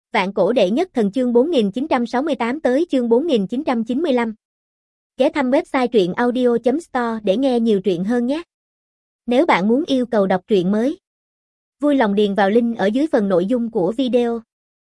Vạn cổ đệ nhất thần chương 4968 tới chương 4995. Ghé thăm website truyện audio.store để nghe nhiều truyện hơn nhé. Nếu bạn muốn yêu cầu đọc truyện mới, vui lòng điền vào link ở dưới phần nội dung của video.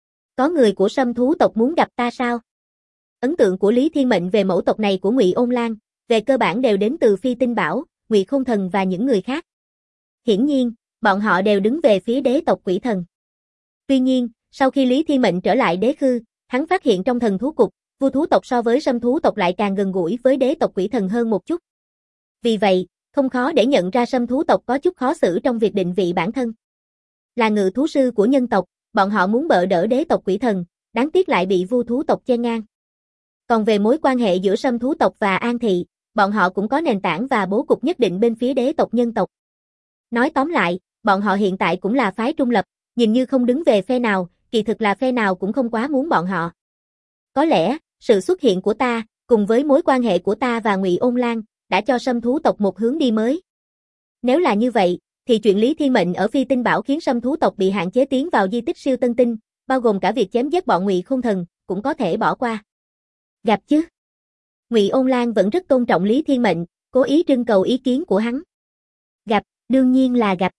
Có người của Sâm Thú tộc muốn gặp ta sao? Ấn tượng của Lý Thiên Mệnh về mẫu tộc này của Ngụy Ôn Lan, về cơ bản đều đến từ Phi Tinh Bảo, Ngụy Khôn Thần và những người khác. Hiển nhiên, bọn họ đều đứng về phía đế tộc Quỷ Thần. Tuy nhiên, sau khi Lý Thiên Mệnh trở lại đế khư, hắn phát hiện trong thần thú cục, Vu thú tộc so với Sâm thú tộc lại càng gần gũi với đế tộc Quỷ Thần hơn một chút. Vì vậy, không khó để nhận ra Sâm thú tộc có chút khó xử trong việc định vị bản thân. Là ngự thú sư của nhân tộc, bọn họ muốn bợ đỡ đế tộc Quỷ Thần, đáng tiếc lại bị Vu thú tộc chen ngang. Còn về mối quan hệ giữa Sâm thú tộc và An Thị, bọn họ cũng có nền tảng và bố cục nhất định bên phía đế tộc nhân tộc. Nói tóm lại, bọn họ hiện tại cũng là phái trung lập, nhìn như không đứng về phe nào, kỳ thực là phe nào cũng không quá muốn bọn họ. Có lẽ, sự xuất hiện của ta, cùng với mối quan hệ của ta và Ngụy Ôn Lan, đã cho Sâm thú tộc một hướng đi mới. Nếu là như vậy, thì chuyện Lý Thiên Mệnh ở Phi Tinh Bảo khiến Sâm thú tộc bị hạn chế tiến vào di tích siêu tân tinh, bao gồm cả việc chém giết bọn Ngụy Khôn Thần, cũng có thể bỏ qua. Gặp chứ? Ngụy Ôn Lan vẫn rất tôn trọng Lý Thiên Mệnh, cố ý trưng cầu ý kiến của hắn. Gặp, đương nhiên là gặp.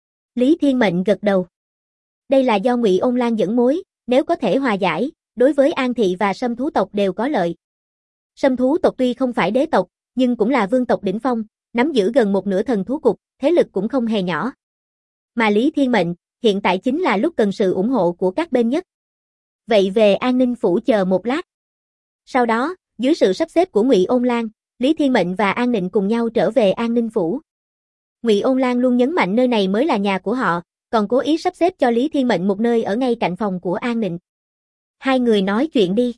Lý Thiên Mệnh gật đầu. Đây là do Ngụy Ôn Lan dẫn mối, nếu có thể hòa giải, đối với An Thị và Sâm thú tộc đều có lợi. Sâm thú tộc tuy không phải đế tộc, nhưng cũng là vương tộc đỉnh phong, nắm giữ gần một nửa thần thú cục, thế lực cũng không hề nhỏ. Mà Lý Thiên Mệnh, hiện tại chính là lúc cần sự ủng hộ của các bên nhất. Vậy về an ninh phủ chờ một lát. Sau đó, dưới sự sắp xếp của Ngụy Ôn Lan, Lý Thiên Mệnh và An Nịnh cùng nhau trở về an ninh phủ. Ngụy Ôn Lan luôn nhấn mạnh nơi này mới là nhà của họ, còn cố ý sắp xếp cho Lý Thiên Mệnh một nơi ở ngay cạnh phòng của An Nịnh. Hai người nói chuyện đi.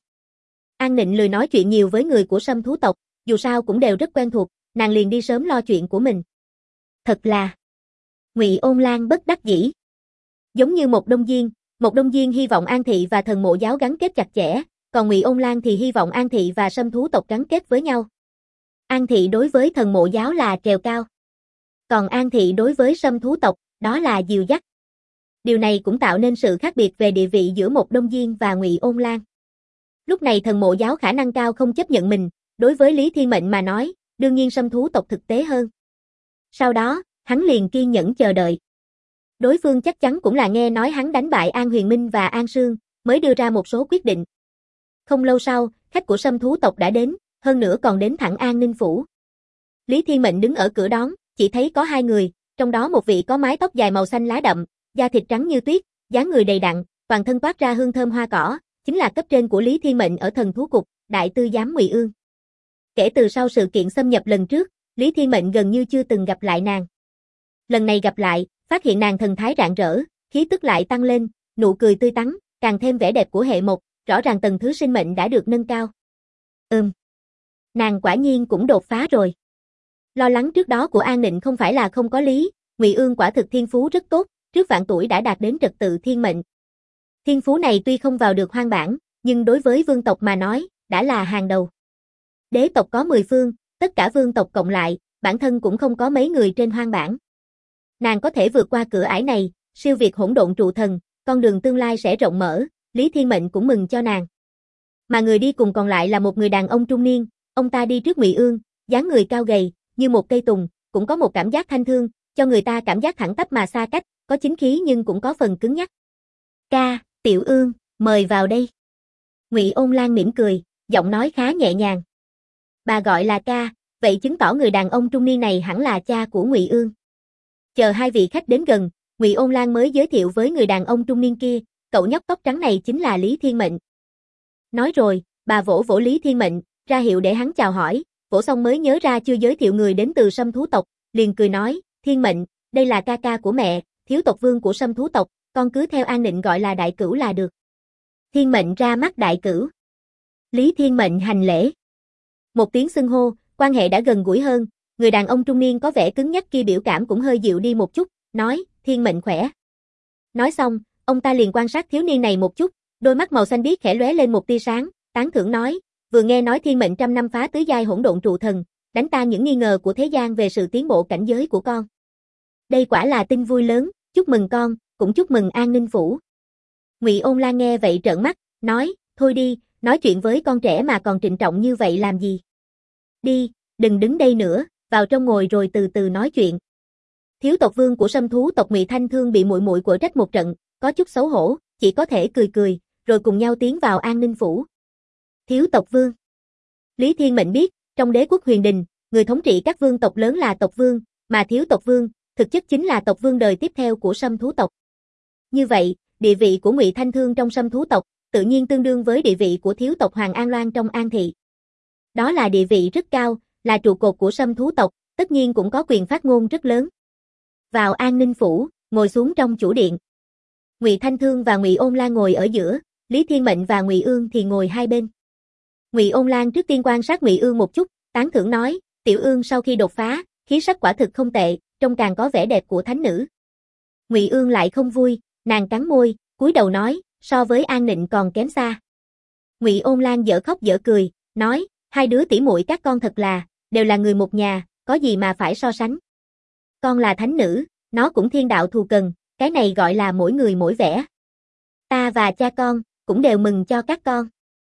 An Nịnh lười nói chuyện nhiều với người của Sâm thú tộc, dù sao cũng đều rất quen thuộc, nàng liền đi sớm lo chuyện của mình. Thật là... Ngụy Ôn Lan bất đắc dĩ. Giống như một Đông Diên hy vọng An Thị và thần mộ giáo gắn kết chặt chẽ, còn Ngụy Ôn Lan thì hy vọng An Thị và Sâm thú tộc gắn kết với nhau. An Thị đối với thần mộ giáo là trèo cao. Còn An Thị đối với Sâm thú tộc, đó là dìu dắt. Điều này cũng tạo nên sự khác biệt về địa vị giữa một Đông Diên và Ngụy Ôn Lan. Lúc này thần mộ giáo khả năng cao không chấp nhận mình, đối với Lý Thiên Mệnh mà nói, đương nhiên Sâm thú tộc thực tế hơn. Sau đó, hắn liền kiên nhẫn chờ đợi. Đối phương chắc chắn cũng là nghe nói hắn đánh bại An Huyền Minh và An Sương, mới đưa ra một số quyết định. Không lâu sau, khách của Sâm thú tộc đã đến, hơn nữa còn đến thẳng An Ninh phủ. Lý Thiên Mệnh đứng ở cửa đón, chỉ thấy có hai người, trong đó một vị có mái tóc dài màu xanh lá đậm, da thịt trắng như tuyết, dáng người đầy đặn, toàn thân toát ra hương thơm hoa cỏ, chính là cấp trên của Lý Thiên Mệnh ở thần thú cục, đại tư giám Ngụy Ương. Kể từ sau sự kiện xâm nhập lần trước, Lý Thiên Mệnh gần như chưa từng gặp lại nàng. Lần này gặp lại, phát hiện nàng thần thái rạng rỡ, khí tức lại tăng lên, nụ cười tươi tắn, càng thêm vẻ đẹp của hệ mộc, rõ ràng tầng thứ sinh mệnh đã được nâng cao. Nàng quả nhiên cũng đột phá rồi. Lo lắng trước đó của An Nịnh không phải là không có lý, Ngụy Ương quả thực thiên phú rất tốt, trước vạn tuổi đã đạt đến trật tự thiên mệnh. Thiên phú này tuy không vào được hoang bản, nhưng đối với vương tộc mà nói, đã là hàng đầu. Đế tộc có 10 phương, tất cả vương tộc cộng lại, bản thân cũng không có mấy người trên hoang bản. Nàng có thể vượt qua cửa ải này, siêu việt hỗn độn trụ thần, con đường tương lai sẽ rộng mở, Lý Thiên Mệnh cũng mừng cho nàng. Mà người đi cùng còn lại là một người đàn ông trung niên, ông ta đi trước Ngụy Ương, dáng người cao gầy, như một cây tùng, cũng có một cảm giác thanh thương, cho người ta cảm giác thẳng tắp mà xa cách, có chính khí nhưng cũng có phần cứng nhắc. Ca, Tiểu Ương, mời vào đây. Ngụy Ôn Lan mỉm cười, giọng nói khá nhẹ nhàng. Bà gọi là ca, vậy chứng tỏ người đàn ông trung niên này hẳn là cha của Ngụy Ương. Chờ hai vị khách đến gần, Ngụy Ôn Lan mới giới thiệu với người đàn ông trung niên kia, cậu nhóc tóc trắng này chính là Lý Thiên Mệnh. Nói rồi, bà vỗ vỗ Lý Thiên Mệnh, ra hiệu để hắn chào hỏi, vỗ xong mới nhớ ra chưa giới thiệu người đến từ Sâm thú tộc, liền cười nói, Thiên Mệnh, đây là ca ca của mẹ, thiếu tộc vương của Sâm thú tộc, con cứ theo An Nịnh gọi là đại cửu là được. Thiên Mệnh ra mắt đại cửu. Lý Thiên Mệnh hành lễ. Một tiếng xưng hô, quan hệ đã gần gũi hơn, người đàn ông trung niên có vẻ cứng nhắc kia biểu cảm cũng hơi dịu đi một chút, nói, Thiên Mệnh khỏe. Nói xong, ông ta liền quan sát thiếu niên này một chút, đôi mắt màu xanh biếc khẽ lóe lên một tia sáng, tán thưởng nói, vừa nghe nói Thiên Mệnh trăm năm phá tứ giai hỗn độn trụ thần, đánh tan những nghi ngờ của thế gian về sự tiến bộ cảnh giới của con. Đây quả là tin vui lớn, chúc mừng con, cũng chúc mừng An Ninh phủ. Ngụy Ôn Lan nghe vậy trợn mắt, nói, thôi đi, nói chuyện với con trẻ mà còn trịnh trọng như vậy làm gì? Đi, đừng đứng đây nữa, vào trong ngồi rồi từ từ nói chuyện. Thiếu tộc vương của Sâm Thú tộc Ngụy Thanh Thương bị muội muội quở trách một trận, có chút xấu hổ, chỉ có thể cười cười, rồi cùng nhau tiến vào An Ninh phủ. Thiếu tộc vương. Lý Thiên Mệnh biết, trong đế quốc Huyền Đình, người thống trị các vương tộc lớn là tộc vương, mà thiếu tộc vương, thực chất chính là tộc vương đời tiếp theo của Sâm Thú tộc. Như vậy, địa vị của Ngụy Thanh Thương trong Sâm Thú tộc, tự nhiên tương đương với địa vị của thiếu tộc Hoàng An Loan trong An Thị. Đó là địa vị rất cao, là trụ cột của Sâm Thú tộc, tất nhiên cũng có quyền phát ngôn rất lớn. Vào An Ninh phủ, ngồi xuống trong chủ điện. Ngụy Thanh Thương và Ngụy Ôn Lan ngồi ở giữa, Lý Thiên Mệnh và Ngụy Ương thì ngồi hai bên. Ngụy Ôn Lan trước tiên quan sát Ngụy Ương một chút, tán thưởng nói, Tiểu Ương sau khi đột phá, khí sắc quả thực không tệ, trông càng có vẻ đẹp của thánh nữ. Ngụy Ương lại không vui, nàng cắn môi, cúi đầu nói, so với An Nịnh còn kém xa. Ngụy Ôn Lan dở khóc dở cười, nói, hai đứa tỷ muội các con thật là, đều là người một nhà, có gì mà phải so sánh. Con là thánh nữ, nó cũng thiên đạo thù cần, cái này gọi là mỗi người mỗi vẻ. Ta và cha con, cũng đều mừng cho các con.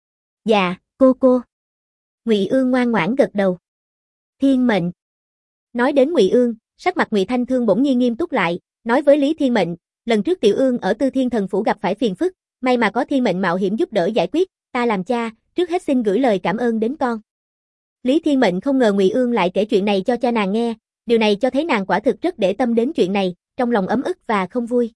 Dạ, cô. Ngụy Ương ngoan ngoãn gật đầu. Thiên Mệnh. Nói đến Ngụy Ương, sắc mặt Ngụy Thanh Thương bỗng nhiên nghiêm túc lại, nói với Lý Thiên Mệnh, lần trước Tiểu Ương ở Tư Thiên Thần phủ gặp phải phiền phức, may mà có Thiên Mệnh mạo hiểm giúp đỡ giải quyết, ta làm cha, trước hết xin gửi lời cảm ơn đến con. Lý Thiên Mệnh không ngờ Ngụy Ương lại kể chuyện này cho cha nàng nghe, điều này cho thấy nàng quả thực rất để tâm đến chuyện này, trong lòng ấm ức và không vui.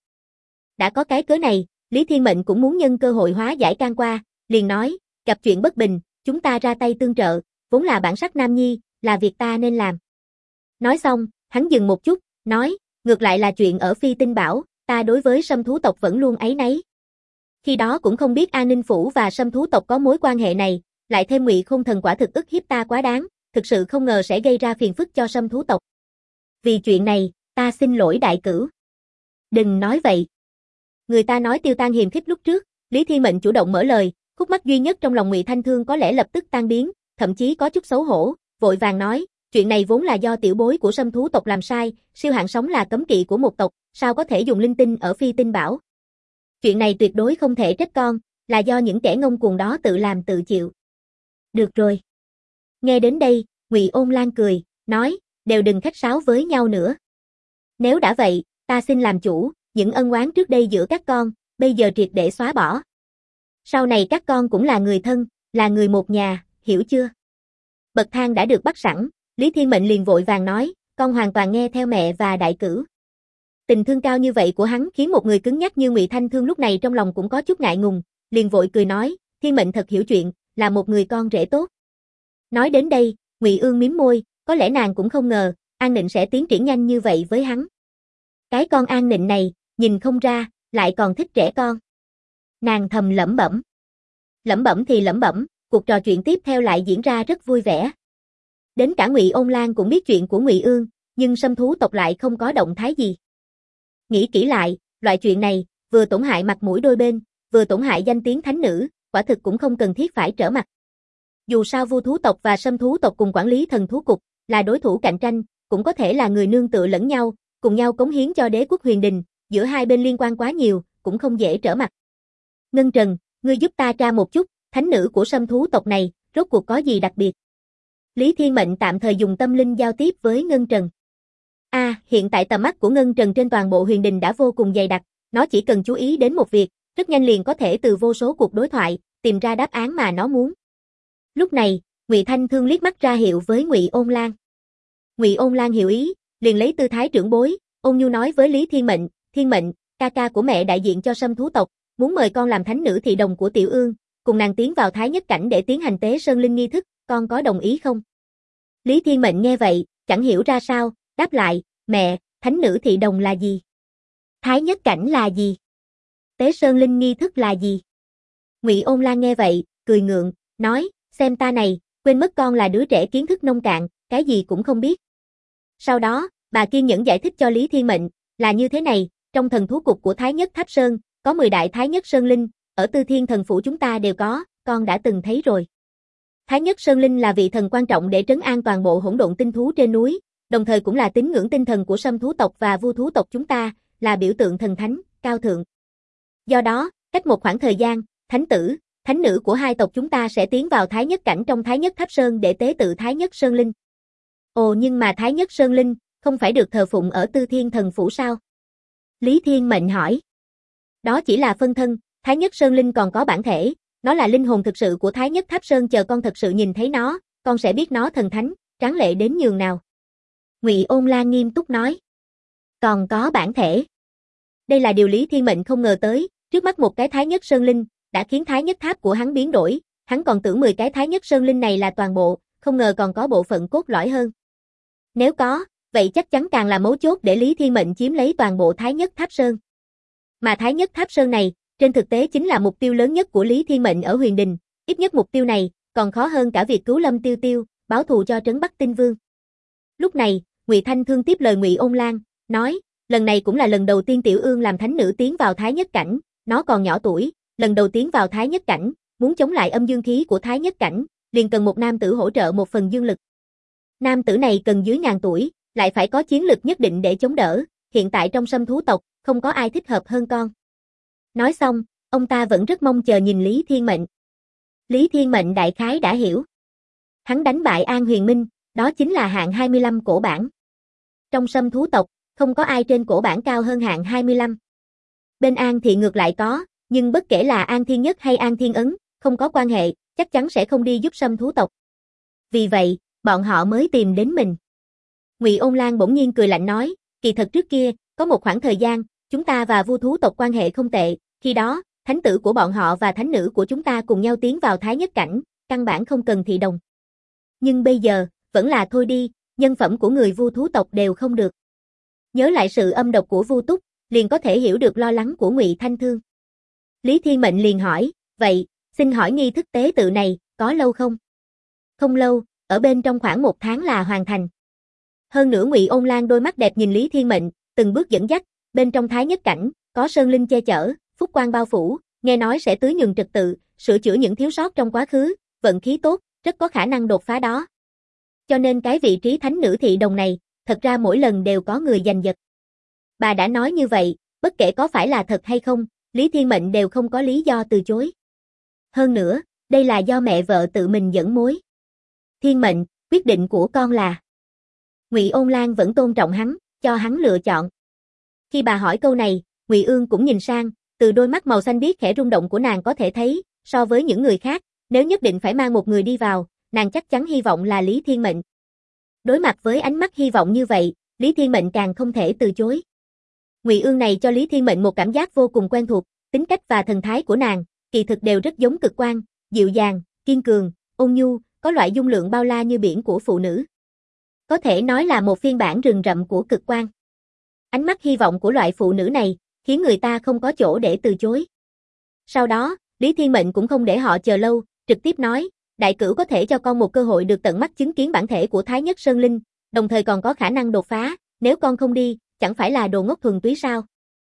Đã có cái cớ này, Lý Thiên Mệnh cũng muốn nhân cơ hội hóa giải can qua, liền nói, gặp chuyện bất bình, chúng ta ra tay tương trợ, vốn là bản sắc nam nhi, là việc ta nên làm. Nói xong, hắn dừng một chút, nói, ngược lại là chuyện ở Phi Tinh Bảo, ta đối với Sâm Thú tộc vẫn luôn áy náy. Khi đó cũng không biết An Ninh phủ và Sâm Thú tộc có mối quan hệ này, lại thêm Ngụy Khôn Thần quả thực ức hiếp ta quá đáng, thực sự không ngờ sẽ gây ra phiền phức cho Sâm Thú tộc. Vì chuyện này, ta xin lỗi đại cửu. Đừng nói vậy. Người ta nói tiêu tan hiềm khích lúc trước, Lý Thiên Mệnh chủ động mở lời, khúc mắc duy nhất trong lòng Ngụy Thanh Thương có lẽ lập tức tan biến, thậm chí có chút xấu hổ, vội vàng nói, chuyện này vốn là do tiểu bối của Sâm Thú tộc làm sai, siêu hạng sống là cấm kỵ của một tộc, sao có thể dùng linh tinh ở Phi Tinh Bảo. Chuyện này tuyệt đối không thể trách con, là do những kẻ ngông cuồng đó tự làm tự chịu. Được rồi. Nghe đến đây, Ngụy Ôn Lan cười, nói, đều đừng khách sáo với nhau nữa. Nếu đã vậy, ta xin làm chủ, những ân oán trước đây giữa các con, bây giờ triệt để xóa bỏ. Sau này các con cũng là người thân, là người một nhà, hiểu chưa? Bậc thang đã được bắt sẵn, Lý Thiên Mệnh liền vội vàng nói, con hoàn toàn nghe theo mẹ và đại cửu. Tình thương cao như vậy của hắn khiến một người cứng nhắc như Ngụy Thanh Thương lúc này trong lòng cũng có chút ngại ngùng, liền vội cười nói, Thiên Mệnh thật hiểu chuyện, là một người con rể tốt. Nói đến đây, Ngụy Ương mím môi, có lẽ nàng cũng không ngờ, An Nịnh sẽ tiến triển nhanh như vậy với hắn. Cái con An Nịnh này, nhìn không ra, lại còn thích trẻ con. Nàng thầm lẩm bẩm. Lẩm bẩm thì lẩm bẩm, cuộc trò chuyện tiếp theo lại diễn ra rất vui vẻ. Đến cả Ngụy Ôn Lan cũng biết chuyện của Ngụy Ương, nhưng Sâm Thú tộc lại không có động thái gì. Nghĩ kỹ lại, loại chuyện này, vừa tổn hại mặt mũi đôi bên, vừa tổn hại danh tiếng thánh nữ, quả thực cũng không cần thiết phải trở mặt. Dù sao Vu Thú tộc và Sâm Thú tộc cùng quản lý Thần Thú cục, là đối thủ cạnh tranh, cũng có thể là người nương tựa lẫn nhau, cùng nhau cống hiến cho đế quốc Huyền Đình, giữa hai bên liên quan quá nhiều, cũng không dễ trở mặt. Ngân Trần, ngươi giúp ta tra một chút, thánh nữ của Sâm Thú tộc này, rốt cuộc có gì đặc biệt? Lý Thiên Mệnh tạm thời dùng tâm linh giao tiếp với Ngân Trần. Hiện tại tầm mắt của Ngân Trần trên toàn bộ Huyền Đình đã vô cùng dày đặc, nó chỉ cần chú ý đến một việc, rất nhanh liền có thể từ vô số cuộc đối thoại, tìm ra đáp án mà nó muốn. Lúc này, Ngụy Thanh Thương liếc mắt ra hiệu với Ngụy Ôn Lan. Ngụy Ôn Lan hiểu ý, liền lấy tư thái trưởng bối, ôn nhu nói với Lý Thiên Mệnh, Thiên Mệnh, ca ca của mẹ đại diện cho Sâm Thú tộc, muốn mời con làm thánh nữ thị đồng của Tiểu Ương, cùng nàng tiến vào Thái Nhất cảnh để tiến hành tế sơn linh nghi thức, con có đồng ý không? Lý Thiên Mệnh nghe vậy, chẳng hiểu ra sao, đáp lại, mẹ, thánh nữ thị đồng là gì? Thái Nhất cảnh là gì? Tế sơn linh nghi thức là gì? Ngụy Ôn Lan nghe vậy, cười ngượng, nói, xem ta này, quên mất con là đứa trẻ kiến thức nông cạn, cái gì cũng không biết. Sau đó, bà kiên nhẫn giải thích cho Lý Thiên Mệnh, là như thế này, trong thần thú cục của Thái Nhất Tháp Sơn, có 10 đại Thái Nhất Sơn Linh, ở Tư Thiên Thần phủ chúng ta đều có, con đã từng thấy rồi. Thái Nhất Sơn Linh là vị thần quan trọng để trấn an toàn bộ hỗn độn tinh thú trên núi, đồng thời cũng là tín ngưỡng tinh thần của Sâm Thú tộc và Vu Thú tộc chúng ta, là biểu tượng thần thánh, cao thượng. Do đó, Cách một khoảng thời gian, thánh tử, thánh nữ của hai tộc chúng ta sẽ tiến vào Thái Nhất Cảnh trong Thái Nhất Tháp Sơn để tế tự Thái Nhất Sơn Linh. Ồ, nhưng mà Thái Nhất Sơn Linh không phải được thờ phụng ở Tư Thiên Thần Phủ sao? Lý Thiên Mệnh hỏi. Đó chỉ là phân thân, Thái Nhất Sơn Linh còn có bản thể, nó là linh hồn thực sự của Thái Nhất Tháp Sơn, chờ con thật sự nhìn thấy nó, con sẽ biết nó thần thánh, tráng lệ đến nhường nào. Ngụy Ôn Lan nghiêm túc nói. Còn có bản thể. Đây là điều Lý Thiên Mệnh không ngờ tới, trước mắt một cái Thái Nhất Sơn Linh đã khiến Thái Nhất Tháp của hắn biến đổi, hắn còn tưởng 10 cái Thái Nhất Sơn Linh này là toàn bộ, không ngờ còn có bộ phận cốt lõi hơn. Nếu có, vậy chắc chắn càng là mấu chốt để Lý Thiên Mệnh chiếm lấy toàn bộ Thái Nhất Tháp Sơn. Mà Thái Nhất Tháp Sơn này, trên thực tế chính là mục tiêu lớn nhất của Lý Thiên Mệnh ở Huyền Đình, ít nhất mục tiêu này còn khó hơn cả việc cứu Lâm Tiêu Tiêu, báo thù cho Trấn Bắc Tinh Vương. Lúc này, Ngụy Thanh Thương tiếp lời Ngụy Ôn Lan, nói, lần này cũng là lần đầu tiên Tiểu Ương làm thánh nữ tiến vào Thái Nhất Cảnh, nó còn nhỏ tuổi, lần đầu tiến vào Thái Nhất Cảnh, muốn chống lại âm dương khí của Thái Nhất Cảnh, liền cần một nam tử hỗ trợ một phần dương lực. Nam tử này cần dưới ngàn tuổi, lại phải có chiến lực nhất định để chống đỡ, hiện tại trong Sâm Thú tộc, không có ai thích hợp hơn con. Nói xong, ông ta vẫn rất mong chờ nhìn Lý Thiên Mệnh. Lý Thiên Mệnh đại khái đã hiểu. Hắn đánh bại An Huyền Minh, đó chính là hạng 25 cổ bản. Trong Sâm Thú tộc, không có ai trên cổ bản cao hơn hạng 25. Bên An Thị ngược lại có, nhưng bất kể là An Thiên Nhất hay An Thiên Ấn, không có quan hệ, chắc chắn sẽ không đi giúp Sâm Thú tộc. Vì vậy, bọn họ mới tìm đến mình. Ngụy Ôn Lan bỗng nhiên cười lạnh nói, kỳ thật trước kia, có một khoảng thời gian, chúng ta và Vu Thú tộc quan hệ không tệ, khi đó, thánh tử của bọn họ và thánh nữ của chúng ta cùng nhau tiến vào Thái Nhất Cảnh, căn bản không cần thị đồng. Nhưng bây giờ, vẫn là thôi đi, nhân phẩm của người Vu Thú tộc đều không được. Nhớ lại sự âm độc của Vu Túc, liền có thể hiểu được lo lắng của Ngụy Thanh Thương. Lý Thiên Mệnh liền hỏi, vậy, xin hỏi nghi thức tế tự này, có lâu không? Không lâu, ở bên trong khoảng 1 tháng là hoàn thành. Hơn nữa Ngụy Ôn Lan đôi mắt đẹp nhìn Lý Thiên Mệnh, từng bước dẫn dắt, bên trong Thái Nhất Cảnh, có sơn linh che chở, phúc quang bao phủ, nghe nói sẽ tưới nhường trật tự, sửa chữa những thiếu sót trong quá khứ, vận khí tốt, rất có khả năng đột phá đó. Cho nên cái vị trí thánh nữ thị đồng này, thật ra mỗi lần đều có người giành giật. Bà đã nói như vậy, bất kể có phải là thật hay không, Lý Thiên Mệnh đều không có lý do từ chối. Hơn nữa, đây là do mẹ vợ tự mình dẫn mối. Thiên Mệnh, quyết định của con là. Ngụy Ôn Lan vẫn tôn trọng hắn, cho hắn lựa chọn. Khi bà hỏi câu này, Ngụy Ương cũng nhìn sang, từ đôi mắt màu xanh biếc khẽ rung động của nàng có thể thấy, so với những người khác, nếu nhất định phải mang một người đi vào, nàng chắc chắn hy vọng là Lý Thiên Mệnh. Đối mặt với ánh mắt hy vọng như vậy, Lý Thiên Mệnh càng không thể từ chối. Ngụy Ương này cho Lý Thiên Mệnh một cảm giác vô cùng quen thuộc, tính cách và thần thái của nàng, kỳ thực đều rất giống Cực Quang, dịu dàng, kiên cường, ôn nhu, có loại dung lượng bao la như biển của phụ nữ. Có thể nói là một phiên bản rừng rậm của Cực Quang. Ánh mắt hy vọng của loại phụ nữ này, khiến người ta không có chỗ để từ chối. Sau đó, Lý Thiên Mệnh cũng không để họ chờ lâu, trực tiếp nói, đại cửu có thể cho con một cơ hội được tận mắt chứng kiến bản thể của Thái Nhất Sơn Linh, đồng thời còn có khả năng đột phá, nếu con không đi, chẳng phải là đồ ngốc thuần túy sao?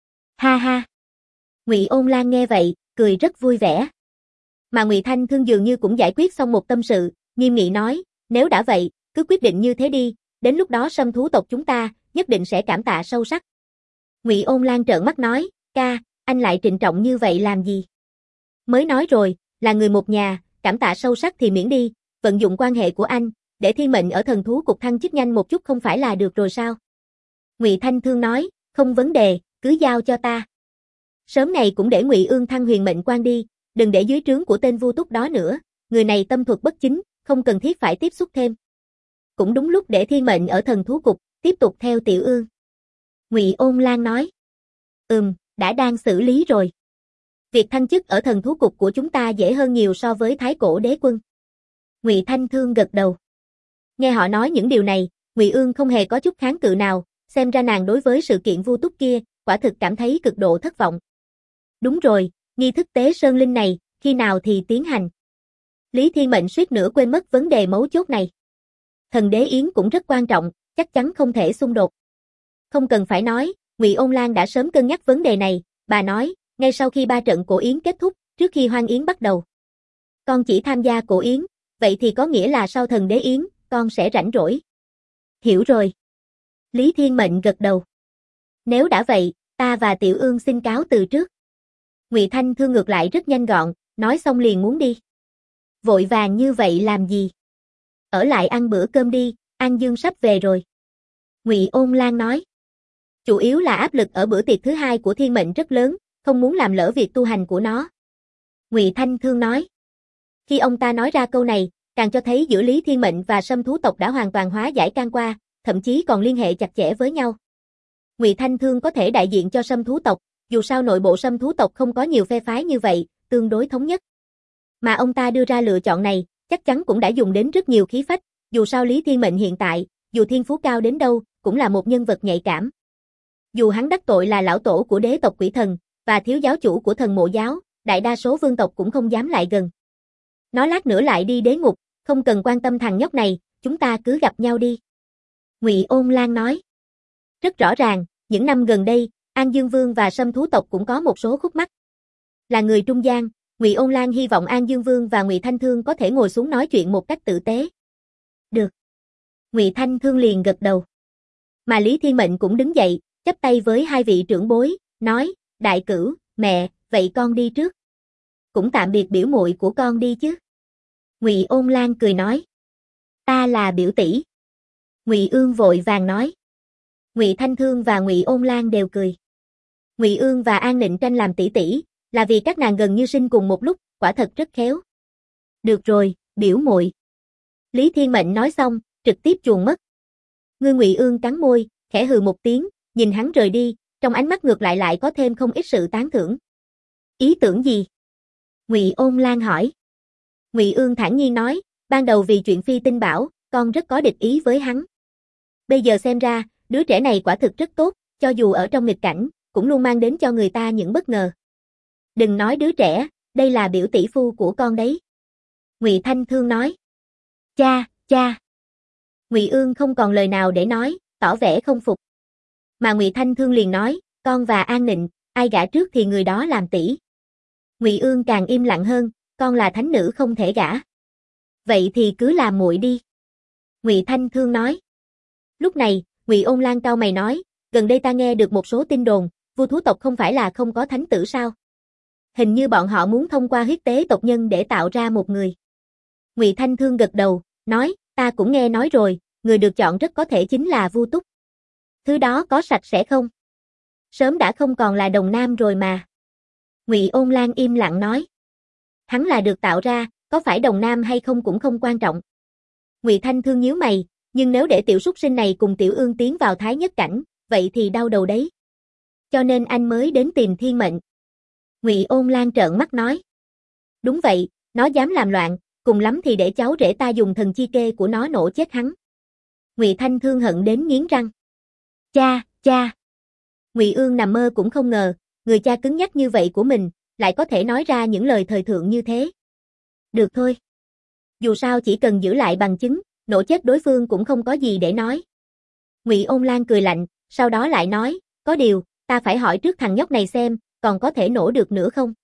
Ha ha. Ngụy Ôn Lan nghe vậy, cười rất vui vẻ. Mà Ngụy Thanh Thương dường như cũng giải quyết xong một tâm sự, nghiêm nghị nói, nếu đã vậy, cứ quyết định như thế đi, đến lúc đó Sâm Thú tộc chúng ta, nhất định sẽ cảm tạ sâu sắc. Ngụy Ôn Lan trợn mắt nói, ca, anh lại trịnh trọng như vậy làm gì? Mới nói rồi, là người một nhà, cảm tạ sâu sắc thì miễn đi, vận dụng quan hệ của anh, để Thiên Mệnh ở thần thú cục thăng chức nhanh một chút không phải là được rồi sao? Ngụy Thanh Thương nói, không vấn đề, cứ giao cho ta. Sớm này cũng để Ngụy Ương thăng huyền mệnh quan đi, đừng để dưới trướng của tên Vu Túc đó nữa, người này tâm thuật bất chính, không cần thiết phải tiếp xúc thêm. Cũng đúng lúc để Thiên Mệnh ở thần thú cục, tiếp tục theo Tiểu Ương. Ngụy Ôn Lan nói, đã đang xử lý rồi. Việc thăng chức ở thần thú cục của chúng ta dễ hơn nhiều so với Thái Cổ Đế Quân. Ngụy Thanh Thương gật đầu. Nghe họ nói những điều này, Ngụy Ương không hề có chút kháng cự nào, xem ra nàng đối với sự kiện Vu Túc kia, quả thực cảm thấy cực độ thất vọng. Đúng rồi, nghi thức tế sơn linh này, khi nào thì tiến hành? Lý Thiên Mệnh suýt nữa quên mất vấn đề mấu chốt này. Thần đế yến cũng rất quan trọng, chắc chắn không thể xung đột. Không cần phải nói, Ngụy Ôn Lan đã sớm cân nhắc vấn đề này, bà nói, ngay sau khi 3 trận cổ yến kết thúc, trước khi hoan yến bắt đầu. Con chỉ tham gia cổ yến, vậy thì có nghĩa là sau thần đế yến, con sẽ rảnh rỗi. Hiểu rồi. Lý Thiên Mệnh gật đầu. Nếu đã vậy, ta và Tiểu Ương xin cáo từ trước. Ngụy Thanh Thương ngược lại rất nhanh gọn, nói xong liền muốn đi. Vội vàng như vậy làm gì? Ở lại ăn bữa cơm đi, An Dương sắp về rồi. Ngụy Ôn Lan nói. Chủ yếu là áp lực ở bữa tiệc thứ hai của Thiên Mệnh rất lớn, không muốn làm lỡ việc tu hành của nó. Ngụy Thanh Thương nói. Khi ông ta nói ra câu này, càng cho thấy giữa Lý Thiên Mệnh và Sâm thú tộc đã hoàn toàn hóa giải can qua, thậm chí còn liên hệ chặt chẽ với nhau. Ngụy Thanh Thương có thể đại diện cho Sâm thú tộc, dù sao nội bộ Sâm thú tộc không có nhiều phe phái như vậy, tương đối thống nhất. Mà ông ta đưa ra lựa chọn này, chắc chắn cũng đã dùng đến rất nhiều khí phách, dù sao Lý Thiên Mệnh hiện tại, dù thiên phú cao đến đâu, cũng là một nhân vật nhạy cảm. Dù hắn đắc tội là lão tổ của đế tộc Quỷ Thần, và thiếu giáo chủ của Thần Mộ giáo, đại đa số vương tộc cũng không dám lại gần. Nó lát nữa lại đi đế ngục, không cần quan tâm thằng nhóc này, chúng ta cứ gặp nhau đi. Ngụy Ôn Lan nói. Rất rõ ràng, những năm gần đây, An Dương Vương và Sâm thú tộc cũng có một số khúc mắc. Là người trung gian, Ngụy Ôn Lan hy vọng An Dương Vương và Ngụy Thanh Thương có thể ngồi xuống nói chuyện một cách tử tế. Được. Ngụy Thanh Thương liền gật đầu. Mà Lý Thiên Mệnh cũng đứng dậy, chắp tay với hai vị trưởng bối, nói, đại cửu, mẹ, vậy con đi trước. Cũng tạm biệt biểu muội của con đi chứ. Ngụy Ôn Lan cười nói. Ta là biểu tỷ. Ngụy Ương vội vàng nói. Ngụy Thanh Thương và Ngụy Ôn Lan đều cười. Ngụy Ương và An Nịnh tranh làm tỷ tỷ, là vì các nàng gần như sinh cùng một lúc, quả thật rất khéo. Được rồi, biểu muội. Lý Thiên Mệnh nói xong, trực tiếp chuồn mất. Ngươi Ngụy Ương cắn môi, khẽ hừ một tiếng, nhìn hắn rời đi, trong ánh mắt ngược lại có thêm không ít sự tán thưởng. Ý tưởng gì? Ngụy Ôn Lan hỏi. Ngụy Ương thản nhiên nói, ban đầu vì chuyện Phi Tinh Bảo, con rất có địch ý với hắn. Bây giờ xem ra, đứa trẻ này quả thực rất tốt, cho dù ở trong nghịch cảnh, cũng luôn mang đến cho người ta những bất ngờ. Đừng nói đứa trẻ, đây là biểu tỷ phu của con đấy. Ngụy Thanh Thương nói. Cha. Ngụy Ương không còn lời nào để nói, tỏ vẻ không phục. Mà Ngụy Thanh Thương liền nói, con và An Nịnh, ai gả trước thì người đó làm tỷ. Ngụy Ương càng im lặng hơn, con là thánh nữ không thể gả. Vậy thì cứ làm muội đi. Ngụy Thanh Thương nói. Lúc này, Ngụy Ôn Lan cau mày nói, gần đây ta nghe được một số tin đồn, Vu thú tộc không phải là không có thánh tử sao? Hình như bọn họ muốn thông qua huyết tế tộc nhân để tạo ra một người. Ngụy Thanh Thương gật đầu, nói, ta cũng nghe nói rồi, người được chọn rất có thể chính là Vu Túc. Thứ đó có sạch sẽ không? Sớm đã không còn là đồng nam rồi mà. Ngụy Ôn Lan im lặng nói. Hắn là được tạo ra, có phải đồng nam hay không cũng không quan trọng. Ngụy Thanh Thương nhíu mày, nhưng nếu để tiểu súc sinh này cùng Tiểu Ương tiến vào thái nhất cảnh, vậy thì đau đầu đấy. Cho nên anh mới đến tìm Thiên Mệnh. Ngụy Ôn Lan trợn mắt nói. Đúng vậy, nó dám làm loạn, cùng lắm thì để cháu rể ta dùng thần chi kê của nó nổ chết hắn. Ngụy Thanh Thương hận đến nghiến răng. Cha. Ngụy Ương nằm mơ cũng không ngờ, người cha cứng nhắc như vậy của mình, lại có thể nói ra những lời thời thượng như thế. Được thôi. Dù sao chỉ cần giữ lại bằng chứng, nổ chết đối phương cũng không có gì để nói. Ngụy Ôn Lan cười lạnh, sau đó lại nói, có điều, ta phải hỏi trước thằng nhóc này xem, còn có thể nổ được nữa không?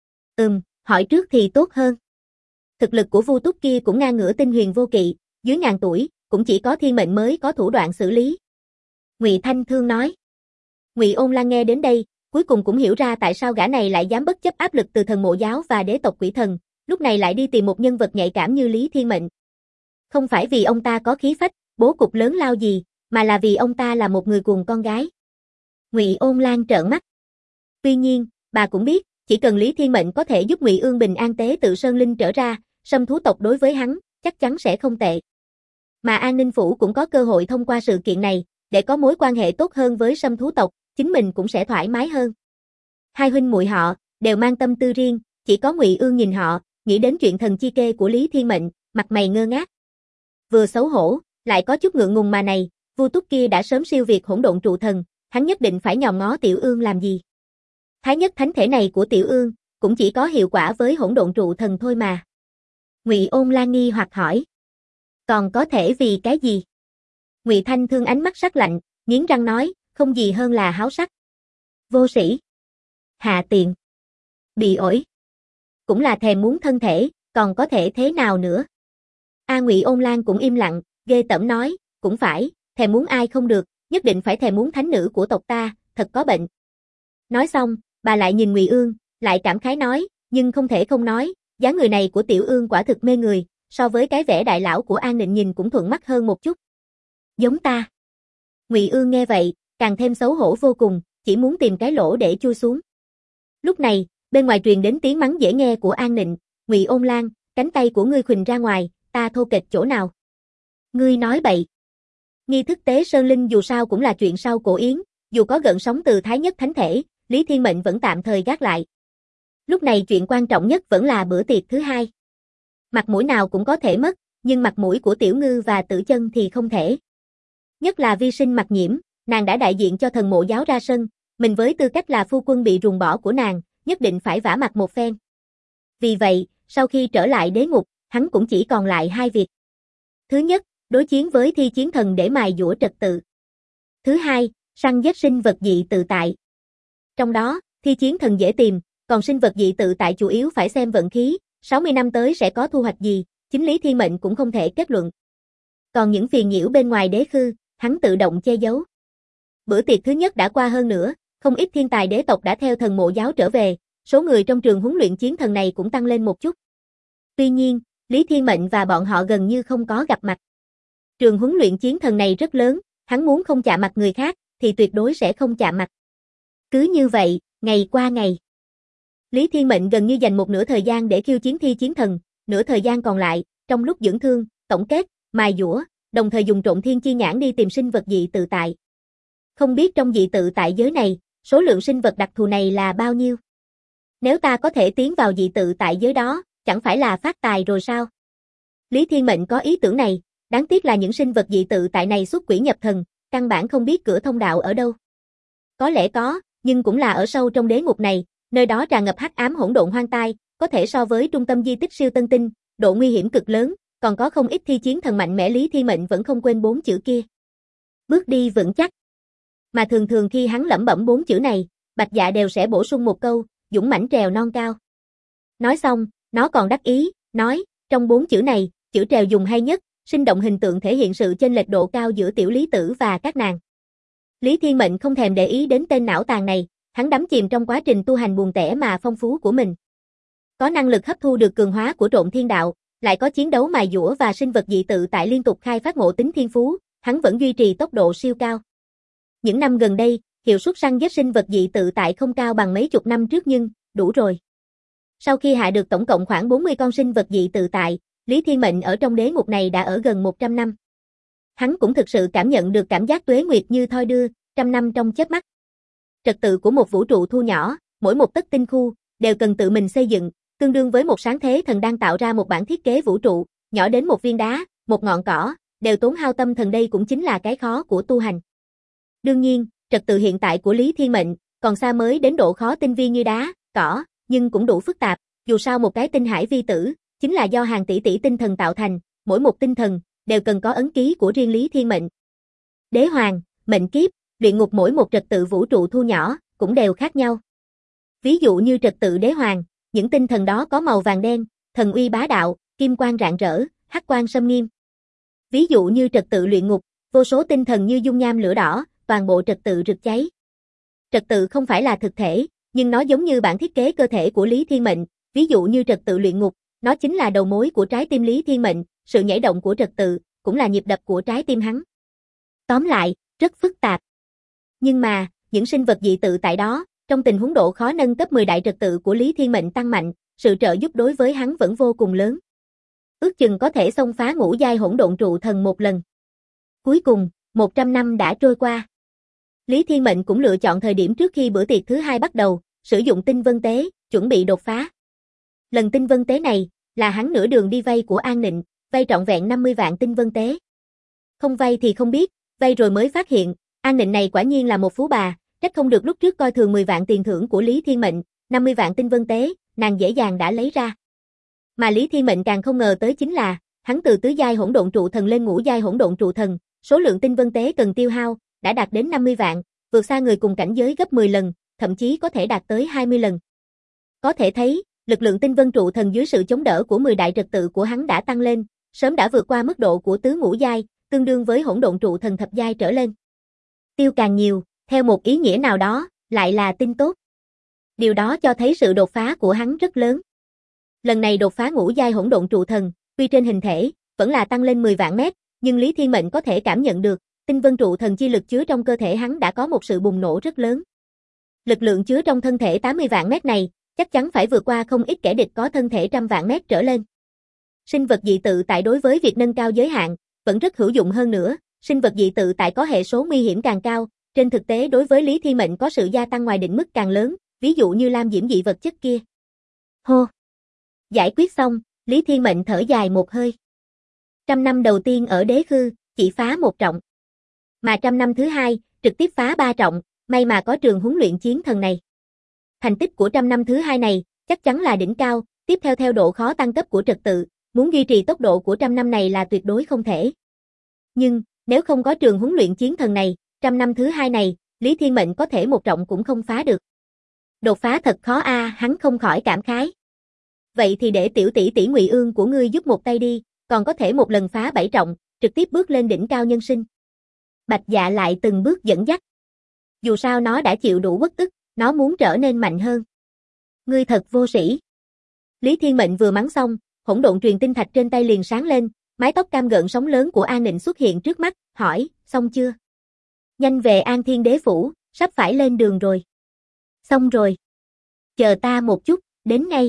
Hỏi trước thì tốt hơn. Thực lực của Vu Túc kia cũng ngang ngửa Tinh Huyền Vô Kỵ, dưới ngàn tuổi, cũng chỉ có Thiên Mệnh mới có thủ đoạn xử lý. Ngụy Thanh Thương nói. Ngụy Ôn Lan nghe đến đây, cuối cùng cũng hiểu ra tại sao gã này lại dám bất chấp áp lực từ Thần Mộ giáo và đế tộc Quỷ Thần, lúc này lại đi tìm một nhân vật nhạy cảm như Lý Thiên Mệnh. Không phải vì ông ta có khí phách, bố cục lớn lao gì, mà là vì ông ta là một người cuồng con gái. Ngụy Ôn Lan trợn mắt. Tuy nhiên, bà cũng biết, chỉ cần Lý Thiên Mệnh có thể giúp Ngụy Ương bình an tế tự Sơn Linh trở ra, Sâm thú tộc đối với hắn, chắc chắn sẽ không tệ. Mà An Ninh Phủ cũng có cơ hội thông qua sự kiện này, để có mối quan hệ tốt hơn với Sâm thú tộc, chính mình cũng sẽ thoải mái hơn. Hai huynh muội họ, đều mang tâm tư riêng, chỉ có Ngụy Ương nhìn họ, nghĩ đến chuyện thần chi kê của Lý Thiên Mệnh, mặt mày ngơ ngác. Vừa xấu hổ, lại có chút ngượng ngùng mà này, Vu Túc kia đã sớm siêu việt hỗn độn trụ thần, hắn nhất định phải nhòm ngó Tiểu Ương làm gì. Thái nhất thánh thể này của Tiểu Ương, cũng chỉ có hiệu quả với hỗn độn trụ thần thôi mà. Ngụy Ôn Lan nghi hoặc hỏi. Còn có thể vì cái gì? Ngụy Thanh Thương ánh mắt sắc lạnh, nghiến răng nói, không gì hơn là háo sắc. Vô sĩ. Hạ tiện. Bị ổi. Cũng là thèm muốn thân thể, còn có thể thế nào nữa? Ngụy Ôn Lan cũng im lặng, ghê tởm nói, cũng phải, thèm muốn ai không được, nhất định phải thèm muốn thánh nữ của tộc ta, thật có bệnh. Nói xong, bà lại nhìn Ngụy Ương, lại cảm khái nói, nhưng không thể không nói, dáng người này của Tiểu Ương quả thực mê người, so với cái vẻ đại lão của An Nịnh nhìn cũng thuận mắt hơn một chút. Giống ta. Ngụy Ương nghe vậy, càng thêm xấu hổ vô cùng, chỉ muốn tìm cái lỗ để chui xuống. Lúc này, bên ngoài truyền đến tiếng mắng dễ nghe của An Nịnh, Ngụy Ôn Lan, cánh tay của ngươi khuỳnh ra ngoài, ta thô kệch chỗ nào? Ngươi nói bậy. Nghi thức tế sơn linh dù sao cũng là chuyện sau cổ yến, dù có gợn sóng từ Thái Nhất Thánh Thể, Lý Thiên Mệnh vẫn tạm thời gác lại. Lúc này chuyện quan trọng nhất vẫn là bữa tiệc thứ hai. Mặt mũi nào cũng có thể mất, nhưng mặt mũi của Tiểu Ngư và Tử Chân thì không thể. Nhất là Vi Sinh Mặc Nhiễm, nàng đã đại diện cho Thần Mộ giáo ra sân, mình với tư cách là phu quân bị ruồng bỏ của nàng, nhất định phải vả mặt một phen. Vì vậy, sau khi trở lại đế ngục, hắn cũng chỉ còn lại hai việc. Thứ nhất, đối chiến với thi chiến thần để mài dũa trật tự. Thứ hai, săn giết sinh vật dị tự tại. Trong đó, thi chiến thần dễ tìm, còn sinh vật dị tự tại chủ yếu phải xem vận khí, 60 năm tới sẽ có thu hoạch gì, chính Lý Thiên Mệnh cũng không thể kết luận. Còn những phiền nhiễu bên ngoài đế khư, hắn tự động che giấu. Bữa tiệc thứ nhất đã qua hơn nữa, không ít thiên tài đế tộc đã theo Thần Mộ giáo trở về, số người trong trường huấn luyện chiến thần này cũng tăng lên một chút. Tuy nhiên, Lý Thiên Mệnh và bọn họ gần như không có gặp mặt. Trường huấn luyện chiến thần này rất lớn, hắn muốn không chạm mặt người khác, thì tuyệt đối sẽ không chạm mặt. Cứ như vậy, ngày qua ngày. Lý Thiên Mệnh gần như dành một nửa thời gian để khiêu chiến thi chiến thần, nửa thời gian còn lại, trong lúc dưỡng thương, tổng kết, mài dũa, đồng thời dùng trộn thiên chi nhãn đi tìm sinh vật dị tự tại. Không biết trong dị tự tại giới này, số lượng sinh vật đặc thù này là bao nhiêu? Nếu ta có thể tiến vào dị tự tại giới đó, chẳng phải là phát tài rồi sao? Lý Thiên Mệnh có ý tưởng này, đáng tiếc là những sinh vật dị tự tại này xuất quỷ nhập thần, căn bản không biết cửa thông đạo ở đâu. Có lẽ có, nhưng cũng là ở sâu trong đế ngục này, nơi đó tràn ngập hắc ám hỗn độn hoang tai, có thể so với trung tâm di tích siêu tân tinh, độ nguy hiểm cực lớn, còn có không ít thi chiến thần mạnh mẽ. Lý Thiên Mệnh vẫn không quên 4 chữ kia. Bước đi vững chắc. Mà thường thường khi hắn lẩm bẩm 4 chữ này, Bạch Dạ đều sẽ bổ sung một câu, dũng mãnh trèo non cao. Nói xong, nó còn đắc ý, nói, trong 4 chữ này, chữ trèo dùng hay nhất, sinh động hình tượng thể hiện sự chênh lệch độ cao giữa tiểu lý tử và các nàng. Lý Thiên Mệnh không thèm để ý đến tên não tàn này, hắn đắm chìm trong quá trình tu hành buồn tẻ mà phong phú của mình. Có năng lực hấp thu được cường hóa của trộn thiên đạo, lại có chiến đấu mài dũa và sinh vật dị tự tại liên tục khai phát ngộ tính thiên phú, hắn vẫn duy trì tốc độ siêu cao. Những năm gần đây, hiệu suất săn giết sinh vật dị tự tại không cao bằng mấy chục năm trước nhưng, đủ rồi. Sau khi hạ được tổng cộng khoảng 40 con sinh vật dị tự tại, Lý Thiên Mệnh ở trong đế ngục này đã ở gần 100 năm. Hắn cũng thực sự cảm nhận được cảm giác tuế nguyệt như thoi đưa, trăm năm trong chớp mắt. Trật tự của một vũ trụ thu nhỏ, mỗi một tấc tinh khu, đều cần tự mình xây dựng, tương đương với một sáng thế thần đang tạo ra một bản thiết kế vũ trụ, nhỏ đến một viên đá, một ngọn cỏ, đều tốn hao tâm thần. Đây cũng chính là cái khó của tu hành. Đương nhiên, trật tự hiện tại của Lý Thiên Mệnh, còn xa mới đến độ khó tinh vi như đá, cỏ, nhưng cũng đủ phức tạp, dù sao một cái tinh hải vi tử, chính là do hàng tỷ tỷ tinh thần tạo thành, mỗi một tinh thần, đều cần có ấn ký của riêng Lý Thiên Mệnh. Đế hoàng, mệnh kiếp, luyện ngục mỗi một trật tự vũ trụ thu nhỏ, cũng đều khác nhau. Ví dụ như trật tự đế hoàng, những tinh thần đó có màu vàng đen, thần uy bá đạo, kim quang rạng rỡ, hắc quang xâm nghiêm. Ví dụ như trật tự luyện ngục, vô số tinh thần như dung nham lửa đỏ, toàn bộ trật tự rực cháy. Trật tự không phải là thực thể, nhưng nó giống như bản thiết kế cơ thể của Lý Thiên Mệnh, ví dụ như trật tự luyện ngục, nó chính là đầu mối của trái tim Lý Thiên Mệnh, sự nhảy động của trật tự, cũng là nhịp đập của trái tim hắn. Tóm lại, rất phức tạp. Nhưng mà, những sinh vật dị tự tại đó, trong tình huống độ khó nâng cấp 10 đại trật tự của Lý Thiên Mệnh tăng mạnh, sự trợ giúp đối với hắn vẫn vô cùng lớn. Ước chừng có thể xông phá ngũ giai hỗn độn trụ thần một lần. Cuối cùng, 100 năm đã trôi qua. Lý Thiên Mệnh cũng lựa chọn thời điểm trước khi bữa tiệc thứ hai bắt đầu, sử dụng tinh vân tế, chuẩn bị đột phá. Lần tinh vân tế này, là hắn nửa đường đi vay của An Nịnh, vay trọn vẹn 50 vạn tinh vân tế. Không vay thì không biết, vay rồi mới phát hiện, An Nịnh này quả nhiên là một phú bà, trách không được lúc trước coi thường 10 vạn tiền thưởng của Lý Thiên Mệnh, 50 vạn tinh vân tế, nàng dễ dàng đã lấy ra. Mà Lý Thiên Mệnh càng không ngờ tới chính là, hắn từ tứ giai hỗn độn trụ thần lên ngũ giai hỗn độn trụ thần, số lượng tinh vân tế cần tiêu hao đã đạt đến 50 vạn, vượt xa người cùng cảnh giới gấp 10 lần, thậm chí có thể đạt tới 20 lần. Có thể thấy, lực lượng tinh vân trụ thần dưới sự chống đỡ của 10 đại trật tự của hắn đã tăng lên, sớm đã vượt qua mức độ của tứ ngũ giai, tương đương với hỗn độn trụ thần thập giai trở lên. Tiêu càng nhiều, theo một ý nghĩa nào đó, lại là tin tốt. Điều đó cho thấy sự đột phá của hắn rất lớn. Lần này đột phá ngũ giai hỗn độn trụ thần, tuy trên hình thể vẫn là tăng lên 10 vạn mét, nhưng Lý Thiên Mệnh có thể cảm nhận được, tinh vân trụ thần chi lực chứa trong cơ thể hắn đã có một sự bùng nổ rất lớn. Lực lượng chứa trong thân thể 80 vạn mét này, chắc chắn phải vượt qua không ít kẻ địch có thân thể trăm vạn mét trở lên. Sinh vật dị tự tại đối với việc nâng cao giới hạn, vẫn rất hữu dụng hơn nữa, sinh vật dị tự tại có hệ số nguy hiểm càng cao, trên thực tế đối với Lý Thiên Mệnh có sự gia tăng ngoài định mức càng lớn, ví dụ như lam diễm dị vật chất kia. Hô! Giải quyết xong, Lý Thiên Mệnh thở dài một hơi. 100 năm đầu tiên ở đế khư, chỉ phá 1 trọng. Mà 100 năm thứ hai, trực tiếp phá 3 trọng, may mà có trường huấn luyện chiến thần này. Thành tích của 100 năm thứ hai này, chắc chắn là đỉnh cao, tiếp theo độ khó tăng cấp của trật tự, muốn duy trì tốc độ của 100 năm này là tuyệt đối không thể. Nhưng, nếu không có trường huấn luyện chiến thần này, 100 năm thứ hai này, Lý Thiên Mệnh có thể 1 trọng cũng không phá được. Đột phá thật khó hắn không khỏi cảm khái. Vậy thì để tiểu tỷ tỷ Ngụy Ương của ngươi giúp một tay đi, còn có thể một lần phá 7 trọng, trực tiếp bước lên đỉnh cao nhân sinh. Bạch Dạ lại từng bước dẫn dắt. Dù sao nó đã chịu đủ uất ức, nó muốn trở nên mạnh hơn. Ngươi thật vô sĩ. Lý Thiên Mệnh vừa mắng xong, hỗn độn truyền tinh thạch trên tay liền sáng lên, mái tóc cam gợn sóng lớn của An Nịnh xuất hiện trước mắt, hỏi, xong chưa? Nhanh về An Thiên Đế Phủ, sắp phải lên đường rồi. Xong rồi. Chờ ta một chút, đến ngay.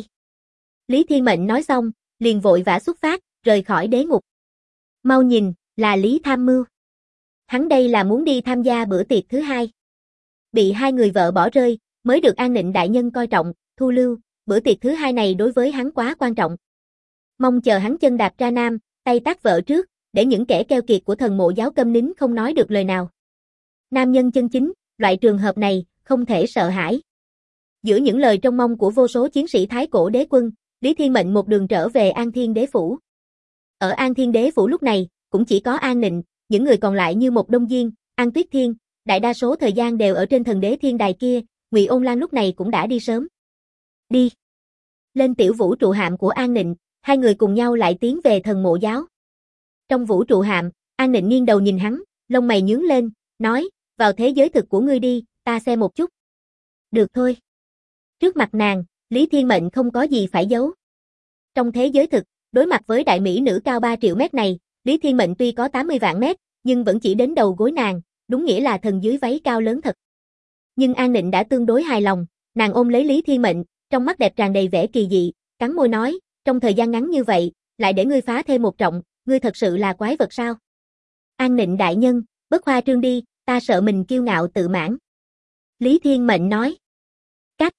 Lý Thiên Mệnh nói xong, liền vội vã xuất phát, rời khỏi đế ngục. Mau nhìn, là Lý Tham Mưu. Hắn đây là muốn đi tham gia bữa tiệc thứ hai. Bị hai người vợ bỏ rơi, mới được An Nịnh đại nhân coi trọng, thu lưu, bữa tiệc thứ hai này đối với hắn quá quan trọng. Mong chờ hắn chân đạp ra nam, tay tác vợ trước, để những kẻ keo kiệt của thần mộ giáo câm nín không nói được lời nào. Nam nhân chân chính, loại trường hợp này, không thể sợ hãi. Giữa những lời trông mong của vô số chiến sĩ Thái Cổ Đế Quân, Lý Thiên Mệnh một đường trở về An Thiên Đế Phủ. Ở An Thiên Đế Phủ lúc này, cũng chỉ có An Nịnh, những người còn lại như Một Đông Diên, An Tuyết Thiên, đại đa số thời gian đều ở trên thần đế thiên đài kia, Ngụy Ôn Lan lúc này cũng đã đi sớm. Đi. Lên tiểu vũ trụ hạm của An Nịnh, hai người cùng nhau lại tiến về thần mộ giáo. Trong vũ trụ hạm, An Nịnh nghiêng đầu nhìn hắn, lông mày nhướng lên, nói, vào thế giới thực của ngươi đi, ta xem một chút. Được thôi. Trước mặt nàng, Lý Thiên Mệnh không có gì phải giấu. Trong thế giới thực, đối mặt với đại mỹ nữ cao 3 triệu mét này, Lý Thiên Mệnh tuy có 80 vạn mét, nhưng vẫn chỉ đến đầu gối nàng, đúng nghĩa là thần dưới váy cao lớn thật. Nhưng An Nịnh đã tương đối hài lòng, nàng ôm lấy Lý Thiên Mệnh, trong mắt đẹp tràn đầy vẻ kỳ dị, cắn môi nói, trong thời gian ngắn như vậy, lại để ngươi phá thêm 1 trọng, ngươi thật sự là quái vật sao? An Nịnh đại nhân, bớt khoa trương đi, ta sợ mình kiêu ngạo tự mãn. Lý Thiên Mệnh nói. Cách.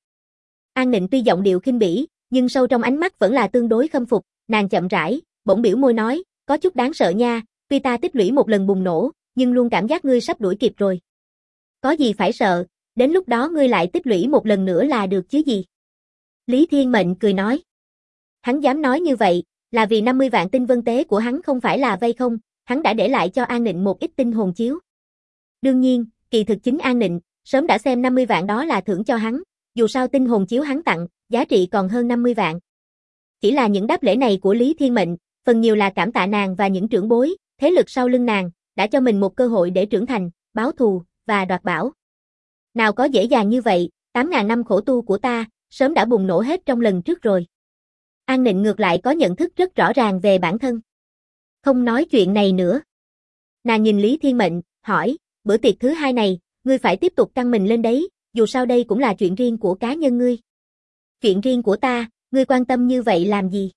An Nịnh tuy giọng điệu khinh bỉ, nhưng sâu trong ánh mắt vẫn là tương đối khâm phục, nàng chậm rãi, bỗng biểu môi nói, có chút đáng sợ nha, tuy ta tích lũy một lần bùng nổ, nhưng luôn cảm giác ngươi sắp đuổi kịp rồi. Có gì phải sợ, đến lúc đó ngươi lại tích lũy một lần nữa là được chứ gì. Lý Thiên Mệnh cười nói. Hắn dám nói như vậy, là vì 50 vạn tinh vân tế của hắn không phải là vay không, hắn đã để lại cho An Nịnh một ít tinh hồn chiếu. Đương nhiên, kỳ thực chính An Nịnh, sớm đã xem 50 vạn đó là thưởng cho hắn, dù sao tinh hồn chiếu hắn tặng, giá trị còn hơn 50 vạn. Chỉ là những đáp lễ này của Lý Thiên Mệnh, phần nhiều là cảm tạ nàng và những trưởng bối, thế lực sau lưng nàng, đã cho mình một cơ hội để trưởng thành, báo thù, và đoạt bảo. Nào có dễ dàng như vậy, 8.000 năm khổ tu của ta, sớm đã bùng nổ hết trong lần trước rồi. An Nịnh ngược lại có nhận thức rất rõ ràng về bản thân. Không nói chuyện này nữa. Nàng nhìn Lý Thiên Mệnh, hỏi, bữa tiệc thứ hai này, ngươi phải tiếp tục căng mình lên đấy, dù sao đây cũng là chuyện riêng của cá nhân ngươi. Chuyện riêng của ta, ngươi quan tâm như vậy làm gì?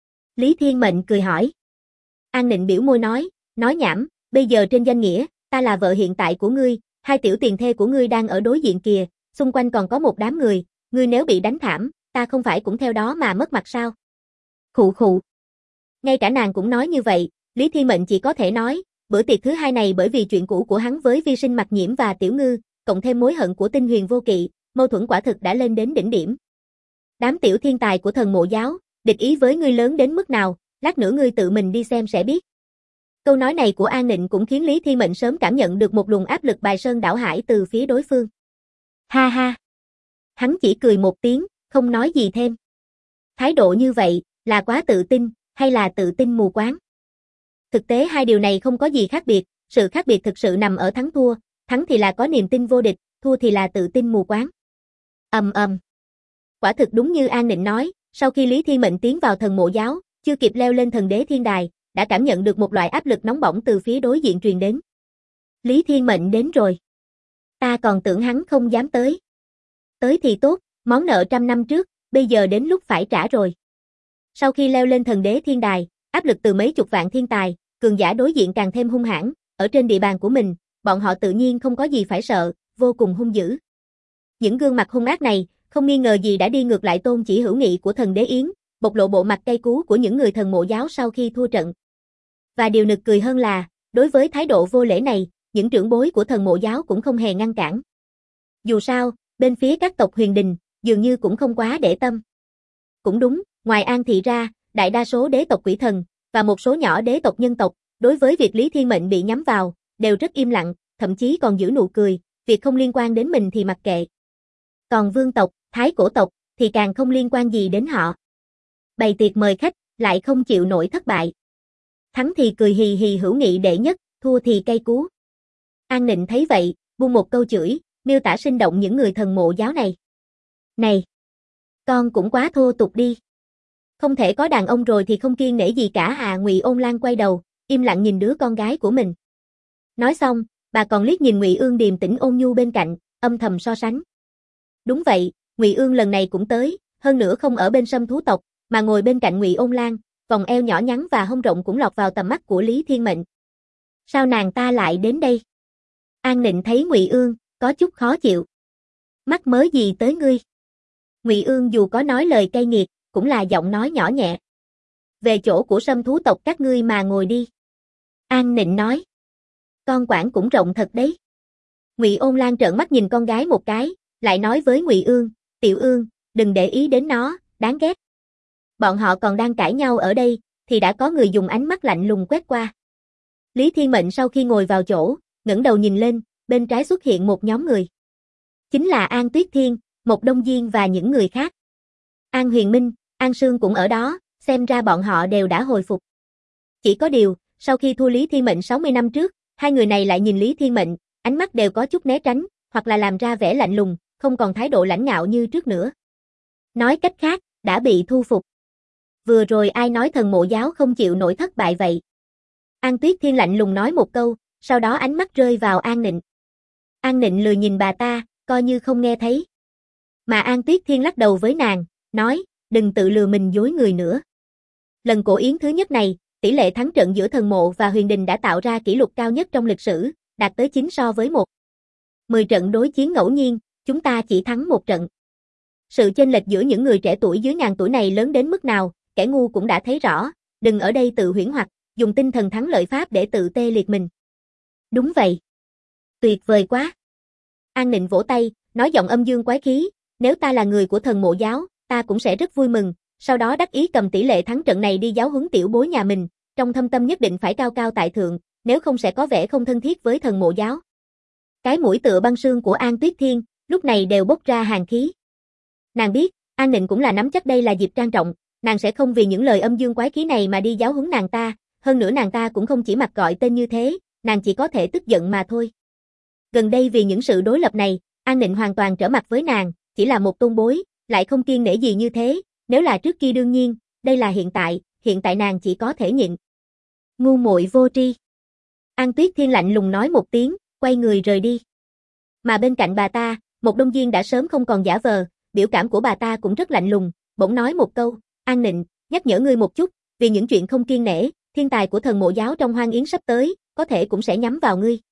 Lý Thiên Mệnh cười hỏi. An Nịnh biểu môi nói nhảm, bây giờ trên danh nghĩa, ta là vợ hiện tại của ngươi, hai tiểu tiền thê của ngươi đang ở đối diện kìa, xung quanh còn có một đám người, ngươi nếu bị đánh thảm, ta không phải cũng theo đó mà mất mặt sao? Khụ khụ. Ngay cả nàng cũng nói như vậy, Lý Thiên Mệnh chỉ có thể nói, bữa tiệc thứ hai này bởi vì chuyện cũ của hắn với Vi Sinh Mặc Nhiễm và Tiểu Ngư, cộng thêm mối hận của Tinh Huyền Vô Kỵ, mâu thuẫn quả thực đã lên đến đỉnh điểm. Đám tiểu thiên tài của thần mộ giáo, địch ý với ngươi lớn đến mức nào, lát nữa ngươi tự mình đi xem sẽ biết. Câu nói này của An Nịnh cũng khiến Lý Thiên Mệnh sớm cảm nhận được một luồng áp lực bài sơn đảo hải từ phía đối phương. Ha ha. Hắn chỉ cười một tiếng, không nói gì thêm. Thái độ như vậy, là quá tự tin, hay là tự tin mù quáng? Thực tế hai điều này không có gì khác biệt, sự khác biệt thực sự nằm ở thắng thua, thắng thì là có niềm tin vô địch, thua thì là tự tin mù quáng. Quả thực đúng như An Nịnh nói, sau khi Lý Thiên Mệnh tiến vào thần mộ giáo, chưa kịp leo lên thần đế thiên đài, đã cảm nhận được một loại áp lực nóng bỏng từ phía đối diện truyền đến. Lý Thiên Mệnh đến rồi. Ta còn tưởng hắn không dám tới. Tới thì tốt, món nợ 100 năm trước, bây giờ đến lúc phải trả rồi. Sau khi leo lên thần đế thiên đài, áp lực từ mấy chục vạn thiên tài, cường giả đối diện càng thêm hung hãn, ở trên địa bàn của mình, bọn họ tự nhiên không có gì phải sợ, vô cùng hung dữ. Những gương mặt hung ác này, không nghi ngờ gì đã đi ngược lại tôn chỉ hữu nghị của thần đế Yến, bộc lộ bộ mặt cay cú của những người thần mộ giáo sau khi thua trận. Và điều nực cười hơn là, đối với thái độ vô lễ này, những trưởng bối của thần mộ giáo cũng không hề ngăn cản. Dù sao, bên phía các tộc huyền đình, dường như cũng không quá để tâm. Cũng đúng, ngoài An Thị ra, đại đa số đế tộc quỷ thần, và một số nhỏ đế tộc nhân tộc, đối với việc Lý Thiên Mệnh bị nhắm vào, đều rất im lặng, thậm chí còn giữ nụ cười, việc không liên quan đến mình thì mặc kệ. Còn vương tộc, thái cổ tộc, thì càng không liên quan gì đến họ. Bày tiệc mời khách, lại không chịu nổi thất bại. Thắng thì cười hì hì hữu nghị đệ nhất, thua thì cay cú. An Nịnh thấy vậy, buông một câu chửi, miêu tả sinh động những người thần mộ giáo này. Này! Con cũng quá thô tục đi. Không thể có đàn ông rồi thì không kiêng nể gì cả à. Ngụy Ôn Lan quay đầu, im lặng nhìn đứa con gái của mình. Nói xong, bà còn liếc nhìn Ngụy Ương điềm tĩnh ôn nhu bên cạnh, âm thầm so sánh. Đúng vậy, Ngụy Ương lần này cũng tới, hơn nữa không ở bên Sâm thú tộc, mà ngồi bên cạnh Ngụy Ôn Lan, vòng eo nhỏ nhắn và hông rộng cũng lọt vào tầm mắt của Lý Thiên Mệnh. Sao nàng ta lại đến đây? An Nịnh thấy Ngụy Ương, có chút khó chịu. Mắc mớ gì tới ngươi? Ngụy Ương dù có nói lời cay nghiệt, cũng là giọng nói nhỏ nhẹ. Về chỗ của Sâm thú tộc các ngươi mà ngồi đi. An Nịnh nói. Con quản cũng rộng thật đấy. Ngụy Ôn Lan trợn mắt nhìn con gái một cái, lại nói với Ngụy Ương, Tiểu Ương, đừng để ý đến nó, đáng ghét. Bọn họ còn đang cãi nhau ở đây, thì đã có người dùng ánh mắt lạnh lùng quét qua. Lý Thiên Mệnh sau khi ngồi vào chỗ, ngẩng đầu nhìn lên, bên trái xuất hiện một nhóm người. Chính là An Tuyết Thiên, Mộc Đông Diên và những người khác. An Huyền Minh, An Sương cũng ở đó, xem ra bọn họ đều đã hồi phục. Chỉ có điều, sau khi thua Lý Thiên Mệnh 60 năm trước, hai người này lại nhìn Lý Thiên Mệnh, ánh mắt đều có chút né tránh, hoặc là làm ra vẻ lạnh lùng, không còn thái độ lãnh ngạo như trước nữa. Nói cách khác, đã bị thu phục. Vừa rồi ai nói thần mộ giáo không chịu nổi thất bại vậy? An Tuyết Thiên lạnh lùng nói một câu, sau đó ánh mắt rơi vào An Nịnh. An Nịnh lười nhìn bà ta, coi như không nghe thấy. Mà An Tuyết Thiên lắc đầu với nàng, nói, đừng tự lừa mình dối người nữa. Lần cổ yến thứ nhất này, tỷ lệ thắng trận giữa thần mộ và huyền đình đã tạo ra kỷ lục cao nhất trong lịch sử, đạt tới 9 so với 1. 10 trận đối chiến ngẫu nhiên, chúng ta chỉ thắng 1 trận. Sự chênh lệch giữa những người trẻ tuổi dưới ngàn tuổi này lớn đến mức nào, kẻ ngu cũng đã thấy rõ, đừng ở đây tự huyễn hoặc, dùng tinh thần thắng lợi pháp để tự tê liệt mình. Đúng vậy. Tuyệt vời quá. An Nịnh vỗ tay, nói giọng âm dương quái khí, nếu ta là người của thần mộ giáo, ta cũng sẽ rất vui mừng, sau đó đắc ý cầm tỷ lệ thắng trận này đi giáo huấn tiểu bối nhà mình, trong thâm tâm nhất định phải cao cao tại thượng, nếu không sẽ có vẻ không thân thiết với thần mộ giáo. Cái mũi tựa băng sương của An Tuyết Thiên, lúc này đều bốc ra hàn khí. Nàng biết, An Nịnh cũng là nắm chắc đây là dịp trang trọng, nàng sẽ không vì những lời âm dương quái khí này mà đi giáo huấn nàng ta, hơn nữa nàng ta cũng không chỉ mặc gọi tên như thế, nàng chỉ có thể tức giận mà thôi. Gần đây vì những sự đối lập này, An Nịnh hoàn toàn trở mặt với nàng, chỉ là một tôn bối, lại không kiêng nể gì như thế, nếu là trước kia đương nhiên, đây là hiện tại nàng chỉ có thể nhịn. Ngu muội vô tri. An Tuyết Thiên lạnh lùng nói một tiếng, quay người rời đi. Mà bên cạnh bà ta, Mộc Đông Diên đã sớm không còn giả vờ, biểu cảm của bà ta cũng rất lạnh lùng, bỗng nói một câu, An Nịnh, nhắc nhở ngươi một chút, vì những chuyện không kiêng nể, thiên tài của thần mộ giáo trong hoang yến sắp tới, có thể cũng sẽ nhắm vào ngươi.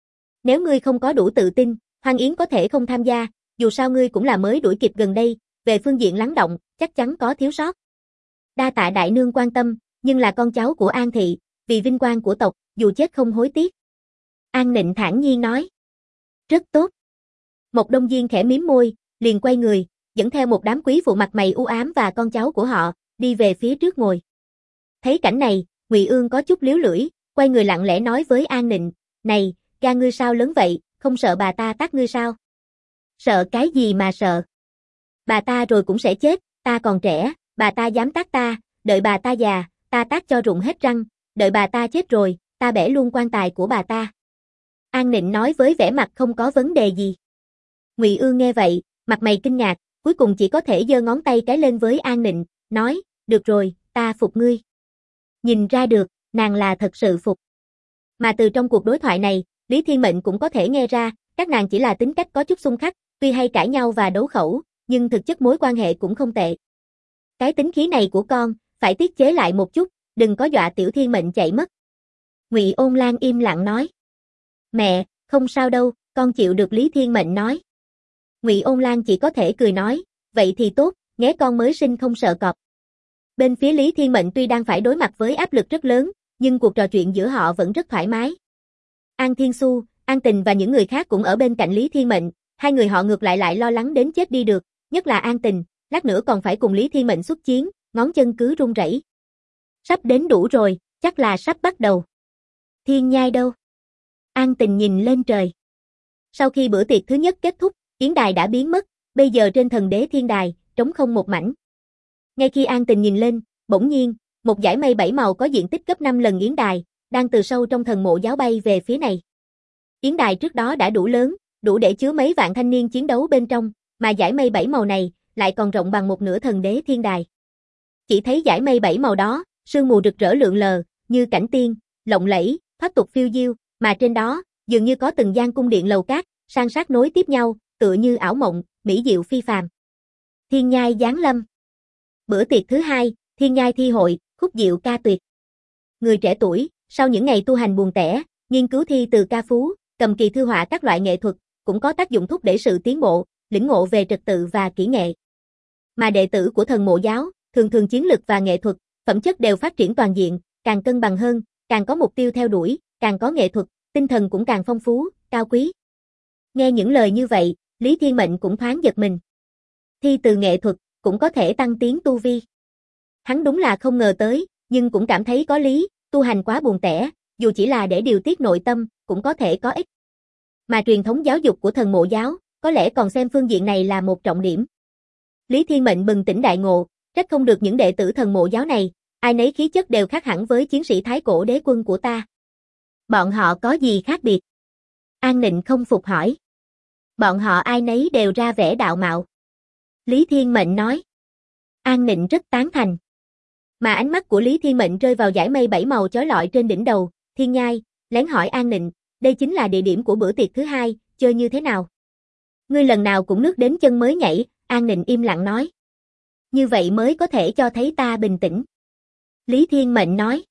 Nếu ngươi không có đủ tự tin, hoang yến có thể không tham gia, dù sao ngươi cũng là mới đuổi kịp gần đây, về phương diện lắng động, chắc chắn có thiếu sót. Đa tạ đại nương quan tâm, nhưng là con cháu của An thị, vì vinh quang của tộc, dù chết không hối tiếc. An Nịnh thản nhiên nói. Rất tốt. Mộc Đông Diên khẽ mím môi, liền quay người, dẫn theo một đám quý phụ mặt mày u ám và con cháu của họ, đi về phía trước ngồi. Thấy cảnh này, Ngụy Ương có chút liếu lưỡi, quay người lặng lẽ nói với An Nịnh, này, gan ngươi sao lớn vậy, không sợ bà ta tát ngươi sao? Sợ cái gì mà sợ? Bà ta rồi cũng sẽ chết, ta còn trẻ, bà ta dám tát ta, đợi bà ta già, ta tát cho rụng hết răng, đợi bà ta chết rồi, ta bẻ luôn quan tài của bà ta. An Nịnh nói với vẻ mặt không có vấn đề gì. Ngụy Ương nghe vậy, mặt mày kinh ngạc, cuối cùng chỉ có thể giơ ngón tay cái lên với An Nịnh, nói, được rồi, ta phục ngươi. Nhìn ra được, nàng là thật sự phục. Mà từ trong cuộc đối thoại này, Lý Thiên Mệnh cũng có thể nghe ra, các nàng chỉ là tính cách có chút xung khắc, tuy hay cãi nhau và đấu khẩu, nhưng thực chất mối quan hệ cũng không tệ. Cái tính khí này của con, phải tiết chế lại một chút, đừng có dọa Tiểu Thiên Mệnh chạy mất. Ngụy Ôn Lan im lặng nói. Mẹ, không sao đâu, con chịu được, Lý Thiên Mệnh nói. Ngụy Ôn Lan chỉ có thể cười nói, vậy thì tốt, nghé con mới sinh không sợ cọp. Bên phía Lý Thiên Mệnh tuy đang phải đối mặt với áp lực rất lớn, nhưng cuộc trò chuyện giữa họ vẫn rất thoải mái. An Thiên Xu, An Tình và những người khác cũng ở bên cạnh Lý Thiên Mệnh, hai người họ ngược lại lo lắng đến chết đi được, nhất là An Tình, lát nữa còn phải cùng Lý Thiên Mệnh xuất chiến, ngón chân cứ run rẩy. Sắp đến đủ rồi, chắc là sắp bắt đầu. Thiên Nhai đâu? An Tình nhìn lên trời. Sau khi bữa tiệc thứ nhất kết thúc, Yến Đài đã biến mất, bây giờ trên Thần Đế Thiên Đài, trống không một mảnh. Ngay khi An Tình nhìn lên, bỗng nhiên, một dải mây 7 màu có diện tích gấp 5 lần Yến Đài, đang từ sâu trong thần mộ giáo bay về phía này. Yến Đài trước đó đã đủ lớn, đủ để chứa mấy vạn thanh niên chiến đấu bên trong, mà dải mây 7 màu này lại còn rộng bằng một nửa Thần Đế Thiên Đài. Chỉ thấy dải mây 7 màu đó, sương mù rực rỡ lượn lờ, như cảnh tiên, lộng lẫy, thoát tục phiêu diêu, mà trên đó, dường như có từng gian cung điện lầu cát, san sát nối tiếp nhau, tựa như ảo mộng, mỹ diệu phi phàm. Thiên Nhai giáng lâm. Bữa tiệc thứ hai, Thiên Nhai thi hội, khúc diệu ca tuyệt. Người trẻ tuổi, sau những ngày tu hành buồn tẻ, nghiên cứu thi từ ca phú, cầm kỳ thư họa các loại nghệ thuật, cũng có tác dụng thúc đẩy sự tiến bộ, lĩnh ngộ về trật tự và kỹ nghệ. Mà đệ tử của thần mộ giáo, thường chiến lực và nghệ thuật, phẩm chất đều phát triển toàn diện, càng cân bằng hơn, càng có mục tiêu theo đuổi, càng có nghệ thuật, tinh thần cũng càng phong phú, cao quý. Nghe những lời như vậy, Lý Thiên Mệnh cũng thoáng giật mình. Thi từ nghệ thuật, cũng có thể tăng tiến tu vi. Hắn đúng là không ngờ tới, nhưng cũng cảm thấy có lý, tu hành quá buồn tẻ, dù chỉ là để điều tiết nội tâm, cũng có thể có ích. Mà truyền thống giáo dục của thần mộ giáo, có lẽ còn xem phương diện này là một trọng điểm. Lý Thiên Mệnh bừng tỉnh đại ngộ, trách không được những đệ tử thần mộ giáo này, ai nấy khí chất đều khác hẳn với chiến sĩ Thái Cổ đế quân của ta. Bọn họ có gì khác biệt? An Nịnh không phục hỏi. Bọn họ ai nấy đều ra vẻ đạo mạo. Lý Thiên Mệnh nói. An Nịnh rất tán thành. Mà ánh mắt của Lý Thiên Mệnh rơi vào dải mây 7 màu chói lọi trên đỉnh đầu, Thiên Nhai, lén hỏi An Nịnh, đây chính là địa điểm của bữa tiệc thứ hai, chơi như thế nào? Ngươi lần nào cũng nước đến chân mới nhảy, An Nịnh im lặng nói. Như vậy mới có thể cho thấy ta bình tĩnh. Lý Thiên Mệnh nói.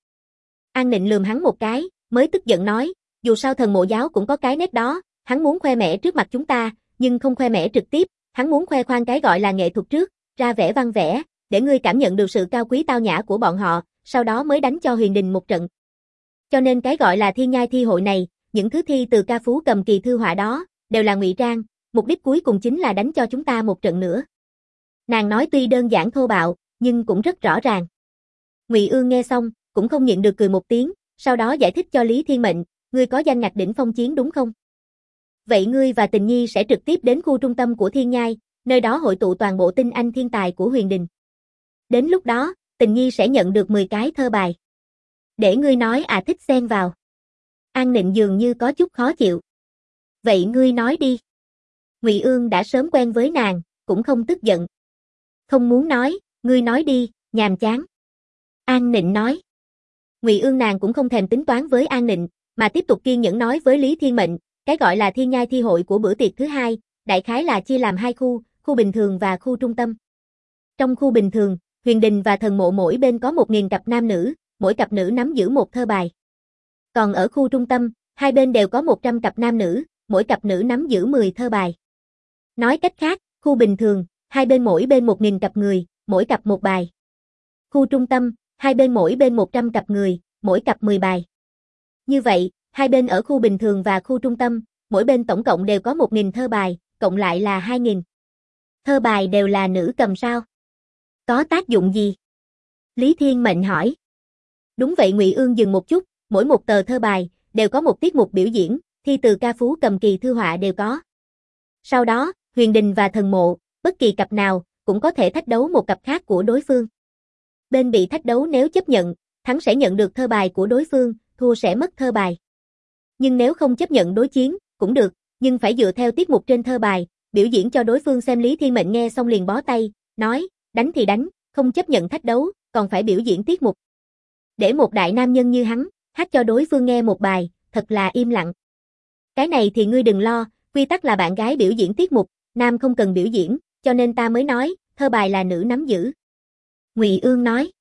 An Nịnh lườm hắn một cái, mới tức giận nói, dù sao thần mộ giáo cũng có cái nét đó, hắn muốn khoe mẽ trước mặt chúng ta, nhưng không khoe mẽ trực tiếp, hắn muốn khoe khoang cái gọi là nghệ thuật trước, ra vẻ văn vẽ, để ngươi cảm nhận được sự cao quý tao nhã của bọn họ, sau đó mới đánh cho Huyền Đình một trận. Cho nên cái gọi là Thiên Nhai thi hội này, những thứ thi từ ca phú cầm kỳ thư họa đó, đều là ngụy trang, mục đích cuối cùng chính là đánh cho chúng ta một trận nữa. Nàng nói tuy đơn giản thô bạo, nhưng cũng rất rõ ràng. Ngụy Ương nghe xong, cũng không nhịn được cười một tiếng, sau đó giải thích cho Lý Thiên Mệnh, ngươi có danh ngạch đỉnh phong chiến đúng không? Vậy ngươi và Tình Nhi sẽ trực tiếp đến khu trung tâm của Thiên Nhai, nơi đó hội tụ toàn bộ tinh anh thiên tài của Huyền Đình. Đến lúc đó, Tình Nhi sẽ nhận được 10 cái thơ bài. Để ngươi nói thích xen vào. An Nịnh dường như có chút khó chịu. Vậy ngươi nói đi. Ngụy Ương đã sớm quen với nàng, cũng không tức giận. Không muốn nói, ngươi nói đi, nhàm chán. An Nịnh nói. Ngụy Ương nàng cũng không thèm tính toán với An Nịnh, mà tiếp tục kiên nhẫn nói với Lý Thiên Mệnh, cái gọi là Thiên Nhai thi hội của bữa tiệc thứ hai, đại khái là chia làm hai khu, khu bình thường và khu trung tâm. Trong khu bình thường, Huyền Đình và thần mộ mỗi bên có 1.000 cặp nam nữ, mỗi cặp nữ nắm giữ một thơ bài. Còn ở khu trung tâm, hai bên đều có 100 cặp nam nữ, mỗi cặp nữ nắm giữ 10 thơ bài. Nói cách khác, khu bình thường, hai bên mỗi bên 1.000 cặp người, mỗi cặp một bài. Khu trung tâm, hai bên mỗi bên 100 cặp người, mỗi cặp 10 bài. Như vậy, hai bên ở khu bình thường và khu trung tâm, mỗi bên tổng cộng đều có 1.000 thơ bài, cộng lại là 2.000. Thơ bài đều là nữ cầm sao? Có tác dụng gì? Lý Thiên Mệnh hỏi. Đúng vậy, Ngụy Ương dừng một chút, mỗi một tờ thơ bài, đều có một tiết mục biểu diễn, thi từ ca phú cầm kỳ thư họa đều có. Sau đó, Huyền Đình và thần mộ, bất kỳ cặp nào, cũng có thể thách đấu một cặp khác của đối phương. Bên bị thách đấu nếu chấp nhận, thắng sẽ nhận được thơ bài của đối phương, thua sẽ mất thơ bài. Nhưng nếu không chấp nhận đối chiến, cũng được, nhưng phải dựa theo tiết mục trên thơ bài, biểu diễn cho đối phương xem. Lý Thiên Mệnh nghe xong liền bó tay, nói, đánh thì đánh, không chấp nhận thách đấu, còn phải biểu diễn tiết mục. Để một đại nam nhân như hắn, hát cho đối phương nghe một bài, thật là im lặng. Cái này thì ngươi đừng lo, quy tắc là bạn gái biểu diễn tiết mục, nam không cần biểu diễn, cho nên ta mới nói, thơ bài là nữ nắm giữ. Ngụy Ương nói.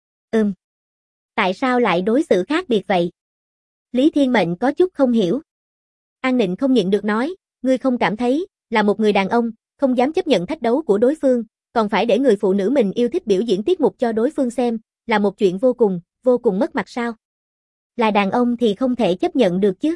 Tại sao lại đối xử khác biệt vậy? Lý Thiên Mệnh có chút không hiểu. An Nịnh không nhịn được nói, ngươi không cảm thấy, là một người đàn ông, không dám chấp nhận thách đấu của đối phương, còn phải để người phụ nữ mình yêu thích biểu diễn tiết mục cho đối phương xem, là một chuyện vô cùng mất mặt sao? Là đàn ông thì không thể chấp nhận được chứ?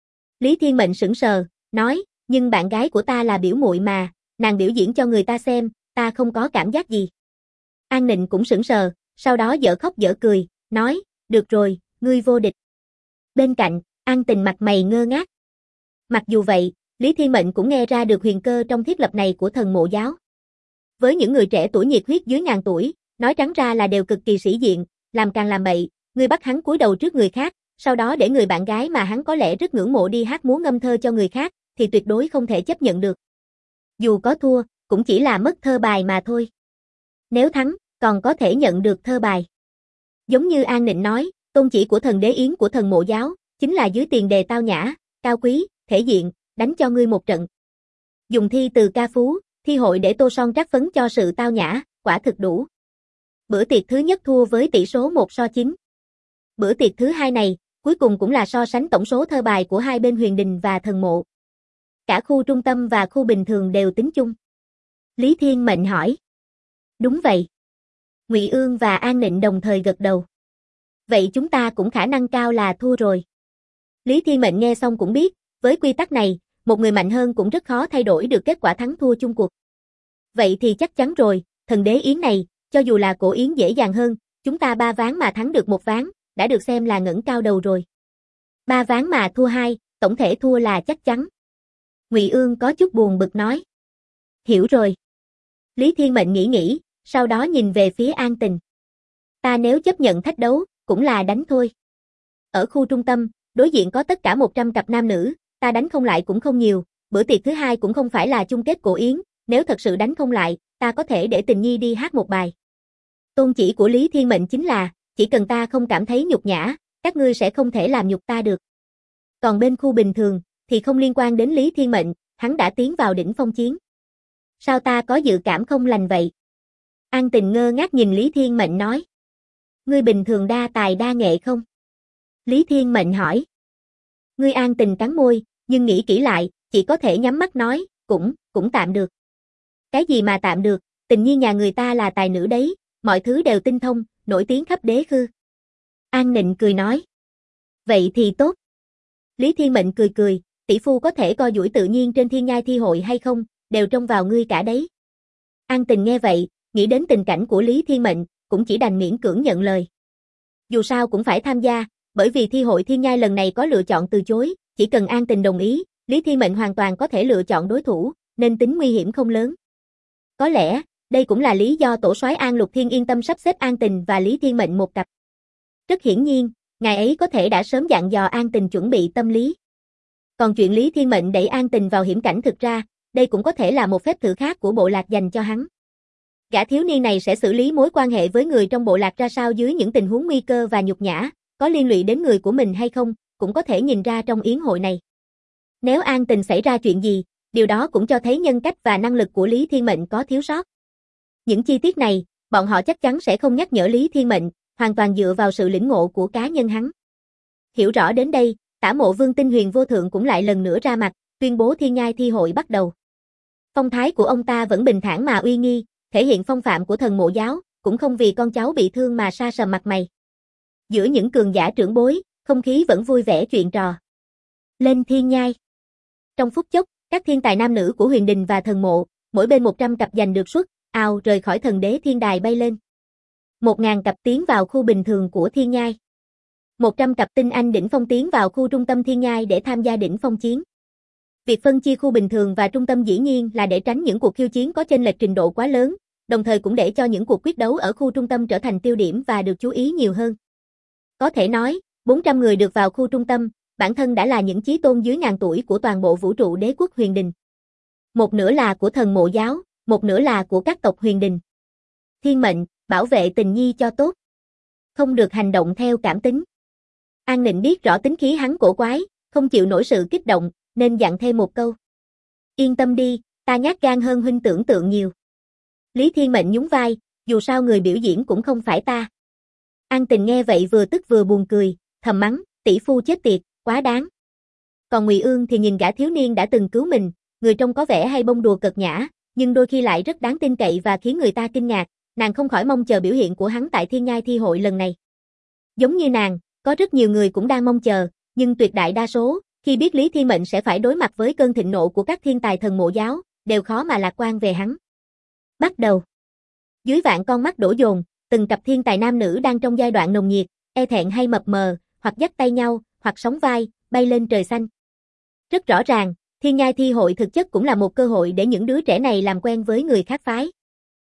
Lý Thiên Mệnh sững sờ, nói, nhưng bạn gái của ta là biểu muội mà, nàng biểu diễn cho người ta xem, ta không có cảm giác gì. An Nịnh cũng sững sờ, sau đó dở khóc dở cười, nói, được rồi, ngươi vô địch. Bên cạnh, An Tình mặt mày ngơ ngác. Mặc dù vậy, Lý Thiên Mệnh cũng nghe ra được huyền cơ trong thiết lập này của thần mộ giáo. Với những người trẻ tuổi nhiệt huyết dưới ngàn tuổi, nói trắng ra là đều cực kỳ sĩ diện, làm càng làm bậy, ngươi bắt hắn cúi đầu trước người khác, sau đó để người bạn gái mà hắn có lẽ rất ngưỡng mộ đi hát múa ngâm thơ cho người khác, thì tuyệt đối không thể chấp nhận được. Dù có thua, cũng chỉ là mất thơ bài mà thôi. Nếu thắng, còn có thể nhận được thơ bài. Giống như An Nịnh nói, tôn chỉ của thần đế yến của thần mộ giáo, chính là dưới tiền đề tao nhã, cao quý, thể diện, đánh cho ngươi một trận. Dùng thi từ ca phú, thi hội để tô son trắc phấn cho sự tao nhã, quả thực đủ. Bữa tiệc thứ nhất thua với tỷ số 1-9. Bữa tiệc thứ hai này, cuối cùng cũng là so sánh tổng số thơ bài của hai bên huyền đình và thần mộ. Cả khu trung tâm và khu bình thường đều tính chung. Lý Thiên Mệnh hỏi. Đúng vậy. Ngụy Ương và An Nịnh đồng thời gật đầu. Vậy chúng ta cũng khả năng cao là thua rồi. Lý Thiên Mệnh nghe xong cũng biết, với quy tắc này, một người mạnh hơn cũng rất khó thay đổi được kết quả thắng thua chung cuộc. Vậy thì chắc chắn rồi, thần đế yến này, cho dù là cổ yến dễ dàng hơn, chúng ta 3 ván mà thắng được 1 ván, đã được xem là ngẩng cao đầu rồi. 3 ván mà thua 2, tổng thể thua là chắc chắn. Ngụy Ương có chút buồn bực nói. Hiểu rồi. Lý Thiên Mệnh nghĩ, sau đó nhìn về phía An Tình. Ta nếu chấp nhận thách đấu, cũng là đánh thôi. Ở khu trung tâm, đối diện có tất cả 100 cặp nam nữ, ta đánh không lại cũng không nhiều, bữa tiệc thứ hai cũng không phải là chung kết cổ yến, nếu thật sự đánh không lại, ta có thể để Tình Nhi đi hát một bài. Tôn chỉ của Lý Thiên Mệnh chính là, chỉ cần ta không cảm thấy nhục nhã, các ngươi sẽ không thể làm nhục ta được. Còn bên khu bình thường, thì không liên quan đến Lý Thiên Mệnh, hắn đã tiến vào đỉnh phong chiến. Sao ta có dự cảm không lành vậy? An Tình ngơ ngác nhìn Lý Thiên Mệnh nói. Ngươi bình thường đa tài đa nghệ không? Lý Thiên Mệnh hỏi. Ngươi An Tình cắn môi, nhưng nghĩ kỹ lại, chỉ có thể nhắm mắt nói, cũng tạm được. Cái gì mà tạm được, Tình Nhi nhà người ta là tài nữ đấy, mọi thứ đều tinh thông, nổi tiếng khắp đế khư. An Nịnh cười nói. Vậy thì tốt. Lý Thiên Mệnh cười, tỷ phu có thể co duỗi tự nhiên trên thiên nhai thi hội hay không, đều trông vào ngươi cả đấy. An Tình nghe vậy, nghĩ đến tình cảnh của Lý Thiên Mệnh, cũng chỉ đành miễn cưỡng nhận lời. Dù sao cũng phải tham gia, bởi vì thi hội thiên nhai lần này có lựa chọn từ chối, chỉ cần An Tình đồng ý, Lý Thiên Mệnh hoàn toàn có thể lựa chọn đối thủ, nên tính nguy hiểm không lớn. Có lẽ, đây cũng là lý do tổ soái An Lục Thiên yên tâm sắp xếp An Tình và Lý Thiên Mệnh một cặp. Rất hiển nhiên, ngài ấy có thể đã sớm dặn dò An Tình chuẩn bị tâm lý. Còn chuyện Lý Thiên Mệnh đẩy An Tình vào hiểm cảnh, thực ra, đây cũng có thể là một phép thử khác của bộ lạc dành cho hắn. Gã thiếu niên này sẽ xử lý mối quan hệ với người trong bộ lạc ra sao dưới những tình huống nguy cơ và nhục nhã, có liên lụy đến người của mình hay không, cũng có thể nhìn ra trong yến hội này. Nếu An Tình xảy ra chuyện gì, điều đó cũng cho thấy nhân cách và năng lực của Lý Thiên Mệnh có thiếu sót. Những chi tiết này, bọn họ chắc chắn sẽ không nhắc nhở Lý Thiên Mệnh, hoàn toàn dựa vào sự lĩnh ngộ của cá nhân hắn. Hiểu rõ đến đây, Tả Mộ Vương Tinh Huyền Vô Thượng cũng lại lần nữa ra mặt, tuyên bố thiên nhai thi hội bắt đầu. Phong thái của ông ta vẫn bình thản mà uy nghi, thể hiện phong phạm của thần mộ giáo, cũng không vì con cháu bị thương mà sa sầm mặt mày. Giữa những cường giả trưởng bối, không khí vẫn vui vẻ chuyện trò. Lên thiên nhai. Trong phút chốc, các thiên tài nam nữ của huyền đình và thần mộ, mỗi bên 100 cặp giành được suất, ào rời khỏi thần đế thiên đài bay lên. 1000 cặp tiến vào khu bình thường của thiên nhai. 100 cặp tinh anh đỉnh phong tiến vào khu trung tâm thiên nhai để tham gia đỉnh phong chiến. Việc phân chia khu bình thường và trung tâm dĩ nhiên là để tránh những cuộc khiêu chiến có chênh lệch trình độ quá lớn, đồng thời cũng để cho những cuộc quyết đấu ở khu trung tâm trở thành tiêu điểm và được chú ý nhiều hơn. Có thể nói, 400 người được vào khu trung tâm, bản thân đã là những chí tôn dưới ngàn tuổi của toàn bộ vũ trụ đế quốc huyền đình. Một nửa là của thần mộ giáo, một nửa là của các tộc huyền đình. Thiên mệnh, bảo vệ tình nhi cho tốt. Không được hành động theo cảm tính. An Nịnh biết rõ tính khí hắn cổ quái, không chịu nổi sự kích động, nên dặn thêm một câu. Yên tâm đi, ta nhát gan hơn huynh tưởng tượng nhiều. Lý Thiên Mệnh nhún vai, dù sao người biểu diễn cũng không phải ta. An Tình nghe vậy vừa tức vừa buồn cười, thầm mắng, tỷ phu chết tiệt, quá đáng. Còn Ngụy Ương thì nhìn gã thiếu niên đã từng cứu mình, người trông có vẻ hay bông đùa cợt nhã, nhưng đôi khi lại rất đáng tin cậy và khiến người ta kinh ngạc, nàng không khỏi mong chờ biểu hiện của hắn tại Thiên Nhai Thi hội lần này. Giống như nàng, có rất nhiều người cũng đang mong chờ, nhưng tuyệt đại đa số, khi biết Lý Thiên Mệnh sẽ phải đối mặt với cơn thịnh nộ của các thiên tài thần mộ giáo, đều khó mà lạc quan về hắn. Bắt đầu. Dưới vạn con mắt đổ dồn, từng cặp thiên tài nam nữ đang trong giai đoạn nồng nhiệt, e thẹn hay mập mờ, hoặc dắt tay nhau, hoặc sóng vai, bay lên trời xanh. Rất rõ ràng, Thiên Nhai Thi hội thực chất cũng là một cơ hội để những đứa trẻ này làm quen với người khác phái.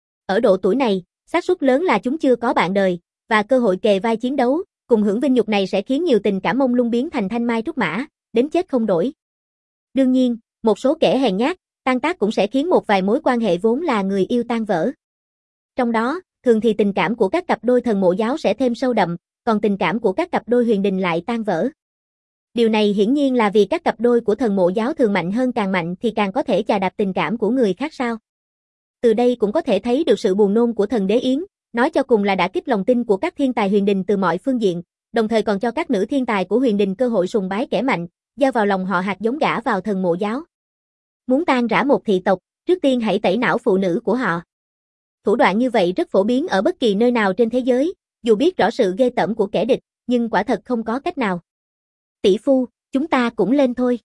Ở độ tuổi này, xác suất lớn là chúng chưa có bạn đời, và cơ hội kề vai chiến đấu, cùng hưởng vinh nhục này sẽ khiến nhiều tình cảm mông lung biến thành thanh mai trúc mã, đến chết không đổi. Đương nhiên, một số kẻ hèn nhát, tan tác cũng sẽ khiến một vài mối quan hệ vốn là người yêu tan vỡ. Trong đó, thường thì tình cảm của các cặp đôi thần mộ giáo sẽ thêm sâu đậm, còn tình cảm của các cặp đôi huyền đình lại tan vỡ. Điều này hiển nhiên là vì các cặp đôi của thần mộ giáo thường mạnh hơn, càng mạnh thì càng có thể chà đạp tình cảm của người khác sao. Từ đây cũng có thể thấy được sự buồn nôn của thần đế Yến, nói cho cùng là đã kích lòng tin của các thiên tài huyền đình từ mọi phương diện, đồng thời còn cho các nữ thiên tài của huyền đình cơ hội sùng bái kẻ mạnh, gieo vào lòng họ hạt giống gả vào thần mộ giáo. Muốn tan rã một thị tộc, trước tiên hãy tẩy não phụ nữ của họ. Thủ đoạn như vậy rất phổ biến ở bất kỳ nơi nào trên thế giới, dù biết rõ sự ghê tởm của kẻ địch, nhưng quả thật không có cách nào. Tỷ phu, chúng ta cũng lên thôi.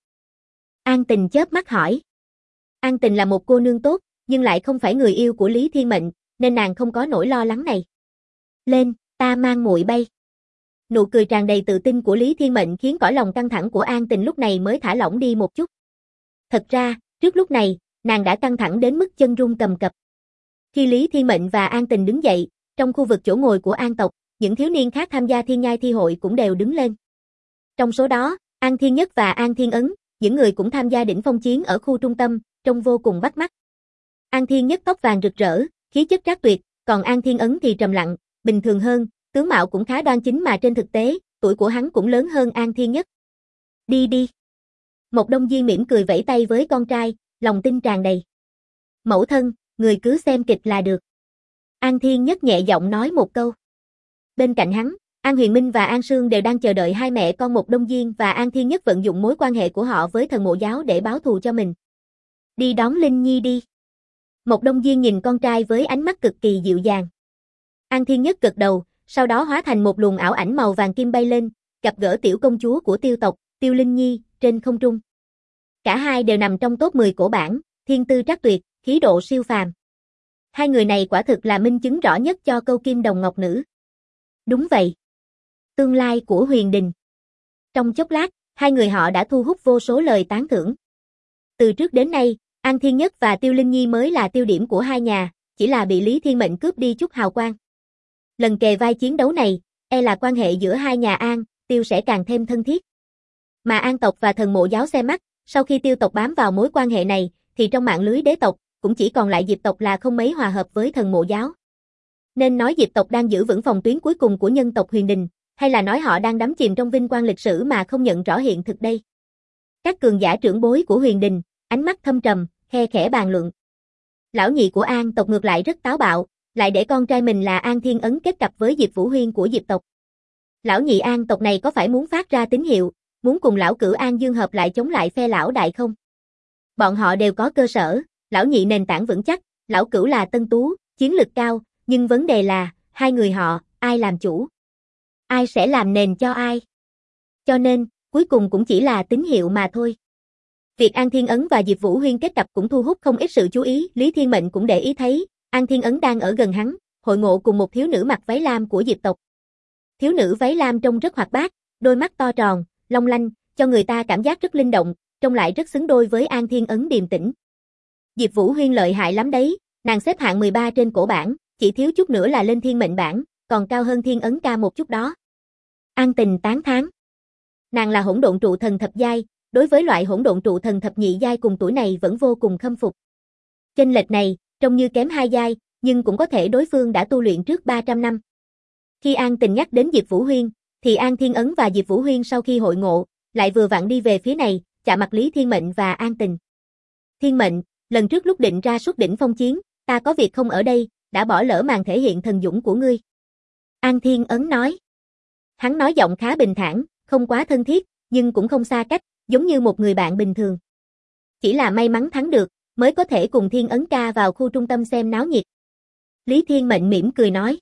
An Tình chớp mắt hỏi. An Tình là một cô nương tốt, nhưng lại không phải người yêu của Lý Thiên Mệnh, nên nàng không có nỗi lo lắng này. Lên, ta mang muội bay. Nụ cười tràn đầy tự tin của Lý Thiên Mệnh khiến cõi lòng căng thẳng của An Tình lúc này mới thả lỏng đi một chút. Thật ra, trước lúc này, nàng đã căng thẳng đến mức chân run cầm cập. Khi Lý Thiên Mệnh và An Tình đứng dậy, trong khu vực chỗ ngồi của An tộc, những thiếu niên khác tham gia Thiên Nhai Thi hội cũng đều đứng lên. Trong số đó, An Thiên Nhất và An Thiên Ấn, những người cũng tham gia đỉnh phong chiến ở khu trung tâm, trông vô cùng bắt mắt. An Thiên Nhất tóc vàng rực rỡ, khí chất trác tuyệt, còn An Thiên Ấn thì trầm lặng, bình thường hơn, tướng mạo cũng khá đoan chính mà trên thực tế, tuổi của hắn cũng lớn hơn An Thiên Nhất. Đi đi. Một Đông Diên mỉm cười vẫy tay với con trai, lòng tin tràn đầy. Mẫu thân, người cứ xem kịch là được. An Thiên Nhất nhẹ giọng nói một câu. Bên cạnh hắn, An Huyền Minh và An Sương đều đang chờ đợi hai mẹ con Một Đông Diên và An Thiên Nhất vận dụng mối quan hệ của họ với thần mộ giáo để báo thù cho mình. Đi đón Linh Nhi đi. Một Đông Diên nhìn con trai với ánh mắt cực kỳ dịu dàng. An Thiên Nhất gật đầu, sau đó hóa thành một luồng ảo ảnh màu vàng kim bay lên, gặp gỡ tiểu công chúa của Tiêu tộc, Tiêu Linh Nhi, trên không trung. Cả hai đều nằm trong top 10 cổ bảng, thiên tư trác tuyệt, khí độ siêu phàm. Hai người này quả thực là minh chứng rõ nhất cho câu kim đồng ngọc nữ. Đúng vậy. Tương lai của huyền đình. Trong chốc lát, hai người họ đã thu hút vô số lời tán thưởng. Từ trước đến nay, An Thiên Nhất và Tiêu Linh Nhi mới là tiêu điểm của hai nhà, chỉ là bị Lý Thiên Mệnh cướp đi chút hào quang. Lần kề vai chiến đấu này, e là quan hệ giữa hai nhà An, Tiêu sẽ càng thêm thân thiết. Mà An tộc và thần mộ giáo xe mắt, sau khi Tiêu tộc bám vào mối quan hệ này, thì trong mạng lưới đế tộc, cũng chỉ còn lại Diệp tộc là không mấy hòa hợp với thần mộ giáo. Nên nói Diệp tộc đang giữ vững phòng tuyến cuối cùng của nhân tộc huyền đình, hay là nói họ đang đắm chìm trong vinh quang lịch sử mà không nhận rõ hiện thực đây? Các cường giả trưởng bối của huyền đình, ánh mắt thâm trầm, khe khẽ bàn luận. Lão nhị của An tộc ngược lại rất táo bạo, lại để con trai mình là An Thiên Ấn kết cặp với Diệp Vũ Huyên của Diệp tộc. Lão nhị An tộc này có phải muốn phát ra tín hiệu, muốn cùng lão cửu An Dương hợp lại chống lại phe lão đại không? Bọn họ đều có cơ sở, lão nhị nền tảng vững chắc, lão cửu là tân tú, chiến lực cao, nhưng vấn đề là, hai người họ, ai làm chủ? Ai sẽ làm nền cho ai? Cho nên, cuối cùng cũng chỉ là tín hiệu mà thôi. Việc An Thiên Ấn và Diệp Vũ Huyên kết cặp cũng thu hút không ít sự chú ý, Lý Thiên Mệnh cũng để ý thấy, An Thiên Ấn đang ở gần hắn, hội ngộ cùng một thiếu nữ mặc váy lam của Diệp tộc. Thiếu nữ váy lam trông rất hoạt bát, đôi mắt to tròn, long lanh, cho người ta cảm giác rất linh động, trông lại rất xứng đôi với An Thiên Ấn điềm tĩnh. Diệp Vũ Huyên lợi hại lắm đấy, nàng xếp hạng 13 trên cổ bảng, chỉ thiếu chút nữa là lên thiên mệnh bảng, còn cao hơn Thiên Ấn ca một chút đó. An Tình tán thán. Nàng là hỗn độn trụ thần thập giai, đối với loại hỗn độn trụ thần thập nhị giai cùng tuổi này vẫn vô cùng khâm phục. Chênh lệch này, trông như kém 2 giai, nhưng cũng có thể đối phương đã tu luyện trước 300 năm. Khi An Tình nhắc đến Diệp Vũ Huyên, thì An Thiên Ấn và Diệp Vũ Huyên sau khi hội ngộ, lại vừa vặn đi về phía này, chạm mặt Lý Thiên Mệnh và An Tình. Thiên Mệnh, lần trước lúc định ra xuất đỉnh phong chiến, ta có việc không ở đây, đã bỏ lỡ màn thể hiện thần dũng của ngươi. An Thiên Ấn nói. Hắn nói giọng khá bình thản, không quá thân thiết, nhưng cũng không xa cách, giống như một người bạn bình thường. Chỉ là may mắn thắng được, mới có thể cùng Thiên Ấn ca vào khu trung tâm xem náo nhiệt. Lý Thiên Mệnh mỉm cười nói.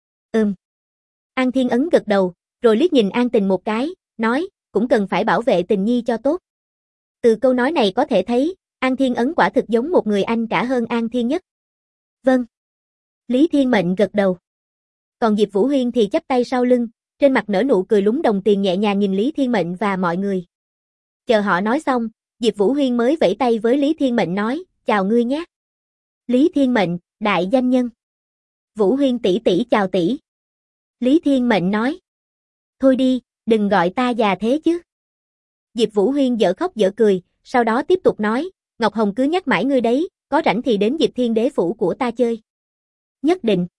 An Thiên Ấn gật đầu, rồi liếc nhìn An Tình một cái, nói, cũng cần phải bảo vệ Tình Nhi cho tốt. Từ câu nói này có thể thấy, An Thiên Ấn quả thực giống một người anh cả hơn An Thiên Nhất. Vâng. Lý Thiên Mệnh gật đầu. Còn Diệp Vũ Huyên thì chắp tay sau lưng, trên mặt nở nụ cười lúng đồng tiền nhẹ nhàng nhìn Lý Thiên Mệnh và mọi người. Chờ họ nói xong, Diệp Vũ Huyên mới vẫy tay với Lý Thiên Mệnh nói, chào ngươi nhé. Lý Thiên Mệnh, đại danh nhân. Vũ Huyên tỷ tỷ chào tỷ. Lý Thiên Mệnh nói. Thôi đi, đừng gọi ta già thế chứ. Diệp Vũ Huyên dở khóc dở cười, sau đó tiếp tục nói, Ngọc Hồng cứ nhắc mãi ngươi đấy, có rảnh thì đến Diệp Thiên Đế phủ của ta chơi. Nhất định.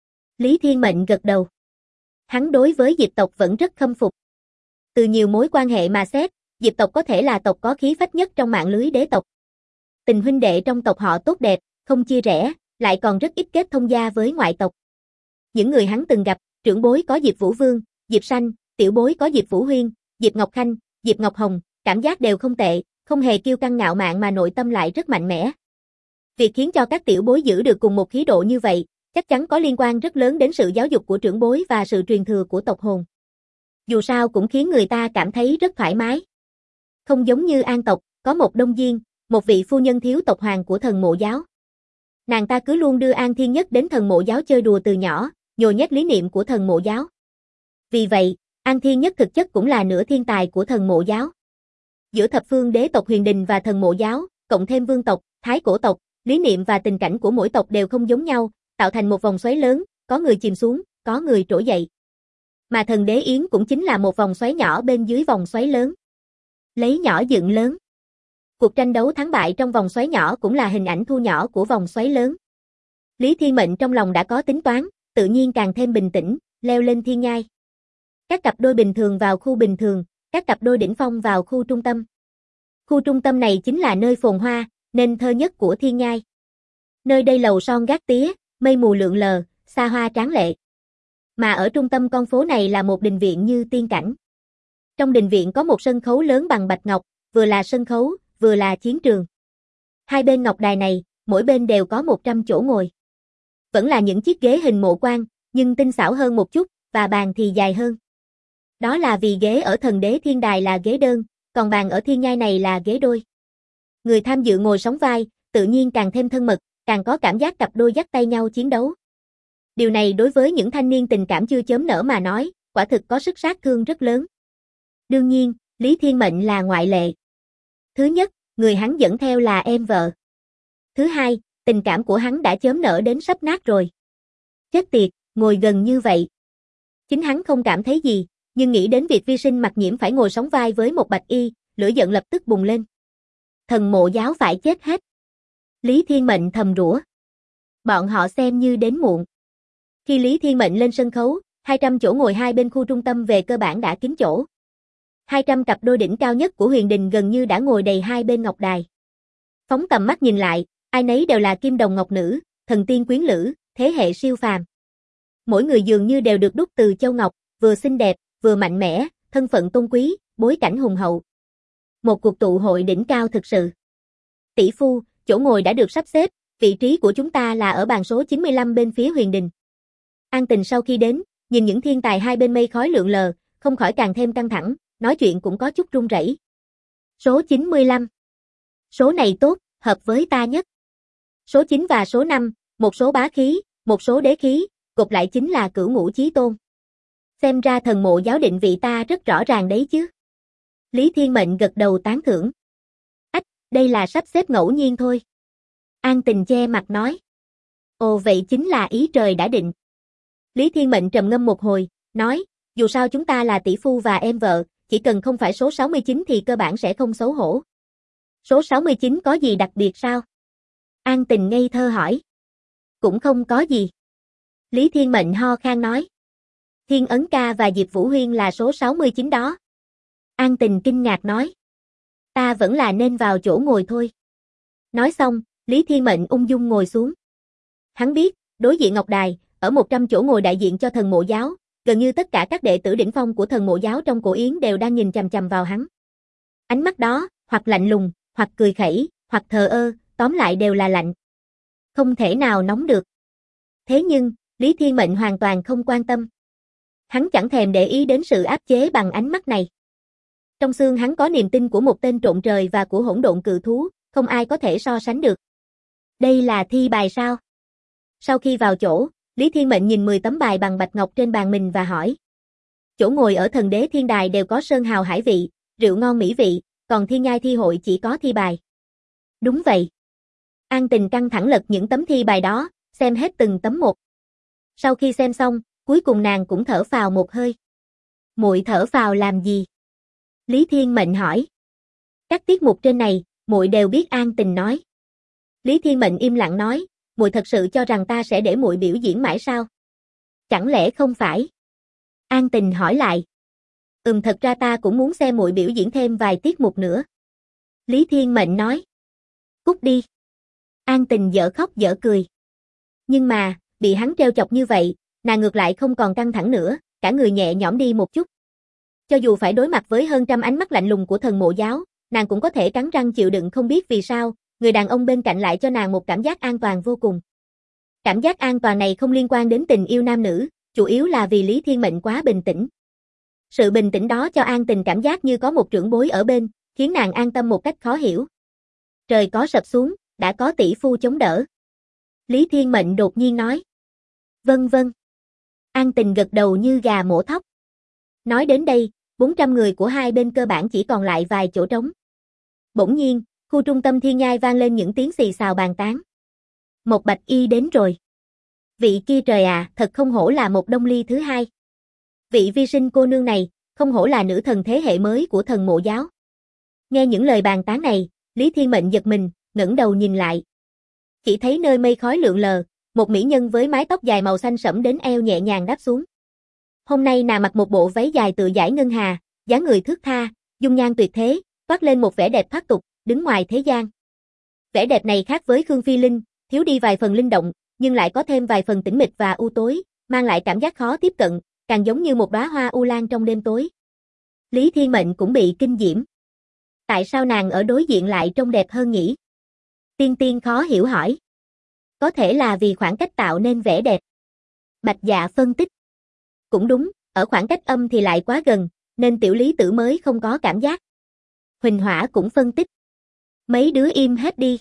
Lý Thiên Mệnh gật đầu. Hắn đối với Diệp tộc vẫn rất khâm phục. Từ nhiều mối quan hệ mà xét, Diệp tộc có thể là tộc có khí phách nhất trong mạng lưới đế tộc. Tình huynh đệ trong tộc họ tốt đẹp, không chia rẽ, lại còn rất ít kết thông gia với ngoại tộc. Những người hắn từng gặp, trưởng bối có Diệp Vũ Vương, Diệp Sanh, tiểu bối có Diệp Vũ Huyên, Diệp Ngọc Khanh, Diệp Ngọc Hồng, cảm giác đều không tệ, không hề kiêu căng ngạo mạn mà nội tâm lại rất mạnh mẽ. Việc khiến cho các tiểu bối giữ được cùng một khí độ như vậy, chắc chắn có liên quan rất lớn đến sự giáo dục của trưởng bối và sự truyền thừa của tộc hồn. Dù sao cũng khiến người ta cảm thấy rất thoải mái. Không giống như An tộc, có một Đông Diên, một vị phu nhân thiếu tộc hoàng của thần mộ giáo. Nàng ta cứ luôn đưa An Thiên Nhất đến thần mộ giáo chơi đùa từ nhỏ, nhồi nhét lý niệm của thần mộ giáo. Vì vậy, An Thiên Nhất thực chất cũng là nửa thiên tài của thần mộ giáo. Giữa thập phương đế tộc Huyền Đình và thần mộ giáo, cộng thêm vương tộc, thái cổ tộc, lý niệm và tình cảnh của mỗi tộc đều không giống nhau, tạo thành một vòng xoáy lớn, có người chìm xuống, có người trỗi dậy. Mà thần đế yến cũng chính là một vòng xoáy nhỏ bên dưới vòng xoáy lớn. Lấy nhỏ dựng lớn. Cuộc tranh đấu thắng bại trong vòng xoáy nhỏ cũng là hình ảnh thu nhỏ của vòng xoáy lớn. Lý Thiên Mệnh trong lòng đã có tính toán, tự nhiên càng thêm bình tĩnh, leo lên thiên nhai. Các cặp đôi bình thường vào khu bình thường, các cặp đôi đỉnh phong vào khu trung tâm. Khu trung tâm này chính là nơi phồn hoa, nên thơ nhất của thiên nhai. Nơi đây lầu son gác tía, mây mù lượn lờ, xa hoa tráng lệ. Mà ở trung tâm con phố này là một đình viện như tiên cảnh. Trong đình viện có một sân khấu lớn bằng bạch ngọc, vừa là sân khấu, vừa là chiến trường. Hai bên ngọc đài này, mỗi bên đều có 100 chỗ ngồi. Vẫn là những chiếc ghế hình mộ quan, nhưng tinh xảo hơn một chút, và bàn thì dài hơn. Đó là vì ghế ở thần đế thiên đài là ghế đơn, còn bàn ở thiên nhai này là ghế đôi. Người tham dự ngồi sóng vai, tự nhiên càng thêm thân mật, càng có cảm giác cặp đôi dắt tay nhau chiến đấu. Điều này đối với những thanh niên tình cảm chưa chớm nở mà nói, quả thực có sức sát thương rất lớn. Đương nhiên, Lý Thiên Mệnh là ngoại lệ. Thứ nhất, người hắn dẫn theo là em vợ. Thứ hai, tình cảm của hắn đã chớm nở đến sắp nát rồi. Chết tiệt, ngồi gần như vậy. Chính hắn không cảm thấy gì, nhưng nghĩ đến việc vi sinh mặc nhiễm phải ngồi sóng vai với một bạch y, lửa giận lập tức bùng lên. Thần mộ giáo phải chết hết. Lý Thiên Mệnh thầm rủa. Bọn họ xem như đến muộn. Khi Lý Thiên Mệnh lên sân khấu, 200 chỗ ngồi hai bên khu trung tâm về cơ bản đã kín chỗ. 200 cặp đôi đỉnh cao nhất của Huyền Đình gần như đã ngồi đầy hai bên ngọc đài. Phóng tầm mắt nhìn lại, ai nấy đều là kim đồng ngọc nữ, thần tiên quyến lữ, thế hệ siêu phàm. Mỗi người dường như đều được đúc từ châu ngọc, vừa xinh đẹp, vừa mạnh mẽ, thân phận tôn quý, bối cảnh hùng hậu. Một cuộc tụ hội đỉnh cao thực sự. Tỷ phu, chỗ ngồi đã được sắp xếp, vị trí của chúng ta là ở bàn số 95 bên phía Huyền Đình. An Tình sau khi đến, nhìn những thiên tài hai bên mây khói lượn lờ, không khỏi càng thêm căng thẳng, nói chuyện cũng có chút run rẩy. Số 95. Số này tốt, hợp với ta nhất. Số 9 và số 5, một số bá khí, một số đế khí, gộp lại chính là cửu ngũ chí tôn. Xem ra thần mộ giáo định vị ta rất rõ ràng đấy chứ. Lý Thiên Mệnh gật đầu tán thưởng. Ách, đây là sắp xếp ngẫu nhiên thôi. An Tình che mặt nói. Ồ vậy chính là ý trời đã định. Lý Thiên Mệnh trầm ngâm một hồi, nói, dù sao chúng ta là tỷ phu và em vợ, chỉ cần không phải số 69 thì cơ bản sẽ không xấu hổ. Số 69 có gì đặc biệt sao? An Tình ngây thơ hỏi. Cũng không có gì. Lý Thiên Mệnh ho khan nói. Thiên Ấn Ca và Diệp Vũ Huyên là số 69 đó. An Tình kinh ngạc nói. Ta vẫn là nên vào chỗ ngồi thôi. Nói xong, Lý Thiên Mệnh ung dung ngồi xuống. Hắn biết, đối diện Ngọc Đài, ở 100 chỗ ngồi đại diện cho Thần Mộ Giáo, gần như tất cả các đệ tử đỉnh phong của Thần Mộ Giáo trong cổ yến đều đang nhìn chằm chằm vào hắn. Ánh mắt đó, hoặc lạnh lùng, hoặc cười khẩy, hoặc thờ ơ, tóm lại đều là lạnh. Không thể nào nóng được. Thế nhưng, Lý Thiên Mệnh hoàn toàn không quan tâm. Hắn chẳng thèm để ý đến sự áp chế bằng ánh mắt này. Trong xương hắn có niềm tin của một tên trộm trời và của hỗn độn cự thú, không ai có thể so sánh được. Đây là thi bài sao? Sau khi vào chỗ, Lý Thiên Mệnh nhìn 10 tấm bài bằng bạch ngọc trên bàn mình và hỏi. Chỗ ngồi ở Thần Đế Thiên Đài đều có sơn hào hải vị, rượu ngon mỹ vị, còn Thiên Nhai Thi Hội chỉ có thi bài. Đúng vậy. An Tình căng thẳng lật những tấm thi bài đó, xem hết từng tấm một. Sau khi xem xong, cuối cùng nàng cũng thở phào một hơi. Muội thở phào làm gì? Lý Thiên Mệnh hỏi. Các tiết mục trên này, muội đều biết. An Tình nói. Lý Thiên Mệnh im lặng nói, muội thật sự cho rằng ta sẽ để muội biểu diễn mãi sao? Chẳng lẽ không phải? An Tình hỏi lại. Thật ra ta cũng muốn xem muội biểu diễn thêm vài tiết mục nữa. Lý Thiên Mệnh nói. Cút đi. An Tình dở khóc dở cười. Nhưng mà, bị hắn trêu chọc như vậy, nàng ngược lại không còn căng thẳng nữa, cả người nhẹ nhõm đi một chút. Cho dù phải đối mặt với hơn trăm ánh mắt lạnh lùng của Thần Mộ Giáo, nàng cũng có thể cắn răng chịu đựng. Không biết vì sao, người đàn ông bên cạnh lại cho nàng một cảm giác an toàn vô cùng. Cảm giác an toàn này không liên quan đến tình yêu nam nữ, chủ yếu là vì Lý Thiên Mệnh quá bình tĩnh. Sự bình tĩnh đó cho An Tình cảm giác như có một trưởng bối ở bên, khiến nàng an tâm một cách khó hiểu. Trời có sập xuống, đã có tỷ phu chống đỡ. Lý Thiên Mệnh đột nhiên nói. Vâng vâng. An Tình gật đầu như gà mổ thóc. Nói đến đây, 400 người của hai bên cơ bản chỉ còn lại vài chỗ trống. Bỗng nhiên, khu trung tâm Thiên Nhai vang lên những tiếng xì xào bàn tán. Một Bạch Y đến rồi. Vị kia trời à, thật không hổ là một Đông Ly thứ hai. Vị vi sinh cô nương này, không hổ là nữ thần thế hệ mới của Thần Mộ Giáo. Nghe những lời bàn tán này, Lý Thiên Mệnh giật mình, ngẩng đầu nhìn lại. Chỉ thấy nơi mây khói lượn lờ, một mỹ nhân với mái tóc dài màu xanh sẫm đến eo nhẹ nhàng đáp xuống. Hôm nay nàng mặc một bộ váy dài tựa dải ngân hà, dáng người thướt tha, dung nhan tuyệt thế, toát lên một vẻ đẹp thoát tục, đứng ngoài thế gian. Vẻ đẹp này khác với Khương Phi Linh, thiếu đi vài phần linh động, nhưng lại có thêm vài phần tĩnh mịch và u tối, mang lại cảm giác khó tiếp cận, càng giống như một đóa hoa u lan trong đêm tối. Lý Thiên Mệnh cũng bị kinh diễm. Tại sao nàng ở đối diện lại trông đẹp hơn nhỉ? Tiên Tiên khó hiểu hỏi. Có thể là vì khoảng cách tạo nên vẻ đẹp. Bạch Dạ phân tích. Cũng đúng, ở khoảng cách âm thì lại quá gần, nên tiểu Lý Tử mới không có cảm giác. Huỳnh Hỏa cũng phân tích. Mấy đứa im hết đi.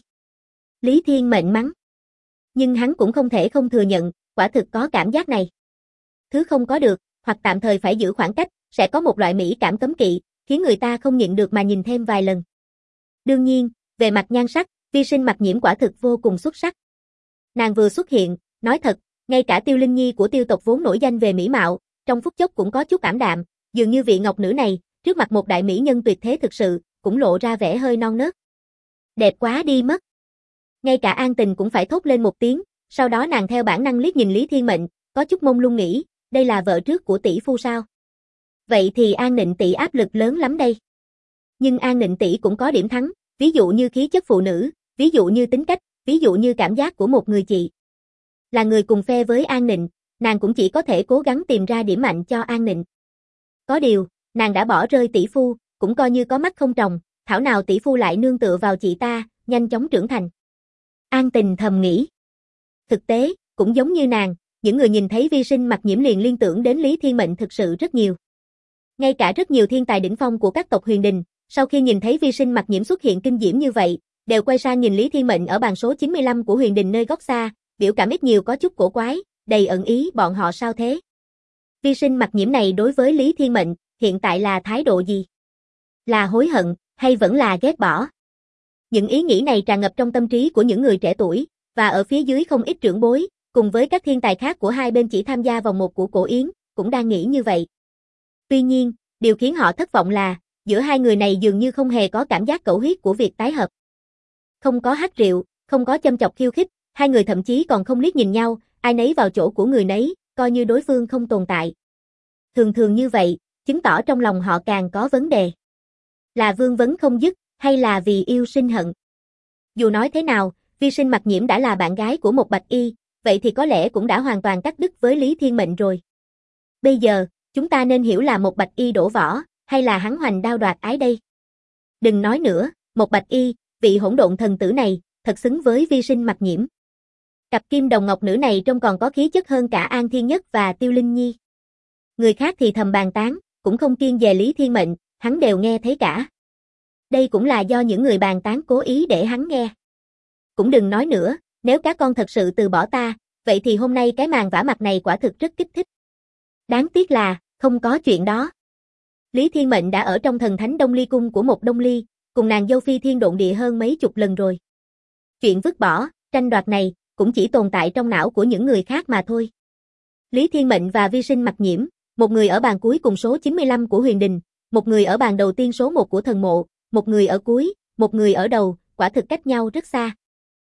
Lý Thiên Mệnh mắng. Nhưng hắn cũng không thể không thừa nhận, quả thực có cảm giác này. Thứ không có được, hoặc tạm thời phải giữ khoảng cách, sẽ có một loại mỹ cảm cấm kỵ, khiến người ta không nhịn được mà nhìn thêm vài lần. Đương nhiên, về mặt nhan sắc, vi sinh Mặc Nhiễm quả thực vô cùng xuất sắc. Nàng vừa xuất hiện, nói thật, ngay cả Tiêu Linh Nhi của Tiêu tộc vốn nổi danh về mỹ mạo, trong phút chốc cũng có chút ảm đạm, dường như vị ngọc nữ này, trước mặt một đại mỹ nhân tuyệt thế thực sự, cũng lộ ra vẻ hơi non nớt. Đẹp quá đi mất. Ngay cả An Tình cũng phải thốt lên một tiếng, sau đó nàng theo bản năng liếc nhìn Lý Thiên Mệnh, có chút mông lung nghĩ, đây là vợ trước của tỷ phu sao? Vậy thì An Nịnh tỷ áp lực lớn lắm đây. Nhưng An Nịnh tỷ cũng có điểm thắng, ví dụ như khí chất phụ nữ, ví dụ như tính cách, ví dụ như cảm giác của một người chị. Là người cùng phe với An Nịnh, nàng cũng chỉ có thể cố gắng tìm ra điểm mạnh cho An Nịnh. Có điều, nàng đã bỏ rơi tỷ phu, cũng coi như có mắt không tròng, thảo nào tỷ phu lại nương tựa vào chị ta, nhanh chóng trưởng thành. An Tình thầm nghĩ. Thực tế, cũng giống như nàng, những người nhìn thấy vi sinh Mặc Nhiễm liền liên tưởng đến Lý Thiên Mệnh thực sự rất nhiều. Ngay cả rất nhiều thiên tài đỉnh phong của các tộc Huyền Đình, sau khi nhìn thấy vi sinh Mặc Nhiễm xuất hiện kinh diễm như vậy, đều quay sang nhìn Lý Thiên Mệnh ở bàn số 95 của Huyền Đình nơi góc xa, biểu cảm ít nhiều có chút cổ quái, đầy ẩn ý bọn họ sao thế. Vi sinh Mặc Nhiễm này đối với Lý Thiên Mệnh, hiện tại là thái độ gì? Là hối hận, hay vẫn là ghét bỏ? Những ý nghĩ này tràn ngập trong tâm trí của những người trẻ tuổi, và ở phía dưới không ít trưởng bối, cùng với các thiên tài khác của hai bên chỉ tham gia vòng một của cổ yến, cũng đang nghĩ như vậy. Tuy nhiên, Điều khiến họ thất vọng là, giữa hai người này dường như không hề có cảm giác cẩu huyết của việc tái hợp. Không có hát rượu, không có châm chọc khiêu khích, hai người thậm chí còn không liếc nhìn nhau, ai nấy vào chỗ của người nấy, coi như đối phương không tồn tại. Thường thường như vậy, chứng tỏ trong lòng họ càng có vấn đề. Là vương vấn không dứt, hay là vì yêu sinh hận? Dù nói thế nào, Vi Sinh Mặc Nhiễm đã là bạn gái của một bạch y, vậy thì có lẽ cũng đã hoàn toàn cắt đứt với Lý Thiên Mệnh rồi. Bây giờ, chúng ta nên hiểu là một bạch y đổ võ, hay là hắn hoành đao đoạt ái đây? Đừng nói nữa, một bạch y, vị hỗn độn thần tử này, thật xứng với Vi Sinh Mặc Nhiễm. Cặp kim đồng ngọc nữ này trông còn có khí chất hơn cả An Thiên Nhất và Tiêu Linh Nhi. Người khác thì thầm bàn tán, cũng không kiêng về Lý Thiên Mệnh, hắn đều nghe thấy cả. Đây cũng là do những người bàn tán cố ý để hắn nghe. Cũng đừng nói nữa, nếu các con thật sự từ bỏ ta, vậy thì hôm nay cái màn vả mặt này quả thực rất kích thích. Đáng tiếc là, không có chuyện đó. Lý Thiên Mệnh đã ở trong thần thánh Đông Ly cung của một Đông Ly, cùng nàng dâu phi thiên độn địa hơn mấy chục lần rồi. Chuyện vứt bỏ, tranh đoạt này, cũng chỉ tồn tại trong não của những người khác mà thôi. Lý Thiên Mệnh và Vi Sinh Mặc Nhiễm, một người ở bàn cuối cùng số 95 của Huyền Đình, một người ở bàn đầu tiên số 1 của thần mộ, một người ở cuối, một người ở đầu, quả thực cách nhau rất xa.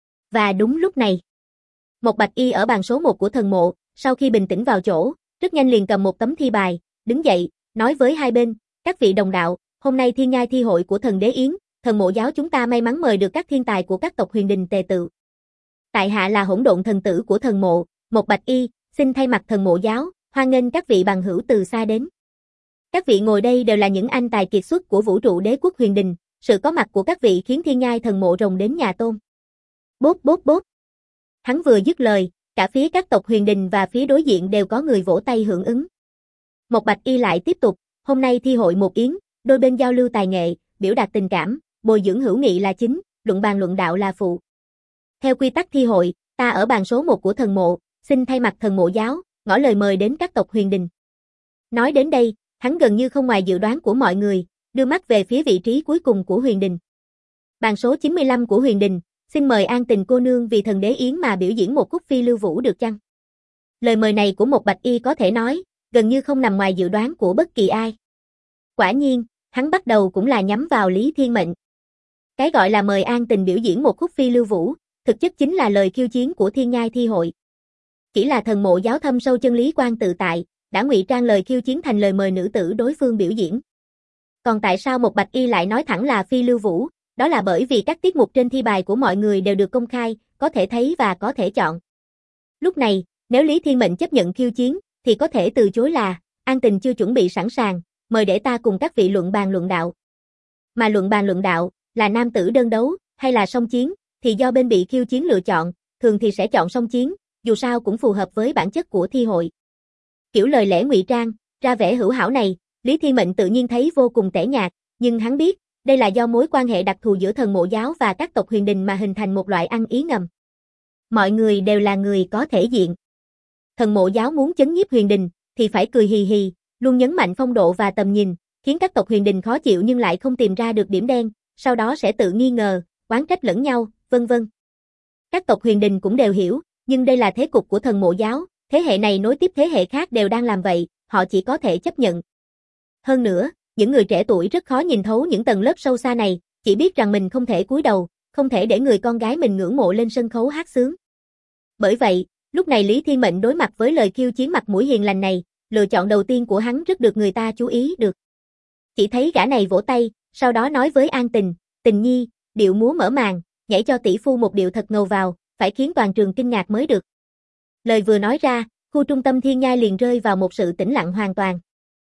Và đúng lúc này, một bạch y ở bàn số 1 của thần mộ, sau khi bình tĩnh vào chỗ, rất nhanh liền cầm một tấm thi bài, đứng dậy, nói với hai bên, các vị đồng đạo, hôm nay thiên nhai thi hội của thần đế yến, thần mộ giáo chúng ta may mắn mời được các thiên tài của các tộc Huyền Đình tề tự. Tại hạ là hỗn độn thần tử của thần mộ, một bạch y, xin thay mặt thần mộ giáo, hoan nghênh các vị bằng hữu từ xa đến. Các vị ngồi đây đều là những anh tài kiệt xuất của vũ trụ đế quốc Huyền Đình, sự có mặt của các vị khiến thiên nhai thần mộ rồng đến nhà tôn. Bốp bốp bốp. Hắn vừa dứt lời, cả phía các tộc Huyền Đình và phía đối diện đều có người vỗ tay hưởng ứng. Một bạch y lại tiếp tục, hôm nay thi hội một yến, đôi bên giao lưu tài nghệ, biểu đạt tình cảm, bồi dưỡng hữu nghị là chính, luận bàn luận đạo là phụ. Theo quy tắc thi hội, ta ở bàn số 1 của thần mộ, xin thay mặt thần mộ giáo, ngỏ lời mời đến các tộc Huyền Đình. Nói đến đây, hắn gần như không ngoài dự đoán của mọi người, đưa mắt về phía vị trí cuối cùng của Huyền Đình. Bàn số 95 của Huyền Đình, xin mời An Tình cô nương vì thần đế yến mà biểu diễn một khúc phi lưu vũ được chăng? Lời mời này của một bạch y có thể nói, gần như không nằm ngoài dự đoán của bất kỳ ai. Quả nhiên, hắn bắt đầu cũng là nhắm vào Lý Thiên Mệnh. Cái gọi là mời An Tình biểu diễn một khúc phi lưu vũ, thực chất chính là lời khiêu chiến của thiên nhai thi hội. Chỉ là thần mộ giáo thâm sâu chân lý quan tự tại, đã ngụy trang lời khiêu chiến thành lời mời nữ tử đối phương biểu diễn. Còn tại sao một bạch y lại nói thẳng là phi lưu vũ? Đó là bởi vì các tiết mục trên thi bài của mọi người đều được công khai, có thể thấy và có thể chọn. Lúc này, nếu Lý Thiên Mệnh chấp nhận khiêu chiến, thì có thể từ chối là, An Tình chưa chuẩn bị sẵn sàng, mời để ta cùng các vị luận bàn luận đạo. Mà luận bàn luận đạo, là nam tử đơn đấu, hay là song chiến, thì do bên bị khiêu chiến lựa chọn, thường thì sẽ chọn song chiến, dù sao cũng phù hợp với bản chất của thi hội. Kiểu lời lẽ ngụy trang, ra vẻ hữu hảo này, Lý Thiên Mệnh tự nhiên thấy vô cùng tẻ nhạt, nhưng hắn biết, đây là do mối quan hệ đặc thù giữa thần mộ giáo và các tộc Huyền Đình mà hình thành một loại ăn ý ngầm. Mọi người đều là người có thể diện. Thần mộ giáo muốn chấn nhiếp Huyền Đình, thì phải cười hì hì, luôn nhấn mạnh phong độ và tầm nhìn, khiến các tộc Huyền Đình khó chịu nhưng lại không tìm ra được điểm đen, sau đó sẽ tự nghi ngờ, oán trách lẫn nhau, vân vân. Các tộc Huyền Đình cũng đều hiểu, nhưng đây là thế cục của thần mộ giáo, thế hệ này nối tiếp thế hệ khác đều đang làm vậy, họ chỉ có thể chấp nhận. Hơn nữa, những người trẻ tuổi rất khó nhìn thấu những tầng lớp sâu xa này, chỉ biết rằng mình không thể cúi đầu, không thể để người con gái mình ngưỡng mộ lên sân khấu hát sướng. Bởi vậy, lúc này Lý Thiên Mệnh đối mặt với lời khiêu chiến mặt mũi hiền lành này, lựa chọn đầu tiên của hắn rất được người ta chú ý được. Chỉ thấy gã này vỗ tay, sau đó nói với An Tình, Tình nhi, điệu múa mở màn, nhảy cho tỷ phu một điệu thật ngầu vào, phải khiến toàn trường kinh ngạc mới được. Lời vừa nói ra, khu trung tâm thiên nhai liền rơi vào một sự tĩnh lặng hoàn toàn.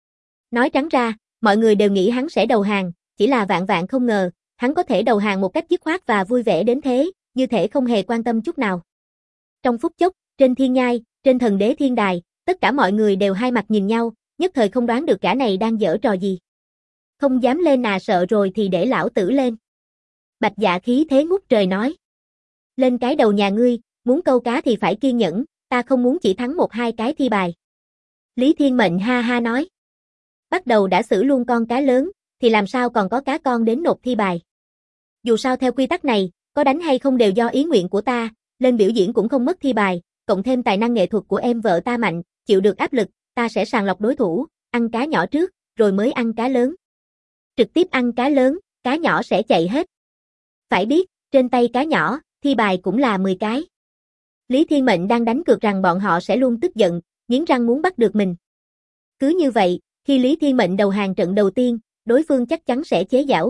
Nói trắng ra, mọi người đều nghĩ hắn sẽ đầu hàng, chỉ là vạn vạn không ngờ, hắn có thể đầu hàng một cách dứt khoát và vui vẻ đến thế, như thể không hề quan tâm chút nào. Trong phút chốc, trên thiên nhai, trên thần đế thiên đài, tất cả mọi người đều hai mặt nhìn nhau, nhất thời không đoán được gã này đang giở trò gì. Không dám lên à, sợ rồi thì để lão tử lên. Bạch Dạ khí thế ngút trời nói. Lên cái đầu nhà ngươi, muốn câu cá thì phải kiên nhẫn, ta không muốn chỉ thắng một hai cái thi bài. Lý Thiên Mệnh ha ha nói. Bắt đầu đã xử luôn con cá lớn, thì làm sao còn có cá con đến nộp thi bài. Dù sao theo quy tắc này, có đánh hay không đều do ý nguyện của ta, lên biểu diễn cũng không mất thi bài, cộng thêm tài năng nghệ thuật của em vợ ta mạnh, chịu được áp lực, ta sẽ sàng lọc đối thủ, ăn cá nhỏ trước, rồi mới ăn cá lớn. Trực tiếp ăn cá lớn, cá nhỏ sẽ chạy hết. Phải biết, trên tay cá nhỏ, thi bài cũng là 10 cái. Lý Thiên Mệnh đang đánh cược rằng bọn họ sẽ luôn tức giận, nghiến răng muốn bắt được mình. Cứ như vậy, khi Lý Thiên Mệnh đầu hàng trận đầu tiên, đối phương chắc chắn sẽ chế giễu.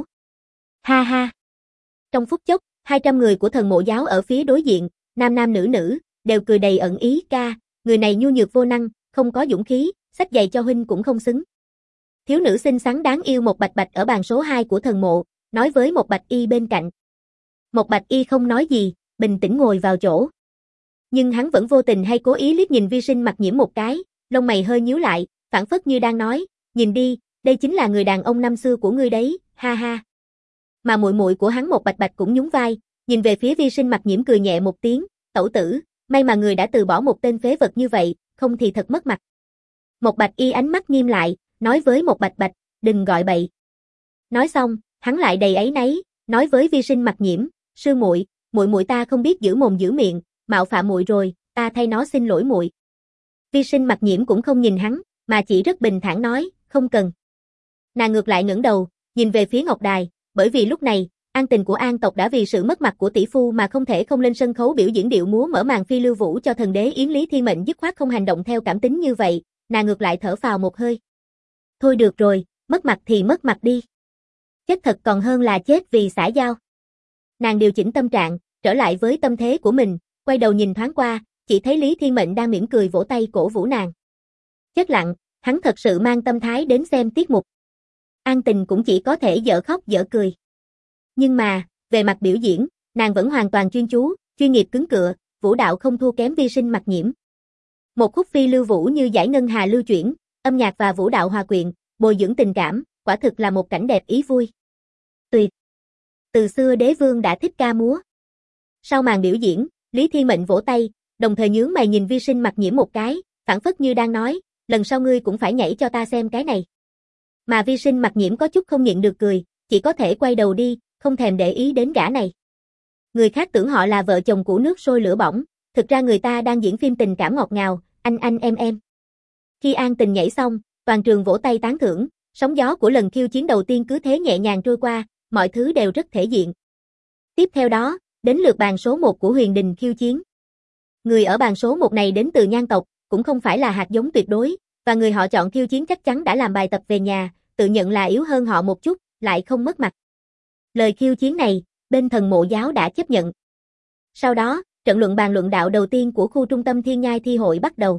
Ha ha. Trong phút chốc, 200 người của thần mộ giáo ở phía đối diện, nam nam nữ nữ, đều cười đầy ẩn ý, ca, người này nhu nhược vô năng, không có dũng khí, xách giày cho huynh cũng không xứng. Thiếu nữ xinh xắn đáng yêu một bạch bạch ở bàn số 2 của thần mộ, nói với một bạch y bên cạnh. Một bạch y không nói gì, bình tĩnh ngồi vào chỗ. Nhưng hắn vẫn vô tình hay cố ý liếc nhìn Vi Sinh Mặc Nhiễm một cái, lông mày hơi nhíu lại, phảng phất như đang nói, nhìn đi, đây chính là người đàn ông năm xưa của ngươi đấy, ha ha. Mà muội muội của hắn một bạch bạch cũng nhún vai, nhìn về phía Vi Sinh Mặc Nhiễm cười nhẹ một tiếng, tẩu tử, may mà người đã từ bỏ một tên phế vật như vậy, không thì thật mất mặt. Một bạch y ánh mắt nghiêm lại, nói với một bạch bạch, đừng gọi bậy. Nói xong, hắn lại đầy áy náy, nói với Vi Sinh Mặc Nhiễm, sư muội, muội muội ta không biết giữ mồm giữ miệng, mạo phạm muội rồi, ta thay nó xin lỗi muội. Vi Sinh Mặc Nhiễm cũng không nhìn hắn, mà chỉ rất bình thản nói, không cần. Nàng ngược lại ngẩng đầu, nhìn về phía Ngọc Đài, bởi vì lúc này, An tình của An tộc đã vì sự mất mặt của tỷ phu mà không thể không lên sân khấu biểu diễn điệu múa mở màn phi lưu vũ cho thần đế Yến. Lý Thiên Mệnh dứt khoát không hành động theo cảm tính như vậy, nàng ngược lại thở phào một hơi. Thôi được rồi, mất mặt thì mất mặt đi. Chết thật còn hơn là chết vì xã giao. Nàng điều chỉnh tâm trạng, trở lại với tâm thế của mình, quay đầu nhìn thoáng qua, chỉ thấy Lý Thiên Mệnh đang mỉm cười vỗ tay cổ vũ nàng. Chết lặng, hắn thật sự mang tâm thái đến xem tiết mục. An tình cũng chỉ có thể dở khóc dở cười. Nhưng mà, về mặt biểu diễn, nàng vẫn hoàn toàn chuyên chú, chuyên nghiệp cứng cựa, vũ đạo không thua kém Vi Sinh Mặc Nhiễm. Một khúc phi lưu vũ như dải ngân hà lưu chuyển, âm nhạc và vũ đạo hòa quyện, bồi dưỡng tình cảm, quả thực là một cảnh đẹp ý vui. Tuyệt. Từ xưa đế vương đã thích ca múa. Sau màn biểu diễn, Lý Thiên Mệnh vỗ tay, đồng thời nhướng mày nhìn Vi Sinh Mặc Nhiễm một cái, phảng phất như đang nói, lần sau ngươi cũng phải nhảy cho ta xem cái này. Mà Vi Sinh Mặc Nhiễm có chút không nhịn được cười, chỉ có thể quay đầu đi, không thèm để ý đến gã này. Người khác tưởng họ là vợ chồng của nước sôi lửa bỏng, thực ra người ta đang diễn phim tình cảm ngọt ngào, anh em. Khi An tình nhảy xong, toàn trường vỗ tay tán thưởng, sóng gió của lần khiêu chiến đầu tiên cứ thế nhẹ nhàng trôi qua, mọi thứ đều rất thể diện. Tiếp theo đó, đến lượt bàn số 1 của Huyền Đình khiêu chiến. Người ở bàn số 1 này đến từ Nhan tộc, cũng không phải là hạt giống tuyệt đối, và người họ chọn khiêu chiến chắc chắn đã làm bài tập về nhà, tự nhận là yếu hơn họ một chút, lại không mất mặt. Lời khiêu chiến này, bên thần mộ giáo đã chấp nhận. Sau đó, trận luận bàn luận đạo đầu tiên của khu trung tâm Thiên Nhai thi hội bắt đầu.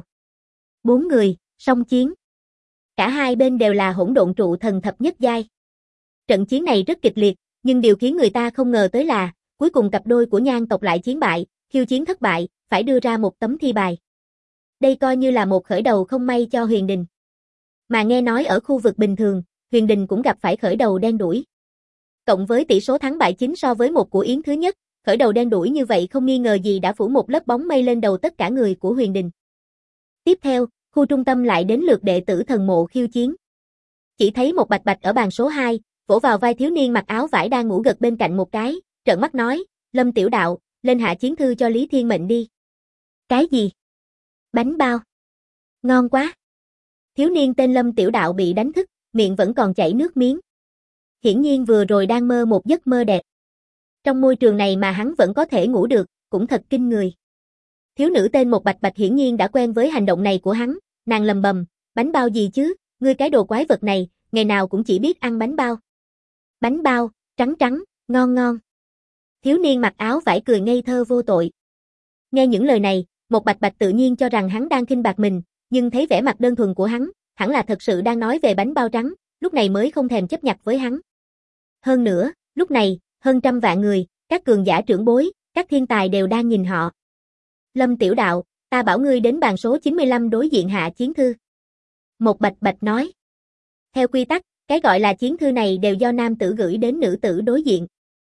4 người, song chiến. Cả hai bên đều là hỗn độn trụ thần thập nhất giai. Trận chiến này rất kịch liệt, nhưng điều khiến người ta không ngờ tới là, cuối cùng cặp đôi của Nhan tộc lại chiến bại, khiêu chiến thất bại, phải đưa ra một tấm thi bài. Đây coi như là một khởi đầu không may cho Huyền Đình. Mà nghe nói ở khu vực bình thường, Huyền Đình cũng gặp phải khởi đầu đen đủi. Cộng với tỷ số thắng bại 9 so với 1 của Yến thứ nhất, khởi đầu đen đủi như vậy không nghi ngờ gì đã phủ một lớp bóng mây lên đầu tất cả người của Huyền Đình. Tiếp theo, khu trung tâm lại đến lượt đệ tử thần mộ khiêu chiến. Chỉ thấy một bạch bạch ở bàn số 2, vỗ vào vai thiếu niên mặc áo vải đang ngủ gật bên cạnh một cái, trợn mắt nói, Lâm tiểu đạo, lên hạ chiến thư cho Lý Thiên Mệnh đi. Cái gì? Bánh bao. Ngon quá. Thiếu niên tên Lâm tiểu đạo bị đánh thức, miệng vẫn còn chảy nước miếng. Hiển nhiên vừa rồi đang mơ một giấc mơ đẹp. Trong môi trường này mà hắn vẫn có thể ngủ được, cũng thật kinh người. Thiếu nữ tên một bạch bạch hiển nhiên đã quen với hành động này của hắn, nàng lầm bầm, bánh bao gì chứ, ngươi cái đồ quái vật này, ngày nào cũng chỉ biết ăn bánh bao. Bánh bao, trắng trắng, ngon ngon. Thiếu niên mặc áo vải cười ngây thơ vô tội. Nghe những lời này, một bạch bạch tự nhiên cho rằng hắn đang khinh bạc mình, nhưng thấy vẻ mặt đơn thuần của hắn, hẳn là thật sự đang nói về bánh bao trắng, lúc này mới không thèm chấp nhặt với hắn. Hơn nữa, lúc này, hơn trăm vạn người, các cường giả trưởng bối, các thiên tài đều đang nhìn họ. Lâm tiểu đạo, ta bảo ngươi đến bàn số 95 đối diện hạ chiến thư. Một bạch bạch nói. Theo quy tắc, cái gọi là chiến thư này đều do nam tử gửi đến nữ tử đối diện.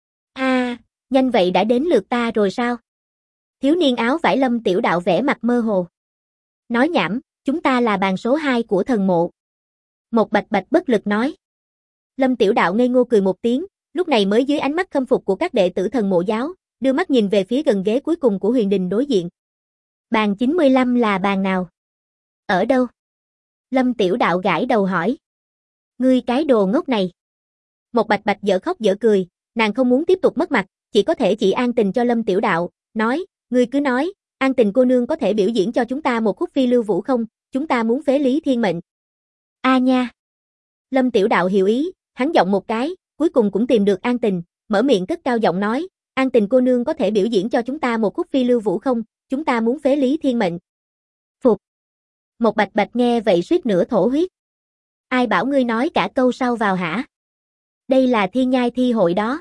Nhanh vậy đã đến lượt ta rồi sao? Thiếu niên áo vải Lâm tiểu đạo vẻ mặt mơ hồ. Nói nhảm, chúng ta là bàn số 2 của thần mộ. Một bạch bạch bất lực nói. Lâm tiểu đạo ngây ngô cười một tiếng, lúc này mới dưới ánh mắt khâm phục của các đệ tử thần mộ giáo, đưa mắt nhìn về phía gần ghế cuối cùng của Huyền Đình đối diện. Bàn 95 là bàn nào? Ở đâu? Lâm tiểu đạo gãi đầu hỏi. Ngươi cái đồ ngốc này. Một Bạch Bạch dở khóc dở cười, nàng không muốn tiếp tục mất mặt, chỉ có thể chỉ An Tình cho Lâm Tiểu Đạo, nói, ngươi cứ nói, An Tình cô nương có thể biểu diễn cho chúng ta một khúc phi lưu vũ không, chúng ta muốn phế Lý Thiên Mệnh. A nha. Lâm Tiểu Đạo hiểu ý, hắn giọng một cái, cuối cùng cũng tìm được An Tình, mở miệng cất cao giọng nói, An Tình cô nương có thể biểu diễn cho chúng ta một khúc phi lưu vũ không, chúng ta muốn phế Lý Thiên Mệnh. Phục. Một Bạch Bạch nghe vậy suýt nữa thổ huyết. Ai bảo ngươi nói cả câu sau vào hả? Đây là thi nhai thi hội đó.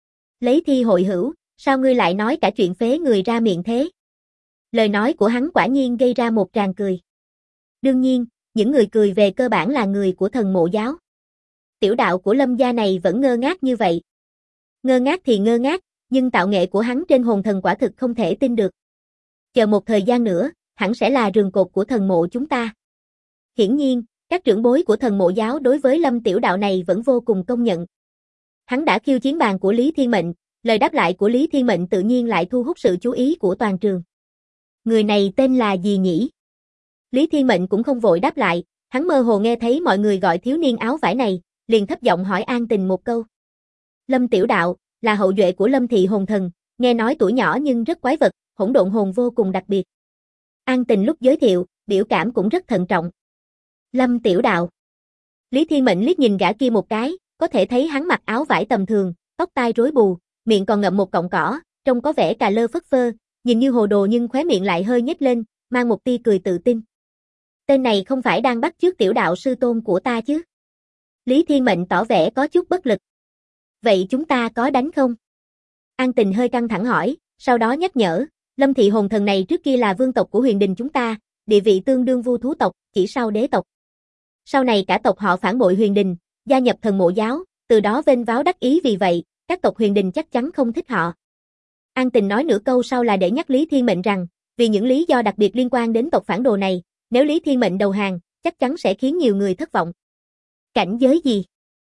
Lấy thi hội hữu, sao ngươi lại nói cả chuyện phế người ra miệng thế? Lời nói của hắn quả nhiên gây ra một tràng cười. Đương nhiên, những người cười về cơ bản là người của Thần Mộ giáo. Tiểu đạo của Lâm gia này vẫn ngơ ngác như vậy. Ngơ ngác thì ngơ ngác, nhưng tạo nghệ của hắn trên hồn thần quả thực không thể tin được. Chờ một thời gian nữa, hẳn sẽ là rường cột của Thần Mộ chúng ta. Hiển nhiên, các trưởng bối của Thần Mộ giáo đối với Lâm Tiểu đạo này vẫn vô cùng công nhận. Hắn đã khiêu chiến bàn của Lý Thiên Mệnh, lời đáp lại của Lý Thiên Mệnh tự nhiên lại thu hút sự chú ý của toàn trường. Người này tên là gì nhỉ? Lý Thiên Mệnh cũng không vội đáp lại, hắn mơ hồ nghe thấy mọi người gọi thiếu niên áo vải này, liền thấp giọng hỏi An Tình một câu. Lâm Tiểu đạo, là hậu duệ của Lâm thị hồn thần, nghe nói tuổi nhỏ nhưng rất quái vật, hỗn độn hồn vô cùng đặc biệt. An Tình lúc giới thiệu, biểu cảm cũng rất thận trọng. Lâm Tiểu đạo. Lý Thiên Mệnh liếc nhìn gã kia một cái, có thể thấy hắn mặc áo vải tầm thường, tóc tai rối bù, miệng còn ngậm một cọng cỏ, trông có vẻ cà lơ phất phơ, nhìn như hồ đồ nhưng khóe miệng lại hơi nhếch lên, mang một tia cười tự tin. Tên này không phải đang bắt chước tiểu đạo sư tôn của ta chứ? Lý Thiên Mệnh tỏ vẻ có chút bất lực. Vậy chúng ta có đánh không? An Tình hơi căng thẳng hỏi, sau đó nhắc nhở, Lâm thị hồn thần này trước kia là vương tộc của huyền đình chúng ta, địa vị tương đương vu thú tộc, chỉ sau đế tộc. Sau này cả tộc họ phản bội huyền đình, gia nhập Thần Mộ giáo, từ đó vênh váo đắc ý, vì vậy, các tộc huyền đình chắc chắn không thích họ. An Tình nói nửa câu sau là để nhắc Lý Thiên Mệnh rằng, vì những lý do đặc biệt liên quan đến tộc phản đồ này, nếu Lý Thiên Mệnh đầu hàng, chắc chắn sẽ khiến nhiều người thất vọng. Cảnh giới gì?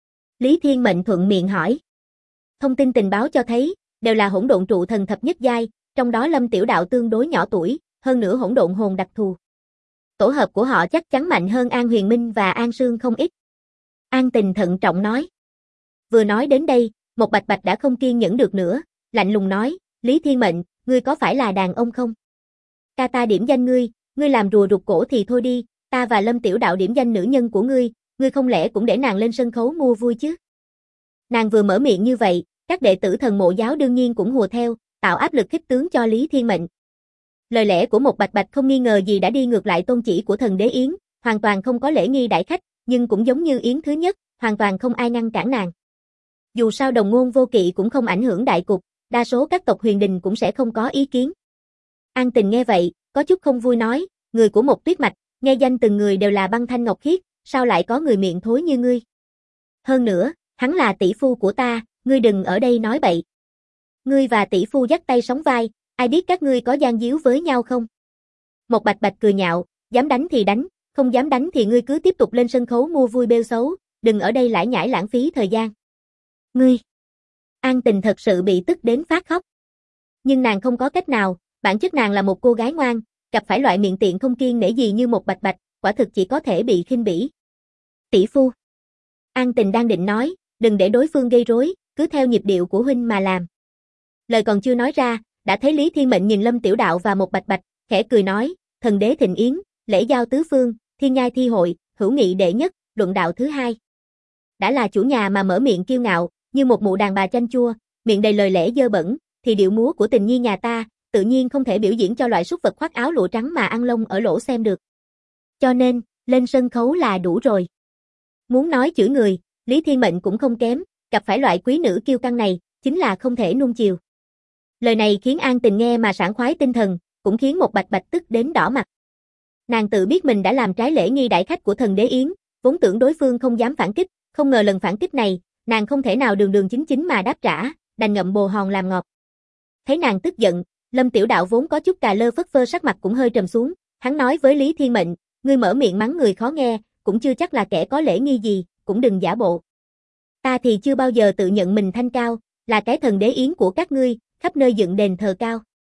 Lý Thiên Mệnh thuận miệng hỏi. Thông tin tình báo cho thấy, đều là hỗn độn trụ thần thập nhất giai, trong đó Lâm Tiểu đạo tương đối nhỏ tuổi, hơn nữa hỗn độn hồn đặc thù. Tổ hợp của họ chắc chắn mạnh hơn An Huyền Minh và An Sương không ít. An Tình thận trọng nói. Vừa nói đến đây, một Bạch Bạch đã không kiên nhẫn được nữa, lạnh lùng nói, Lý Thiên Mệnh, ngươi có phải là đàn ông không? Ca ta điểm danh ngươi làm rùa rụt cổ thì thôi đi, ta và Lâm Tiểu đạo điểm danh nữ nhân của ngươi không lẽ cũng để nàng lên sân khấu mua vui chứ? Nàng vừa mở miệng như vậy, các đệ tử Thần Mộ giáo đương nhiên cũng hùa theo, tạo áp lực khích tướng cho Lý Thiên Mệnh. Lời lẽ của một Bạch Bạch không nghi ngờ gì đã đi ngược lại tôn chỉ của Thần Đế Yến, hoàn toàn không có lễ nghi đãi khách, nhưng cũng giống như Yến thứ nhất, hoàn toàn không ai ngăn cản nàng. Dù sao đồng ngôn vô kỵ cũng không ảnh hưởng đại cục, đa số các tộc huyền đình cũng sẽ không có ý kiến. An Tình nghe vậy, có chút không vui nói, người của một tuyết mạch, nghe danh từng người đều là băng thanh ngọc khiết, sao lại có người miệng thối như ngươi? Hơn nữa, hắn là tỷ phu của ta, ngươi đừng ở đây nói bậy. Ngươi và tỷ phu dắt tay sóng vai, ai biết các ngươi có gian díu với nhau không? Một Bạch Bạch cười nhạo, dám đánh thì đánh, không dám đánh thì ngươi cứ tiếp tục lên sân khấu mua vui bêu xấu, đừng ở đây lải nhải lãng phí thời gian. Ngươi! An Tình thật sự bị tức đến phát khóc. Nhưng nàng không có cách nào, bản chất nàng là một cô gái ngoan, gặp phải loại miệng tiện không kiêng nể gì như một Bạch Bạch, quả thực chỉ có thể bị khinh bỉ. Tỷ phu! An Tình đang định nói, đừng để đối phương gây rối, cứ theo nhịp điệu của huynh mà làm. Lời còn chưa nói ra, đã thấy Lý Thiên Mệnh nhìn Lâm Tiểu đạo và một Bạch Bạch, khẽ cười nói, thần đế thịnh yến, lễ giao tứ phương, thiên nhai thi hội, hữu nghị đệ nhất, luận đạo thứ hai. Đã là chủ nhà mà mở miệng kiêu ngạo, như một mụ đàn bà chanh chua, miệng đầy lời lẽ dơ bẩn, thì điệu múa của tình nhi nhà ta, tự nhiên không thể biểu diễn cho loại súc vật khoác áo lụa trắng mà ăn lông ở lỗ xem được. Cho nên, lên sân khấu là đủ rồi. Muốn nói chửi người, Lý Thiên Mệnh cũng không kém, gặp phải loại quý nữ kiêu căng này, chính là không thể nuông chiều. Lời này khiến An Tình nghe mà sảng khoái tinh thần, cũng khiến một Bạch Bạch tức đến đỏ mặt. Nàng tự biết mình đã làm trái lễ nghi đãi khách của Thần Đế Yến, vốn tưởng đối phương không dám phản kích, không ngờ lần phản kích này, nàng không thể nào đường đường chính chính mà đáp trả, đành ngậm bồ hòn làm ngọt. Thấy nàng tức giận, Lâm Tiểu đạo vốn có chút cà lơ phất phơ sắc mặt cũng hơi trầm xuống, hắn nói với Lý Thiên Mệnh, ngươi mở miệng mắng người khó nghe, cũng chưa chắc là kẻ có lễ nghi gì, cũng đừng giả bộ. Ta thì chưa bao giờ tự nhận mình thanh cao, là cái Thần Đế Yến của các ngươi, khắp nơi dựng đền thờ cao.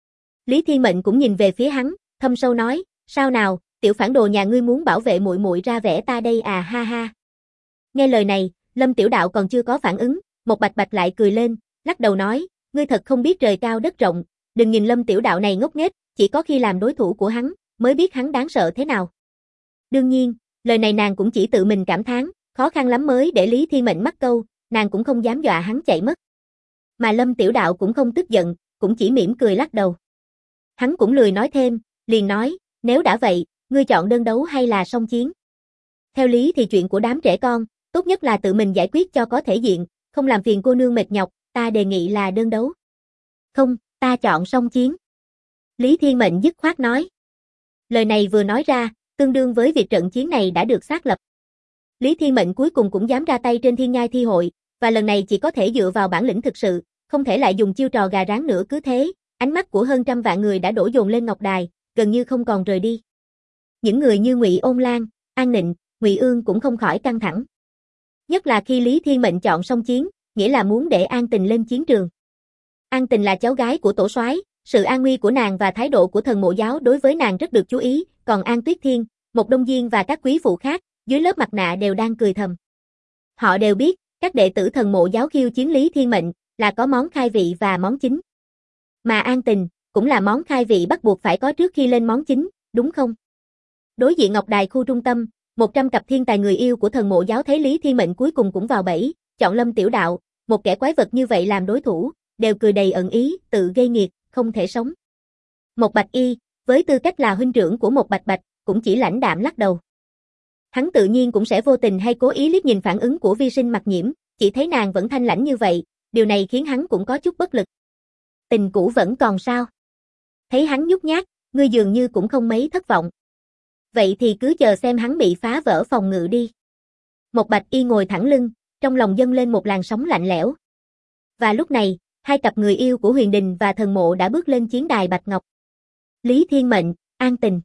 Lý Thiên Mệnh cũng nhìn về phía hắn, thâm sâu nói, sao nào, tiểu phản đồ nhà ngươi muốn bảo vệ muội muội ra vẻ ta đây à, ha ha. Nghe lời này, Lâm Tiểu Đạo còn chưa có phản ứng, một Bạch Bạch lại cười lên, lắc đầu nói, ngươi thật không biết trời cao đất rộng, đừng nhìn Lâm Tiểu Đạo này ngốc nghếch, chỉ có khi làm đối thủ của hắn, mới biết hắn đáng sợ thế nào. Đương nhiên, lời này nàng cũng chỉ tự mình cảm thán, khó khăn lắm mới để Lý Thiên Mệnh mắc câu, nàng cũng không dám dọa hắn chạy mất. Mà Lâm Tiểu Đạo cũng không tức giận, cũng chỉ mỉm cười lắc đầu. Hắn cũng lười nói thêm, liền nói, nếu đã vậy, ngươi chọn đơn đấu hay là song chiến? Theo lý thì chuyện của đám trẻ con, tốt nhất là tự mình giải quyết cho có thể diện, không làm phiền cô nương mệt nhọc, ta đề nghị là đơn đấu. Không, ta chọn song chiến. Lý Thiên Mệnh dứt khoát nói. Lời này vừa nói ra, tương đương với việc trận chiến này đã được xác lập. Lý Thiên Mệnh cuối cùng cũng dám ra tay trên Thiên Nhai Thi Hội, và lần này chỉ có thể dựa vào bản lĩnh thực sự, không thể lại dùng chiêu trò gà rán nữa. Cứ thế, ánh mắt của hơn trăm vạn người đã đổ dồn lên Ngọc Đài, gần như không còn rời đi. Những người như Ngụy Ôn Lan, An Nịnh, Ngụy Ương cũng không khỏi căng thẳng. Nhất là khi Lý Thiên Mệnh chọn song chiến, nghĩa là muốn để An Tình lên chiến trường. An Tình là cháu gái của tổ soái, sự an nguy của nàng và thái độ của Thần Mộ Giáo đối với nàng rất được chú ý, còn An Tuyết Thiên, Một Đông Diên và các quý phụ khác, dưới lớp mặt nạ đều đang cười thầm. Họ đều biết, các đệ tử Thần Mộ Giáo khiêu chiến Lý Thiên Mệnh là có món khai vị và món chính. Mà An Tình cũng là món khai vị bắt buộc phải có trước khi lên món chính, đúng không? Đối diện Ngọc Đài khu trung tâm, 100 cặp thiên tài người yêu của Thần Mộ Giáo thấy Lý Thiên Mệnh cuối cùng cũng vào bẫy, chọn Lâm Tiểu Đạo, một kẻ quái vật như vậy làm đối thủ, đều cười đầy ẩn ý, tự gây nghiệt, không thể sống. Một Bạch Y, với tư cách là huynh trưởng của một Bạch Bạch, cũng chỉ lãnh đạm lắc đầu. Hắn tự nhiên cũng sẽ vô tình hay cố ý liếc nhìn phản ứng của Vi Sinh Mặc Nhiễm, chỉ thấy nàng vẫn thanh lãnh như vậy, điều này khiến hắn cũng có chút bất lực. Tình cũ vẫn còn sao? Thấy hắn nhút nhát, ngươi dường như cũng không mấy thất vọng. Vậy thì cứ chờ xem hắn bị phá vỡ phòng ngự đi. Một Bạch Y ngồi thẳng lưng, trong lòng dâng lên một làn sóng lạnh lẽo. Và lúc này, hai cặp người yêu của Huyền Đình và Thần Mộ đã bước lên chiến đài bạch ngọc. Lý Thiên Mệnh, An Tình,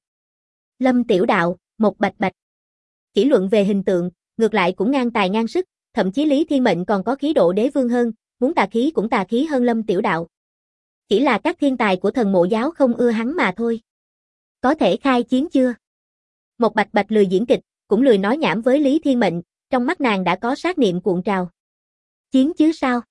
Lâm Tiểu Đạo, Một Bạch Bạch. Chỉ luận về hình tượng, ngược lại cũng ngang tài ngang sức, thậm chí Lý Thiên Mệnh còn có khí độ đế vương hơn, muốn tà khí cũng tà khí hơn Lâm Tiểu Đạo. Chỉ là các thiên tài của Thần Mộ Giáo không ưa hắn mà thôi. Có thể khai chiến chưa? Một Bạch Bạch lười diễn kịch, cũng lười nói nhảm với Lý Thiên Mệnh, trong mắt nàng đã có sát niệm cuộn trào. Chiến chứ sao?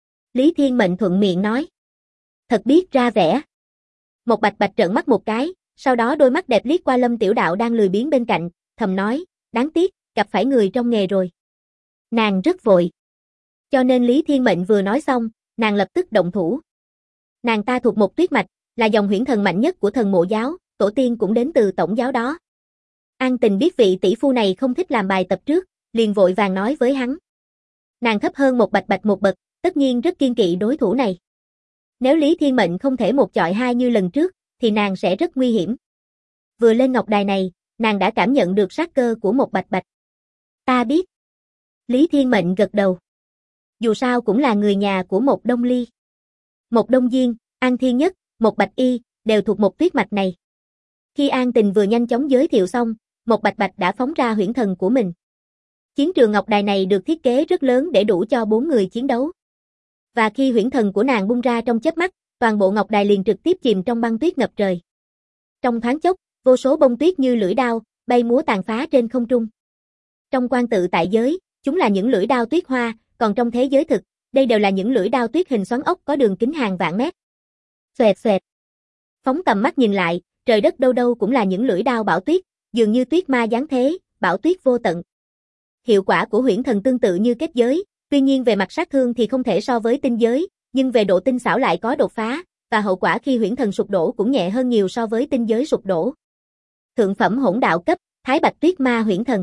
Lý Thiên Mệnh thuận miệng nói. Thật biết ra vẻ. Một Bạch Bạch trợn mắt một cái, sau đó đôi mắt đẹp liếc qua Lâm Tiểu Đạo đang lười biếng bên cạnh, thầm nói, đáng tiếc, gặp phải người trong nghề rồi. Nàng rất vội. Cho nên Lý Thiên Mệnh vừa nói xong, nàng lập tức động thủ. Nàng ta thuộc một tuyết mạch, là dòng huyễn thần mạnh nhất của Thần Mộ Giáo, tổ tiên cũng đến từ tổng giáo đó. An Tình biết vị tỷ phu này không thích làm bài tập trước, liền vội vàng nói với hắn. Nàng thấp hơn một Bạch Bạch một bậc, tất nhiên rất kiên kỵ đối thủ này. Nếu Lý Thiên Mệnh không thể một chọi hai như lần trước, thì nàng sẽ rất nguy hiểm. Vừa lên ngọc đài này, nàng đã cảm nhận được sát cơ của một Bạch Bạch. Ta biết. Lý Thiên Mệnh gật đầu. Dù sao cũng là người nhà của một Đông Ly. Một Đông Diên, An Thiên Nhất, một Bạch Y, đều thuộc một tuyết mạch này. Khi An Tình vừa nhanh chóng giới thiệu xong, một Bạch Bạch đã phóng ra huyễn thần của mình. Chiến trường ngọc đài này được thiết kế rất lớn để đủ cho 4 người chiến đấu. Và khi huyễn thần của nàng bung ra trong chớp mắt, toàn bộ ngọc đài liền trực tiếp chìm trong băng tuyết ngập trời. Trong thoáng chốc, vô số bông tuyết như lưỡi đao, bay múa tàn phá trên không trung. Trong quan tự tại giới, chúng là những lưỡi đao tuyết hoa, còn trong thế giới thực, đây đều là những lưỡi đao tuyết hình xoắn ốc có đường kính hàng vạn mét. Xoẹt xoẹt. Phóng tầm mắt nhìn lại, trời đất đâu đâu cũng là những lưỡi đao bão tuyết, dường như tuyết ma giáng thế, bão tuyết vô tận. Hiệu quả của huyễn thần tương tự như kết giới, tuy nhiên về mặt sát thương thì không thể so với tinh giới, nhưng về độ tinh xảo lại có đột phá, và hậu quả khi huyễn thần sụp đổ cũng nhẹ hơn nhiều so với tinh giới sụp đổ. Thượng phẩm hỗn đạo cấp, Thái Bạch Tuyết Ma huyễn thần.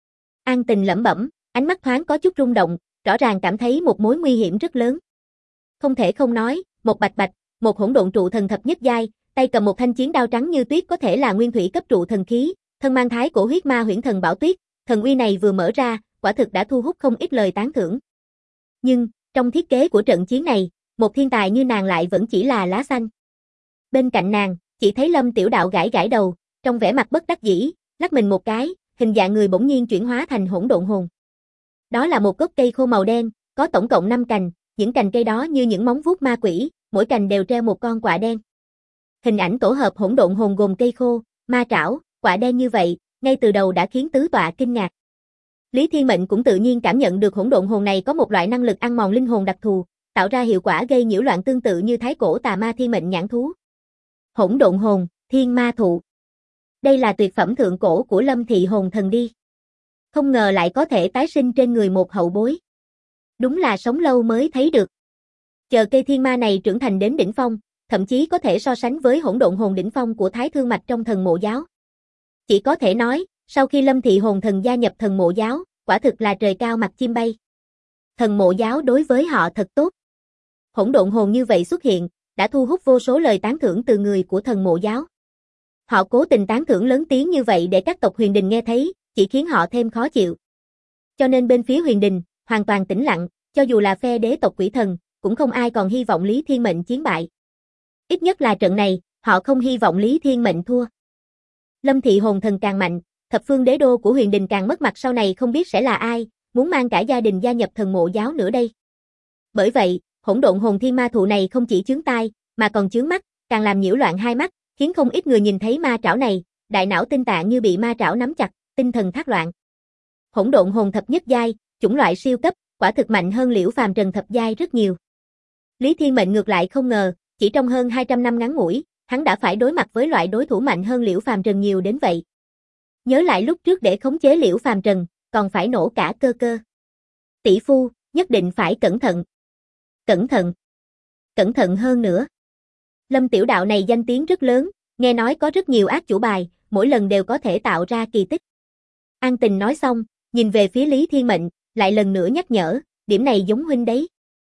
An Tình lẩm bẩm, ánh mắt thoáng có chút rung động, rõ ràng cảm thấy một mối nguy hiểm rất lớn. Không thể không nói, một Bạch Bạch, một hỗn độn trụ thần thập nhất giai, tay cầm một thanh chiến đao trắng như tuyết có thể là nguyên thủy cấp trụ thần khí, thân mang thái cổ huyết ma huyễn thần bảo tuyết, thần uy này vừa mở ra, quả thực đã thu hút không ít lời tán thưởng. Nhưng, trong thiết kế của trận chiến này, một thiên tài như nàng lại vẫn chỉ là lá xanh. Bên cạnh nàng, chỉ thấy Lâm Tiểu Đạo gãi gãi đầu, trong vẻ mặt bất đắc dĩ, lắc mình một cái, hình dạng người bỗng nhiên chuyển hóa thành hỗn độn hồn. Đó là một gốc cây khô màu đen, có tổng cộng 5 cành, những cành cây đó như những móng vuốt ma quỷ, mỗi cành đều treo một con quạ đen. Hình ảnh tổ hợp hỗn độn hồn gồm cây khô, ma trảo, quạ đen như vậy, ngay từ đầu đã khiến tứ tọa kinh ngạc. Lý Thiên Mệnh cũng tự nhiên cảm nhận được hỗn độn hồn này có một loại năng lực ăn mòn linh hồn đặc thù, tạo ra hiệu quả gây nhiễu loạn tương tự như thái cổ tà ma thiên mệnh nhãn thú. Hỗn độn hồn, thiên ma thụ. Đây là tuyệt phẩm thượng cổ của Lâm Thị hồn thần đi. Không ngờ lại có thể tái sinh trên người một hậu bối. Đúng là sống lâu mới thấy được. Chờ cây thiên ma này trưởng thành đến đỉnh phong, thậm chí có thể so sánh với hỗn độn hồn đỉnh phong của Thái Thương Mạch trong thần mộ giáo. Chỉ có thể nói, sau khi Lâm Thị hồn thần gia nhập thần mộ giáo, quả thực là trời cao mặt chim bay. Thần mộ giáo đối với họ thật tốt. Hỗn độn hồn như vậy xuất hiện, đã thu hút vô số lời tán thưởng từ người của thần mộ giáo. Họ cố tình tán thưởng lớn tiếng như vậy để các tộc Huyền Đình nghe thấy, chỉ khiến họ thêm khó chịu. Cho nên bên phía Huyền Đình, hoàn toàn tĩnh lặng, cho dù là phe đế tộc quỷ thần, cũng không ai còn hy vọng Lý Thiên Mệnh chiến bại. Ít nhất là trận này, họ không hy vọng Lý Thiên Mệnh thua. Lâm Thị hồn thần càng mạnh, thập phương đế đô của Huyền Đình càng mất mặt, sau này không biết sẽ là ai, muốn mang cả gia đình gia nhập thần mộ giáo nữa đây. Bởi vậy, hỗn độn hồn thiên ma thụ này không chỉ chướng tai, mà còn chướng mắt, càng làm nhiễu loạn hai mắt, khiến không ít người nhìn thấy ma trảo này, đại não tinh tạng như bị ma trảo nắm chặt, tinh thần thác loạn. Hỗn độn hồn thập nhất giai, chủng loại siêu cấp, quả thực mạnh hơn Liễu Phàm Trần thập giai rất nhiều. Lý Thiên Mệnh ngược lại không ngờ, chỉ trong hơn 200 năm ngắn ngủi, hắn đã phải đối mặt với loại đối thủ mạnh hơn Liễu Phàm Trần nhiều đến vậy. Nhớ lại lúc trước để khống chế Liễu Phàm Trần, còn phải nổ cả cơ cơ. Tỷ phu, nhất định phải cẩn thận. Cẩn thận. Cẩn thận hơn nữa. Lâm Tiểu Đạo này danh tiếng rất lớn, nghe nói có rất nhiều ác chủ bài, mỗi lần đều có thể tạo ra kỳ tích. An Tình nói xong, nhìn về phía Lý Thiên Mệnh, lại lần nữa nhắc nhở, điểm này giống huynh đấy.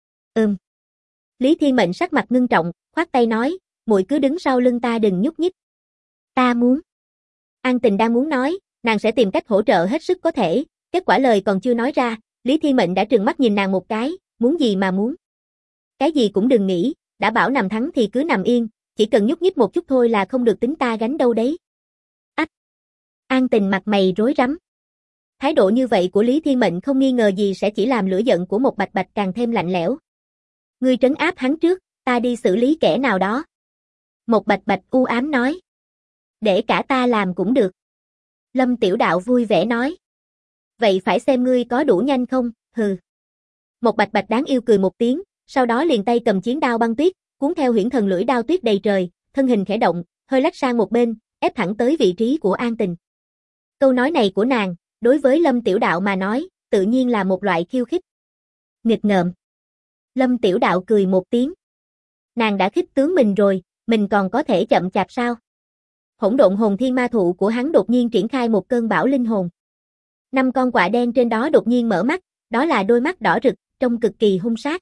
Lý Thiên Mệnh sắc mặt ngưng trọng, khoát tay nói, muội cứ đứng sau lưng ta đừng nhúc nhích. Ta muốn. An Tình đang muốn nói, nàng sẽ tìm cách hỗ trợ hết sức có thể, kết quả lời còn chưa nói ra, Lý Thiên Mệnh đã trừng mắt nhìn nàng một cái, muốn gì mà muốn. Cái gì cũng đừng nghĩ, đã bảo nằm thắng thì cứ nằm yên, chỉ cần nhúc nhích một chút thôi là không được tính ta gánh đâu đấy. Ách! An Tình mặt mày rối rắm. Thái độ như vậy của Lý Thiên Mệnh không nghi ngờ gì sẽ chỉ làm lửa giận của một Bạch Bạch càng thêm lạnh lẽo. Ngươi trấn áp hắn trước, ta đi xử lý kẻ nào đó. Một Bạch Bạch u ám nói. Để cả ta làm cũng được. Lâm Tiểu Đạo vui vẻ nói. Vậy phải xem ngươi có đủ nhanh không, hừ. Một Bạch Bạch đáng yêu cười một tiếng, sau đó liền tay cầm chiến đao băng tuyết, cuốn theo huyễn thần lưỡi đao tuyết đầy trời, thân hình khẽ động, hơi lách sang một bên, ép thẳng tới vị trí của An Tình. Câu nói này của nàng, đối với Lâm Tiểu Đạo mà nói, tự nhiên là một loại khiêu khích. Nghịch ngợm. Lâm Tiểu Đạo cười một tiếng. Nàng đã khích tướng mình rồi, mình còn có thể chậm chạp sao? Hỗn độn hồn thiên ma thụ của hắn đột nhiên triển khai một cơn bão linh hồn. 5 con quạ đen trên đó đột nhiên mở mắt, đó là đôi mắt đỏ rực, trông cực kỳ hung sát.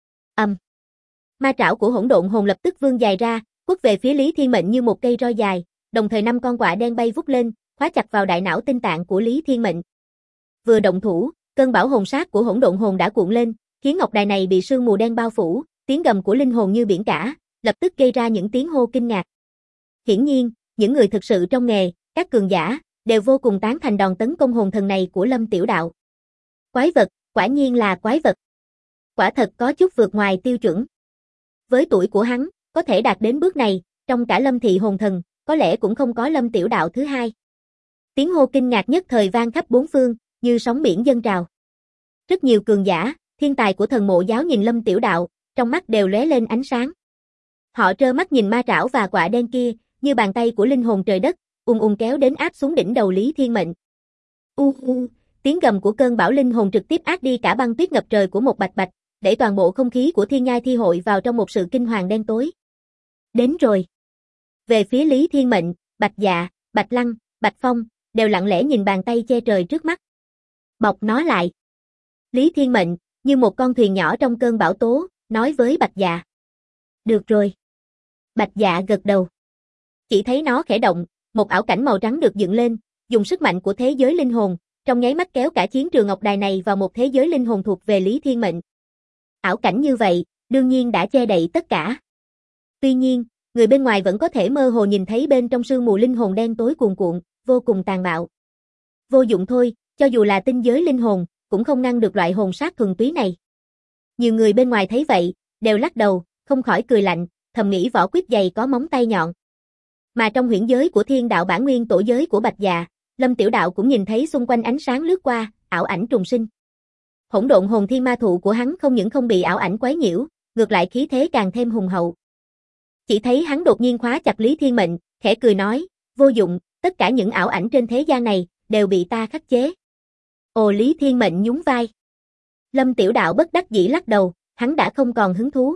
Ma trảo của hỗn độn hồn lập tức vươn dài ra, quất về phía Lý Thiên Mệnh như một cây roi dài, đồng thời 5 con quạ đen bay vút lên, khóa chặt vào đại não tinh tạng của Lý Thiên Mệnh. Vừa động thủ, cơn bão hồn sát của hỗn độn hồn đã cuộn lên, khiến ngọc đài này bị sương mù đen bao phủ, tiếng gầm của linh hồn như biển cả, lập tức gây ra những tiếng hô kinh ngạc. Hiển nhiên, những người thực sự trong nghề, các cường giả, đều vô cùng tán thành đòn tấn công hồn thần này của Lâm Tiểu Đạo. Quái vật, quả nhiên là quái vật. Quả thật có chút vượt ngoài tiêu chuẩn. Với tuổi của hắn, có thể đạt đến bước này, trong cả Lâm Thị hồn thần, có lẽ cũng không có Lâm Tiểu Đạo thứ hai. Tiếng hô kinh ngạc nhất thời vang khắp bốn phương, như sóng biển dâng trào. Rất nhiều cường giả, thiên tài của thần mộ giáo nhìn Lâm Tiểu Đạo, trong mắt đều lóe lên ánh sáng. Họ trơ mắt nhìn ma trảo và quạ đen kia, như bàn tay của linh hồn trời đất, kéo đến áp xuống đỉnh đầu Lý Thiên Mệnh. Tiếng gầm của cơn bão linh hồn trực tiếp át đi cả băng tuyết ngập trời của một Bạch Bạch, đẩy toàn bộ không khí của thiên nhai thi hội vào trong một sự kinh hoàng đen tối. Đến rồi. Về phía Lý Thiên Mệnh, Bạch Dạ, Bạch Lăng, Bạch Phong, đều lặng lẽ nhìn bàn tay che trời trước mắt. Bọc nó lại. Lý Thiên Mệnh, như một con thuyền nhỏ trong cơn bão tố, nói với Bạch Dạ. Được rồi. Bạch Dạ gật đầu. Chỉ thấy nó khẽ động, một ảo cảnh màu trắng được dựng lên, dùng sức mạnh của thế giới linh hồn, trong nháy mắt kéo cả chiến trường ngọc đài này vào một thế giới linh hồn thuộc về Lý Thiên Mệnh. Ảo cảnh như vậy, đương nhiên đã che đậy tất cả. Tuy nhiên, người bên ngoài vẫn có thể mơ hồ nhìn thấy bên trong sương mù linh hồn đen tối cuồn cuộn, vô cùng tàn bạo. Vô dụng thôi, cho dù là tinh giới linh hồn, cũng không ngăn được loại hồn sát thuần túy này. Nhiều người bên ngoài thấy vậy, đều lắc đầu, không khỏi cười lạnh, thầm nghĩ vỏ quýt dày có móng tay nhọn. Mà trong huyễn giới của thiên đạo bản nguyên tổ giới của Bạch Dạ, Lâm Tiểu Đạo cũng nhìn thấy xung quanh ánh sáng lướt qua, ảo ảnh trùng sinh. Hỗn độn hồn thiên ma thụ của hắn không những không bị ảo ảnh quấy nhiễu, ngược lại khí thế càng thêm hùng hậu. Chỉ thấy hắn đột nhiên khóa chặt Lý Thiên Mệnh, khẽ cười nói, vô dụng, tất cả những ảo ảnh trên thế gian này, đều bị ta khắc chế. Ồ, Lý Thiên Mệnh nhún vai. Lâm Tiểu Đạo bất đắc dĩ lắc đầu, hắn đã không còn hứng thú.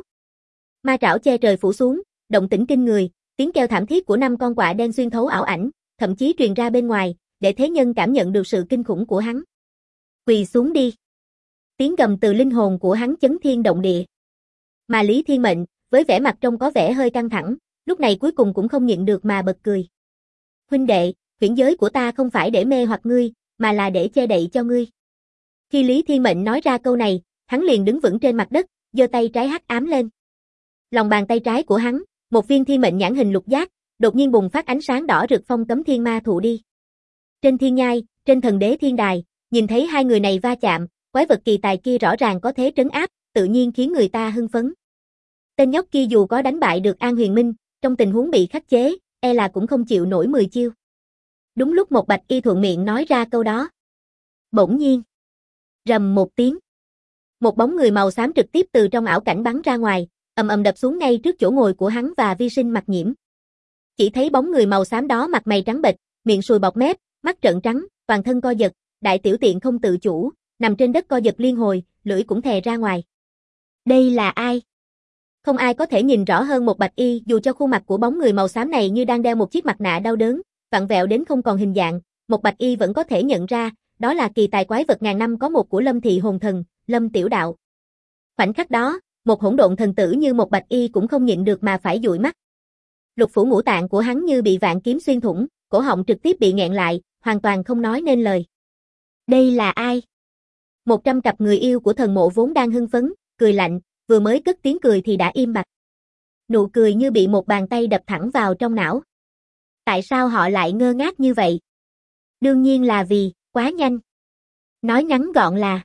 Ma trảo che trời phủ xuống, động tĩnh kinh người, tiếng kêu thảm thiết của 5 con quạ đen xuyên thấu ảo ảnh, thậm chí truyền ra bên ngoài, để thế nhân cảm nhận được sự kinh khủng của hắn. Quỳ xuống đi. Tiếng gầm từ linh hồn của hắn chấn thiên động địa. Mà Lý Thiên Mệnh, với vẻ mặt trông có vẻ hơi căng thẳng, lúc này cuối cùng cũng không nhịn được mà bật cười. Huynh đệ, huyễn giới của ta không phải để mê hoặc ngươi, mà là để che đậy cho ngươi. Khi Lý Thiên Mệnh nói ra câu này, hắn liền đứng vững trên mặt đất, giơ tay trái hắc ám lên. Lòng bàn tay trái của hắn, một viên thiên mệnh nhãn hình lục giác, đột nhiên bùng phát ánh sáng đỏ rực phong cấm thiên ma thụ đi. Trên thiên nhai, trên thần đế thiên đài, nhìn thấy hai người này va chạm, quái vật kỳ tài kia rõ ràng có thế trấn áp, tự nhiên khiến người ta hưng phấn. Tên nhóc kia dù có đánh bại được An Huyền Minh, trong tình huống bị khắc chế, e là cũng không chịu nổi 10 chiêu. Đúng lúc một bạch y thuận miệng nói ra câu đó. Bỗng nhiên, rầm một tiếng. Một bóng người màu xám trực tiếp từ trong ảo cảnh bắn ra ngoài, ầm ầm đập xuống ngay trước chỗ ngồi của hắn và Vi Sinh Mặc Nhiễm. Chỉ thấy bóng người màu xám đó mặt mày trắng bệch, miệng sùi bọt mép, mắt trợn trắng, toàn thân co giật, đại tiểu tiện không tự chủ, nằm trên đất co giật liên hồi, lưỡi cũng thè ra ngoài. Đây là ai? Không ai có thể nhìn rõ hơn một bạch y, dù cho khuôn mặt của bóng người màu xám này như đang đeo một chiếc mặt nạ đau đớn, vặn vẹo đến không còn hình dạng, một bạch y vẫn có thể nhận ra, đó là kỳ tài quái vật ngàn năm có một của Lâm thị hồn thần, Lâm Tiểu Đạo. Khoảnh khắc đó, một hỗn độn thần tử như một bạch y cũng không nhịn được mà phải dụi mắt. Lục phủ ngũ tạng của hắn như bị vạn kiếm xuyên thủng, cổ họng trực tiếp bị nghẹn lại, hoàn toàn không nói nên lời. Đây là ai? 100 cặp người yêu của thần mộ vốn đang hưng phấn, cười lạnh, vừa mới cất tiếng cười thì đã im bặt. Nụ cười như bị một bàn tay đập thẳng vào trong não. Tại sao họ lại ngơ ngác như vậy? Đương nhiên là vì, quá nhanh. Nói ngắn gọn là,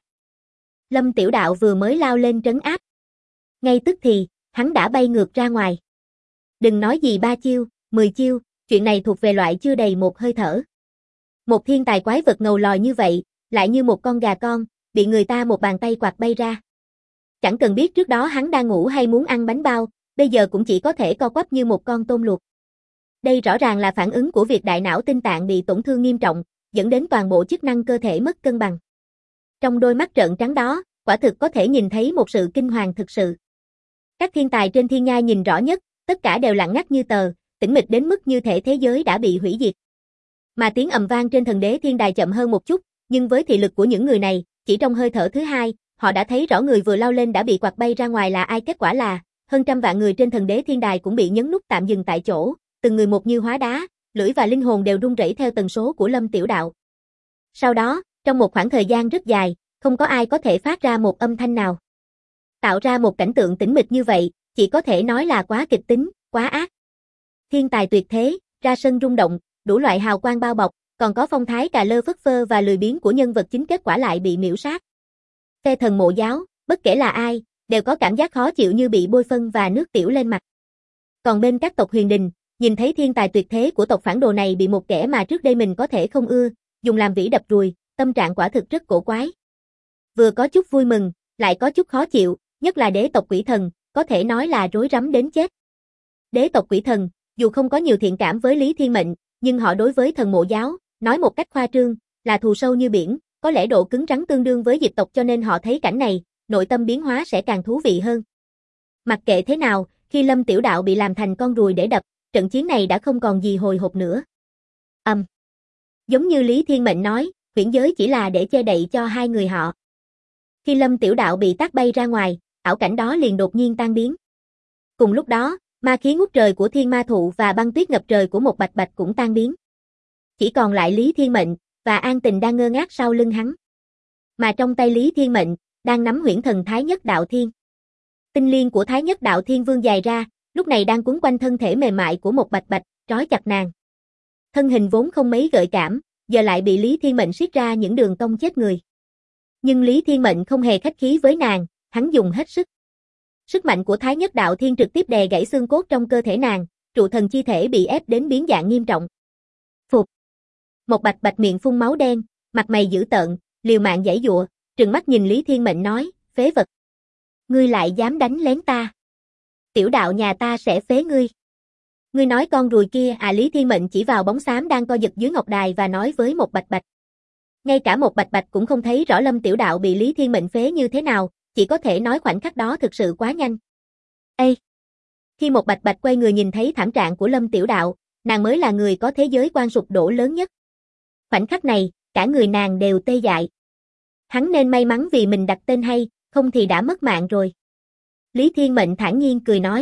Lâm Tiểu Đạo vừa mới lao lên trấn áp. Ngay tức thì, hắn đã bay ngược ra ngoài. Đừng nói gì 3 chiêu, 10 chiêu, chuyện này thuộc về loại chưa đầy một hơi thở. Một thiên tài quái vật ngầu lòi như vậy, lại như một con gà con, bị người ta một bàn tay quạt bay ra. Chẳng cần biết trước đó hắn đang ngủ hay muốn ăn bánh bao, bây giờ cũng chỉ có thể co quắp như một con tôm luộc. Đây rõ ràng là phản ứng của việc đại não tinh tạng bị tổn thương nghiêm trọng, dẫn đến toàn bộ chức năng cơ thể mất cân bằng. Trong đôi mắt trợn trắng đó, quả thực có thể nhìn thấy một sự kinh hoàng thực sự. Các thiên tài trên thiên nhai nhìn rõ nhất, tất cả đều lặng ngắt như tờ, tĩnh mịch đến mức như thể thế giới đã bị hủy diệt. Mà tiếng ầm vang trên thần đế thiên đài chậm hơn một chút, nhưng với thị lực của những người này, chỉ trong hơi thở thứ hai, họ đã thấy rõ người vừa lao lên đã bị quạt bay ra ngoài là ai. Kết quả là, hơn trăm vạn người trên thần đế thiên đài cũng bị nhấn nút tạm dừng tại chỗ, từng người một như hóa đá, lưỡi và linh hồn đều run rẩy theo tần số của Lâm Tiểu Đạo. Sau đó, trong một khoảng thời gian rất dài, không có ai có thể phát ra một âm thanh nào. Tạo ra một cảnh tượng tĩnh mịch như vậy, chỉ có thể nói là quá kịch tính, quá ác. Thiên tài tuyệt thế, ra sân rung động, đủ loại hào quang bao bọc, còn có phong thái cà lơ phất phơ và lười biếng của nhân vật chính kết quả lại bị miễu sát. Phe thần mộ giáo, bất kể là ai, đều có cảm giác khó chịu như bị bôi phân và nước tiểu lên mặt. Còn bên các tộc huyền đình, nhìn thấy thiên tài tuyệt thế của tộc phản đồ này bị một kẻ mà trước đây mình có thể không ưa, dùng làm vĩ đập ruồi, tâm trạng quả thực rất cổ quái. Vừa có chút vui mừng, lại có chút khó chịu, nhất là đế tộc quỷ thần, có thể nói là rối rắm đến chết. Đế tộc quỷ thần, dù không có nhiều thiện cảm với Lý Thiên Mệnh, nhưng họ đối với thần mộ giáo, nói một cách khoa trương, là thù sâu như biển, có lẽ độ cứng rắn tương đương với diệt tộc cho nên họ thấy cảnh này, nội tâm biến hóa sẽ càng thú vị hơn. Mặc kệ thế nào, khi Lâm Tiểu Đạo bị làm thành con ruồi để đập, trận chiến này đã không còn gì hồi hộp nữa. Giống như Lý Thiên Mệnh nói, huyễn giới chỉ là để che đậy cho hai người họ. Khi Lâm Tiểu Đạo bị tát bay ra ngoài, ảo cảnh đó liền đột nhiên tan biến. Cùng lúc đó, ma khí ngút trời của thiên ma thụ và băng tuyết ngập trời của một bạch bạch cũng tan biến. Chỉ còn lại Lý Thiên Mệnh và An Tình đang ngơ ngác sau lưng hắn. Mà trong tay Lý Thiên Mệnh đang nắm huyễn thần Thái Nhất Đạo Thiên. Tinh liên của Thái Nhất Đạo Thiên vươn dài ra, lúc này đang quấn quanh thân thể mềm mại của một bạch bạch, trói chặt nàng. Thân hình vốn không mấy gợi cảm, giờ lại bị Lý Thiên Mệnh siết ra những đường cong chết người. Nhưng Lý Thiên Mệnh không hề khách khí với nàng, hắn dùng hết sức. Sức mạnh của Thái Nhất Đạo Thiên trực tiếp đè gãy xương cốt trong cơ thể nàng, trụ thần chi thể bị ép đến biến dạng nghiêm trọng. Phục. Một Bạch Bạch miệng phun máu đen, mặt mày dữ tợn, liều mạng giãy giụa, trừng mắt nhìn Lý Thiên Mệnh nói, phế vật. Ngươi lại dám đánh lén ta. Tiểu đạo nhà ta sẽ phế ngươi. Ngươi nói con ruồi kia à? Lý Thiên Mệnh chỉ vào bóng xám đang co giật dưới ngọc đài và nói với Một Bạch Bạch. Ngay cả Một Bạch Bạch cũng không thấy rõ Lâm Tiểu Đạo bị Lý Thiên Mệnh phế như thế nào, chỉ có thể nói khoảnh khắc đó thực sự quá nhanh. Ê! Khi Một Bạch Bạch quay người nhìn thấy thảm trạng của Lâm Tiểu Đạo, nàng mới là người có thế giới quan sụp đổ lớn nhất. Khoảnh khắc này, cả người nàng đều tê dại. Hắn nên may mắn vì mình đặt tên hay, không thì đã mất mạng rồi. Lý Thiên Mệnh thản nhiên cười nói.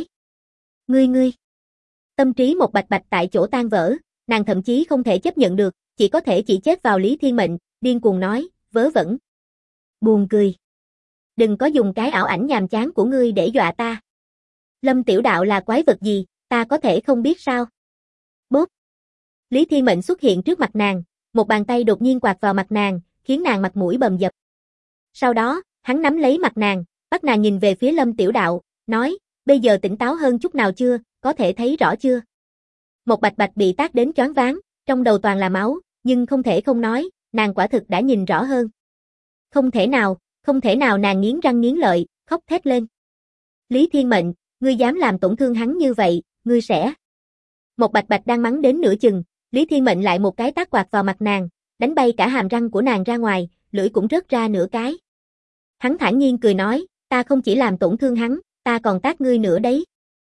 Ngươi. Tâm trí Một Bạch Bạch tại chỗ tan vỡ, nàng thậm chí không thể chấp nhận được, chỉ có thể chỉ chết vào Lý Thiên Mệnh, điên cuồng nói, vớ vẩn. Buồn cười. Đừng có dùng cái ảo ảnh nhàm chán của ngươi để dọa ta. Lâm Tiểu Đạo là quái vật gì, ta có thể không biết sao? Bốp. Lý Thiên Mệnh xuất hiện trước mặt nàng, một bàn tay đột nhiên quạt vào mặt nàng, khiến nàng mặt mũi bầm dập. Sau đó, hắn nắm lấy mặt nàng, bắt nàng nhìn về phía Lâm Tiểu Đạo, nói, bây giờ tỉnh táo hơn chút nào chưa, có thể thấy rõ chưa? Một Bạch Bạch bị tát đến choáng váng, trong đầu toàn là máu, nhưng không thể không nói, nàng quả thực đã nhìn rõ hơn. Không thể nào, nàng nghiến răng nghiến lợi, khóc thét lên. Lý Thiên Mệnh, ngươi dám làm tổn thương hắn như vậy, ngươi sẽ... Một Bạch Bạch đang mắng đến nửa chừng, Lý Thiên Mệnh lại một cái tát quạt vào mặt nàng, đánh bay cả hàm răng của nàng ra ngoài, lưỡi cũng rớt ra nửa cái. Hắn thản nhiên cười nói, ta không chỉ làm tổn thương hắn, ta còn tát ngươi nữa đấy.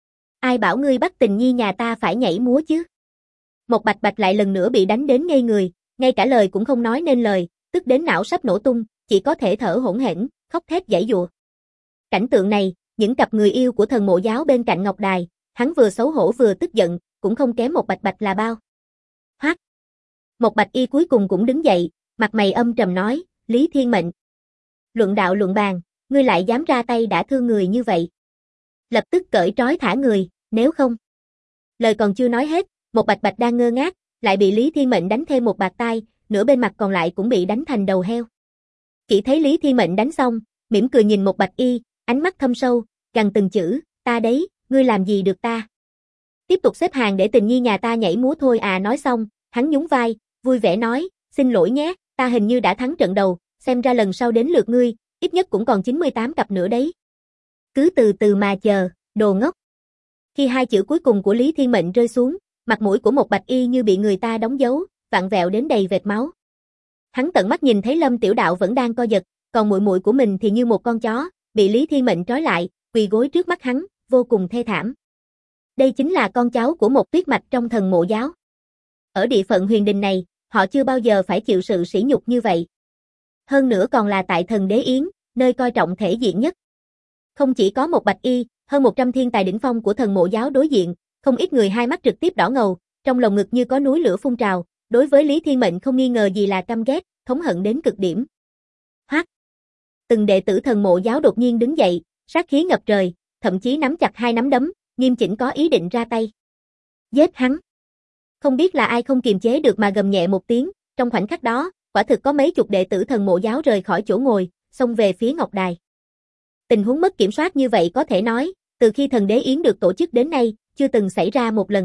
Ai bảo ngươi bắt tình nhi nhà ta phải nhảy múa chứ? Một Bạch Bạch lại lần nữa bị đánh đến ngây người, ngay cả lời cũng không nói nên lời, tức đến não sắp nổ tung, chỉ có thể thở hổn hển, khóc thét giãy giụa. Cảnh tượng này, những cặp người yêu của Thần Mộ Giáo bên cạnh ngọc đài, hắn vừa xấu hổ vừa tức giận, cũng không kém Một Bạch Bạch là bao. Hoắc. Một Bạch Y cuối cùng cũng đứng dậy, mặt mày âm trầm nói, Lý Thiên Mệnh. Luận đạo luận bàn, ngươi lại dám ra tay đã thương người như vậy. Lập tức cởi trói thả người, nếu không. Lời còn chưa nói hết, Một Bạch Bạch đang ngơ ngác, lại bị Lý Thiên Mệnh đánh thêm một bạt tai, nửa bên mặt còn lại cũng bị đánh thành đầu heo. Chỉ thấy Lý Thiên Mệnh đánh xong, mỉm cười nhìn Một Bạch Y, ánh mắt thâm sâu, gằn từng chữ, ta đấy, ngươi làm gì được ta? Tiếp tục xếp hàng để tình nhi nhà ta nhảy múa thôi à? Nói xong, hắn nhún vai, vui vẻ nói, xin lỗi nhé, ta hình như đã thắng trận đầu, xem ra lần sau đến lượt ngươi, ít nhất cũng còn 98 cặp nữa đấy. Cứ từ từ mà chờ, đồ ngốc. Khi hai chữ cuối cùng của Lý Thiên Mệnh rơi xuống, mặt mũi của Một Bạch Y như bị người ta đóng dấu, vặn vẹo đến đầy vệt máu. Hắn tận mắt nhìn thấy Lâm Tiểu Đạo vẫn đang co giật, còn muội muội của mình thì như một con chó, bị Lý Thiên Mệnh trói lại, quỳ gối trước mắt hắn, vô cùng thê thảm. Đây chính là con cháu của một tuyết mạch trong Thần Mộ Giáo. Ở địa phận Huyền Đình này, họ chưa bao giờ phải chịu sự sỉ nhục như vậy. Hơn nữa còn là tại Thần Đế Yến, nơi coi trọng thể diện nhất. Không chỉ có Một Bạch Y, hơn 100 thiên tài đỉnh phong của Thần Mộ Giáo đối diện, không ít người hai mắt trực tiếp đỏ ngầu, trong lồng ngực như có núi lửa phun trào, đối với Lý Thiên Mệnh không nghi ngờ gì là căm ghét, thống hận đến cực điểm. Hoắc. Từng đệ tử Thần Mộ Giáo đột nhiên đứng dậy, sát khí ngập trời, thậm chí nắm chặt hai nắm đấm, nghiêm chỉnh có ý định ra tay. Giết hắn. Không biết là ai không kiềm chế được mà gầm nhẹ một tiếng, trong khoảnh khắc đó, quả thực có mấy chục đệ tử Thần Mộ Giáo rời khỏi chỗ ngồi, xông về phía ngọc đài. Tình huống mất kiểm soát như vậy có thể nói, từ khi Thần Đế Yến được tổ chức đến nay, chưa từng xảy ra một lần.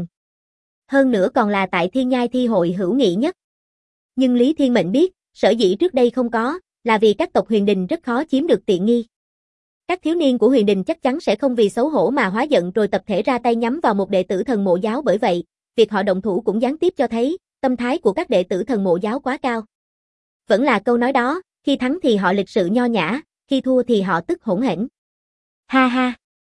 Hơn nữa còn là tại Thiên Nhai Thi hội hữu nghị nhất. Nhưng Lý Thiên Mệnh biết, sở dĩ trước đây không có, là vì các tộc Huyền Đình rất khó chiếm được tiện nghi. Các thiếu niên của Huyền Đình chắc chắn sẽ không vì xấu hổ mà hóa giận rồi tập thể ra tay nhắm vào một đệ tử Thần Mộ Giáo, bởi vậy, việc họ động thủ cũng gián tiếp cho thấy, tâm thái của các đệ tử Thần Mộ Giáo quá cao. Vẫn là câu nói đó, khi thắng thì họ lịch sự nho nhã, khi thua thì họ tức hỗn hển. Ha ha!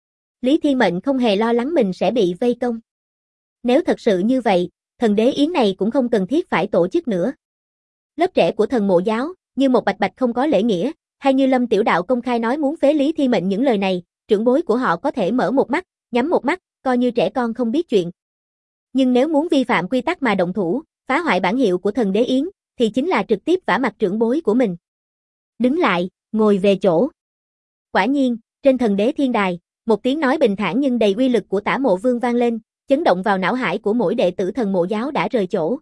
Lý Thiên Mệnh không hề lo lắng mình sẽ bị vây công. Nếu thật sự như vậy, Thần Đế Yến này cũng không cần thiết phải tổ chức nữa. Lớp trẻ của Thần Mộ Giáo, như Một Bạch Bạch không có lễ nghĩa, hay như Lâm Tiểu Đạo công khai nói muốn phế Lý Thiên Mệnh những lời này, trưởng bối của họ có thể mở một mắt, nhắm một mắt, coi như trẻ con không biết chuyện. Nhưng nếu muốn vi phạm quy tắc mà động thủ, phá hoại bản hiệu của Thần Đế Yến, thì chính là trực tiếp vả mặt trưởng bối của mình. Đứng lại, ngồi về chỗ. Quả nhiên, trên Thần Đế Thiên Đài, một tiếng nói bình thản nhưng đầy uy lực của Tả Mộ Vương vang lên, chấn động vào não hải của mỗi đệ tử Thần Mộ Giáo đã rời chỗ.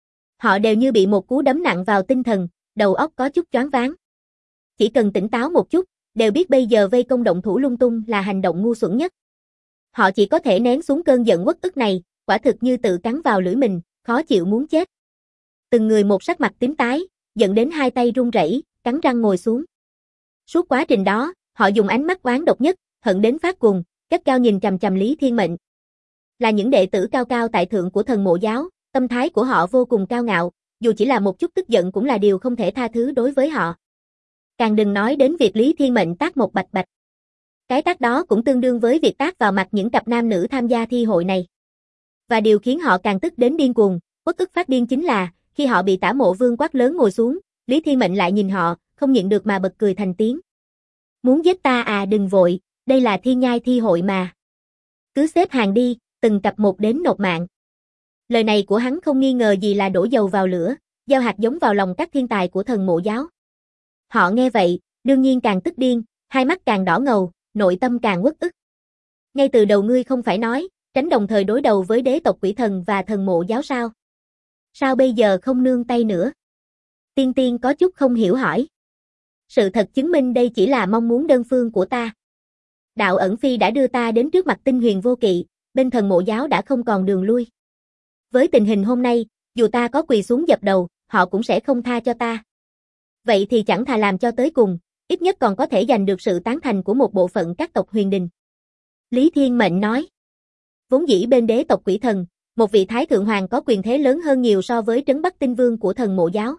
Họ đều như bị một cú đấm nặng vào tinh thần, đầu óc có chút choáng váng. Chỉ cần tỉnh táo một chút, đều biết bây giờ vây công động thủ lung tung là hành động ngu xuẩn nhất. Họ chỉ có thể nén xuống cơn giận uất ức này, quả thực như tự cắn vào lưỡi mình, khó chịu muốn chết. từng người một sắc mặt tím tái, giận đến hai tay run rẩy, cắn răng ngồi xuống. Suốt quá trình đó, họ dùng ánh mắt oán độc nhất, hận đến phát cuồng, gắt gao nhìn chằm chằm Lý Thiên Mệnh. Là những đệ tử cao cao tại thượng của Thần Mộ giáo, tâm thái của họ vô cùng cao ngạo, dù chỉ là một chút tức giận cũng là điều không thể tha thứ đối với họ. Càng đừng nói đến việc Lý Thiên Mệnh tát một bạch bạch. Cái tát đó cũng tương đương với việc tát vào mặt những cặp nam nữ tham gia thi hội này. Và điều khiến họ càng tức đến điên cuồng, uất ức phát điên chính là, khi họ bị Tả Mộ Vương quát lớn ngồi xuống, Lý Thiên Mệnh lại nhìn họ, không nhịn được mà bật cười thành tiếng. Muốn giết ta à, đừng vội, đây là thiên nhai thi hội mà. Cứ xếp hàng đi, từng cặp một đến nộp mạng. Lời này của hắn không nghi ngờ gì là đổ dầu vào lửa, gieo hạt giống vào lòng các thiên tài của Thần Mộ giáo. Họ nghe vậy, đương nhiên càng tức điên, hai mắt càng đỏ ngầu, nội tâm càng uất ức. Ngay từ đầu ngươi không phải nói, tránh đồng thời đối đầu với đế tộc Quỷ Thần và Thần Mộ giáo sao? Sao bây giờ không nương tay nữa? Tiên Tiên có chút không hiểu hỏi. Sự thật chứng minh đây chỉ là mong muốn đơn phương của ta. Đạo ẩn phi đã đưa ta đến trước mặt Tinh Huyền Vô Kỵ, bên Thần Mộ giáo đã không còn đường lui. Với tình hình hôm nay, dù ta có quỳ xuống dập đầu, họ cũng sẽ không tha cho ta. Vậy thì chẳng thà làm cho tới cùng, ít nhất còn có thể giành được sự tán thành của một bộ phận các tộc huyền đình. Lý Thiên Mệnh nói. Vốn dĩ bên đế tộc Quỷ Thần, một vị Thái Thượng Hoàng có quyền thế lớn hơn nhiều so với Trấn Bắc Tinh Vương của Thần Mộ giáo.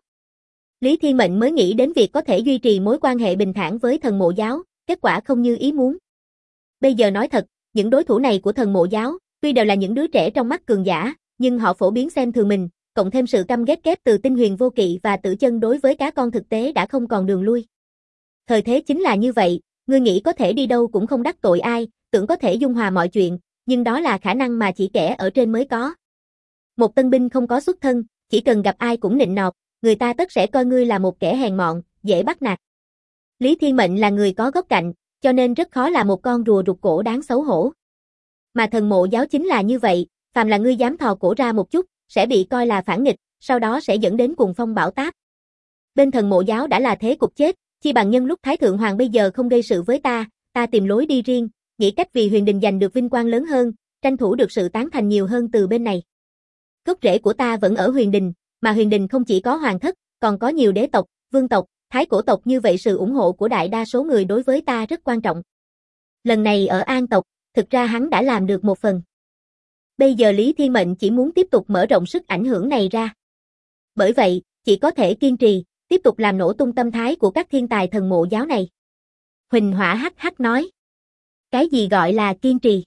Lý Thiên Mệnh mới nghĩ đến việc có thể duy trì mối quan hệ bình thản với Thần Mộ giáo, kết quả không như ý muốn. Bây giờ nói thật, những đối thủ này của Thần Mộ giáo, tuy đều là những đứa trẻ trong mắt cường giả, nhưng họ phổ biến xem thường mình, cộng thêm sự căm ghét kép từ Tinh Huyền Vô Kỵ và Tử Chân đối với cá con thực tế đã không còn đường lui. Thời thế chính là như vậy, ngươi nghĩ có thể đi đâu cũng không đắc tội ai, tưởng có thể dung hòa mọi chuyện, nhưng đó là khả năng mà chỉ kẻ ở trên mới có. Một tân binh không có xuất thân, chỉ cần gặp ai cũng nịnh nọt, người ta tất sẽ coi ngươi là một kẻ hèn mọn, dễ bắt nạt. Lý Thiên Mệnh là người có góc cạnh, cho nên rất khó là một con rùa rụt cổ đáng xấu hổ. Mà Thần Mộ giáo chính là như vậy, phàm là ngươi dám thò cổ ra một chút, sẽ bị coi là phản nghịch, sau đó sẽ dẫn đến cuồng phong bão táp. Bên Thần Mộ giáo đã là thế cục chết, chi bằng nhân lúc Thái Thượng Hoàng bây giờ không gây sự với ta tìm lối đi riêng, nghĩ cách vì huyền đình giành được vinh quang lớn hơn, tranh thủ được sự tán thành nhiều hơn từ bên này. Gốc rễ của ta vẫn ở huyền đình, mà huyền đình không chỉ có hoàng thất, còn có nhiều đế tộc, vương tộc, thái cổ tộc, như vậy sự ủng hộ của đại đa số người đối với ta rất quan trọng. Lần này ở An tộc, thực ra hắn đã làm được một phần. Bây giờ Lý Thiên Mệnh chỉ muốn tiếp tục mở rộng sức ảnh hưởng này ra. Bởi vậy, chỉ có thể kiên trì, tiếp tục làm nổ tung tâm thái của các thiên tài Thần Mộ giáo này. Huỳnh Hỏa hắc hắc nói. Cái gì gọi là kiên trì?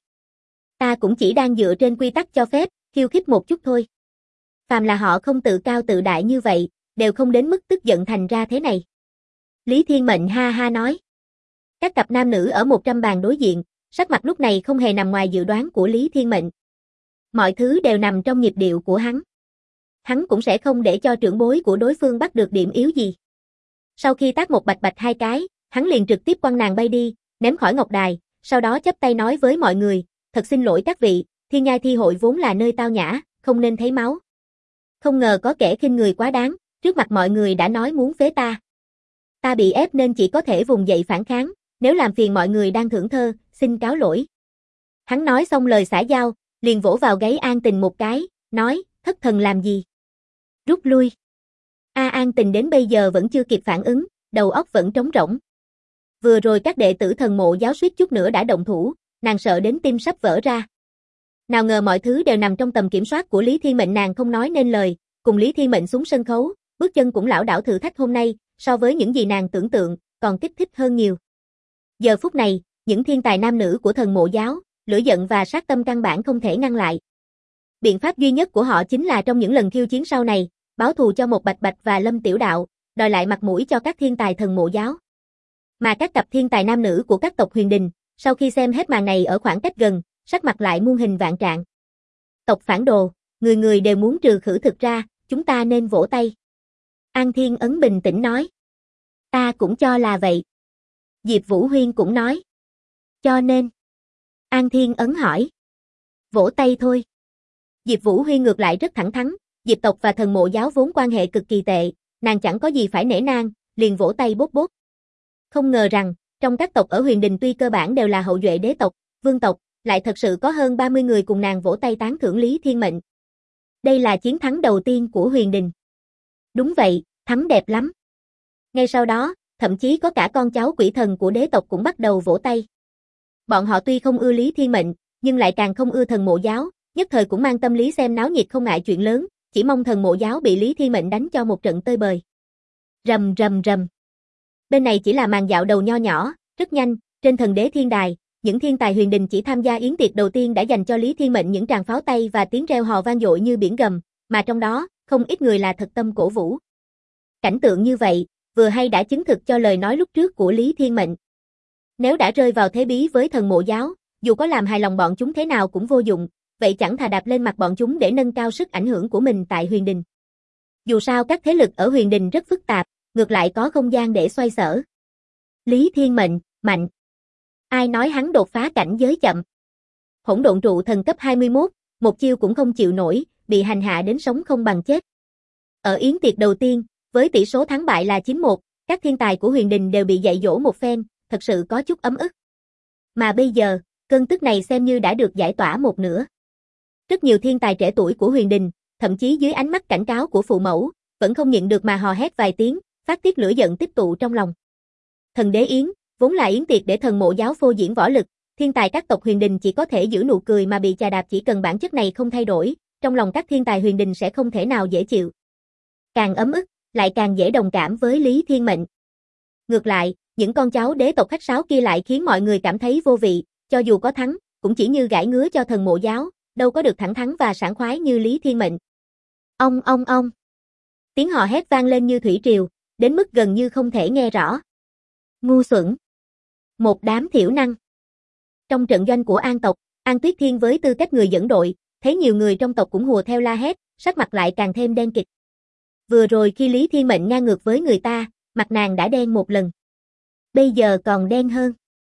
Ta cũng chỉ đang dựa trên quy tắc cho phép, khiêu khích một chút thôi. Phàm là họ không tự cao tự đại như vậy, đều không đến mức tức giận thành ra thế này. Lý Thiên Mệnh ha ha nói. Các cặp nam nữ ở 100 bàn đối diện, sắc mặt lúc này không hề nằm ngoài dự đoán của Lý Thiên Mệnh. Mọi thứ đều nằm trong nhịp điệu của hắn. Hắn cũng sẽ không để cho trưởng bối của đối phương bắt được điểm yếu gì. Sau khi tát một bạch bạch hai cái, hắn liền trực tiếp quăng nàng bay đi, ném khỏi ngọc đài, sau đó chắp tay nói với mọi người, thật xin lỗi các vị, thiên nhai thi hội vốn là nơi tao nhã, không nên thấy máu. Không ngờ có kẻ khinh người quá đáng, trước mặt mọi người đã nói muốn phế ta. Ta bị ép nên chỉ có thể vùng dậy phản kháng, nếu làm phiền mọi người đang thưởng thơ, xin cáo lỗi. Hắn nói xong lời xã giao, liền vỗ vào gáy An Tình một cái, nói, thất thần làm gì? Rút lui. An Tình đến bây giờ vẫn chưa kịp phản ứng, đầu óc vẫn trống rỗng. Vừa rồi các đệ tử Thần Mộ giáo suýt chút nữa đã động thủ, nàng sợ đến tim sắp vỡ ra. Nào ngờ mọi thứ đều nằm trong tầm kiểm soát của Lý Thiên Mệnh, nàng không nói nên lời, cùng Lý Thiên Mệnh xuống sân khấu, bước chân cũng lảo đảo. Thử thách hôm nay, so với những gì nàng tưởng tượng, còn kích thích hơn nhiều. Giờ phút này, những thiên tài nam nữ của Thần Mộ giáo, lửa giận và sát tâm căn bản không thể ngăn lại. Biện pháp duy nhất của họ chính là trong những lần khiêu chiến sau này, báo thù cho một Bạch Bạch và Lâm Tiểu Đạo, đòi lại mặt mũi cho các thiên tài Thần Mộ giáo. Mà các cặp thiên tài nam nữ của các tộc huyền đình, sau khi xem hết màn này ở khoảng cách gần, sắc mặt lại muôn hình vạn trạng. Tộc phản đồ, người người đều muốn trừ khử, thực ra, chúng ta nên vỗ tay. An Thiên Ấn bình tĩnh nói. Ta cũng cho là vậy. Diệp Vũ Huyên cũng nói. Cho nên. An Thiên Ấn hỏi. Vỗ tay thôi. Diệp Vũ Huyên ngược lại rất thẳng thắn, Diệp tộc và Thần Mộ giáo vốn quan hệ cực kỳ tệ, nàng chẳng có gì phải nể nang, liền vỗ tay bốt bốt. Không ngờ rằng, trong các tộc ở huyền đình tuy cơ bản đều là hậu duệ đế tộc, vương tộc, lại thật sự có hơn 30 người cùng nàng vỗ tay tán thưởng Lý Thiên Mệnh. Đây là chiến thắng đầu tiên của huyền đình. Đúng vậy, thắm đẹp lắm. Ngay sau đó, thậm chí có cả con cháu quỷ thần của đế tộc cũng bắt đầu vỗ tay. Bọn họ tuy không ưa Lý Thiên Mệnh, nhưng lại càng không ưa thần mộ giáo, nhất thời cũng mang tâm lý xem náo nhiệt không ngại chuyện lớn, chỉ mong thần mộ giáo bị Lý Thiên Mệnh đánh cho một trận tơi bời. Rầm rầm rầm. Bên này chỉ là màn dạo đầu nho nhỏ, rất nhanh, trên thần đế thiên đài, những thiên tài huyền đình chỉ tham gia yến tiệc đầu tiên đã dành cho Lý Thiên Mệnh những tràng pháo tay và tiếng reo hò vang dội như biển gầm, mà trong đó, không ít người là thật tâm cổ vũ. Cảnh tượng như vậy, vừa hay đã chứng thực cho lời nói lúc trước của Lý Thiên Mệnh. Nếu đã rơi vào thế bí với thần mộ giáo, dù có làm hài lòng bọn chúng thế nào cũng vô dụng, vậy chẳng thà đạp lên mặt bọn chúng để nâng cao sức ảnh hưởng của mình tại huyền đình. Dù sao các thế lực ở huyền đình rất phức tạp, ngược lại có không gian để xoay sở. Lý Thiên Mệnh, mạnh. Ai nói hắn đột phá cảnh giới chậm. Hỗn độn trụ thần cấp 21, một chiêu cũng không chịu nổi, bị hành hạ đến sống không bằng chết. Ở yến tiệc đầu tiên, với tỷ số thắng bại là 9-1, các thiên tài của huyền đình đều bị dạy dỗ một phen, thật sự có chút ấm ức. Mà bây giờ, cơn tức này xem như đã được giải tỏa một nửa. Rất nhiều thiên tài trẻ tuổi của huyền đình, thậm chí dưới ánh mắt cảnh cáo của phụ mẫu, vẫn không nhịn được mà hò hét vài tiếng, phát tiết lửa giận tích tụ trong lòng. Thần đế yến, vốn là yến tiệc để thần mộ giáo phô diễn võ lực, thiên tài các tộc huyền đình chỉ có thể giữ nụ cười mà bị chà đạp chỉ cần bản chất này không thay đổi, trong lòng các thiên tài huyền đình sẽ không thể nào dễ chịu. Càng ấm ức, lại càng dễ đồng cảm với Lý Thiên Mệnh. Ngược lại, những con cháu đế tộc khách sáo kia lại khiến mọi người cảm thấy vô vị, cho dù có thắng, cũng chỉ như gãi ngứa cho thần mộ giáo, đâu có được thẳng thắn và sảng khoái như Lý Thiên Mệnh. Ông. Tiếng hò hét vang lên như thủy triều, đến mức gần như không thể nghe rõ. Ngu xuẩn. Một đám thiểu năng. Trong trận doanh của An tộc, An Tuyết Thiên với tư cách người dẫn đội, thấy nhiều người trong tộc cũng hùa theo la hét, sắc mặt lại càng thêm đen kịt. Vừa rồi khi Lý Thiên Mệnh ngang ngược với người ta, mặt nàng đã đen một lần. Bây giờ còn đen hơn.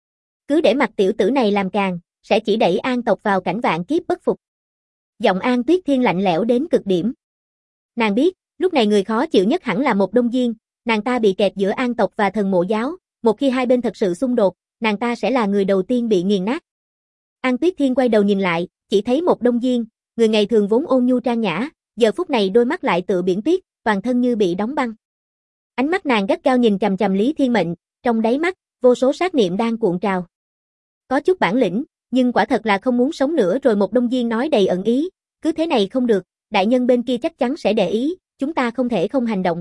Cứ để mặt tiểu tử này làm càng, sẽ chỉ đẩy An tộc vào cảnh vạn kiếp bất phục. Giọng An Tuyết Thiên lạnh lẽo đến cực điểm. Nàng biết, lúc này người khó chịu nhất hẳn là Một Đông Diên, nàng ta bị kẹt giữa An tộc và thần mộ giáo, một khi hai bên thật sự xung đột, nàng ta sẽ là người đầu tiên bị nghiền nát. An Tuyết Thiên quay đầu nhìn lại, chỉ thấy Một Đông Diên, người ngày thường vốn ôn nhu trang nhã, giờ phút này đôi mắt lại tựa biển tuyết, toàn thân như bị đóng băng. Ánh mắt nàng gắt gao nhìn chằm chằm Lý Thiên Mệnh, trong đáy mắt, vô số sát niệm đang cuộn trào. Có chút bản lĩnh, nhưng quả thật là không muốn sống nữa rồi. Một Đông Diên nói đầy ẩn ý, cứ thế này không được, đại nhân bên kia chắc chắn sẽ để ý, chúng ta không thể không hành động.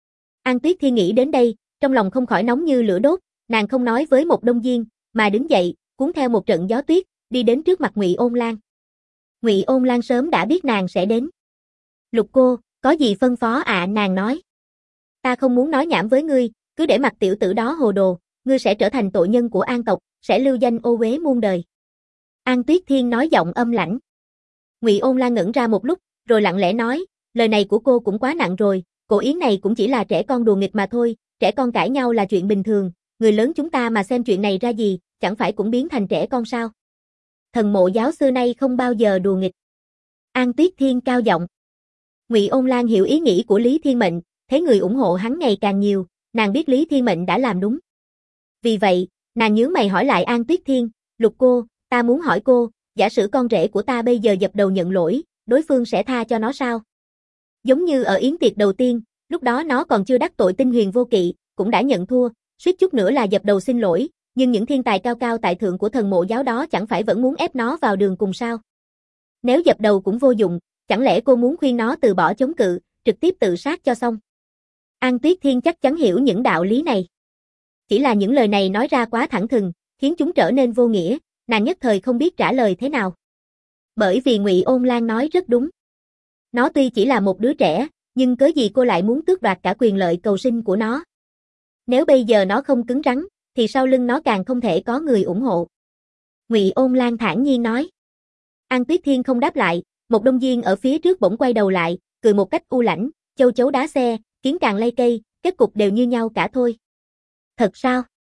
An Tuyết Thiên nghĩ đến đây, trong lòng không khỏi nóng như lửa đốt, nàng không nói với Một Đông Diên, mà đứng dậy, cuốn theo một trận gió tuyết, đi đến trước mặt Ngụy Ôn Lan. Ngụy Ôn Lan sớm đã biết nàng sẽ đến. Lục cô, có gì phân phó ạ? Nàng nói. Ta không muốn nói nhảm với ngươi, cứ để mặc tiểu tử đó hồ đồ, ngươi sẽ trở thành tội nhân của An tộc, sẽ lưu danh ô uế muôn đời. An Tuyết Thiên nói giọng âm lãnh. Ngụy Ôn Lan ngẩn ra một lúc, rồi lặng lẽ nói, lời này của cô cũng quá nặng rồi, cổ yến này cũng chỉ là trẻ con đùa nghịch mà thôi, trẻ con cãi nhau là chuyện bình thường, người lớn chúng ta mà xem chuyện này ra gì, chẳng phải cũng biến thành trẻ con sao? Thần mộ giáo xưa nay không bao giờ đùa nghịch. An Tuyết Thiên cao giọng. Ngụy Ôn Lan hiểu ý nghĩ của Lý Thiên Mệnh, thấy người ủng hộ hắn ngày càng nhiều, nàng biết Lý Thiên Mệnh đã làm đúng. Vì vậy, nàng nhướng mày hỏi lại An Tuyết Thiên, Lục cô, ta muốn hỏi cô, giả sử con rể của ta bây giờ dập đầu nhận lỗi, đối phương sẽ tha cho nó sao? Giống như ở yến tiệc đầu tiên, lúc đó nó còn chưa đắc tội Tinh Huyền Vô Kỵ, cũng đã nhận thua, suýt chút nữa là dập đầu xin lỗi, nhưng những thiên tài cao cao tại thượng của thần mộ giáo đó chẳng phải vẫn muốn ép nó vào đường cùng sao? Nếu dập đầu cũng vô dụng, chẳng lẽ cô muốn khuyên nó từ bỏ chống cự, trực tiếp tự sát cho xong? An Tuyết Thiên chắc chắn hiểu những đạo lý này. Chỉ là những lời này nói ra quá thẳng thừng, khiến chúng trở nên vô nghĩa, nàng nhất thời không biết trả lời thế nào. Bởi vì Ngụy Ôn Lan nói rất đúng. Nó tuy chỉ là một đứa trẻ, nhưng cớ gì cô lại muốn tước đoạt cả quyền lợi cầu sinh của nó? Nếu bây giờ nó không cứng rắn, thì sau lưng nó càng không thể có người ủng hộ. Ngụy Ôn Lan thản nhiên nói. An Tuyết Thiên không đáp lại, Một Đông Diên ở phía trước bỗng quay đầu lại, cười một cách u lãnh, châu chấu đá xe, kiến càng lay cây, kết cục đều như nhau cả thôi. Thật sao?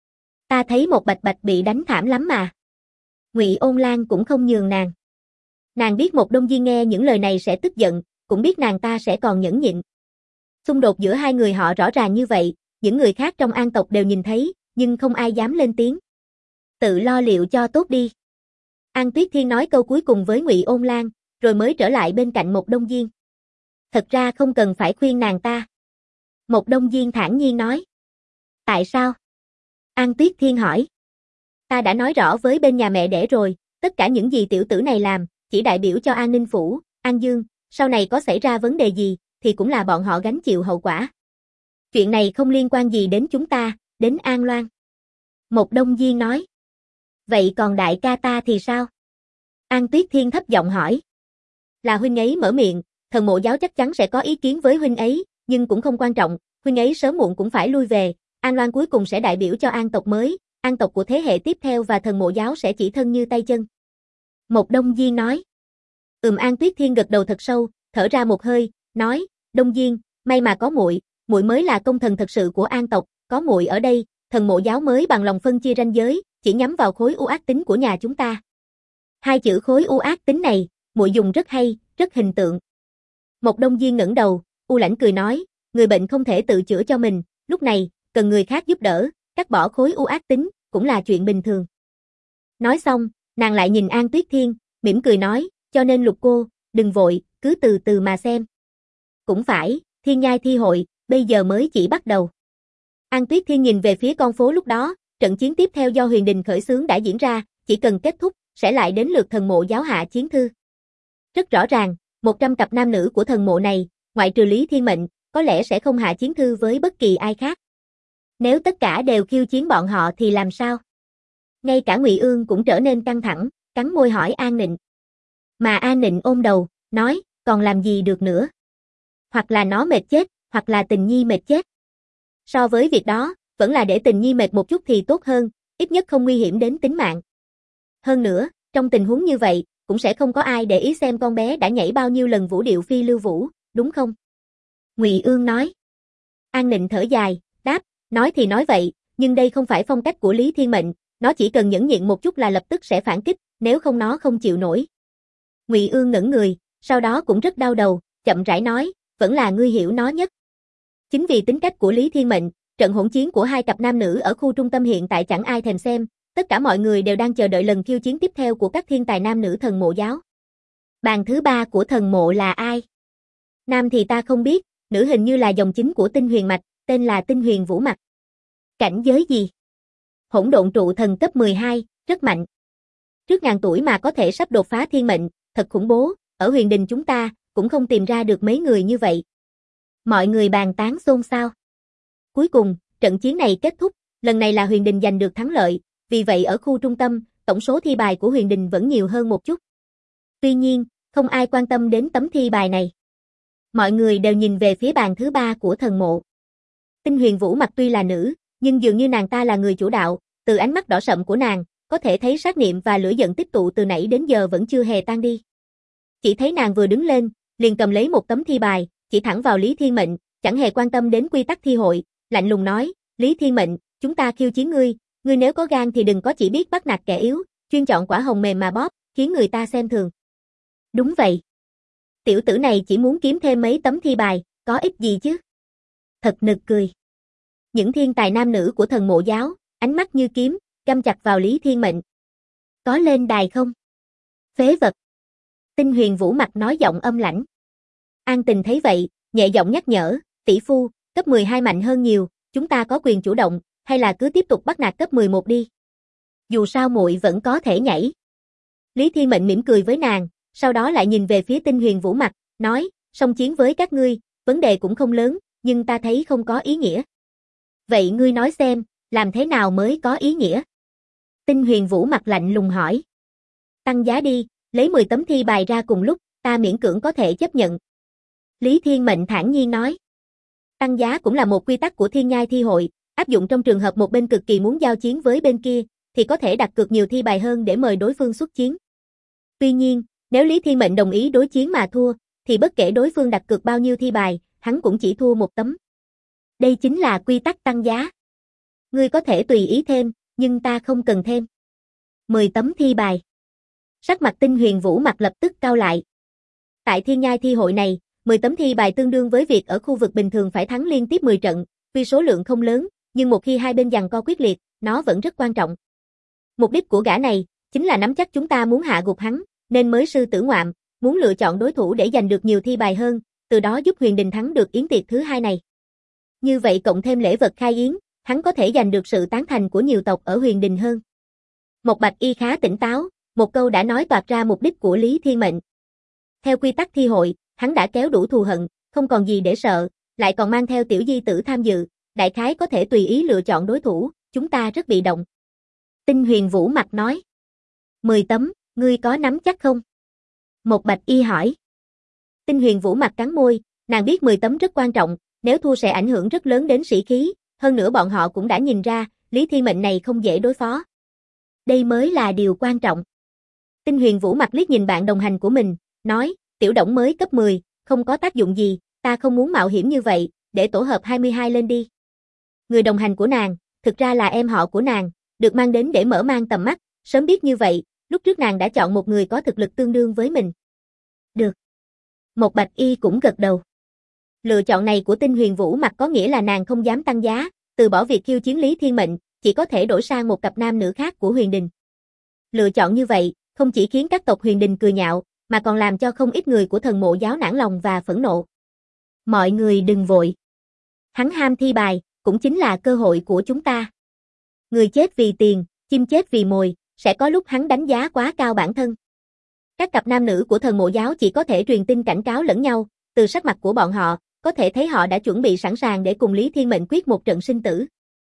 Ta thấy Một Bạch Bạch bị đánh thảm lắm mà. Ngụy Ôn Lan cũng không nhường nàng. Nàng biết Một Đông Diên nghe những lời này sẽ tức giận, cũng biết nàng ta sẽ còn nhẫn nhịn. Xung đột giữa hai người họ rõ ràng như vậy, những người khác trong An tộc đều nhìn thấy, nhưng không ai dám lên tiếng. Tự lo liệu cho tốt đi. An Tuyết Thiên nói câu cuối cùng với Ngụy Ôn Lan, rồi mới trở lại bên cạnh Một Đông Diên. Thật ra không cần phải khuyên nàng ta. Một Đông Diên thản nhiên nói. Tại sao? An Tuyết Thiên hỏi. Ta đã nói rõ với bên nhà mẹ đẻ rồi, tất cả những gì tiểu tử này làm, chỉ đại biểu cho An Ninh Phủ, An Dương, sau này có xảy ra vấn đề gì, thì cũng là bọn họ gánh chịu hậu quả. Chuyện này không liên quan gì đến chúng ta, đến An Loan. Một Đông Diên nói. Vậy còn đại ca ta thì sao? An Tuyết Thiên thấp giọng hỏi. Là huynh ấy mở miệng, thần mộ giáo chắc chắn sẽ có ý kiến với huynh ấy, nhưng cũng không quan trọng, huynh ấy sớm muộn cũng phải lui về, An Loan cuối cùng sẽ đại biểu cho An tộc mới, An tộc của thế hệ tiếp theo và thần mộ giáo sẽ chỉ thân như tay chân. Một Đông Diên nói. An Tuyết Thiên gật đầu thật sâu, thở ra một hơi, nói, Đông Diên, may mà có muội, muội mới là công thần thật sự của An tộc, có muội ở đây, thần mộ giáo mới bằng lòng phân chia ranh giới, chỉ nhắm vào khối u ác tính của nhà chúng ta. Hai chữ khối u ác tính này, muội dùng rất hay, rất hình tượng. Một Đông Diên ngẩng đầu, u lãnh cười nói, người bệnh không thể tự chữa cho mình, lúc này, cần người khác giúp đỡ, cắt bỏ khối u ác tính, cũng là chuyện bình thường. Nói xong, nàng lại nhìn An Tuyết Thiên, mỉm cười nói, cho nên Lục cô, đừng vội, cứ từ từ mà xem. Cũng phải, Thiên Nhai thi hội, bây giờ mới chỉ bắt đầu. An Tuyết Thiên nhìn về phía con phố lúc đó, trận chiến tiếp theo do Huyền Đình khởi xướng đã diễn ra, chỉ cần kết thúc, sẽ lại đến lượt thần mộ giáo hạ chiến thư. Rất rõ ràng, 100 cặp nam nữ của thần mộ này, ngoại trừ Lý Thiên Mệnh, có lẽ sẽ không hạ chiến thư với bất kỳ ai khác. Nếu tất cả đều khiêu chiến bọn họ thì làm sao? Ngay cả Ngụy Ương cũng trở nên căng thẳng, cắn môi hỏi An Nịnh. Mà An Nịnh ôm đầu, nói, còn làm gì được nữa? Hoặc là nó mệt chết, hoặc là Tình Nhi mệt chết. So với việc đó, vẫn là để Tình Nhi mệt một chút thì tốt hơn, ít nhất không nguy hiểm đến tính mạng. Hơn nữa, trong tình huống như vậy, cũng sẽ không có ai để ý xem con bé đã nhảy bao nhiêu lần vũ điệu phi lưu vũ, đúng không? Ngụy Ương nói. An Nịnh thở dài, đáp, nói thì nói vậy, nhưng đây không phải phong cách của Lý Thiên Mệnh, nó chỉ cần nhẫn nhịn một chút là lập tức sẽ phản kích, nếu không nó không chịu nổi. Ngụy Ương ngẩn người, sau đó cũng rất đau đầu, chậm rãi nói, vẫn là ngươi hiểu nó nhất. Chính vì tính cách của Lý Thiên Mệnh, trận hỗn chiến của hai cặp nam nữ ở khu trung tâm hiện tại chẳng ai thèm xem, tất cả mọi người đều đang chờ đợi lần khiêu chiến tiếp theo của các thiên tài nam nữ thần mộ giáo. Bàn thứ 3 của thần mộ là ai? Nam thì ta không biết, nữ hình như là dòng chính của Tinh Huyền Mạch, tên là Tinh Huyền Vũ Mạch. Cảnh giới gì? Hỗn độn trụ thần cấp 12, rất mạnh. Trước ngàn tuổi mà có thể sắp đột phá thiên mệnh, thật khủng bố, ở Huyền Đình chúng ta, cũng không tìm ra được mấy người như vậy. Mọi người bàn tán xôn xao. Cuối cùng, trận chiến này kết thúc, lần này là Huyền Đình giành được thắng lợi, vì vậy ở khu trung tâm, tổng số thi bài của Huyền Đình vẫn nhiều hơn một chút. Tuy nhiên, không ai quan tâm đến tấm thi bài này. Mọi người đều nhìn về phía bàn thứ 3 của thần mộ. Tinh Huyền Vũ Mạch tuy là nữ, nhưng dường như nàng ta là người chủ đạo, từ ánh mắt đỏ sậm của nàng, có thể thấy sát niệm và lửa giận tích tụ từ nãy đến giờ vẫn chưa hề tan đi. Chỉ thấy nàng vừa đứng lên, liền cầm lấy một tấm thi bài, chỉ thẳng vào Lý Thiên Mệnh, chẳng hề quan tâm đến quy tắc thi hội, lạnh lùng nói, Lý Thiên Mệnh, chúng ta khiêu chiến ngươi nếu có gan thì đừng có chỉ biết bắt nạt kẻ yếu, chuyên chọn quả hồng mềm mà bóp, khiến người ta xem thường. Đúng vậy. Tiểu tử này chỉ muốn kiếm thêm mấy tấm thi bài, có ích gì chứ? Thật nực cười. Những thiên tài nam nữ của thần mộ giáo, ánh mắt như kiếm, găm chặt vào Lý Thiên Mệnh. Có lên đài không? Phế vật. Tinh Huyền Vũ Mạch nói giọng âm lãnh. An Tình thấy vậy, nhẹ giọng nhắc nhở, tỷ phu, cấp 12 mạnh hơn nhiều, chúng ta có quyền chủ động, hay là cứ tiếp tục bắt nạt cấp 11 đi. Dù sao muội vẫn có thể nhảy. Lý Thiên Mệnh mỉm cười với nàng, sau đó lại nhìn về phía Tinh Huyền Vũ Mạch, nói, song chiến với các ngươi, vấn đề cũng không lớn, nhưng ta thấy không có ý nghĩa. Vậy ngươi nói xem, làm thế nào mới có ý nghĩa? Tinh Huyền Vũ Mạch lạnh lùng hỏi. Tăng giá đi, lấy 10 tấm thi bài ra cùng lúc, ta miễn cưỡng có thể chấp nhận. Lý Thiên Mệnh thản nhiên nói. Tăng giá cũng là một quy tắc của Thiên Nhai thi hội, áp dụng trong trường hợp một bên cực kỳ muốn giao chiến với bên kia, thì có thể đặt cược nhiều thi bài hơn để mời đối phương xuất chiến. Tuy nhiên, nếu Lý Thiên Mệnh đồng ý đối chiến mà thua, thì bất kể đối phương đặt cược bao nhiêu thi bài, hắn cũng chỉ thua một tấm. Đây chính là quy tắc tăng giá. Ngươi có thể tùy ý thêm, nhưng ta không cần thêm. 10 tấm thi bài. Sắc mặt Tinh Huyền Vũ Mạch lập tức cau lại. Tại Thiên Nhai thi hội này, 10 tấm thi bài tương đương với việc ở khu vực bình thường phải thắng liên tiếp 10 trận, tuy số lượng không lớn, nhưng một khi hai bên giằng co quyết liệt, nó vẫn rất quan trọng. Mục đích của gã này, chính là nắm chắc chúng ta muốn hạ gục hắn, nên mới sư tử ngoạm, muốn lựa chọn đối thủ để giành được nhiều thi bài hơn, từ đó giúp Huyền Đình thắng được yến tiệc thứ 2 này. Như vậy cộng thêm lễ vật khai yến, hắn có thể giành được sự tán thành của nhiều tộc ở Huyền Đình hơn. Một Bạch Y khá tỉnh táo, một câu đã nói toạc ra mục đích của Lý Thiên Mệnh. Theo quy tắc thi hội, hắn đã kéo đủ thù hận, không còn gì để sợ, lại còn mang theo tiểu di tử tham dự, đại khái có thể tùy ý lựa chọn đối thủ, chúng ta rất bị động. Tinh Huyền Vũ mặt nói. 10 tấm, ngươi có nắm chắc không? Một Bạch Y hỏi. Tinh Huyền Vũ mặt cắn môi, nàng biết 10 tấm rất quan trọng, nếu thua sẽ ảnh hưởng rất lớn đến sĩ khí, hơn nữa bọn họ cũng đã nhìn ra, Lý Thiên Mệnh này không dễ đối phó. Đây mới là điều quan trọng. Tinh Huyền Vũ mặt liếc nhìn bạn đồng hành của mình, nói, tiểu Đổng mới cấp 10, không có tác dụng gì, ta không muốn mạo hiểm như vậy, để tổ hợp 22 lên đi. Người đồng hành của nàng, thực ra là em họ của nàng, được mang đến để mở mang tầm mắt, sớm biết như vậy, lúc trước nàng đã chọn một người có thực lực tương đương với mình. Được. Một Bạch Y cũng gật đầu. Lựa chọn này của Tinh Huyền Vũ mặt có nghĩa là nàng không dám tăng giá, từ bỏ việc khiêu chiến Lý Thiên Mệnh, chỉ có thể đổi sang một cặp nam nữ khác của Huyền Đình. Lựa chọn như vậy, không chỉ khiến các tộc Huyền Đình cười nhạo, mà còn làm cho không ít người của Thần Mộ giáo nản lòng và phẫn nộ. Mọi người đừng vội. Hắn ham thi bài, cũng chính là cơ hội của chúng ta. Người chết vì tiền, chim chết vì mồi, sẽ có lúc hắn đánh giá quá cao bản thân. Các cặp nam nữ của Thần Mộ giáo chỉ có thể truyền tin cảnh cáo lẫn nhau, từ sắc mặt của bọn họ, có thể thấy họ đã chuẩn bị sẵn sàng để cùng Lý Thiên Mệnh quyết một trận sinh tử.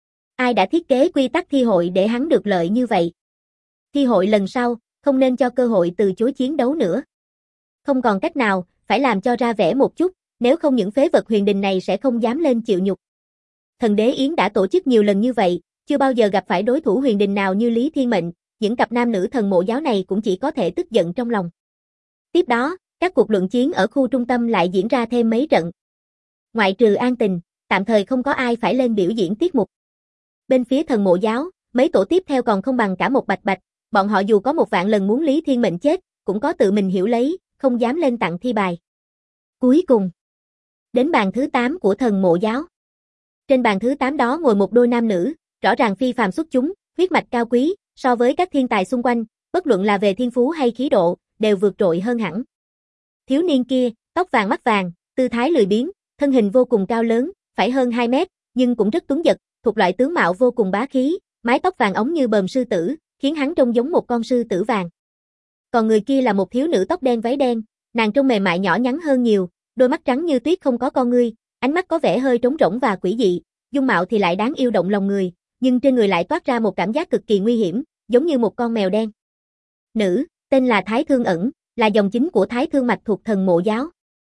Ai đã thiết kế quy tắc thi hội để hắn được lợi như vậy? Thi hội lần sau, không nên cho cơ hội từ chối chiến đấu nữa. Không còn cách nào, phải làm cho ra vẻ một chút, nếu không những phế vật Huyền Đình này sẽ không dám lên chịu nhục. Thần Đế Yến đã tổ chức nhiều lần như vậy, chưa bao giờ gặp phải đối thủ Huyền Đình nào như Lý Thiên Mệnh, những cặp nam nữ Thần Mộ giáo này cũng chỉ có thể tức giận trong lòng. Tiếp đó, các cuộc luận chiến ở khu trung tâm lại diễn ra thêm mấy trận. Ngoại trừ An Tình, tạm thời không có ai phải lên biểu diễn tiết mục. Bên phía Thần Mộ giáo, mấy tổ tiếp theo còn không bằng cả một Bạch Bạch, bọn họ dù có 1.000 lần muốn Lý Thiên Mệnh chết, cũng có tự mình hiểu lấy, không dám lên tặng thi bài. Cuối cùng, đến bàn thứ 8 của Thần Mộ giáo. Trên bàn thứ 8 đó ngồi một đôi nam nữ, rõ ràng phi phàm xuất chúng, huyết mạch cao quý, so với các thiên tài xung quanh, bất luận là về thiên phú hay khí độ, đều vượt trội hơn hẳn. Thiếu niên kia, tóc vàng mắt vàng, tư thái lười biếng, thân hình vô cùng cao lớn, phải hơn 2 mét, nhưng cũng rất tuấn giật, thuộc loại tướng mạo vô cùng bá khí, mái tóc vàng óng như bờm sư tử, khiến hắn trông giống một con sư tử vàng. Còn người kia là một thiếu nữ tóc đen váy đen, nàng trông mềm mại nhỏ nhắn hơn nhiều, đôi mắt trắng như tuyết không có con ngươi, ánh mắt có vẻ hơi trống rỗng và quỷ dị, dung mạo thì lại đáng yêu động lòng người, nhưng trên người lại toát ra một cảm giác cực kỳ nguy hiểm, giống như một con mèo đen. Nữ, tên là Thái Thương Ẩn, là dòng chính của Thái Thương mạch thuộc Thần Mộ giáo.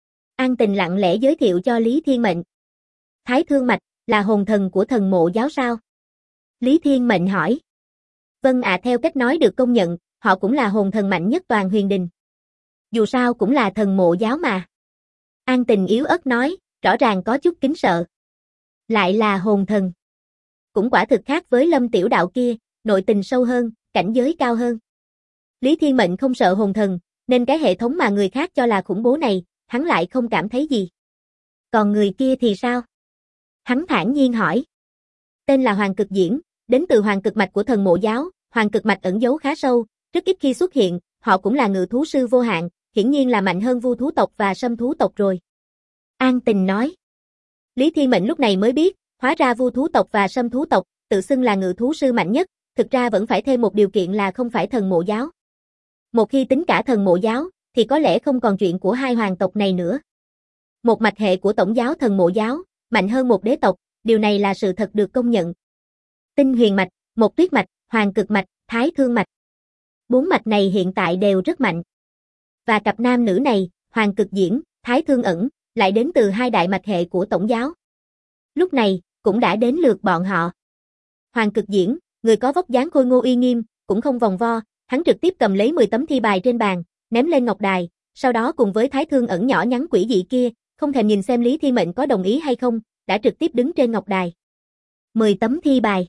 An Tình lặng lẽ giới thiệu cho Lý Thiên Mệnh. Thái Thương mạch, là hồn thần của Thần Mộ giáo sao? Lý Thiên Mệnh hỏi. Vâng ạ, theo cách nói được công nhận, họ cũng là hồn thần mạnh nhất toàn Huyền Đình. Dù sao cũng là Thần Mộ giáo mà. An Tình yếu ớt nói, rõ ràng có chút kính sợ. Lại là hồn thần. Cũng quả thực khác với Lâm Tiểu Đạo kia, nội tình sâu hơn, cảnh giới cao hơn. Lý Thiên Mệnh không sợ hồn thần, nên cái hệ thống mà người khác cho là khủng bố này, hắn lại không cảm thấy gì. Còn người kia thì sao? Hắn thản nhiên hỏi. Tên là Hoàng Cực Diễn, đến từ Hoàng Cực mạch của Thần Mộ giáo, Hoàng Cực mạch ẩn giấu khá sâu, rất ít khi xuất hiện, họ cũng là ngự thú sư vô hạn, hiển nhiên là mạnh hơn vu thú tộc và sâm thú tộc rồi. An Tình nói. Lý Thiên Mệnh lúc này mới biết, hóa ra vu thú tộc và sâm thú tộc, tự xưng là ngự thú sư mạnh nhất, thực ra vẫn phải thêm một điều kiện là không phải Thần Mộ giáo. Một khi tính cả Thần Mộ giáo, thì có lẽ không còn chuyện của hai hoàng tộc này nữa. Một mạch hệ của tổng giáo Thần Mộ giáo, mạnh hơn một đế tộc, điều này là sự thật được công nhận. Tinh Huyền mạch, Một Tuyết mạch, Hoàng Cực mạch, Thái Thương mạch. 4 mạch này hiện tại đều rất mạnh. Và cặp nam nữ này, Hoàng Cực Diễn, Thái Thương Ẩn, lại đến từ hai đại mạch hệ của tổng giáo. Lúc này, cũng đã đến lượt bọn họ. Hoàng Cực Diễn, người có vóc dáng khôi ngô uy nghiêm, cũng không vòng vo, hắn trực tiếp cầm lấy 10 tấm thi bài trên bàn, ném lên ngọc đài, sau đó cùng với Thái Thương Ẩn nhỏ nhắn quỷ dị kia, không thèm nhìn xem Lý Thiên Mệnh có đồng ý hay không, đã trực tiếp đứng trên ngọc đài. 10 tấm thi bài.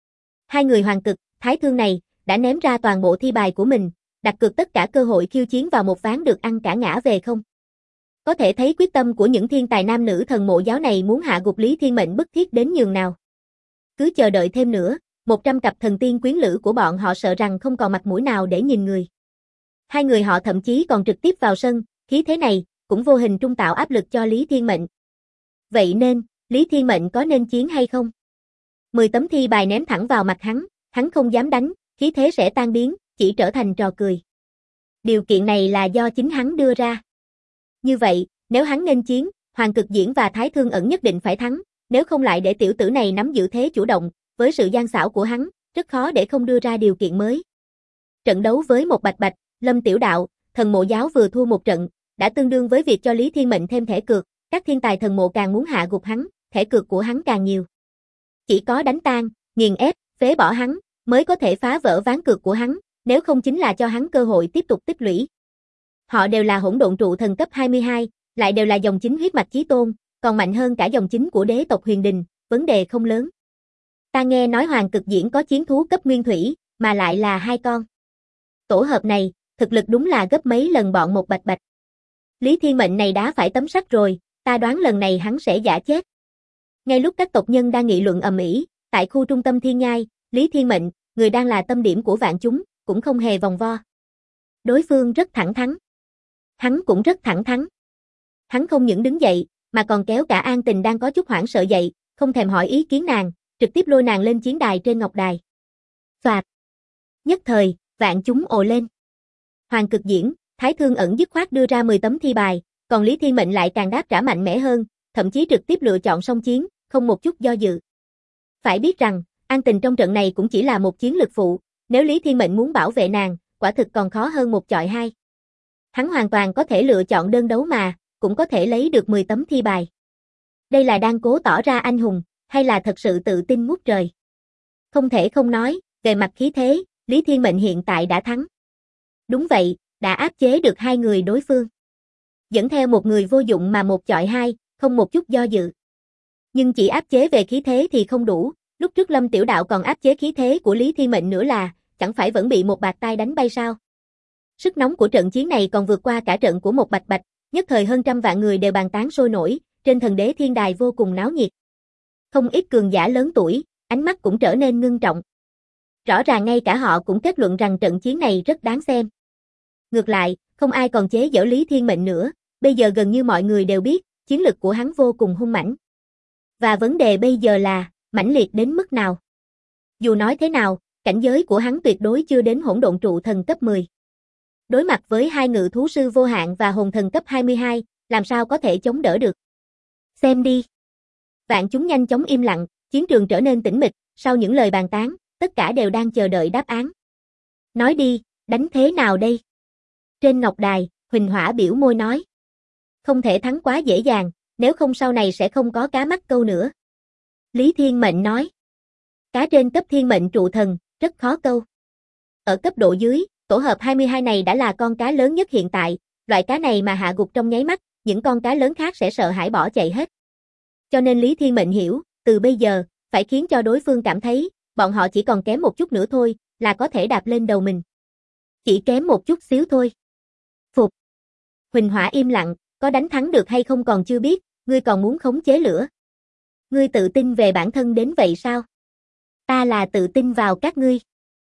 Hai người Hoàng Cực, Thái Thương này, đã ném ra toàn bộ thi bài của mình, đặt cược tất cả cơ hội khiêu chiến vào một ván được ăn cả ngã về không. Có thể thấy quyết tâm của những thiên tài nam nữ Thần Mộ giáo này muốn hạ gục Lý Thiên Mệnh bức thiết đến nhường nào. Cứ chờ đợi thêm nữa, 100 cặp thần tiên quyến lữ của bọn họ sợ rằng không còn mặt mũi nào để nhìn người. Hai người họ thậm chí còn trực tiếp vào sân, khí thế này, cũng vô hình trung tạo áp lực cho Lý Thiên Mệnh. Vậy nên, Lý Thiên Mệnh có nên chiến hay không? 10 tấm thi bài ném thẳng vào mặt hắn không dám đánh, khí thế sẽ tan biến, chỉ trở thành trò cười. Điều kiện này là do chính hắn đưa ra. Như vậy, nếu hắn nên chiến, Hoàng Cực Diễn và Thái Thương Ẩn nhất định phải thắng, nếu không lại để tiểu tử này nắm giữ thế chủ động, với sự gian xảo của hắn, rất khó để không đưa ra điều kiện mới. Trận đấu với một bạch bạch, Lâm Tiểu Đạo, thần mộ giáo vừa thua một trận, đã tương đương với việc cho Lý Thiên Mệnh thêm thẻ cược, các thiên tài thần mộ càng muốn hạ gục hắn, thẻ cược của hắn càng nhiều. Chỉ có đánh tan, nghiền ép, phế bỏ hắn, mới có thể phá vỡ ván cược của hắn, nếu không chính là cho hắn cơ hội tiếp tục tích lũy. Họ đều là hỗn độn trụ thần cấp 22, lại đều là dòng chính huyết mạch chí tôn, còn mạnh hơn cả dòng chính của đế tộc Huyền Đình, vấn đề không lớn. Ta nghe nói Hoàng Cực Diễn có chiến thú cấp nguyên thủy, mà lại là 2 con. Tổ hợp này, thực lực đúng là gấp mấy lần bọn một bạch bạch. Lý Thiên Mệnh này đã phải tấm sắt rồi, ta đoán lần này hắn sẽ giả chết. Ngay lúc các tộc nhân đang nghị luận ầm ĩ, tại khu trung tâm Thiên Nhai, Lý Thiên Mệnh, người đang là tâm điểm của vạn chúng, cũng không hề vòng vo. Đối phương rất thẳng thắn. Hắn cũng rất thẳng thắn. Hắn không những đứng dậy, mà còn kéo cả An Tình đang có chút hoảng sợ dậy, không thèm hỏi ý kiến nàng, trực tiếp lôi nàng lên chiến đài trên ngọc đài. Phạt. Nhất thời, vạn chúng ồ lên. Hoàng Cực Diễn, Thái Thương Ẩn dứt khoát đưa ra 10 tấm thi bài, còn Lý Thiên Mệnh lại càng đáp trả mạnh mẽ hơn, thậm chí trực tiếp lựa chọn song chiến, không một chút do dự. Phải biết rằng, An Tình trong trận này cũng chỉ là một chiến lực phụ, nếu Lý Thiên Mệnh muốn bảo vệ nàng, quả thực còn khó hơn một chọi hai. Hắn hoàn toàn có thể lựa chọn đơn đấu mà, cũng có thể lấy được 10 tấm thi bài. Đây là đang cố tỏ ra anh hùng, hay là thật sự tự tin ngút trời? Không thể không nói, về mặt khí thế, Lý Thiên Mệnh hiện tại đã thắng. Đúng vậy, đã áp chế được 2 người đối phương. Dẫn theo một người vô dụng mà một chọi hai, không một chút do dự. Nhưng chỉ áp chế về khí thế thì không đủ, lúc trước Lâm Tiểu Đạo còn áp chế khí thế của Lý Thiên Mệnh nữa là, chẳng phải vẫn bị một bạt tai đánh bay sao? Sức nóng của trận chiến này còn vượt qua cả trận của một bạch bạch, nhất thời hơn trăm vạn người đều bàn tán sôi nổi, trên thần đế thiên đài vô cùng náo nhiệt. Không ít cường giả lớn tuổi, ánh mắt cũng trở nên ngưng trọng. Rõ ràng ngay cả họ cũng kết luận rằng trận chiến này rất đáng xem. Ngược lại, không ai còn chế giễu Lý Thiên Mệnh nữa, bây giờ gần như mọi người đều biết, chiến lực của hắn vô cùng hung mãnh. Và vấn đề bây giờ là, mãnh liệt đến mức nào? Dù nói thế nào, cảnh giới của hắn tuyệt đối chưa đến hỗn độn trụ thần cấp 10. Đối mặt với 2 ngự thú sư vô hạn và hồn thần cấp 22, làm sao có thể chống đỡ được? Xem đi. Vạn chúng nhanh chóng im lặng, chiến trường trở nên tĩnh mịch, sau những lời bàn tán, tất cả đều đang chờ đợi đáp án. Nói đi, đánh thế nào đây? Trên ngọc đài, Huỳnh Hỏa biểu môi nói. Không thể thắng quá dễ dàng, nếu không sau này sẽ không có cá mắc câu nữa. Lý Thiên Mệnh nói. Cá trên cấp thiên mệnh trụ thần, rất khó câu. Ở cấp độ dưới, tổ hợp 22 này đã là con cá lớn nhất hiện tại, loại cá này mà hạ gục trong nháy mắt, những con cá lớn khác sẽ sợ hãi bỏ chạy hết. Cho nên Lý Thiên Mệnh hiểu, từ bây giờ, phải khiến cho đối phương cảm thấy, bọn họ chỉ còn kém một chút nữa thôi, là có thể đạp lên đầu mình. Chỉ kém một chút xíu thôi. Phục. Huỳnh Hỏa im lặng, có đánh thắng được hay không còn chưa biết, ngươi còn muốn khống chế lửa. Ngươi tự tin về bản thân đến vậy sao? Ta là tự tin vào các ngươi.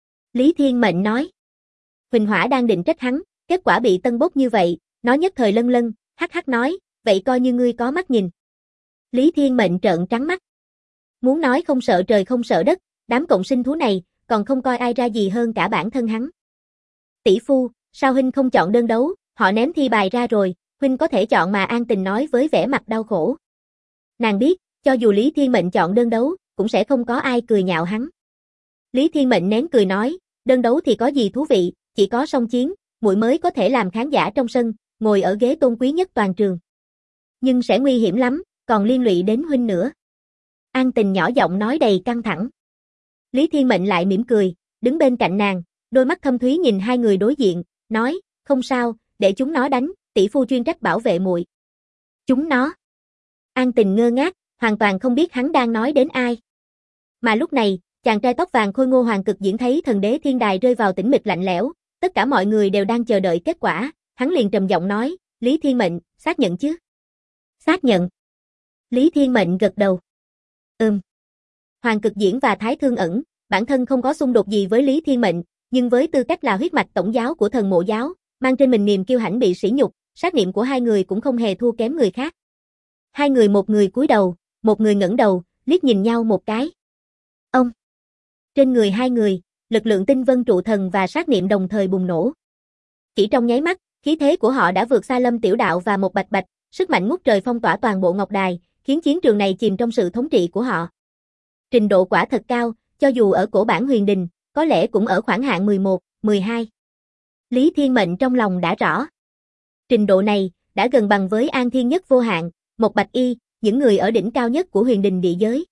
Lý Thiên Mệnh nói. Huỳnh Hỏa đang định trách hắn, kết quả bị tân bốc như vậy, nó nhất thời lân lân, hắc hắc nói, vậy coi như ngươi có mắt nhìn. Lý Thiên Mệnh trợn trắng mắt. Muốn nói không sợ trời không sợ đất, đám cộng sinh thú này, còn không coi ai ra gì hơn cả bản thân hắn. Tỷ phu, sao huynh không chọn đơn đấu, họ ném thi bài ra rồi, huynh có thể chọn mà An Tình nói với vẻ mặt đau khổ. Nàng biết, cho dù Lý Thiên Mệnh chọn đơn đấu, cũng sẽ không có ai cười nhạo hắn. Lý Thiên Mệnh nén cười nói, đơn đấu thì có gì thú vị, chỉ có song chiến, muội mới có thể làm khán giả trong sân, ngồi ở ghế tôn quý nhất toàn trường. Nhưng sẽ nguy hiểm lắm, còn liên lụy đến huynh nữa. An Tình nhỏ giọng nói đầy căng thẳng. Lý Thiên Mệnh lại mỉm cười, đứng bên cạnh nàng, đôi mắt thâm thúy nhìn 2 người đối diện, nói, không sao, để chúng nó đánh, tỷ phu chuyên trách bảo vệ muội. Chúng nó. An Tình ngơ ngác, hoàn toàn không biết hắn đang nói đến ai. Mà lúc này, chàng trai tóc vàng khôi ngô Hoàng Cực Diễn thấy thần đế thiên đài rơi vào tĩnh mịch lạnh lẽo, tất cả mọi người đều đang chờ đợi kết quả, hắn liền trầm giọng nói, Lý Thiên Mệnh, xác nhận chứ? Xác nhận. Lý Thiên Mệnh gật đầu. Hoàng Cực Diễn và Thái Thương Ẩn, bản thân không có xung đột gì với Lý Thiên Mệnh, nhưng với tư cách là huyết mạch tổng giáo của thần mộ giáo, mang trên mình niềm kiêu hãnh bị sỉ nhục, sát niệm của 2 người cũng không hề thua kém người khác. 2 người một người cúi đầu, một người ngẩng đầu, liếc nhìn nhau một cái. Ông! Trên người hai người, lực lượng tinh vân trụ thần và sát niệm đồng thời bùng nổ. Chỉ trong nháy mắt, khí thế của họ đã vượt xa Lâm Tiểu Đạo và một Bạch Bạch, sức mạnh ngút trời phong tỏa toàn bộ Ngọc Đài, khiến chiến trường này chìm trong sự thống trị của họ. Trình độ quả thật cao, cho dù ở cổ bản huyền đình, có lẽ cũng ở khoảng hạng 11, 12. Lý Thiên Mệnh trong lòng đã rõ. Trình độ này, đã gần bằng với An Thiên Nhất vô hạn, một Bạch Y, những người ở đỉnh cao nhất của huyền đình địa giới.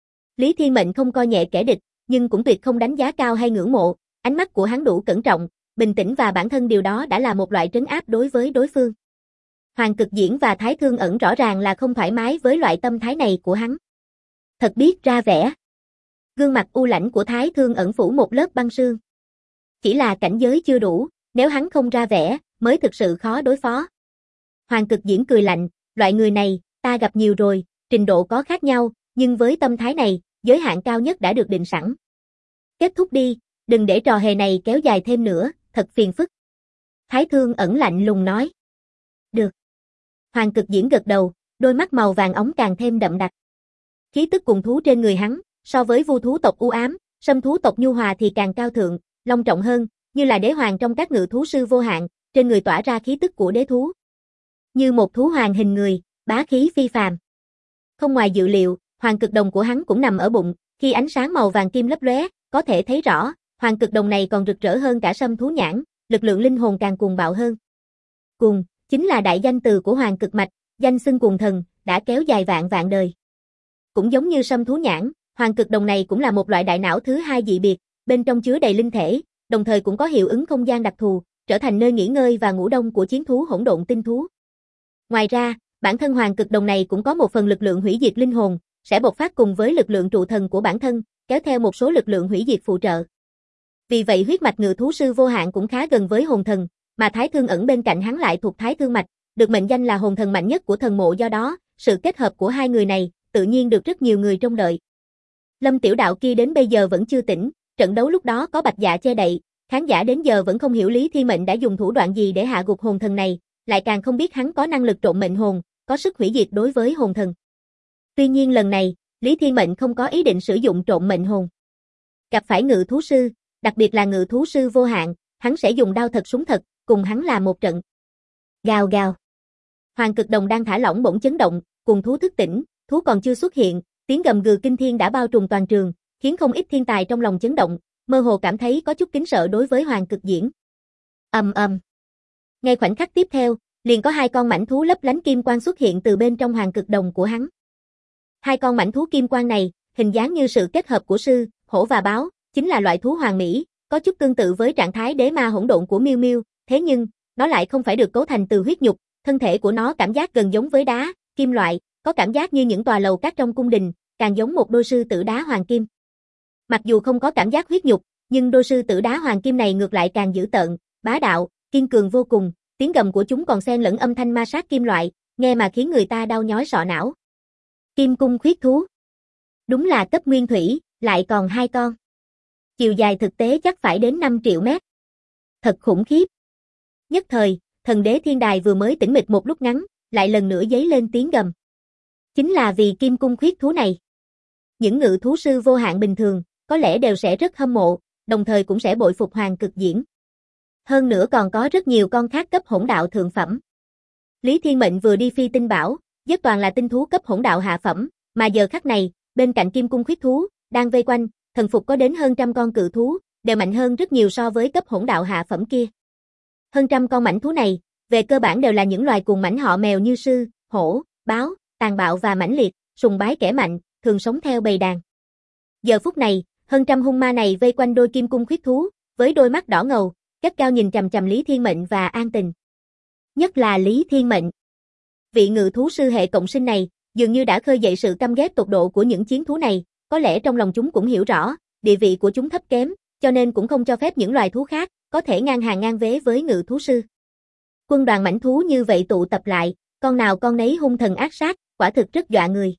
Lý Thiên Mệnh không coi nhẹ kẻ địch, nhưng cũng tuyệt không đánh giá cao hay ngưỡng mộ, ánh mắt của hắn đủ cẩn trọng, bình tĩnh và bản thân điều đó đã là một loại trấn áp đối với đối phương. Hoàng Cực Diễn và Thái Thương Ẩn rõ ràng là không thoải mái với loại tâm thái này của hắn. Thật biết ra vẻ. Gương mặt u lãnh của Thái Thương Ẩn phủ một lớp băng sương. Chỉ là cảnh giới chưa đủ, nếu hắn không ra vẻ, mới thực sự khó đối phó. Hoàng Cực Diễn cười lạnh, loại người này, ta gặp nhiều rồi, trình độ có khác nhau, nhưng với tâm thái này, giới hạn cao nhất đã được định sẵn. Kết thúc đi, đừng để trò hề này kéo dài thêm nữa, thật phiền phức. Thái Thương Ẩn lạnh lùng nói. Được. Hoàng Cực Diễn gật đầu, đôi mắt màu vàng óng càng thêm đậm đặc. Khí tức cùng thú trên người hắn, so với vu thú tộc u ám, sâm thú tộc nhu hòa thì càng cao thượng, long trọng hơn, như là đế hoàng trong các ngự thú sư vô hạn, trên người tỏa ra khí tức của đế thú. Như một thú hoàng hình người, bá khí phi phàm. Không ngoài dự liệu, hoàng cực đồng của hắn cũng nằm ở bụng, khi ánh sáng màu vàng kim lấp lóe, có thể thấy rõ, hoàng cực đồng này còn rực rỡ hơn cả sâm thú nhãn, lực lượng linh hồn càng cuồng bạo hơn. Cuồng, chính là đại danh từ của hoàng cực mạch, danh xưng cuồng thần, đã kéo dài vạn vạn đời. Cũng giống như sâm thú nhãn, hoàng cực đồng này cũng là một loại đại não thứ hai dị biệt, bên trong chứa đầy linh thể, đồng thời cũng có hiệu ứng không gian đặc thù, trở thành nơi nghỉ ngơi và ngủ đông của chiến thú hỗn độn tinh thú. Ngoài ra, bản thân hoàng cực đồng này cũng có một phần lực lượng hủy diệt linh hồn, sẽ bộc phát cùng với lực lượng trụ thần của bản thân, kéo theo một số lực lượng hủy diệt phụ trợ. Vì vậy huyết mạch ngự thú sư vô hạn cũng khá gần với hồn thần, mà Thái Thương Ẩn bên cạnh hắn lại thuộc Thái Thương mạch, được mệnh danh là hồn thần mạnh nhất của thần mộ, do đó, sự kết hợp của hai người này, tự nhiên được rất nhiều người trông đợi. Lâm Tiểu Đạo kia đến bây giờ vẫn chưa tỉnh, trận đấu lúc đó có Bạch Dạ che đậy, khán giả đến giờ vẫn không hiểu Lý Thiên Mệnh đã dùng thủ đoạn gì để hạ gục hồn thần này, lại càng không biết hắn có năng lực trộn mệnh hồn, có sức hủy diệt đối với hồn thần. Tuy nhiên lần này, Lý Thiên Mệnh không có ý định sử dụng trộn mệnh hồn. Gặp phải ngự thú sư, đặc biệt là ngự thú sư vô hạn, hắn sẽ dùng đao thật súng thật, cùng hắn làm một trận. Gào gào. Hoàng cực đồng đang thả lỏng bỗng chấn động, cùng thú thức tỉnh, thú còn chưa xuất hiện, tiếng gầm gừ kinh thiên đã bao trùm toàn trường, khiến không ít thiên tài trong lòng chấn động, mơ hồ cảm thấy có chút kính sợ đối với Hoàng Cực Diễn. Ầm ầm. Ngay khoảnh khắc tiếp theo, liền có hai con mãnh thú lấp lánh kim quang xuất hiện từ bên trong hoàng cực đồng của hắn. Hai con mãnh thú kim quang này, hình dáng như sự kết hợp của sư, hổ và báo, chính là loại thú hoàng mỹ, có chút tương tự với trạng thái đế ma hỗn độn của Miêu Miêu, thế nhưng, nó lại không phải được cấu thành từ huyết nhục, thân thể của nó cảm giác gần giống với đá, kim loại, có cảm giác như những tòa lầu cát trong cung đình, càng giống một đôi sư tử đá hoàng kim. Mặc dù không có cảm giác huyết nhục, nhưng đôi sư tử đá hoàng kim này ngược lại càng dữ tợn, bá đạo, kiên cường vô cùng, tiếng gầm của chúng còn xen lẫn âm thanh ma sát kim loại, nghe mà khiến người ta đau nhói sọ não. Kim cung khuyết thú. Đúng là cấp nguyên thủy, lại còn hai con. Chiều dài thực tế chắc phải đến 5 triệu mét. Thật khủng khiếp. Nhất thời, thần đế thiên đài vừa mới tĩnh mịch một lúc ngắn, lại lần nữa dấy lên tiếng gầm. Chính là vì kim cung khuyết thú này. Những ngự thú sư vô hạn bình thường, có lẽ đều sẽ rất hâm mộ, đồng thời cũng sẽ bội phục Hoàng Cực Diễn. Hơn nữa còn có rất nhiều con khác cấp hỗn đạo thượng phẩm. Lý Thiên Mệnh vừa đi phi tinh bảo, giết toàn là tinh thú cấp hỗn đạo hạ phẩm, mà giờ khắc này, bên cạnh kim cung khuyết thú, đang vây quanh, thần phục có đến hơn trăm con cự thú, đều mạnh hơn rất nhiều so với cấp hỗn đạo hạ phẩm kia. Hơn trăm con mãnh thú này, về cơ bản đều là những loài cuồng mãnh họ mèo như sư, hổ, báo, tàn bạo và mãnh liệt, sùng bái kẻ mạnh, thường sống theo bầy đàn. Giờ phút này, hơn trăm hung ma này vây quanh đôi kim cung khuyết thú, với đôi mắt đỏ ngầu, gắt cao nhìn chằm chằm Lý Thiên Mệnh và An Tình. Nhất là Lý Thiên Mệnh. Vị ngự thú sư hệ cộng sinh này, dường như đã khơi dậy sự căm ghét tột độ của những chiến thú này, có lẽ trong lòng chúng cũng hiểu rõ, địa vị của chúng thấp kém, cho nên cũng không cho phép những loài thú khác, có thể ngang hàng ngang vế với ngự thú sư. Quân đoàn mãnh thú như vậy tụ tập lại, con nào con nấy hung thần ác sát, quả thực rất dọa người.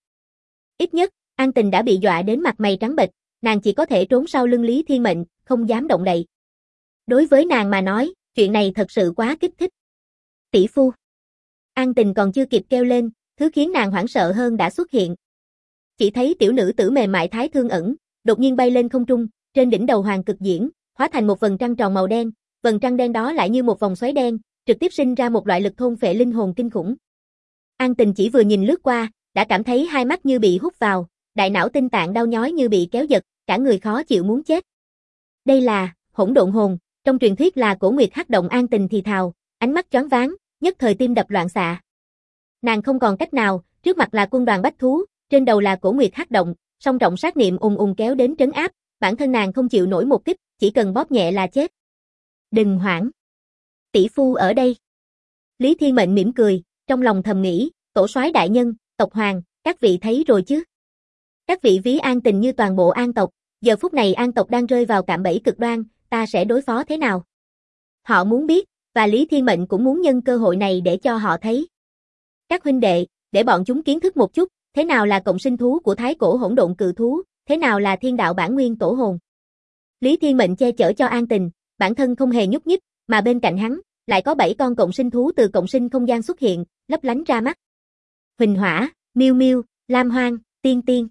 Ít nhất, An Tình đã bị dọa đến mặt mày trắng bệch, nàng chỉ có thể trốn sau lưng Lý Thiên Mệnh, không dám động đậy. Đối với nàng mà nói, chuyện này thật sự quá kích thích. Tỷ phu. An Tình còn chưa kịp kêu lên, thứ khiến nàng hoảng sợ hơn đã xuất hiện. Chỉ thấy tiểu nữ tử mềm mại thái thương ẩn, đột nhiên bay lên không trung, trên đỉnh đầu Hoàng Cực Diễn, hóa thành một vầng trăng tròn màu đen, vầng trăng đen đó lại như một vòng xoáy đen, trực tiếp sinh ra một loại lực thôn phệ linh hồn kinh khủng. An Tình chỉ vừa nhìn lướt qua, đã cảm thấy hai mắt như bị hút vào, đại não tinh tạng đau nhói như bị kéo giật, cả người khó chịu muốn chết. Đây là hỗn độn hồn, trong truyền thuyết là Cổ Nguyệt Hắc Động. An Tình thì thào, ánh mắt choáng váng, nhất thời tim đập loạn xạ. Nàng không còn cách nào, trước mặt là quân đoàn bách thú, trên đầu là Cổ Nguyệt Hắc Động, song trọng sát niệm ùng ùng kéo đến trấn áp, bản thân nàng không chịu nổi một kích, chỉ cần bóp nhẹ là chết. Đừng hoảng. Tỷ phu ở đây. Lý Thiên Mệnh mỉm cười, trong lòng thầm nghĩ, tổ soái đại nhân, tộc hoàng, các vị thấy rồi chứ? Các vị ví An Tình như toàn bộ An tộc, giờ phút này An tộc đang rơi vào cạm bẫy cực đoan, ta sẽ đối phó thế nào? Họ muốn biết, và Lý Thiên Mệnh cũng muốn nhân cơ hội này để cho họ thấy. Các huynh đệ, để bọn chúng kiến thức một chút, thế nào là cộng sinh thú của thái cổ hỗn độn cự thú, thế nào là thiên đạo bản nguyên tổ hồn. Lý Thiên Mệnh che chở cho An Tình, bản thân không hề nhúc nhích, mà bên cạnh hắn, lại có 7 con cộng sinh thú từ cộng sinh không gian xuất hiện, lấp lánh ra mắt. Huỳnh Hỏa, Miêu Miêu, Lam Hoang, Tiên Tiên.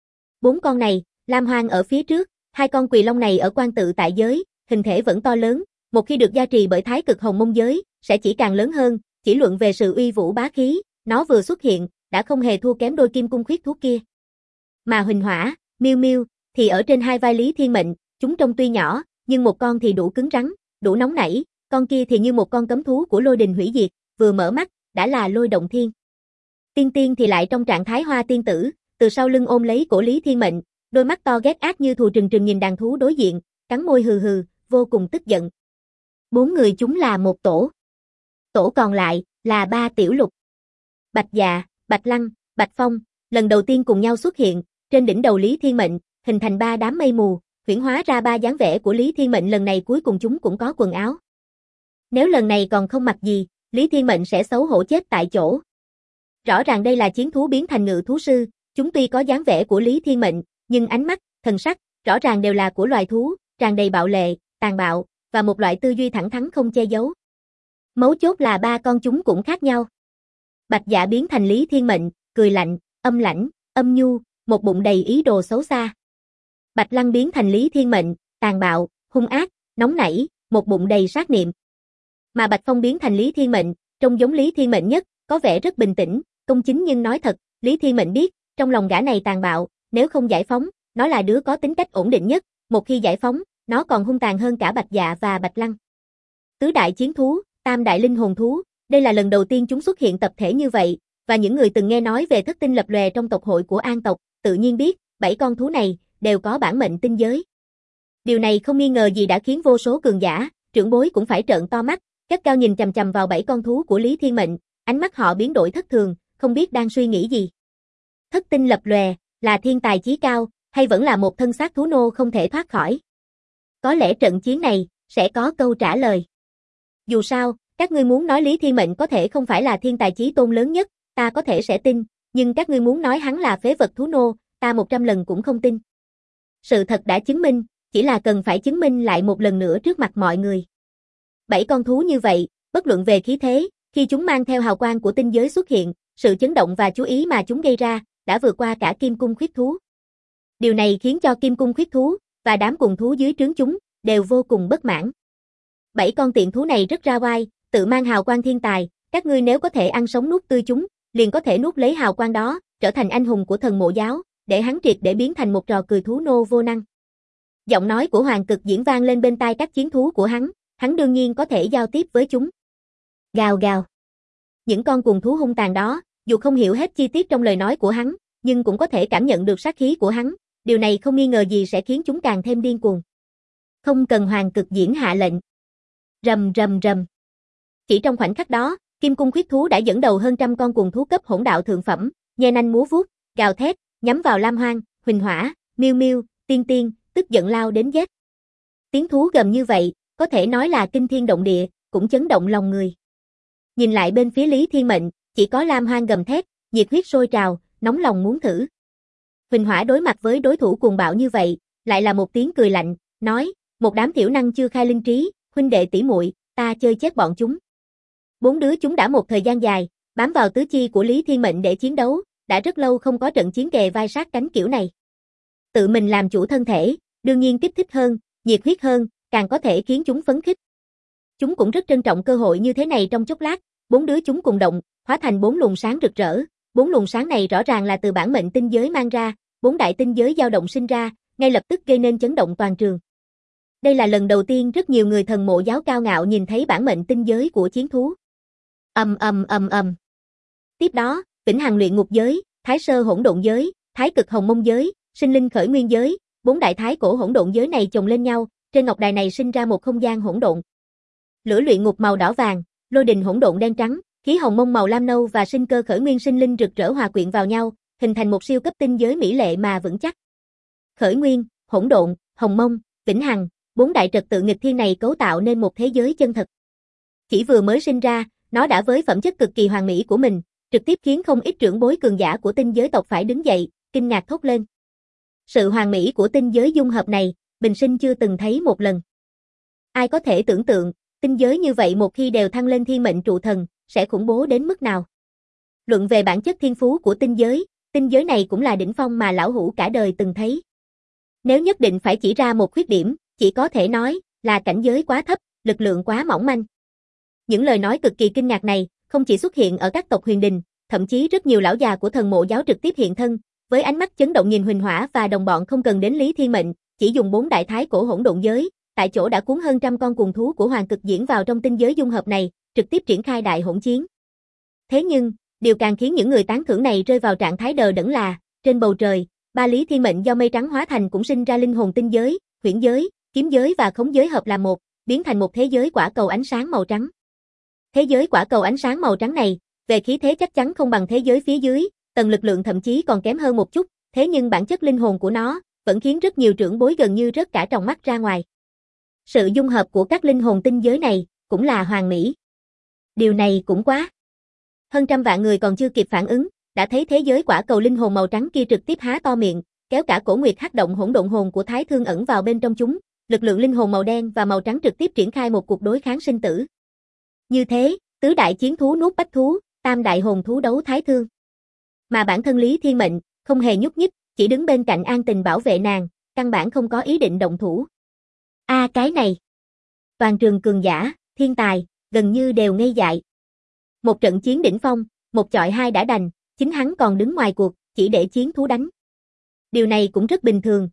4 con này, Lam Hoang ở phía trước, 2 con quỳ long này ở quan tự tại giới, hình thể vẫn to lớn, một khi được gia trì bởi thái cực hồng mông giới, sẽ chỉ càng lớn hơn, chỉ luận về sự uy vũ bá khí, nó vừa xuất hiện, đã không hề thua kém đôi kim cung khuyết thú kia. Mà Huỳnh Hỏa, Miêu Miêu, thì ở trên hai vai Lý Thiên Mệnh, chúng trông tuy nhỏ, nhưng một con thì đủ cứng rắn, đủ nóng nảy, con kia thì như một con cấm thú của lôi đình hủy diệt, vừa mở mắt, đã là lôi động thiên. Tiên Tiên thì lại trong trạng thái hoa tiên tử, từ sau lưng ôm lấy cổ Lý Thiên Mệnh, đôi mắt to ghét ác như thù trừng trừng nhìn đàn thú đối diện, cắn môi hừ hừ, vô cùng tức giận. 4 người chúng là một tổ. Tổ còn lại là 3 tiểu lục. Bạch Dạ, Bạch Lăng, Bạch Phong, lần đầu tiên cùng nhau xuất hiện, trên đỉnh đầu Lý Thiên Mệnh, hình thành 3 đám mây mù, huyễn hóa ra 3 dáng vẻ của Lý Thiên Mệnh. Lần này cuối cùng chúng cũng có quần áo. Nếu lần này còn không mặc gì, Lý Thiên Mệnh sẽ xấu hổ chết tại chỗ. Rõ ràng đây là chiến thú biến thành ngự thú sư, chúng tuy có dáng vẻ của Lý Thiên Mệnh, nhưng ánh mắt, thần sắc, rõ ràng đều là của loài thú, tràn đầy bạo lệ, tàn bạo, và một loại tư duy thẳng thắn không che giấu. Mấu chốt là 3 con chúng cũng khác nhau. Bạch Dạ biến thành Lý Thiên Mệnh, cười lạnh, âm lãnh, âm nhu, một bụng đầy ý đồ xấu xa. Bạch Lăng biến thành Lý Thiên Mệnh, tàn bạo, hung ác, nóng nảy, một bụng đầy sát niệm. Mà Bạch Phong biến thành Lý Thiên Mệnh, trông giống Lý Thiên Mệnh nhất, có vẻ rất bình tĩnh, công chính nhưng nói thật, Lý Thiên Mệnh biết, trong lòng gã này tàn bạo, nếu không giải phóng, nó là đứa có tính cách ổn định nhất, một khi giải phóng, nó còn hung tàn hơn cả Bạch Dạ và Bạch Lăng. Tứ đại chiến thú, tam đại linh hồn thú, đây là lần đầu tiên chúng xuất hiện tập thể như vậy, và những người từng nghe nói về thất tinh lập lòe trong tộc hội của An tộc, tự nhiên biết, 7 con thú này đều có bản mệnh tinh giới. Điều này không nghi ngờ gì đã khiến vô số cường giả, trưởng bối cũng phải trợn to mắt, cất cao nhìn chằm chằm vào 7 con thú của Lý Thiên Mệnh, ánh mắt họ biến đổi thất thường, không biết đang suy nghĩ gì. Thất tinh lập lòe, là thiên tài chí cao, hay vẫn là một thân xác thú nô không thể thoát khỏi? Có lẽ trận chiến này, sẽ có câu trả lời. Dù sao, các ngươi muốn nói Lý Thiên Mệnh có thể không phải là thiên tài chí tôn lớn nhất, ta có thể sẽ tin, nhưng các ngươi muốn nói hắn là phế vật thú nô, ta 100 lần cũng không tin. Sự thật đã chứng minh, chỉ là cần phải chứng minh lại một lần nữa trước mặt mọi người. 7 con thú như vậy, bất luận về khí thế, khi chúng mang theo hào quang của tinh giới xuất hiện, sự chấn động và chú ý mà chúng gây ra, đã vượt qua cả kim cung khuyết thú. Điều này khiến cho kim cung khuyết thú, và đám cùng thú dưới trướng chúng, đều vô cùng bất mãn. 7 con tiện thú này rất ra oai, tự mang hào quang thiên tài, các ngươi nếu có thể ăn sống nuốt tươi chúng, liền có thể nuốt lấy hào quang đó, trở thành anh hùng của thần mộ giáo, để hắn triệt để biến thành một trò cười thú nô vô năng. Giọng nói của Hoàng Cực Diễn vang lên bên tai các chiến thú của hắn đương nhiên có thể giao tiếp với chúng. Gào gào. Những con cuồng thú hung tàn đó, dù không hiểu hết chi tiết trong lời nói của hắn, nhưng cũng có thể cảm nhận được sát khí của hắn, điều này không nghi ngờ gì sẽ khiến chúng càng thêm điên cuồng. Không cần Hoàng Cực Diễn hạ lệnh. Rầm rầm rầm. Chỉ trong khoảnh khắc đó, kim cung khuyết thú đã dẫn đầu hơn trăm con cuồng thú cấp hỗn đạo thượng phẩm, nhe nanh múa vuốt, gào thét, nhắm vào Lam Hoang, Huỳnh Hỏa, Miêu Miêu, Tiên Tiên, tức giận lao đến giết. Tiếng thú gầm như vậy, có thể nói là kinh thiên động địa, cũng chấn động lòng người. Nhìn lại bên phía Lý Thiên Mệnh, chỉ có Lam Hoang gầm thét, nhiệt huyết sôi trào, nóng lòng muốn thử. Huỳnh Hỏa đối mặt với đối thủ cuồng bạo như vậy, lại là một tiếng cười lạnh, nói, một đám thiểu năng chưa khai linh trí, huynh đệ tỷ muội, ta chơi chết bọn chúng. 4 đứa chúng đã một thời gian dài, bám vào tứ chi của Lý Thiên Mệnh để chiến đấu, đã rất lâu không có trận chiến kề vai sát cánh kiểu này. Tự mình làm chủ thân thể, đương nhiên kích thích hơn, nhiệt huyết hơn, càng có thể khiến chúng phấn khích. Chúng cũng rất trân trọng cơ hội như thế này. Trong chốc lát, 4 đứa chúng cùng động, hóa thành 4 luồng sáng rực rỡ. 4 luồng sáng này rõ ràng là từ bản mệnh tinh giới mang ra, 4 đại tinh giới dao động sinh ra, ngay lập tức gây nên chấn động toàn trường. Đây là lần đầu tiên rất nhiều người thần mộ giáo cao ngạo nhìn thấy bản mệnh tinh giới của chiến thú. Tiếp đó, Vĩnh Hằng luyện ngục giới, Thái sơ hỗn độn giới, Thái cực hồng mông giới, Sinh linh khởi nguyên giới, 4 đại thái cổ hỗn độn giới này chồng lên nhau, trên ngọc đài này sinh ra một không gian hỗn độn. Lửa luyện ngục màu đỏ vàng, lôi đình hỗn độn đen trắng, khí hồng mông màu lam nâu và sinh cơ khởi nguyên sinh linh rực rỡ hòa quyện vào nhau, hình thành một siêu cấp tinh giới mỹ lệ mà vững chắc. Khởi nguyên, hỗn độn, hồng mông, vĩnh hằng, 4 đại trật tự nghịch thiên này cấu tạo nên một thế giới chân thật. Chỉ vừa mới sinh ra, nó đã với phẩm chất cực kỳ hoàn mỹ của mình, trực tiếp khiến không ít trưởng bối cường giả của tinh giới tộc phải đứng dậy, kinh ngạc thốt lên. Sự hoàn mỹ của tinh giới dung hợp này, bình sinh chưa từng thấy một lần. Ai có thể tưởng tượng, tinh giới như vậy một khi đều thăng lên thiên mệnh trụ thần, sẽ khủng bố đến mức nào? Luận về bản chất thiên phú của tinh giới này cũng là đỉnh phong mà lão hủ cả đời từng thấy. Nếu nhất định phải chỉ ra một khuyết điểm, chỉ có thể nói là cảnh giới quá thấp, lực lượng quá mỏng manh. Những lời nói cực kỳ kinh ngạc này, không chỉ xuất hiện ở các tộc huyền đình, thậm chí rất nhiều lão già của thần mộ giáo trực tiếp hiện thân, với ánh mắt chấn động nhìn Huỳnh Hỏa và đồng bọn không cần đến Lý Thiên Mệnh, chỉ dùng 4 đại thái cổ hỗn độn giới, tại chỗ đã cuốn hơn trăm con cuồng thú của Hoàng Cực Diễn vào trong tinh giới dung hợp này, trực tiếp triển khai đại hỗn chiến. Thế nhưng, điều càng khiến những người tán thưởng này rơi vào trạng thái đờ đẫn là, trên bầu trời, 3 Lý Thiên Mệnh do mây trắng hóa thành cũng sinh ra linh hồn tinh giới, huyễn giới, kiếm giới và khống giới hợp làm một, biến thành một thế giới quả cầu ánh sáng màu trắng. Thế giới quả cầu ánh sáng màu trắng này, về khí thế chắc chắn không bằng thế giới phía dưới, tầng lực lượng thậm chí còn kém hơn một chút, thế nhưng bản chất linh hồn của nó vẫn khiến rất nhiều trưởng bối gần như rớt cả tròng mắt ra ngoài. Sự dung hợp của các linh hồn tinh giới này cũng là hoàn mỹ. Điều này cũng quá. Hơn trăm vạn người còn chưa kịp phản ứng, đã thấy thế giới quả cầu linh hồn màu trắng kia trực tiếp há to miệng, kéo cả cổ nguyệt hắc động hỗn độn hồn của Thái Thương ẩn vào bên trong chúng, lực lượng linh hồn màu đen và màu trắng trực tiếp triển khai một cuộc đối kháng sinh tử. Như thế, tứ đại chiến thú nuốt bách thú, tam đại hồn thú đấu Thái Thương. Mà bản thân Lý Thiên Mệnh, không hề nhúc nhích, chỉ đứng bên cạnh an tình bảo vệ nàng, căn bản không có ý định động thủ. Cái này. Toàn trường cường giả, thiên tài, gần như đều ngây dại. Một trận chiến đỉnh phong, một chọi hai đã đành, chính hắn còn đứng ngoài cuộc, chỉ để chiến thú đánh. Điều này cũng rất bình thường,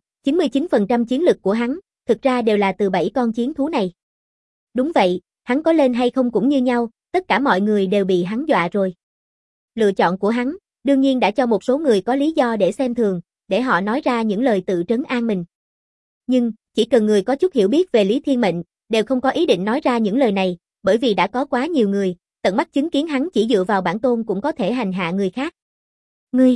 99% chiến lực của hắn, thực ra đều là từ 7 con chiến thú này. Đúng vậy, hắn có lên hay không cũng như nhau, tất cả mọi người đều bị hắn dọa rồi. Lựa chọn của hắn, đương nhiên đã cho một số người có lý do để xem thường, để họ nói ra những lời tự trấn an mình. Nhưng, chỉ cần người có chút hiểu biết về Lý Thiên Mệnh, đều không có ý định nói ra những lời này, bởi vì đã có quá nhiều người, tận mắt chứng kiến hắn chỉ dựa vào bản tôn cũng có thể hành hạ người khác. Ngươi!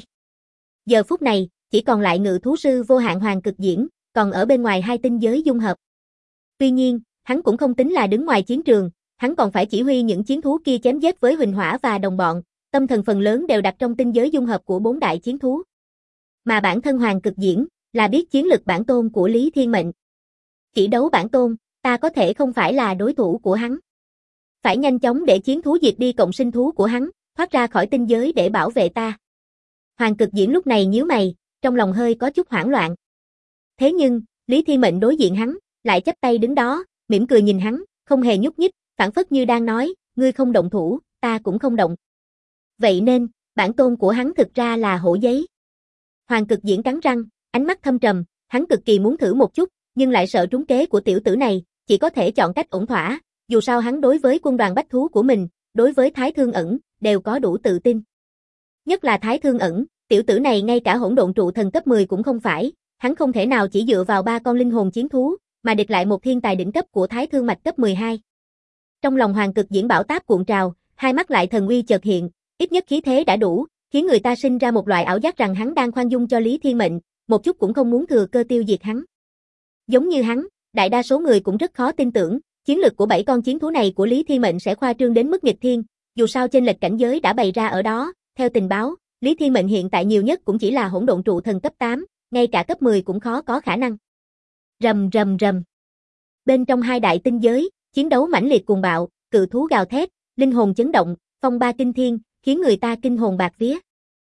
Giờ phút này, chỉ còn lại ngự thú sư vô hạn Hoàng Cực Diễn, còn ở bên ngoài hai tinh giới dung hợp. Tuy nhiên, hắn cũng không tính là đứng ngoài chiến trường, hắn còn phải chỉ huy những chiến thú kia chém giết với Huỳnh Hỏa và đồng bọn, tâm thần phần lớn đều đặt trong tinh giới dung hợp của 4 đại chiến thú. Mà bản thân Hoàng Cực Diễn, là biết chiến lực bản tôn của Lý Thiên Mệnh. Chỉ đấu bản tôn, ta có thể không phải là đối thủ của hắn. Phải nhanh chóng để chiến thú diệt đi cộng sinh thú của hắn, thoát ra khỏi tinh giới để bảo vệ ta. Hoàng Cực Diễn lúc này nhíu mày, trong lòng hơi có chút hoảng loạn. Thế nhưng, Lý Thiên Mệnh đối diện hắn, lại chắp tay đứng đó, mỉm cười nhìn hắn, không hề nhúc nhích, phảng phất như đang nói, ngươi không động thủ, ta cũng không động. Vậy nên, bản tôn của hắn thực ra là hổ giấy. Hoàng Cực Diễn cắn răng, ánh mắt thâm trầm, hắn cực kỳ muốn thử một chút, nhưng lại sợ trúng kế của tiểu tử này, chỉ có thể chọn cách ổn thỏa, dù sao hắn đối với quân đoàn bách thú của mình, đối với Thái Thương Ẩn, đều có đủ tự tin. Nhất là Thái Thương Ẩn, tiểu tử này ngay cả hỗn độn trụ thần cấp 10 cũng không phải, hắn không thể nào chỉ dựa vào 3 con linh hồn chiến thú, mà địch lại một thiên tài đỉnh cấp của Thái Thương Mạch cấp 12. Trong lòng Hoàng Cực Diễn bão táp cuộn trào, hai mắt lại thần uy chợt hiện, ít nhất khí thế đã đủ, khiến người ta sinh ra một loại ảo giác rằng hắn đang khoan dung cho Lý Thiên Mệnh, một chút cũng không muốn thừa cơ tiêu diệt hắn. Giống như hắn, đại đa số người cũng rất khó tin tưởng, chiến lực của 7 con chiến thú này của Lý Thiên Mệnh sẽ khoa trương đến mức nghịch thiên, dù sao chênh lệch cảnh giới đã bày ra ở đó, theo tình báo, Lý Thiên Mệnh hiện tại nhiều nhất cũng chỉ là hỗn độn trụ thần cấp 8, ngay cả cấp 10 cũng khó có khả năng. Rầm rầm rầm. Bên trong hai đại tinh giới, chiến đấu mãnh liệt cuồng bạo, cự thú gào thét, linh hồn chấn động, phong ba kinh thiên, khiến người ta kinh hồn bạt vía.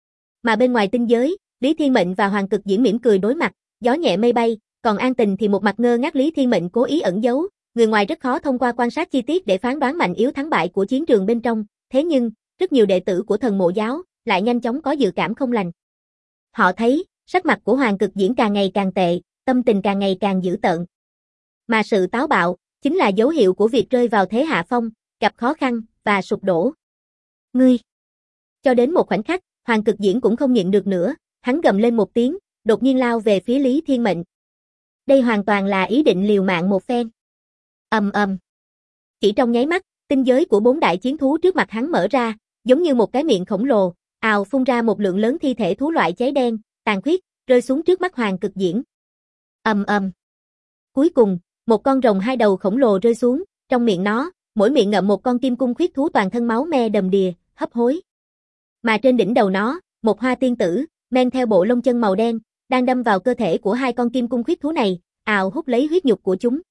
Mà bên ngoài tinh giới, Lý Thiên Mệnh và Hoàng Cực Diễn mỉm cười đối mặt, gió nhẹ mây bay, còn An Tình thì một mặt ngơ ngác. Lý Thiên Mệnh cố ý ẩn giấu, người ngoài rất khó thông qua quan sát chi tiết để phán đoán mạnh yếu thắng bại của chiến trường bên trong, thế nhưng, rất nhiều đệ tử của Thần Mộ giáo lại nhanh chóng có dự cảm không lành. Họ thấy, sắc mặt của Hoàng Cực Diễn càng ngày càng tệ, tâm tình càng ngày càng dữ tợn. Mà sự táo bạo chính là dấu hiệu của việc rơi vào thế hạ phong, gặp khó khăn và sụp đổ. Ngươi! Cho đến một khoảnh khắc, Hoàng Cực Diễn cũng không nhịn được nữa, hắn gầm lên một tiếng, đột nhiên lao về phía Lý Thiên Mệnh. Đây hoàn toàn là ý định liều mạng một phen. Ầm. Chỉ trong nháy mắt, tinh giới của 4 đại chiến thú trước mặt hắn mở ra, giống như một cái miệng khổng lồ, ào phun ra một lượng lớn thi thể thú loại cháy đen, tàn khuyết, rơi xuống trước mắt Hoàng Cực Diễn. Ầm. Cuối cùng, một con rồng 2 đầu khổng lồ rơi xuống, trong miệng nó, mỗi miệng ngậm một con kim cung khuyết thú toàn thân máu me đầm đìa, hấp hối. Mà trên đỉnh đầu nó, một hoa tiên tử, men theo bộ lông chân màu đen, đang đâm vào cơ thể của 2 con kim cung khuyết thú này, ào hút lấy huyết nhục của chúng.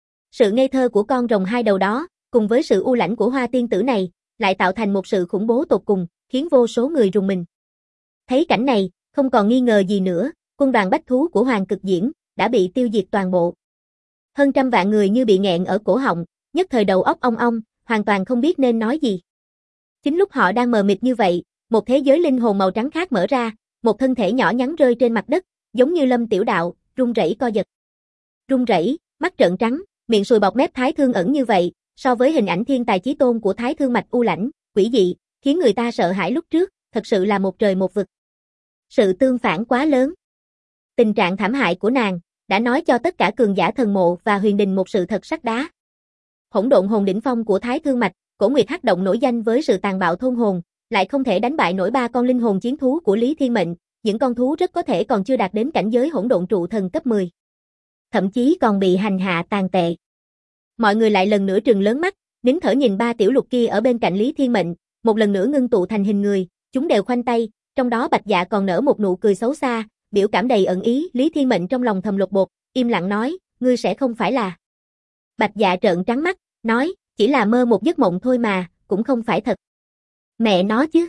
Sự ngây thơ của con rồng 2 đầu đó, cùng với sự u lãnh của hoa tiên tử này, lại tạo thành một sự khủng bố tột cùng, khiến vô số người rùng mình. Thấy cảnh này, không còn nghi ngờ gì nữa, quân đoàn bách thú của Hoàng Cực Diễn đã bị tiêu diệt toàn bộ. Hơn trăm vạn người như bị nghẹn ở cổ họng, nhất thời đầu óc ong ong, hoàn toàn không biết nên nói gì. Chính lúc họ đang mờ mịt như vậy, một thế giới linh hồn màu trắng khác mở ra, một thân thể nhỏ nhắn rơi trên mặt đất, giống như Lâm Tiểu Đạo, run rẩy co giật. Run rẩy, mắt trợn trắng, miệng sùi bọt mép Thái Thương Ẩn như vậy, so với hình ảnh thiên tài chí tôn của Thái Thương Mạch u lãnh, quỷ dị, khiến người ta sợ hãi lúc trước, thật sự là một trời một vực. Sự tương phản quá lớn. Tình trạng thảm hại của nàng đã nói cho tất cả cường giả Thần Mộ và Huyền Đình một sự thật sắt đá. Hỗn độn hồn đỉnh phong của Thái Thương Mạch, Cổ Nguyệt Hắc Động nổi danh với sự tàn bạo thôn hồn, lại không thể đánh bại nổi 3 con linh hồn chiến thú của Lý Thiên Mệnh, những con thú rất có thể còn chưa đạt đến cảnh giới hỗn độn trụ thần cấp 10. Thậm chí còn bị hành hạ tàn tệ. Mọi người lại lần nữa trừng lớn mắt, nín thở nhìn 3 tiểu lục kia ở bên cạnh Lý Thiên Mệnh, một lần nữa ngưng tụ thành hình người, chúng đều khoanh tay, trong đó Bạch Dạ còn nở một nụ cười xấu xa, biểu cảm đầy ẩn ý. Lý Thiên Mệnh trong lòng thầm lột bột, im lặng nói, ngươi sẽ không phải là. Bạch Dạ trợn trắng mắt, nói, chỉ là mơ một giấc mộng thôi mà, cũng không phải thật. Mẹ nó chứ.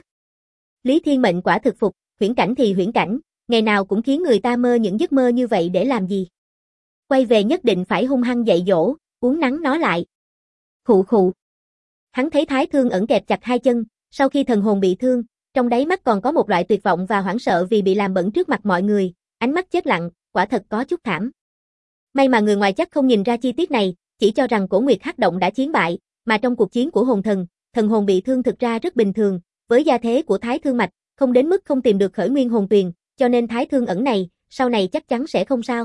Lý Thiên Mệnh quả thực phục, huyễn cảnh thì huyễn cảnh, ngày nào cũng khiến người ta mơ những giấc mơ như vậy để làm gì. Quay về nhất định phải hung hăng dạy dỗ, uốn nắn nó lại. Khụ khụ. Hắn thấy Thái Thương Ẩn kẹp chặt 2 chân, sau khi thần hồn bị thương, trong đáy mắt còn có một loại tuyệt vọng và hoảng sợ vì bị làm bẩn trước mặt mọi người, ánh mắt chết lặng, quả thật có chút thảm. May mà người ngoài chắc không nhìn ra chi tiết này, chỉ cho rằng Cổ Nguyệt Hắc Động đã chiến bại, mà trong cuộc chiến của hồn thần, thần hồn bị thương thực ra rất bình thường, với gia thế của Thái Thương Mạch, không đến mức không tìm được khởi nguyên hồn tuyền, cho nên Thái Thương Ẩn này, sau này chắc chắn sẽ không sao.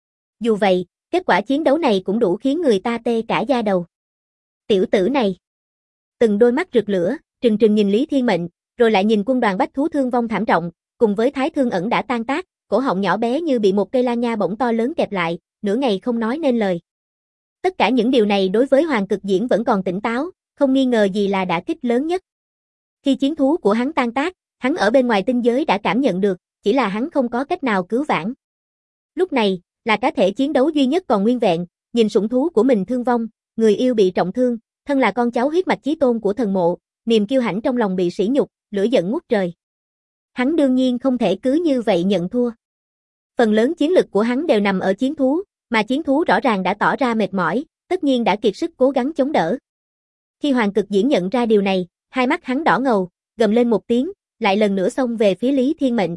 Dù vậy, kết quả chiến đấu này cũng đủ khiến người ta tê cả da đầu. Tiểu tử này. Từng đôi mắt rực lửa, trừng trừng nhìn Lý Thiên Mệnh, rồi lại nhìn quân đoàn bách thú thương vong thảm trọng, cùng với Thái Thương Ẩn đã tan tác, cổ họng nhỏ bé như bị một cây la nha bổng to lớn kẹp lại, nửa ngày không nói nên lời. Tất cả những điều này đối với Hoàng Cực Diễn vẫn còn tỉnh táo, không nghi ngờ gì là đả kích lớn nhất. Khi chiến thú của hắn tan tác, hắn ở bên ngoài tinh giới đã cảm nhận được, chỉ là hắn không có cách nào cứu vãn. Lúc này, là cá thể chiến đấu duy nhất còn nguyên vẹn, nhìn sủng thú của mình thương vong, người yêu bị trọng thương, thân là con cháu huyết mạch chí tôn của Thần Mộ, niềm kiêu hãnh trong lòng bị sỉ nhục, lửa giận ngút trời. Hắn đương nhiên không thể cứ như vậy nhận thua. Phần lớn chiến lực của hắn đều nằm ở chiến thú, mà chiến thú rõ ràng đã tỏ ra mệt mỏi, tất nhiên đã kiệt sức cố gắng chống đỡ. Khi Hoàng Cực Diễn nhận ra điều này, hai mắt hắn đỏ ngầu, gầm lên một tiếng, lại lần nữa xông về phía Lý Thiên Mệnh.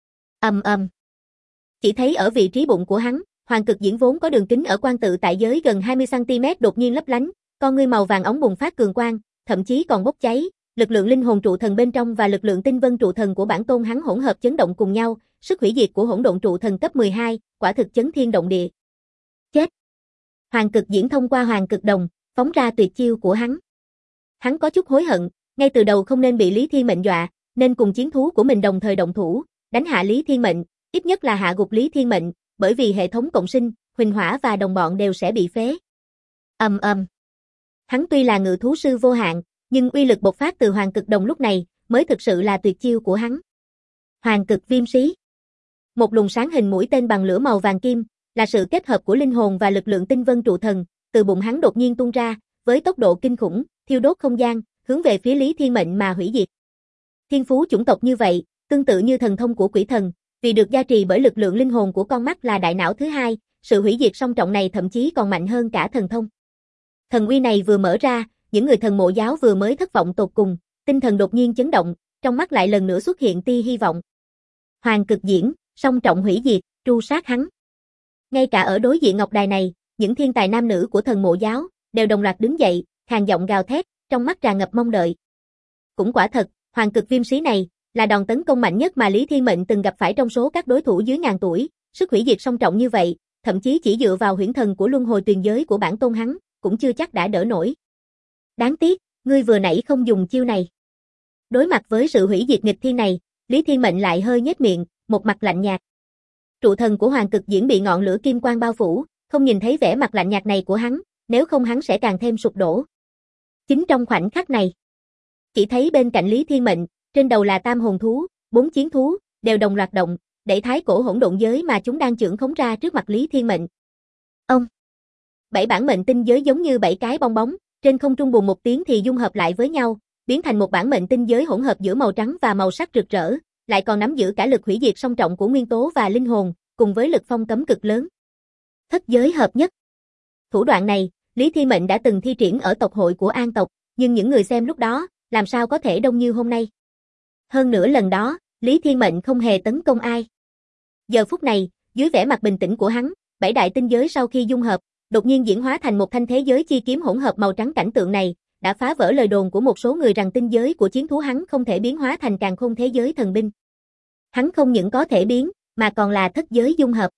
Ầm. Chỉ thấy ở vị trí bụng của hắn, Hoàng Cực Diễn vốn có đường kính ở quan tự tại giới gần 20 cm đột nhiên lấp lánh, con ngươi màu vàng óng bùng phát cường quang, thậm chí còn bốc cháy, lực lượng linh hồn trụ thần bên trong và lực lượng tinh vân trụ thần của bản tôn hắn hỗn hợp chấn động cùng nhau, sức hủy diệt của hỗn độn trụ thần cấp 12, quả thực chấn thiên động địa. Chết. Hoàng Cực Diễn thông qua Hoàng Cực Đồng, phóng ra tuyệt chiêu của hắn. Hắn có chút hối hận, ngay từ đầu không nên bị Lý Thiên Mệnh dọa, nên cùng chiến thú của mình đồng thời động thủ, đánh hạ Lý Thiên Mệnh, ít nhất là hạ gục Lý Thiên Mệnh, bởi vì hệ thống cộng sinh, Huỳnh Hỏa và đồng bọn đều sẽ bị phế. Ầm. Hắn tuy là ngự thú sư vô hạn, nhưng uy lực bộc phát từ Hoàng Cực Đồng lúc này mới thực sự là tuyệt chiêu của hắn. Hoàng Cực Viêm Xí. Một luồng sáng hình mũi tên bằng lửa màu vàng kim, là sự kết hợp của linh hồn và lực lượng tinh vân trụ thần, từ bụng hắn đột nhiên tung ra, với tốc độ kinh khủng, thiêu đốt không gian, hướng về phía Lý Thiên Mệnh mà hủy diệt. Thiên phú chủng tộc như vậy, Tương tự như thần thông của quỷ thần, vì được gia trì bởi lực lượng linh hồn của con mắt là đại não thứ hai, sự hủy diệt song trọng này thậm chí còn mạnh hơn cả thần thông. Thần uy này vừa mở ra, những người thần mộ giáo vừa mới thất vọng tột cùng, tinh thần đột nhiên chấn động, trong mắt lại lần nữa xuất hiện tia hy vọng. Hoàng cực diễn, song trọng hủy diệt, tru sát hắn. Ngay cả ở đối diện ngọc đài này, những thiên tài nam nữ của thần mộ giáo đều đồng loạt đứng dậy, khàn giọng gào thét, trong mắt tràn ngập mong đợi. Cũng quả thật, hoàng cực viêm xí này là đòn tấn công mạnh nhất mà Lý Thiên Mệnh từng gặp phải trong số các đối thủ dưới ngàn tuổi, sức hủy diệt song trọng như vậy, thậm chí chỉ dựa vào huyễn thần của luân hồi tuyền giới của bản tôn hắn, cũng chưa chắc đã đỡ nổi. Đáng tiếc, ngươi vừa nãy không dùng chiêu này. Đối mặt với sự hủy diệt nghịch thiên này, Lý Thiên Mệnh lại hơi nhếch miệng, một mặt lạnh nhạt. Trụ thần của hoàng cực diễn bị ngọn lửa kim quang bao phủ, không nhìn thấy vẻ mặt lạnh nhạt này của hắn, nếu không hắn sẽ càng thêm sụp đổ. Chính trong khoảnh khắc này, chỉ thấy bên cạnh Lý Thiên Mệnh, trên đầu là tam hồn thú, 4 chiến thú, đều đồng loạt động, đẩy thái cổ hỗn độn giới mà chúng đang chưởng khống ra trước mặt Lý Thiên Mệnh. Ông 7 bản mệnh tinh giới giống như 7 cái bong bóng, trên không trung bùng một tiếng thì dung hợp lại với nhau, biến thành một bản mệnh tinh giới hỗn hợp giữa màu trắng và màu sắc rực rỡ, lại còn nắm giữ cả lực hủy diệt song trọng của nguyên tố và linh hồn, cùng với lực phong cấm cực lớn. Thất giới hợp nhất. Thủ đoạn này, Lý Thiên Mệnh đã từng thi triển ở tộc hội của An tộc, nhưng những người xem lúc đó, làm sao có thể đông như hôm nay. Hơn nữa lần đó, Lý Thiên Mệnh không hề tấn công ai. Giờ phút này, dưới vẻ mặt bình tĩnh của hắn, 7 đại tinh giới sau khi dung hợp, đột nhiên diễn hóa thành một thanh thế giới chi kiếm hỗn hợp màu trắng. Cảnh tượng này đã phá vỡ lời đồn của một số người rằng tinh giới của chiến thú hắn không thể biến hóa thành càn khôn thế giới thần binh. Hắn không những có thể biến, mà còn là thất giới dung hợp.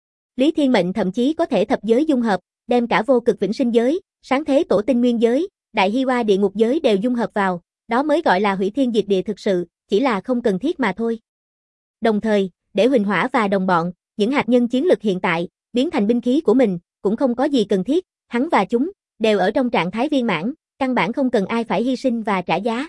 Lý Thiên Mệnh thậm chí có thể thập giới dung hợp, đem cả vô cực vĩnh sinh giới, sáng thế tổ tinh nguyên giới, đại hy hoa địa ngục giới đều dung hợp vào, đó mới gọi là hủy thiên diệt địa thực sự, chỉ là không cần thiết mà thôi. Đồng thời, để Huỳnh Hỏa và đồng bọn, những hạt nhân chiến lực hiện tại, biến thành binh khí của mình, cũng không có gì cần thiết, hắn và chúng đều ở trong trạng thái viên mãn, căn bản không cần ai phải hy sinh và trả giá.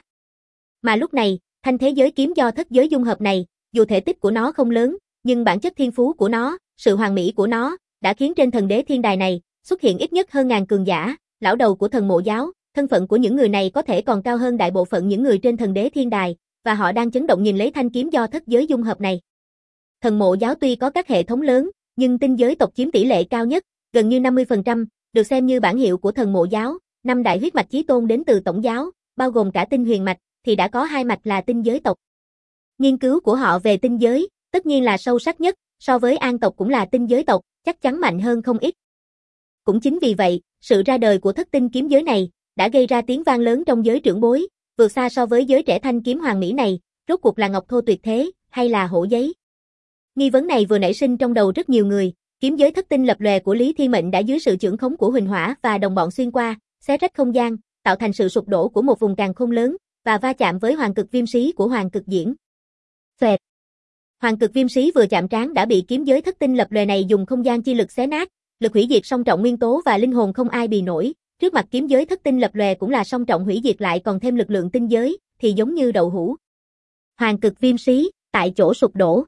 Mà lúc này, thanh thế giới kiếm do thất giới dung hợp này, dù thể tích của nó không lớn, nhưng bản chất thiên phú của nó, sự hoàn mỹ của nó, đã khiến trên thần đế thiên đài này, xuất hiện ít nhất hơn ngàn cường giả, lão đầu của thần mộ giáo, thân phận của những người này có thể còn cao hơn đại bộ phận những người trên thần đế thiên đài, và họ đang chấn động nhìn lấy thanh kiếm do thất giới dung hợp này. Thần mộ giáo tuy có các hệ thống lớn, nhưng tinh giới tộc chiếm tỷ lệ cao nhất, gần như 50%, được xem như bản hiệu của thần mộ giáo, 5 đại huyết mạch chí tôn đến từ tổng giáo, bao gồm cả tinh huyền mạch, thì đã có 2 mạch là tinh giới tộc. Nghiên cứu của họ về tinh giới, tất nhiên là sâu sắc nhất, so với An tộc cũng là tinh giới tộc, chắc chắn mạnh hơn không ít. Cũng chính vì vậy, sự ra đời của thất tinh kiếm giới này, đã gây ra tiếng vang lớn trong giới trưởng bối, vượt xa so với giới trẻ thanh kiếm hoàng mỹ này, rốt cuộc là ngọc thô tuyệt thế, hay là hổ giấy. Nghi vấn này vừa nảy sinh trong đầu rất nhiều người, kiếm giới thất tinh lập lòe của Lý Thiên Mệnh đã dưới sự chưởng khống của Huỳnh Hỏa và đồng bọn xuyên qua, xé rách không gian, tạo thành sự sụp đổ của một vùng càn khôn lớn, và va chạm với hoàng cực viêm xí của hoàng cực diễn. Xoẹt. Hoàng cực viêm xí vừa chạm trán đã bị kiếm giới thất tinh lập lòe này dùng không gian chi lực xé nát, lực hủy diệt song trọng nguyên tố và linh hồn không ai bì nổi, trước mặt kiếm giới thất tinh lập lòe cũng là song trọng hủy diệt lại còn thêm lực lượng tinh giới, thì giống như đậu hũ. Hoàng cực viêm xí, tại chỗ sụp đổ.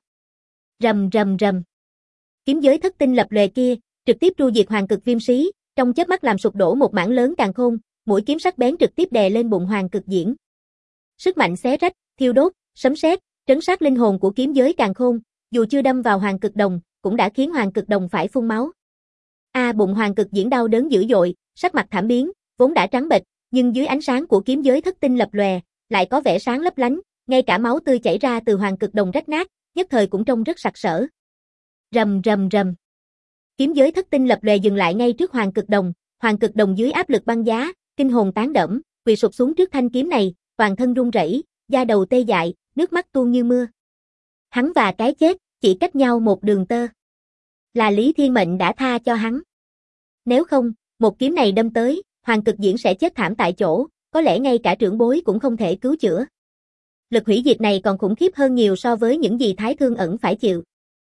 Rầm rầm rầm. Kiếm giới thất tinh lập lòe kia, trực tiếp tru diệt hoàng cực viêm xí, trong chớp mắt làm sụp đổ một mảng lớn càn khôn, mũi kiếm sắc bén trực tiếp đè lên bụng hoàng cực diễn. Sức mạnh xé rách, thiêu đốt, sấm sét, trấn sát linh hồn của kiếm giới càn khôn, dù chưa đâm vào hoàng cực đồng, cũng đã khiến hoàng cực đồng phải phun máu. Bụng hoàng cực diễn đau đớn dữ dội, sắc mặt thảm biến, vốn đã trắng bệch, nhưng dưới ánh sáng của kiếm giới thất tinh lập lòe, lại có vẻ sáng lấp lánh, ngay cả máu tươi chảy ra từ hoàng cực đồng rách nát, nhất thời cũng trông rất sặc sỡ. Rầm rầm rầm. Kiếm giới thất tinh lập lòe dừng lại ngay trước hoàng cực đồng dưới áp lực băng giá, kinh hồn tán đẫm, quỳ sụp xuống trước thanh kiếm này, toàn thân run rẩy, da đầu tê dại, nước mắt tuôn như mưa. Hắn và cái chết chỉ cách nhau một đường tơ. Là Lý Thiên Mệnh đã tha cho hắn. Nếu không, một kiếm này đâm tới, hoàng cực diễn sẽ chết thảm tại chỗ, có lẽ ngay cả trưởng bối cũng không thể cứu chữa. Lực hủy diệt này còn khủng khiếp hơn nhiều so với những gì Thái Thương Ẩn phải chịu.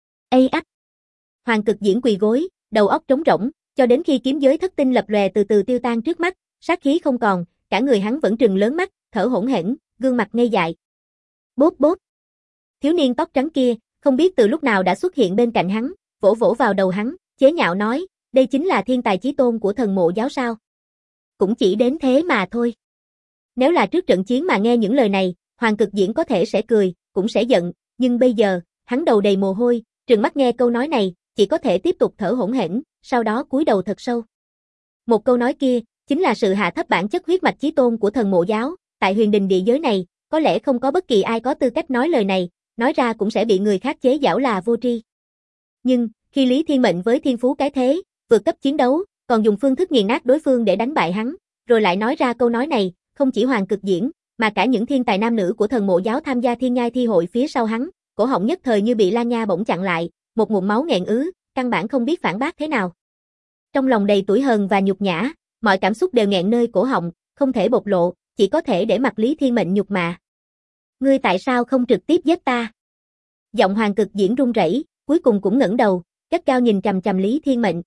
Hoàng cực diễn quỳ gối, đầu óc trống rỗng, cho đến khi kiếm giới thất tinh lập lòe từ từ tiêu tan trước mắt, sát khí không còn, cả người hắn vẫn trừng lớn mắt, thở hổn hển, gương mặt ngây dại. Bốp bốp. Thiếu niên tóc trắng kia, không biết từ lúc nào đã xuất hiện bên cạnh hắn, vỗ vỗ vào đầu hắn, chế nhạo nói, đây chính là thiên tài chí tôn của thần mộ giáo sao? Cũng chỉ đến thế mà thôi. Nếu là trước trận chiến mà nghe những lời này, hoàng cực diễn có thể sẽ cười, cũng sẽ giận, nhưng bây giờ, hắn đầu đầy mồ hôi, trừng mắt nghe câu nói này, chỉ có thể tiếp tục thở hổn hển, sau đó cúi đầu thật sâu. Một câu nói kia, chính là sự hạ thấp bản chất huyết mạch chí tôn của thần mộ giáo, tại huyền đình địa giới này, có lẽ không có bất kỳ ai có tư cách nói lời này, nói ra cũng sẽ bị người khác chế giễu là vô tri. Nhưng, khi Lý Thiên Mệnh với thiên phú cái thế, vượt cấp chiến đấu, còn dùng phương thức nghiền nát đối phương để đánh bại hắn, rồi lại nói ra câu nói này, không chỉ Hoàng Cực Diễn, mà cả những thiên tài nam nữ của thần mộ giáo tham gia thiên nhai thi hội phía sau hắn, cổ họng nhất thời như bị Lan Nha bỗng chặn lại, một ngụm máu nghẹn ứ, căn bản không biết phản bác thế nào. Trong lòng đầy tủi hờn và nhục nhã, mọi cảm xúc đều nghẹn nơi cổ họng, không thể bộc lộ, chỉ có thể để mặc Lý Thiên Mệnh nhục mạ. Ngươi tại sao không trực tiếp giết ta? Giọng Hoàng Cực Diễn run rẩy, cuối cùng cũng ngẩng đầu, gắt gao nhìn chằm chằm Lý Thiên Mệnh.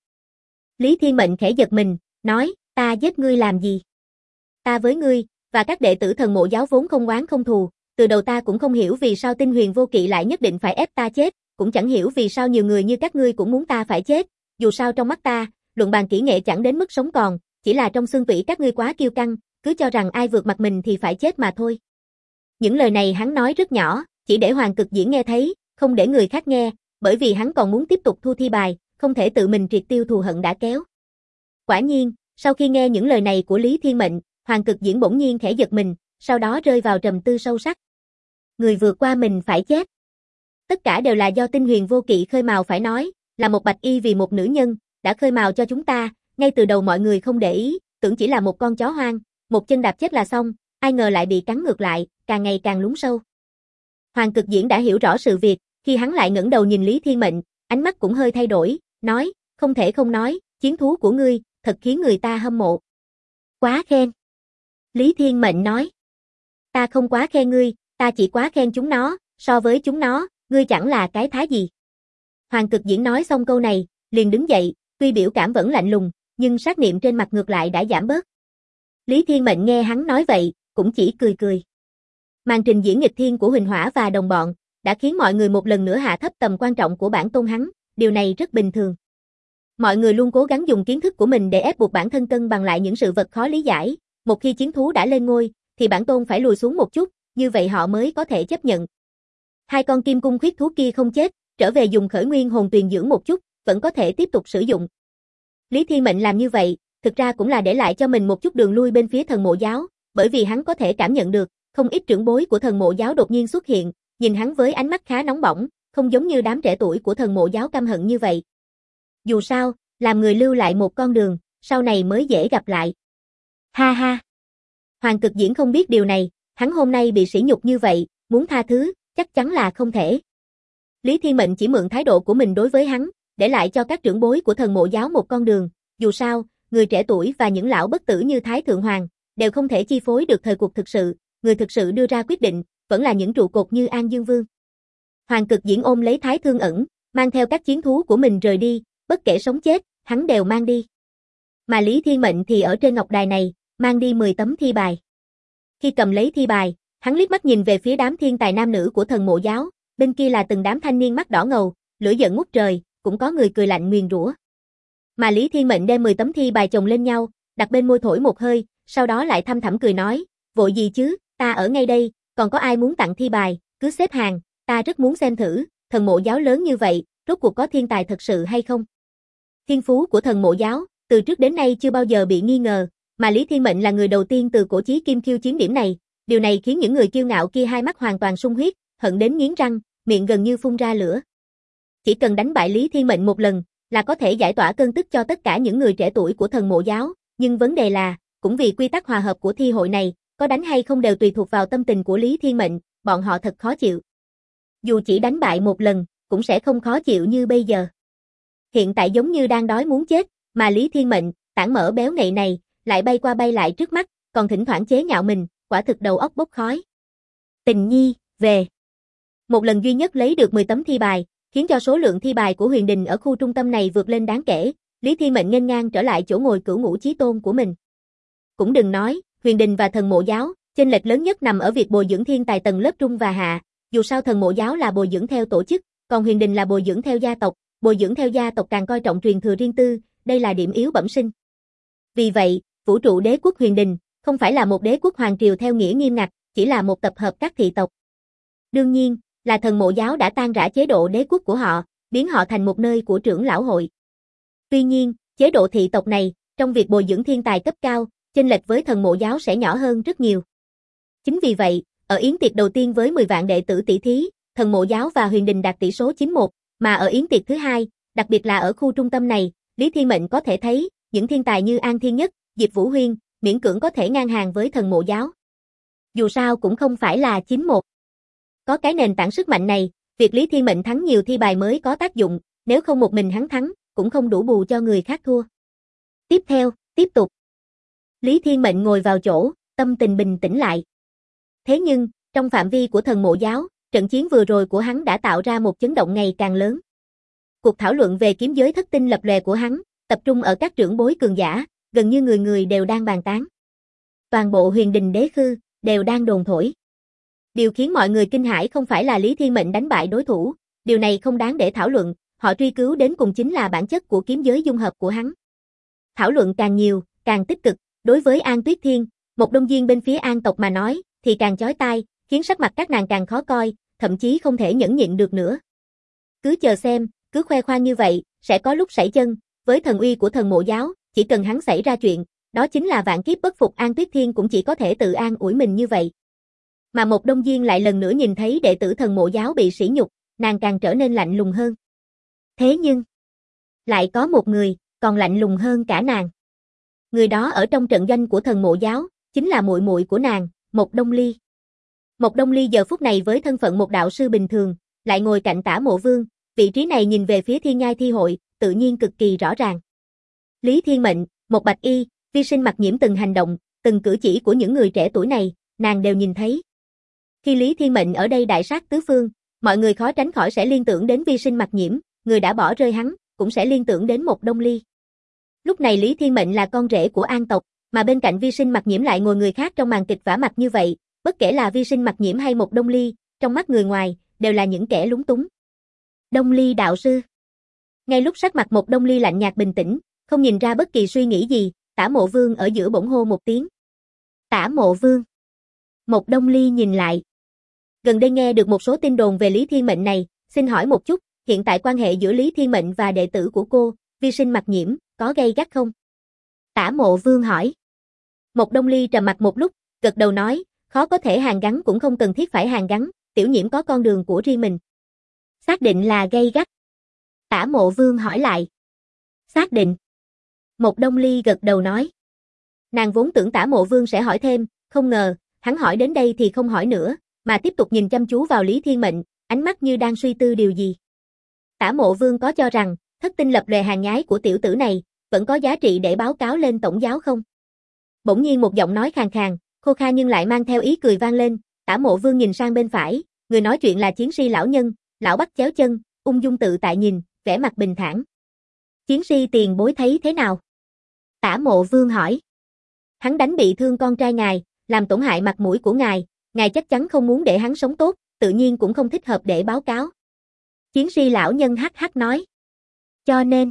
Lý Thiên Mệnh khẽ giật mình, nói, ta giết ngươi làm gì? Ta với ngươi, và các đệ tử thần mộ giáo vốn không oán không thù, từ đầu ta cũng không hiểu vì sao Tinh Huyền Vô Kỵ lại nhất định phải ép ta chết, cũng chẳng hiểu vì sao nhiều người như các ngươi cũng muốn ta phải chết, dù sao trong mắt ta, luận bàn kỹ nghệ chẳng đến mức sống còn, chỉ là trong xương tủy các ngươi quá kiêu căng, cứ cho rằng ai vượt mặt mình thì phải chết mà thôi. Những lời này hắn nói rất nhỏ, chỉ để Hoàng Cực Diễn nghe thấy, không để người khác nghe, bởi vì hắn còn muốn tiếp tục thu thi bài, không thể tự mình triệt tiêu thù hận đã kéo. Quả nhiên, sau khi nghe những lời này của Lý Thiên Mệnh, Hoàng Cực Diễn bỗng nhiên khẽ giật mình, sau đó rơi vào trầm tư sâu sắc. Người vượt qua mình phải chết. Tất cả đều là do Tinh Huyền Vô Kỵ khơi mào phải nói, là một bạch y vì một nữ nhân, đã khơi mào cho chúng ta, ngay từ đầu mọi người không để ý, tưởng chỉ là một con chó hoang, một chân đạp chết là xong, ai ngờ lại bị cắn ngược lại, càng ngày càng lún sâu. Hoàng Cực Diễn đã hiểu rõ sự việc, khi hắn lại ngẩng đầu nhìn Lý Thiên Mệnh, ánh mắt cũng hơi thay đổi, nói, không thể không nói, chiến thú của ngươi, thật khiến người ta hâm mộ. Quá khen. Lý Thiên Mệnh nói, ta không quá khen ngươi, ta chỉ quá khen chúng nó, so với chúng nó, ngươi chẳng là cái thá gì. Hoàng Cực Diễn nói xong câu này, liền đứng dậy, tuy biểu cảm vẫn lạnh lùng, nhưng sát niệm trên mặt ngược lại đã giảm bớt. Lý Thiên Mệnh nghe hắn nói vậy, cũng chỉ cười cười. Màn trình diễn nghịch thiên của Huỳnh Hỏa và đồng bọn, đã khiến mọi người một lần nữa hạ thấp tầm quan trọng của bản tôn hắn, điều này rất bình thường. Mọi người luôn cố gắng dùng kiến thức của mình để ép buộc bản thân cân bằng lại những sự vật khó lý giải, một khi chiến thú đã lên ngôi, thì bản tôn phải lùi xuống một chút, như vậy họ mới có thể chấp nhận. Hai con kim cung khuyết thú kia không chết, trở về dùng khởi nguyên hồn tuyền dưỡng một chút, vẫn có thể tiếp tục sử dụng. Lý Thiên Mệnh làm như vậy, thực ra cũng là để lại cho mình một chút đường lui bên phía thần mộ giáo, bởi vì hắn có thể cảm nhận được, không ít trưởng bối của thần mộ giáo đột nhiên xuất hiện, nhìn hắn với ánh mắt khá nóng bỏng, không giống như đám trẻ tuổi của thần mộ giáo căm hận như vậy. Dù sao, làm người lưu lại một con đường, sau này mới dễ gặp lại. Ha ha. Hoàng Cực Diễn không biết điều này, hắn hôm nay bị sỉ nhục như vậy, muốn tha thứ, chắc chắn là không thể. Lý Thiên Mệnh chỉ mượn thái độ của mình đối với hắn, để lại cho các trưởng bối của thần mộ giáo một con đường, dù sao, người trẻ tuổi và những lão bất tử như Thái Thượng Hoàng, đều không thể chi phối được thời cuộc thực sự, người thực sự đưa ra quyết định, vẫn là những trụ cột như An Dương Vương. Hoàng Cực Diễn ôm lấy Thái Thương Ẩn, mang theo các chiến thú của mình rời đi, bất kể sống chết, hắn đều mang đi. Mà Lý Thiên Mệnh thì ở trên ngọc đài này, mang đi 10 tấm thi bài. Khi cầm lấy thi bài, hắn liếc mắt nhìn về phía đám thiên tài nam nữ của thần mộ giáo, bên kia là từng đám thanh niên mắt đỏ ngầu, lửa giận ngút trời, cũng có người cười lạnh nguyền rủa. Mà Lý Thiên Mệnh đem 10 tấm thi bài chồng lên nhau, đặt bên môi thổi một hơi, sau đó lại thăm thẳm cười nói, vội gì chứ, ta ở ngay đây, còn có ai muốn tặng thi bài, cứ xếp hàng, ta rất muốn xem thử, thần mộ giáo lớn như vậy, rốt cuộc có thiên tài thật sự hay không. Thiên phú của thần mộ giáo, từ trước đến nay chưa bao giờ bị nghi ngờ, mà Lý Thiên Mệnh là người đầu tiên từ cổ chí kim khiêu chiến điểm này, điều này khiến những người kiêu ngạo kia hai mắt hoàn toàn sung huyết, hận đến nghiến răng, miệng gần như phun ra lửa. Chỉ cần đánh bại Lý Thiên Mệnh một lần, là có thể giải tỏa cơn tức cho tất cả những người trẻ tuổi của thần mộ giáo, nhưng vấn đề là, cũng vì quy tắc hòa hợp của thi hội này, có đánh hay không đều tùy thuộc vào tâm tình của Lý Thiên Mệnh, bọn họ thật khó chịu. Dù chỉ đánh bại một lần, cũng sẽ không khó chịu như bây giờ. Hiện tại giống như đang đói muốn chết, mà Lý Thiên Mệnh, tảng mỡ béo ngậy này, lại bay qua bay lại trước mắt, còn thỉnh thoảng chế nhạo mình, quả thực đầu óc bốc khói. Tình nhi, về. Một lần duy nhất lấy được 10 tấm thi bài, khiến cho số lượng thi bài của huyền đình ở khu trung tâm này vượt lên đáng kể, Lý Thiên Mệnh nghênh ngang trở lại chỗ ngồi cửu ngũ chí tôn của mình. Cũng đừng nói, huyền đình và thần mộ giáo, chênh lệch lớn nhất nằm ở việc bồi dưỡng thiên tài tầng lớp trung và hạ, dù sao thần mộ giáo là bồi dưỡng theo tổ chức, còn huyền đình là bồi dưỡng theo gia tộc, bồi dưỡng theo gia tộc càng coi trọng truyền thừa riêng tư, đây là điểm yếu bẩm sinh. Vì vậy, vũ trụ đế quốc huyền đình, không phải là một đế quốc hoàng triều theo nghĩa nghiêm ngặt, chỉ là một tập hợp các thị tộc. Đương nhiên, là thần mộ giáo đã tan rã chế độ đế quốc của họ, biến họ thành một nơi của trưởng lão hội. Tuy nhiên, chế độ thị tộc này, trong việc bồi dưỡng thiên tài cấp cao, chênh lệch với thần mộ giáo sẽ nhỏ hơn rất nhiều. Chính vì vậy, ở yến tiệc đầu tiên với 10 vạn đệ tử tỷ thí, thần mộ giáo và Huyền Đình đạt tỷ số 9-1, mà ở yến tiệc thứ hai, đặc biệt là ở khu trung tâm này, Lý Thiên Mệnh có thể thấy, những thiên tài như An Thiên Nhất, Diệp Vũ Huyên, miễn cưỡng có thể ngang hàng với thần mộ giáo. Dù sao cũng không phải là 9-1. Có cái nền tảng sức mạnh này, việc Lý Thiên Mệnh thắng nhiều thi bài mới có tác dụng, nếu không một mình hắn thắng, cũng không đủ bù cho người khác thua. Tiếp theo, tiếp tục. Lý Thiên Mệnh ngồi vào chỗ, tâm tình bình tĩnh lại. Thế nhưng, trong phạm vi của thần mộ giáo, trận chiến vừa rồi của hắn đã tạo ra một chấn động ngày càng lớn. Cuộc thảo luận về kiếm giới thất tinh lập lòe của hắn, tập trung ở các trưởng bối cường giả, gần như người người đều đang bàn tán. Toàn bộ Huyền Đình đế khư, đều đang đồn thổi. Điều khiến mọi người kinh hãi không phải là Lý Thiên Mệnh đánh bại đối thủ, điều này không đáng để thảo luận, họ truy cứu đến cùng chính là bản chất của kiếm giới dung hợp của hắn. Thảo luận càng nhiều, càng tích cực, đối với An Tuyết Thiên, một đông duyên bên phía An tộc mà nói, thì càng chói tai, khiến sắc mặt các nàng càng khó coi, thậm chí không thể nhẫn nhịn được nữa. Cứ chờ xem, cứ khoe khoang như vậy, sẽ có lúc sảy chân, với thần uy của thần mộ giáo, chỉ cần hắn xảy ra chuyện, đó chính là vạn kiếp bất phục. An Tuyết Thiên cũng chỉ có thể tự an ủi mình như vậy. Mà một đông duyên lại lần nữa nhìn thấy đệ tử thần mộ giáo bị sỉ nhục, nàng càng trở nên lạnh lùng hơn. Thế nhưng, lại có một người, còn lạnh lùng hơn cả nàng. Người đó ở trong trận doanh của thần mộ giáo, chính là muội muội của nàng, Mộc Đông Ly. Mộc Đông Ly giờ phút này với thân phận một đạo sư bình thường, lại ngồi cạnh Tả Mộ Vương, vị trí này nhìn về phía Thiên Nhai Thi hội, tự nhiên cực kỳ rõ ràng. Lý Thiên Mệnh, Mộc Bạch Y, Vi Sinh Mặc Nhiễm từng hành động, từng cử chỉ của những người trẻ tuổi này, nàng đều nhìn thấy. Khi Lý Thiên Mệnh ở đây đại sát tứ phương, mọi người khó tránh khỏi sẽ liên tưởng đến Vi Sinh Mặc Nhiễm, người đã bỏ rơi hắn, cũng sẽ liên tưởng đến Mộc Đông Ly. Lúc này Lý Thiên Mệnh là con rể của An tộc, mà bên cạnh Vi Sinh Mặc Nhiễm lại ngồi người khác trong màn kịch vả mặt như vậy, bất kể là Vi Sinh Mặc Nhiễm hay Mộc Đông Ly, trong mắt người ngoài, đều là những kẻ lúng túng. Đông Ly đạo sư. Ngay lúc sắc mặt Mộc Đông Ly lạnh nhạt bình tĩnh, không nhìn ra bất kỳ suy nghĩ gì, Tả Mộ Vương ở giữa bỗng hô một tiếng. Tả Mộ Vương. Mộc Đông Ly nhìn lại. Gần đây nghe được một số tin đồn về Lý Thiên Mệnh này, xin hỏi một chút, hiện tại quan hệ giữa Lý Thiên Mệnh và đệ tử của cô, Vi Sinh Mặc Nhiễm, có gay gắt không? Tả Mộ Vương hỏi. Mộc Đông Ly trầm mặt một lúc, gật đầu nói, khó có thể hàn gắn cũng không cần thiết phải hàn gắn, tiểu nhiễm có con đường của riêng mình. Xác định là gay gắt. Tả Mộ Vương hỏi lại. Xác định. Mộc Đông Ly gật đầu nói. Nàng vốn tưởng Tả Mộ Vương sẽ hỏi thêm, không ngờ, hắn hỏi đến đây thì không hỏi nữa, mà tiếp tục nhìn chăm chú vào Lý Thiên Mệnh, ánh mắt như đang suy tư điều gì. Tả Mộ Vương có cho rằng, thất tinh lập lòe hàng nhái của tiểu tử này, vẫn có giá trị để báo cáo lên tổng giáo không? Bỗng nhiên một giọng nói khàn khàn, khô kha nhưng lại mang theo ý cười vang lên, Tả Mộ Vương nhìn sang bên phải, người nói chuyện là chiến si lão nhân, lão bắt chéo chân, ung dung tự tại nhìn, vẻ mặt bình thản. Chiến si tiền bối thấy thế nào? Tả Mộ Vương hỏi. Hắn đánh bị thương con trai ngài, làm tổn hại mặt mũi của ngài chắc chắn không muốn để hắn sống tốt, tự nhiên cũng không thích hợp để báo cáo. Chiến si lão nhân hắc hắc nói. Cho nên,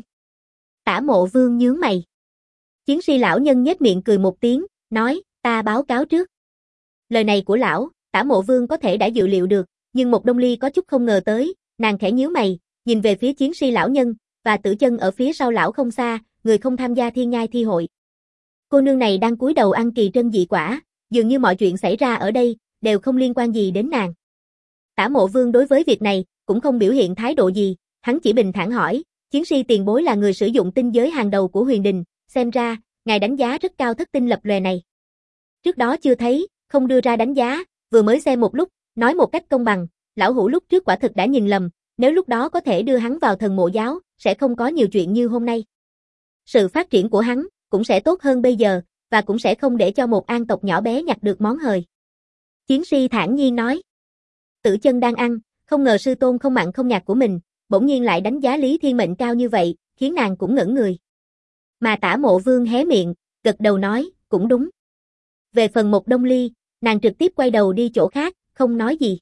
Tả Mộ Vương nhướng mày. Chiến si lão nhân nhếch miệng cười một tiếng, nói, ta báo cáo trước. Lời này của lão, Tả Mộ Vương có thể đã dự liệu được, nhưng Mộc Đông Ly có chút không ngờ tới, nàng khẽ nhíu mày, nhìn về phía chiến si lão nhân, và Tử Chân ở phía sau lão không xa, người không tham gia Thiên Nhai Thi hội. Cô nương này đang cúi đầu ăn kỳ trân dị quả, dường như mọi chuyện xảy ra ở đây, đều không liên quan gì đến nàng. Tả Mộ Vương đối với việc này, cũng không biểu hiện thái độ gì, hắn chỉ bình thản hỏi, chiến si tiền bối là người sử dụng tinh giới hàng đầu của Huyền Đình, xem ra, ngài đánh giá rất cao thất tinh lập lòe này. Trước đó chưa thấy, không đưa ra đánh giá, vừa mới xem một lúc, nói một cách công bằng, lão hủ lúc trước quả thực đã nhìn lầm, nếu lúc đó có thể đưa hắn vào thần mộ giáo, sẽ không có nhiều chuyện như hôm nay. Sự phát triển của hắn, cũng sẽ tốt hơn bây giờ, và cũng sẽ không để cho một An tộc nhỏ bé nhặt được món hời. Chiến si thản nhiên nói. Tử Chân đang ăn, không ngờ sư tôn không mặn không nhạt của mình, bỗng nhiên lại đánh giá Lý Thiên Mệnh cao như vậy, khiến nàng cũng ngẩn người. Mà Tả Mộ Vương hé miệng, gật đầu nói, cũng đúng. Về phần Mộc Đông Ly, nàng trực tiếp quay đầu đi chỗ khác, không nói gì.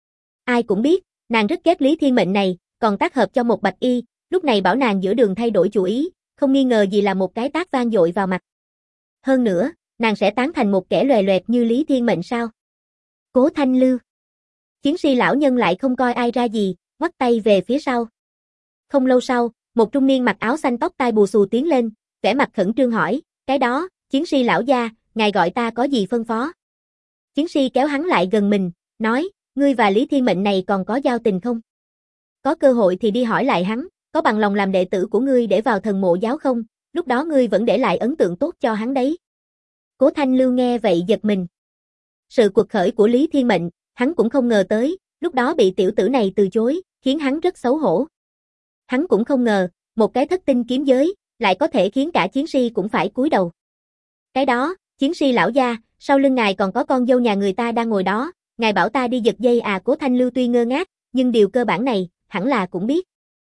Ai cũng biết, nàng rất ghét Lý Thiên Mệnh này, còn tác hợp cho một Bạch Y, lúc này bảo nàng giữa đường thay đổi chủ ý, không nghi ngờ gì là một cái tát vang dội vào mặt. Hơn nữa, nàng sẽ tán thành một kẻ lòe loẹt như Lý Thiên Mệnh sao? Cố Thanh Lưu. Chiến si lão nhân lại không coi ai ra gì, ngoắt tay về phía sau. Không lâu sau, một trung niên mặc áo xanh tóc tai bù xù tiến lên, vẻ mặt khẩn trương hỏi, cái đó, chiến si lão gia, ngài gọi ta có gì phân phó? Chiến si kéo hắn lại gần mình, nói, ngươi và Lý Thiên Mệnh này còn có giao tình không? Có cơ hội thì đi hỏi lại hắn, có bằng lòng làm đệ tử của ngươi để vào thần mộ giáo không? Lúc đó ngươi vẫn để lại ấn tượng tốt cho hắn đấy. Cố Thanh Lưu nghe vậy giật mình. Sự quật khởi của Lý Thiên Mệnh, hắn cũng không ngờ tới, lúc đó bị tiểu tử này từ chối, khiến hắn rất xấu hổ. Hắn cũng không ngờ, một cái thất tinh kiếm giới, lại có thể khiến cả chiến si cũng phải cúi đầu. Cái đó, chiến si lão gia, sau lưng ngài còn có con dâu nhà người ta đang ngồi đó, ngài bảo ta đi giật dây à? Cố Thanh Lưu tuy ngơ ngác, nhưng điều cơ bản này, hẳn là cũng biết.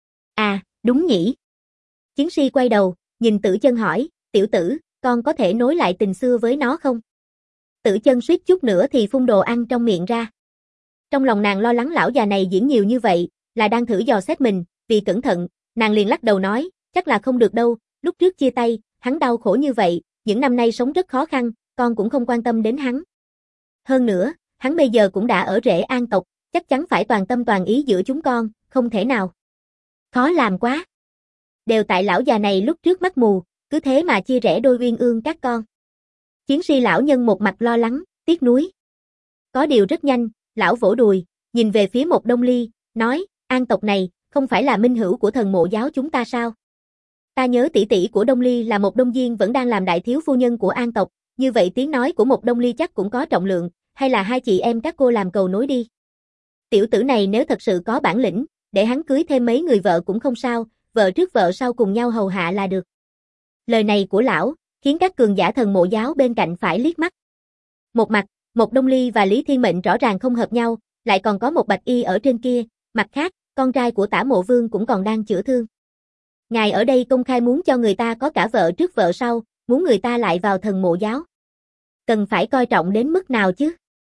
À, đúng nhỉ. Chiến si quay đầu, nhìn Tử Chân hỏi, tiểu tử, con có thể nối lại tình xưa với nó không? Tử Chân suýt chút nữa thì phun đồ ăn trong miệng ra. Trong lòng nàng lo lắng lão già này diễn nhiều như vậy, là đang thử dò xét mình, vì cẩn thận, nàng liền lắc đầu nói, chắc là không được đâu, lúc trước chia tay, hắn đau khổ như vậy, những năm nay sống rất khó khăn, con cũng không quan tâm đến hắn. Hơn nữa, hắn bây giờ cũng đã ở rễ An tộc, chắc chắn phải toàn tâm toàn ý giữa chúng con, không thể nào. Khó làm quá. Đều tại lão già này lúc trước mắt mù, cứ thế mà chia rẽ đôi uyên ương các con. Chiến si lão nhân một mặt lo lắng, tiếc nuối. Có điều rất nhanh, lão vỗ đùi, nhìn về phía một Đông Ly, nói, An tộc này, không phải là minh hữu của thần mộ giáo chúng ta sao? Ta nhớ tỷ tỷ của Đông Ly là một Đông Diên vẫn đang làm đại thiếu phu nhân của An tộc, như vậy tiếng nói của một Đông Ly chắc cũng có trọng lượng, hay là hai chị em các cô làm cầu nối đi. Tiểu tử này nếu thật sự có bản lĩnh, để hắn cưới thêm mấy người vợ cũng không sao, vợ trước vợ sau cùng nhau hầu hạ là được. Lời này của lão, khiến các cường giả thần mộ giáo bên cạnh phải liếc mắt. Một mặt, một Đông Ly và Lý Thiên Mệnh rõ ràng không hợp nhau, lại còn có một Bạch Y ở trên kia, mặt khác, con trai của Tả Mộ Vương cũng còn đang chữa thương. Ngài ở đây công khai muốn cho người ta có cả vợ trước vợ sau, muốn người ta lại vào thần mộ giáo. Cần phải coi trọng đến mức nào chứ?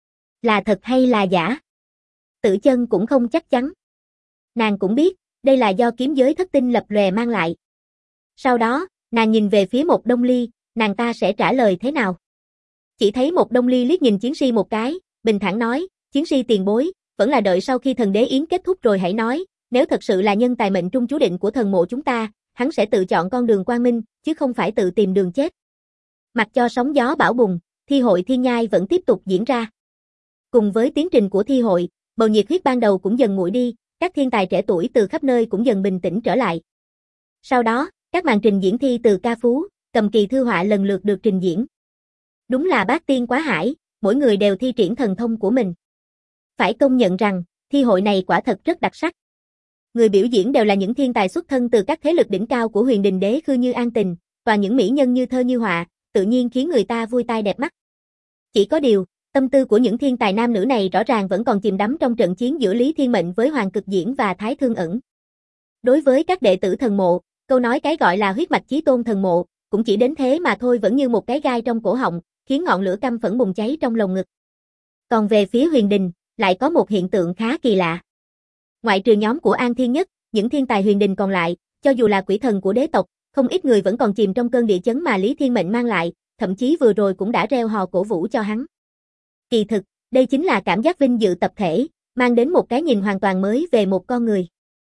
Là thật hay là giả? Tử Chân cũng không chắc chắn. Nàng cũng biết, đây là do kiếm giới thất tinh lập lòe mang lại. Sau đó, nàng nhìn về phía một Đông Ly, nàng ta sẽ trả lời thế nào? Chỉ thấy một Đông Ly liếc nhìn chiến si một cái, bình thản nói, chiến si tiền bối, vẫn là đợi sau khi thần đế yến kết thúc rồi hãy nói, nếu thật sự là nhân tài mệnh trung chú định của thần mộ chúng ta, hắn sẽ tự chọn con đường quang minh, chứ không phải tự tìm đường chết. Mặc cho sóng gió bão bùng, thi hội thiên nhai vẫn tiếp tục diễn ra. Cùng với tiến trình của thi hội, bầu nhiệt huyết ban đầu cũng dần nguội đi, các thiên tài trẻ tuổi từ khắp nơi cũng dần bình tĩnh trở lại. Sau đó, các màn trình diễn thi từ ca phú, cầm kỳ thư họa lần lượt được trình diễn. Đúng là bát tiên quá hải, mỗi người đều thi triển thần thông của mình. Phải công nhận rằng, thi hội này quả thật rất đặc sắc. Người biểu diễn đều là những thiên tài xuất thân từ các thế lực đỉnh cao của Huyền Đình Đế Khư như An Tình, và những mỹ nhân như thơ như họa, tự nhiên khiến người ta vui tai đẹp mắt. Chỉ có điều, tâm tư của những thiên tài nam nữ này rõ ràng vẫn còn chìm đắm trong trận chiến giữa Lý Thiên Mệnh với Hoàng Cực Diễn và Thái Thương Ẩn. Đối với các đệ tử thần mộ, câu nói cái gọi là huyết mạch chí tôn thần mộ, cũng chỉ đến thế mà thôi, vẫn như một cái gai trong cổ họng, khiến ngọn lửa căm phẫn bùng cháy trong lồng ngực. Còn về phía Huyền Đình, lại có một hiện tượng khá kỳ lạ. Ngoại trừ nhóm của An Thiên Nhất, những thiên tài Huyền Đình còn lại, cho dù là quỷ thần của đế tộc, không ít người vẫn còn chìm trong cơn địa chấn mà Lý Thiên Mệnh mang lại, thậm chí vừa rồi cũng đã reo hò cổ vũ cho hắn. Kỳ thực, đây chính là cảm giác vinh dự tập thể, mang đến một cái nhìn hoàn toàn mới về một con người.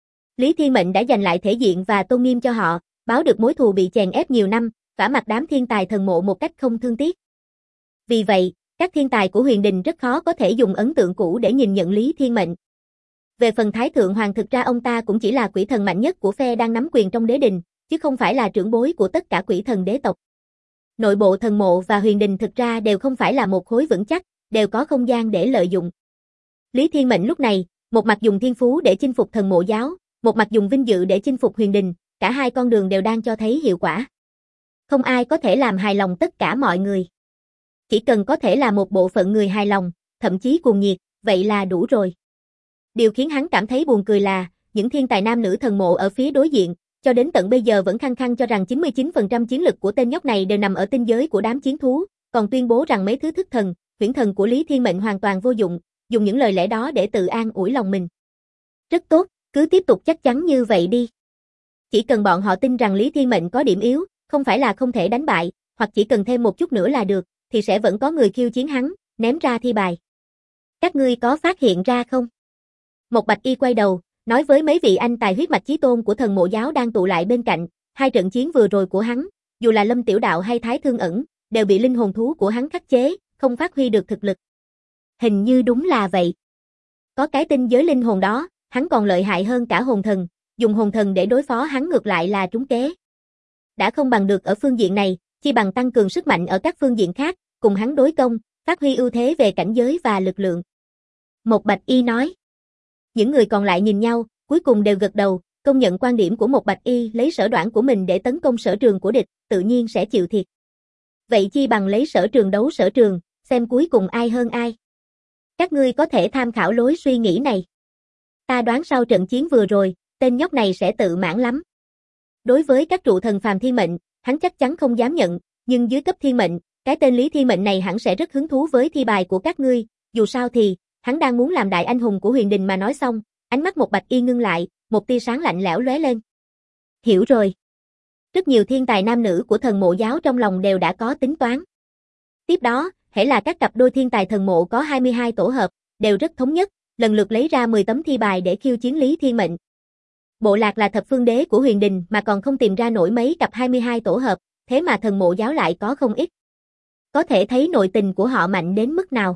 Lý Thiên Mệnh đã giành lại thể diện và tôn nghiêm cho họ, báo được mối thù bị chèn ép nhiều năm, vả mặt đám thiên tài thần mộ một cách không thương tiếc. Vì vậy, các thiên tài của Huyền Đình rất khó có thể dùng ấn tượng cũ để nhìn nhận Lý Thiên Mệnh. Về phần Thái Thượng Hoàng, thực ra ông ta cũng chỉ là quỷ thần mạnh nhất của phe đang nắm quyền trong đế đình, chứ không phải là trưởng bối của tất cả quỷ thần đế tộc. Nội bộ thần mộ và Huyền Đình thực ra đều không phải là một khối vững chắc, đều có không gian để lợi dụng. Lý Thiên Mệnh lúc này, một mặt dùng thiên phú để chinh phục thần mộ giáo, một mặt dùng vinh dự để chinh phục Huyền Đình, cả hai con đường đều đang cho thấy hiệu quả. Không ai có thể làm hài lòng tất cả mọi người. Chỉ cần có thể là một bộ phận người hài lòng, thậm chí cuồng nhiệt, vậy là đủ rồi. Điều khiến hắn cảm thấy buồn cười là, những thiên tài nam nữ thần mộ ở phía đối diện, cho đến tận bây giờ vẫn khăng khăng cho rằng 99% chiến lực của tên nhóc này đều nằm ở tinh giới của đám chiến thú, còn tuyên bố rằng mấy thứ thức thần, huyễn thần của Lý Thiên Mệnh hoàn toàn vô dụng, dùng những lời lẽ đó để tự an ủi lòng mình. Rất tốt, cứ tiếp tục chắc chắn như vậy đi. Chỉ cần bọn họ tin rằng Lý Thiên Mệnh có điểm yếu, không phải là không thể đánh bại, hoặc chỉ cần thêm một chút nữa là được, thì sẽ vẫn có người khiêu chiến hắn, ném ra thi bài. Các ngươi có phát hiện ra không? Một Bạch Y quay đầu, nói với mấy vị anh tài huyết mạch chí tôn của thần mộ giáo đang tụ lại bên cạnh, hai trận chiến vừa rồi của hắn, dù là Lâm Tiểu Đạo hay Thái Thương Ẩn, đều bị linh hồn thú của hắn khắc chế, không phát huy được thực lực. Hình như đúng là vậy. Có cái tinh giới linh hồn đó, hắn còn lợi hại hơn cả hồn thần, dùng hồn thần để đối phó hắn ngược lại là trúng kế. Đã không bằng được ở phương diện này, chi bằng tăng cường sức mạnh ở các phương diện khác, cùng hắn đối công, phát huy ưu thế về cảnh giới và lực lượng. Một Bạch Y nói. Những người còn lại nhìn nhau, cuối cùng đều gật đầu, công nhận quan điểm của Một Bạch Y lấy sở đoản của mình để tấn công sở trường của địch, tự nhiên sẽ chịu thiệt. Vậy chi bằng lấy sở trường đấu sở trường, xem cuối cùng ai hơn ai. Các ngươi có thể tham khảo lối suy nghĩ này. Ta đoán sau trận chiến vừa rồi, tên nhóc này sẽ tự mãn lắm. Đối với các trụ thần phàm thiên mệnh, hắn chắc chắn không dám nhận, nhưng dưới cấp thiên mệnh, cái tên Lý Thiên Mệnh này hẳn sẽ rất hứng thú với thi bài của các ngươi, dù sao thì, hắn đang muốn làm đại anh hùng của huyền đình mà nói xong, ánh mắt Một Bạch Y ngưng lại, một tia sáng lạnh lẽo lóe lên. Hiểu rồi. Rất nhiều thiên tài nam nữ của thần mộ giáo trong lòng đều đã có tính toán. Tiếp đó, hễ là các cặp đôi thiên tài thần mộ có 22 tổ hợp, đều rất thống nhất, lần lượt lấy ra 10 tấm thi bài để khiêu chiến Lý Thiên Mệnh. Bộ lạc là thập phương đế của huyền đình mà còn không tìm ra nổi mấy cặp 22 tổ hợp, thế mà thần mộ giáo lại có không ít. Có thể thấy nội tình của họ mạnh đến mức nào.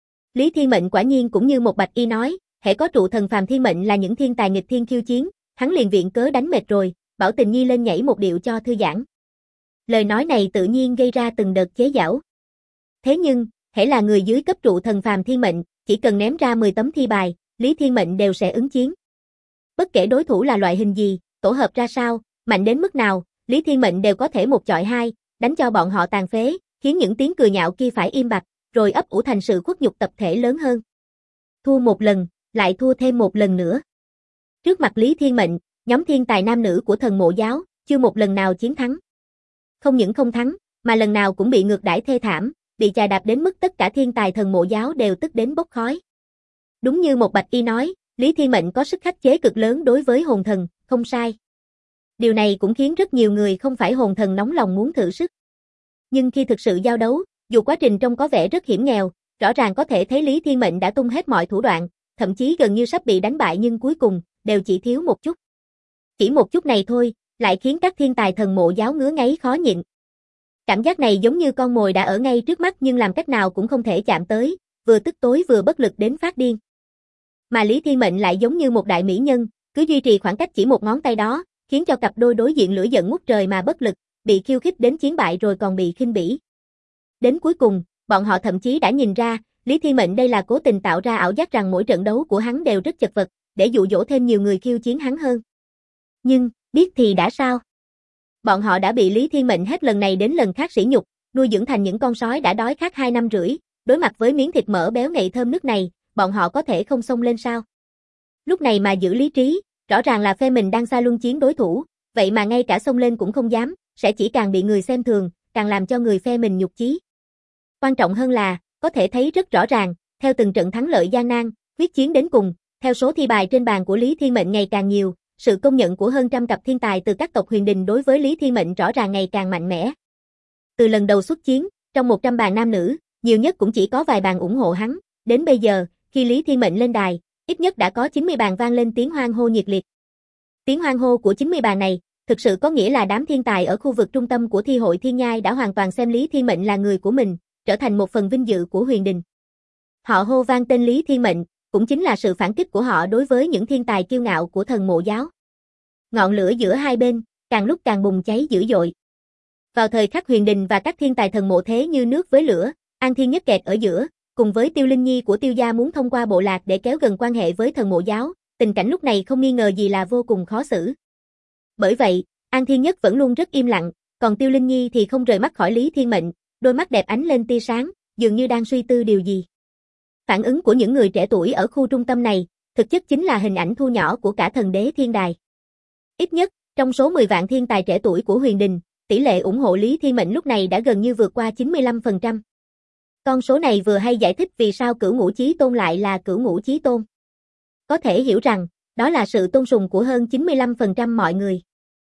Lý Thiên Mệnh quả nhiên cũng như Một Bạch Y nói, hễ có trụ thần phàm thiên mệnh là những thiên tài nghịch thiên khiêu chiến, hắn liền viện cớ đánh mệt rồi, bảo Tình Nhi lên nhảy một điệu cho thư giãn. Lời nói này tự nhiên gây ra từng đợt chế giễu. Thế nhưng, hễ là người dưới cấp trụ thần phàm thiên mệnh, chỉ cần ném ra 10 tấm thi bài, Lý Thiên Mệnh đều sẽ ứng chiến. Bất kể đối thủ là loại hình gì, tổ hợp ra sao, mạnh đến mức nào, Lý Thiên Mệnh đều có thể một chọi hai, đánh cho bọn họ tàn phế, khiến những tiếng cười nhạo kia phải im bặt, rồi ấp ủ thành sự khuất nhục tập thể lớn hơn. Thua một lần, lại thua thêm một lần nữa. Trước mặt Lý Thiên Mệnh, nhóm thiên tài nam nữ của thần mộ giáo, chưa một lần nào chiến thắng. Không những không thắng, mà lần nào cũng bị ngược đãi thê thảm, bị chà đạp đến mức tất cả thiên tài thần mộ giáo đều tức đến bốc khói. Đúng như Một Bạch Y nói, Lý Thiên Mệnh có sức khắc chế cực lớn đối với hồn thần, không sai. Điều này cũng khiến rất nhiều người không phải hồn thần nóng lòng muốn thử sức. Nhưng khi thực sự giao đấu, dù quá trình trông có vẻ rất hiểm nghèo, rõ ràng có thể thấy Lý Thiên Mệnh đã tung hết mọi thủ đoạn, thậm chí gần như sắp bị đánh bại nhưng cuối cùng, đều chỉ thiếu một chút. Chỉ một chút này thôi, lại khiến các thiên tài thần mộ giáo ngứa ngáy khó nhịn. Cảm giác này giống như con mồi đã ở ngay trước mắt nhưng làm cách nào cũng không thể chạm tới, vừa tức tối vừa bất lực đến phát điên. Mà Lý Thiên Mệnh lại giống như một đại mỹ nhân, cứ duy trì khoảng cách chỉ một ngón tay đó, khiến cho cặp đôi đối diện lửa giận ngút trời mà bất lực, bị khiêu khích đến chiến bại rồi còn bị khinh bỉ. Đến cuối cùng, bọn họ thậm chí đã nhìn ra, Lý Thiên Mệnh đây là cố tình tạo ra ảo giác rằng mỗi trận đấu của hắn đều rất chật vật, để dụ dỗ thêm nhiều người khiêu chiến hắn hơn. Nhưng, biết thì đã sao? Bọn họ đã bị Lý Thiên Mệnh hết lần này đến lần khác sỉ nhục, nuôi dưỡng thành những con sói đã đói khát 2 năm rưỡi, đối mặt với miếng thịt mỡ béo ngậy thơm nước này, bọn họ có thể không xông lên sao? Lúc này mà giữ lý trí, rõ ràng là phe mình đang xa luân chiến đối thủ, vậy mà ngay cả xông lên cũng không dám, sẽ chỉ càng bị người xem thường, càng làm cho người phe mình nhục chí. Quan trọng hơn là, có thể thấy rất rõ ràng, theo từng trận thắng lợi gian nan, quyết chiến đến cùng, theo số thi bài trên bàn của Lý Thiên Mệnh ngày càng nhiều, sự công nhận của hơn trăm cặp thiên tài từ các tộc huyền đình đối với Lý Thiên Mệnh rõ ràng ngày càng mạnh mẽ. Từ lần đầu xuất chiến, trong 100 bàn nam nữ, nhiều nhất cũng chỉ có vài bàn ủng hộ hắn, đến bây giờ, khi Lý Thiên Mệnh lên đài, ít nhất đã có 90 bàn vang lên tiếng hoan hô nhiệt liệt. Tiếng hoan hô của 90 bàn này, thực sự có nghĩa là đám thiên tài ở khu vực trung tâm của thi hội Thiên Nhai đã hoàn toàn xem Lý Thiên Mệnh là người của mình, trở thành một phần vinh dự của huyền đình. Họ hô vang tên Lý Thiên Mệnh, cũng chính là sự phản kích của họ đối với những thiên tài kiêu ngạo của thần mộ giáo. Ngọn lửa giữa hai bên, càng lúc càng bùng cháy dữ dội. Vào thời khắc huyền đình và các thiên tài thần mộ thế như nước với lửa, An Thiên Nhất kẹt ở giữa, cùng với Tiêu Linh Nhi của Tiêu gia muốn thông qua bộ lạc để kéo gần quan hệ với thần mộ giáo, tình cảnh lúc này không nghi ngờ gì là vô cùng khó xử. Bởi vậy, An Thiên Nhất vẫn luôn rất im lặng, còn Tiêu Linh Nhi thì không rời mắt khỏi Lý Thiên Mệnh, đôi mắt đẹp ánh lên tia sáng, dường như đang suy tư điều gì. Phản ứng của những người trẻ tuổi ở khu trung tâm này, thực chất chính là hình ảnh thu nhỏ của cả thần đế thiên đài. Ít nhất, trong số 10 vạn thiên tài trẻ tuổi của huyền đình, tỷ lệ ủng hộ Lý Thiên Mệnh lúc này đã gần như vượt qua 95%. Con số này vừa hay giải thích vì sao Cửu Ngũ Chí Tôn lại là Cửu Ngũ Chí Tôn. Có thể hiểu rằng, đó là sự tôn sùng của hơn 95% mọi người.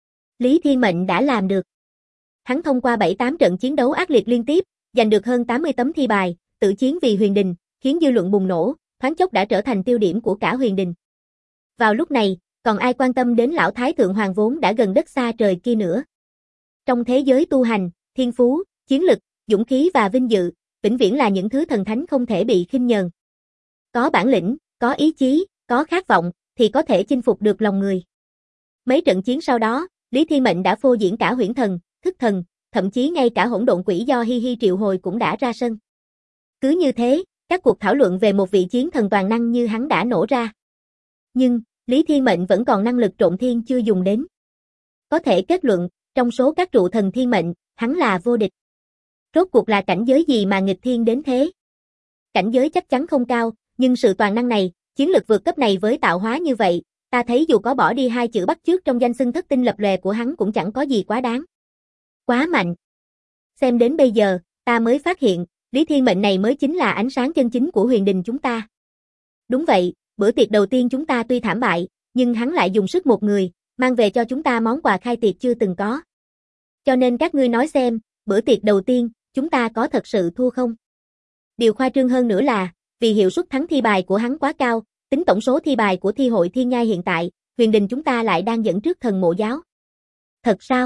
Lý Thiên Mệnh đã làm được. Hắn thông qua 7-8 trận chiến đấu ác liệt liên tiếp, giành được hơn 80 tấm thi bài, tự chiến vì huyền đình, khiến dư luận bùng nổ, thoáng chốc đã trở thành tiêu điểm của cả huyền đình. Vào lúc này, còn ai quan tâm đến lão thái thượng hoàng vốn đã gần đất xa trời kia nữa. Trong thế giới tu hành, thiên phú, chiến lực, dũng khí và vinh dự, vĩnh viễn là những thứ thần thánh không thể bị khinh nhờn. Có bản lĩnh, có ý chí, có khát vọng, thì có thể chinh phục được lòng người. Mấy trận chiến sau đó, Lý Thiên Mệnh đã phô diễn cả huyễn thần, thức thần, thậm chí ngay cả hỗn độn quỷ do Hi Hi triệu hồi cũng đã ra sân. Cứ như thế, các cuộc thảo luận về một vị chiến thần toàn năng như hắn đã nổ ra. Nhưng, Lý Thiên Mệnh vẫn còn năng lực trộn thiên chưa dùng đến. Có thể kết luận, trong số các trụ thần thiên mệnh, hắn là vô địch. Rốt cuộc là cảnh giới gì mà nghịch thiên đến thế? Cảnh giới chắc chắn không cao, nhưng sự toàn năng này, chiến lực vượt cấp này với tạo hóa như vậy, ta thấy dù có bỏ đi hai chữ bắt chước trong danh xưng thất tinh lập lòe của hắn cũng chẳng có gì quá đáng. Quá mạnh. Xem đến bây giờ, ta mới phát hiện, Lý Thiên Mệnh này mới chính là ánh sáng chân chính của huyền đình chúng ta. Đúng vậy, bữa tiệc đầu tiên chúng ta tuy thảm bại, nhưng hắn lại dùng sức một người, mang về cho chúng ta món quà khai tiệc chưa từng có. Cho nên các ngươi nói xem, bữa tiệc đầu tiên, chúng ta có thật sự thua không? Điều khoa trương hơn nữa là, vì hiệu suất thắng thi bài của hắn quá cao, tính tổng số thi bài của thi hội thiên nhai hiện tại, huyền đình chúng ta lại đang dẫn trước thần mộ giáo. Thật sao?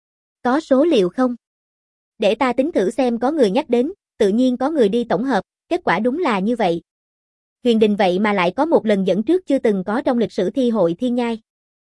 Có số liệu không? Để ta tính thử xem có người nhắc đến, tự nhiên có người đi tổng hợp, kết quả đúng là như vậy. Huyền đình vậy mà lại có một lần dẫn trước chưa từng có trong lịch sử thi hội thiên nhai.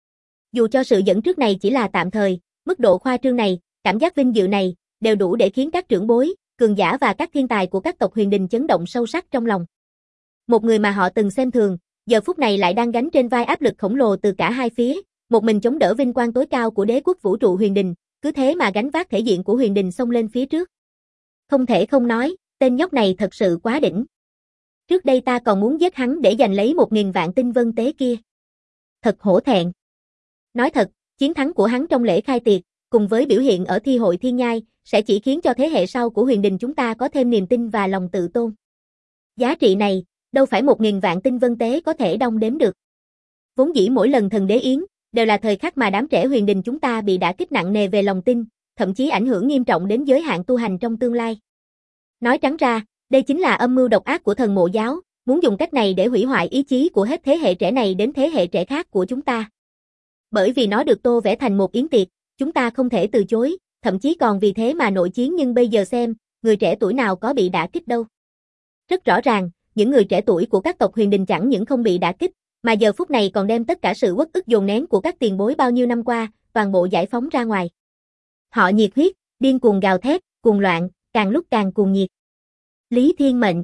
Dù cho sự dẫn trước này chỉ là tạm thời, mức độ khoa trương này, cảm giác vinh dự này, đều đủ để khiến các trưởng bối, cường giả và các thiên tài của các tộc huyền đình chấn động sâu sắc trong lòng. Một người mà họ từng xem thường, giờ phút này lại đang gánh trên vai áp lực khổng lồ từ cả hai phía, một mình chống đỡ vinh quang tối cao của đế quốc vũ trụ huyền đình, cứ thế mà gánh vác thể diện của huyền đình xông lên phía trước. Không thể không nói, tên nhóc này thật sự quá đỉnh. Trước đây ta còn muốn giết hắn để giành lấy 1000 vạn tinh vân tế kia. Thật hổ thẹn. Nói thật, chiến thắng của hắn trong lễ khai tiệc, cùng với biểu hiện ở thi hội thiên nhai, sẽ chỉ khiến cho thế hệ sau của huyền đình chúng ta có thêm niềm tin và lòng tự tôn. Giá trị này, đâu phải 1000 vạn tinh vân tế có thể đong đếm được. Vốn dĩ mỗi lần thần đế yến, đều là thời khắc mà đám trẻ huyền đình chúng ta bị đả kích nặng nề về lòng tin, thậm chí ảnh hưởng nghiêm trọng đến giới hạn tu hành trong tương lai. Nói trắng ra, đây chính là âm mưu độc ác của thần mộ giáo, muốn dùng cách này để hủy hoại ý chí của hết thế hệ trẻ này đến thế hệ trẻ khác của chúng ta. Bởi vì nó được tô vẽ thành một yến tiệc, chúng ta không thể từ chối, thậm chí còn vì thế mà nội chiến, nhưng bây giờ xem, người trẻ tuổi nào có bị đả kích đâu. Rất rõ ràng, những người trẻ tuổi của các tộc huyền đình chẳng những không bị đả kích, mà giờ phút này còn đem tất cả sự uất ức dồn nén của các tiền bối bao nhiêu năm qua, toàn bộ giải phóng ra ngoài. Họ nhiệt huyết, điên cuồng gào thét, cuồng loạn, càng lúc càng cuồng nhiệt. Lý Thiên Mệnh!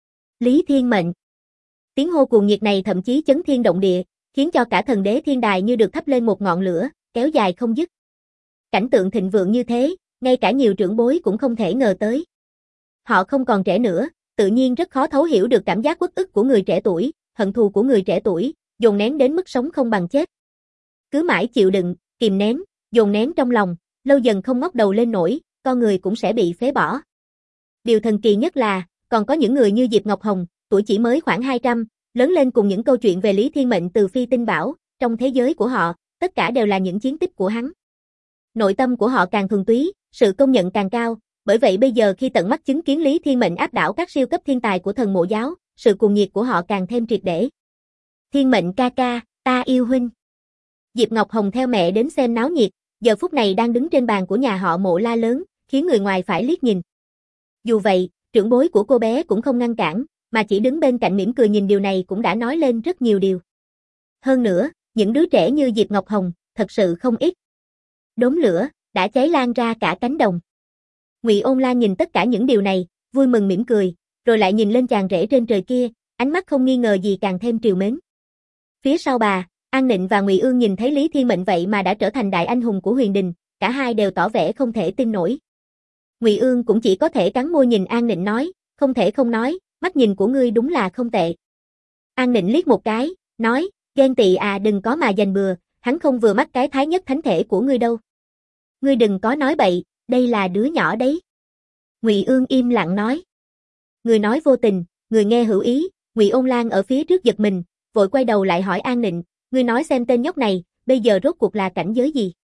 Lý Thiên Mệnh! Tiếng hô cuồng nhiệt này thậm chí chấn thiên động địa, khiến cho cả thần đế thiên đài như được thắp lên một ngọn lửa, kéo dài không dứt. Cảnh tượng thịnh vượng như thế, ngay cả nhiều trưởng bối cũng không thể ngờ tới. Họ không còn trẻ nữa, tự nhiên rất khó thấu hiểu được cảm giác uất ức của người trẻ tuổi, hận thù của người trẻ tuổi, dồn nén đến mức sống không bằng chết. Cứ mãi chịu đựng, kìm nén, dồn nén trong lòng, lâu dần không ngóc đầu lên nổi, con người cũng sẽ bị phế bỏ. Điều thần kỳ nhất là, còn có những người như Diệp Ngọc Hồng, tuổi chỉ mới khoảng 200, lớn lên cùng những câu chuyện về Lý Thiên Mệnh từ phi tinh bảo, trong thế giới của họ, tất cả đều là những chiến tích của hắn. Nội tâm của họ càng thuần túy, sự công nhận càng cao, bởi vậy bây giờ khi tận mắt chứng kiến Lý Thiên Mệnh áp đảo các siêu cấp thiên tài của thần mộ giáo, sự cuồng nhiệt của họ càng thêm triệt để. Thiên Mệnh ca ca, ta yêu huynh. Diệp Ngọc Hồng theo mẹ đến xem náo nhiệt, giờ phút này đang đứng trên bàn của nhà họ Mộ la lớn, khiến người ngoài phải liếc nhìn. Dù vậy, trưởng bối của cô bé cũng không ngăn cản, mà chỉ đứng bên cạnh mỉm cười nhìn, điều này cũng đã nói lên rất nhiều điều. Hơn nữa, những đứa trẻ như Diệp Ngọc Hồng, thật sự không ít. Đốm lửa, đã cháy lan ra cả cánh đồng. Ngụy Ôn Lan nhìn tất cả những điều này, vui mừng mỉm cười, rồi lại nhìn lên chàng rể trên trời kia, ánh mắt không nghi ngờ gì càng thêm trìu mến. Phía sau bà, An Nịnh và Ngụy Ương nhìn thấy Lý Thiên Mệnh vậy mà đã trở thành đại anh hùng của huyền đình, cả hai đều tỏ vẻ không thể tin nổi. Ngụy Ương cũng chỉ có thể cắn môi nhìn An Nịnh nói, không thể không nói, mắt nhìn của ngươi đúng là không tệ. An Nịnh liếc một cái, nói, ghen tị à, đừng có mà giành bừa, hắn không vừa mắt cái thái nhất thánh thể của ngươi đâu. Ngươi đừng có nói bậy, đây là đứa nhỏ đấy. Ngụy Ương im lặng nói. Người nói vô tình, người nghe hữu ý. Ngụy Ôn Lan ở phía trước giật mình, vội quay đầu lại hỏi An Nịnh, ngươi nói xem tên nhóc này, bây giờ rốt cuộc là cảnh giới gì?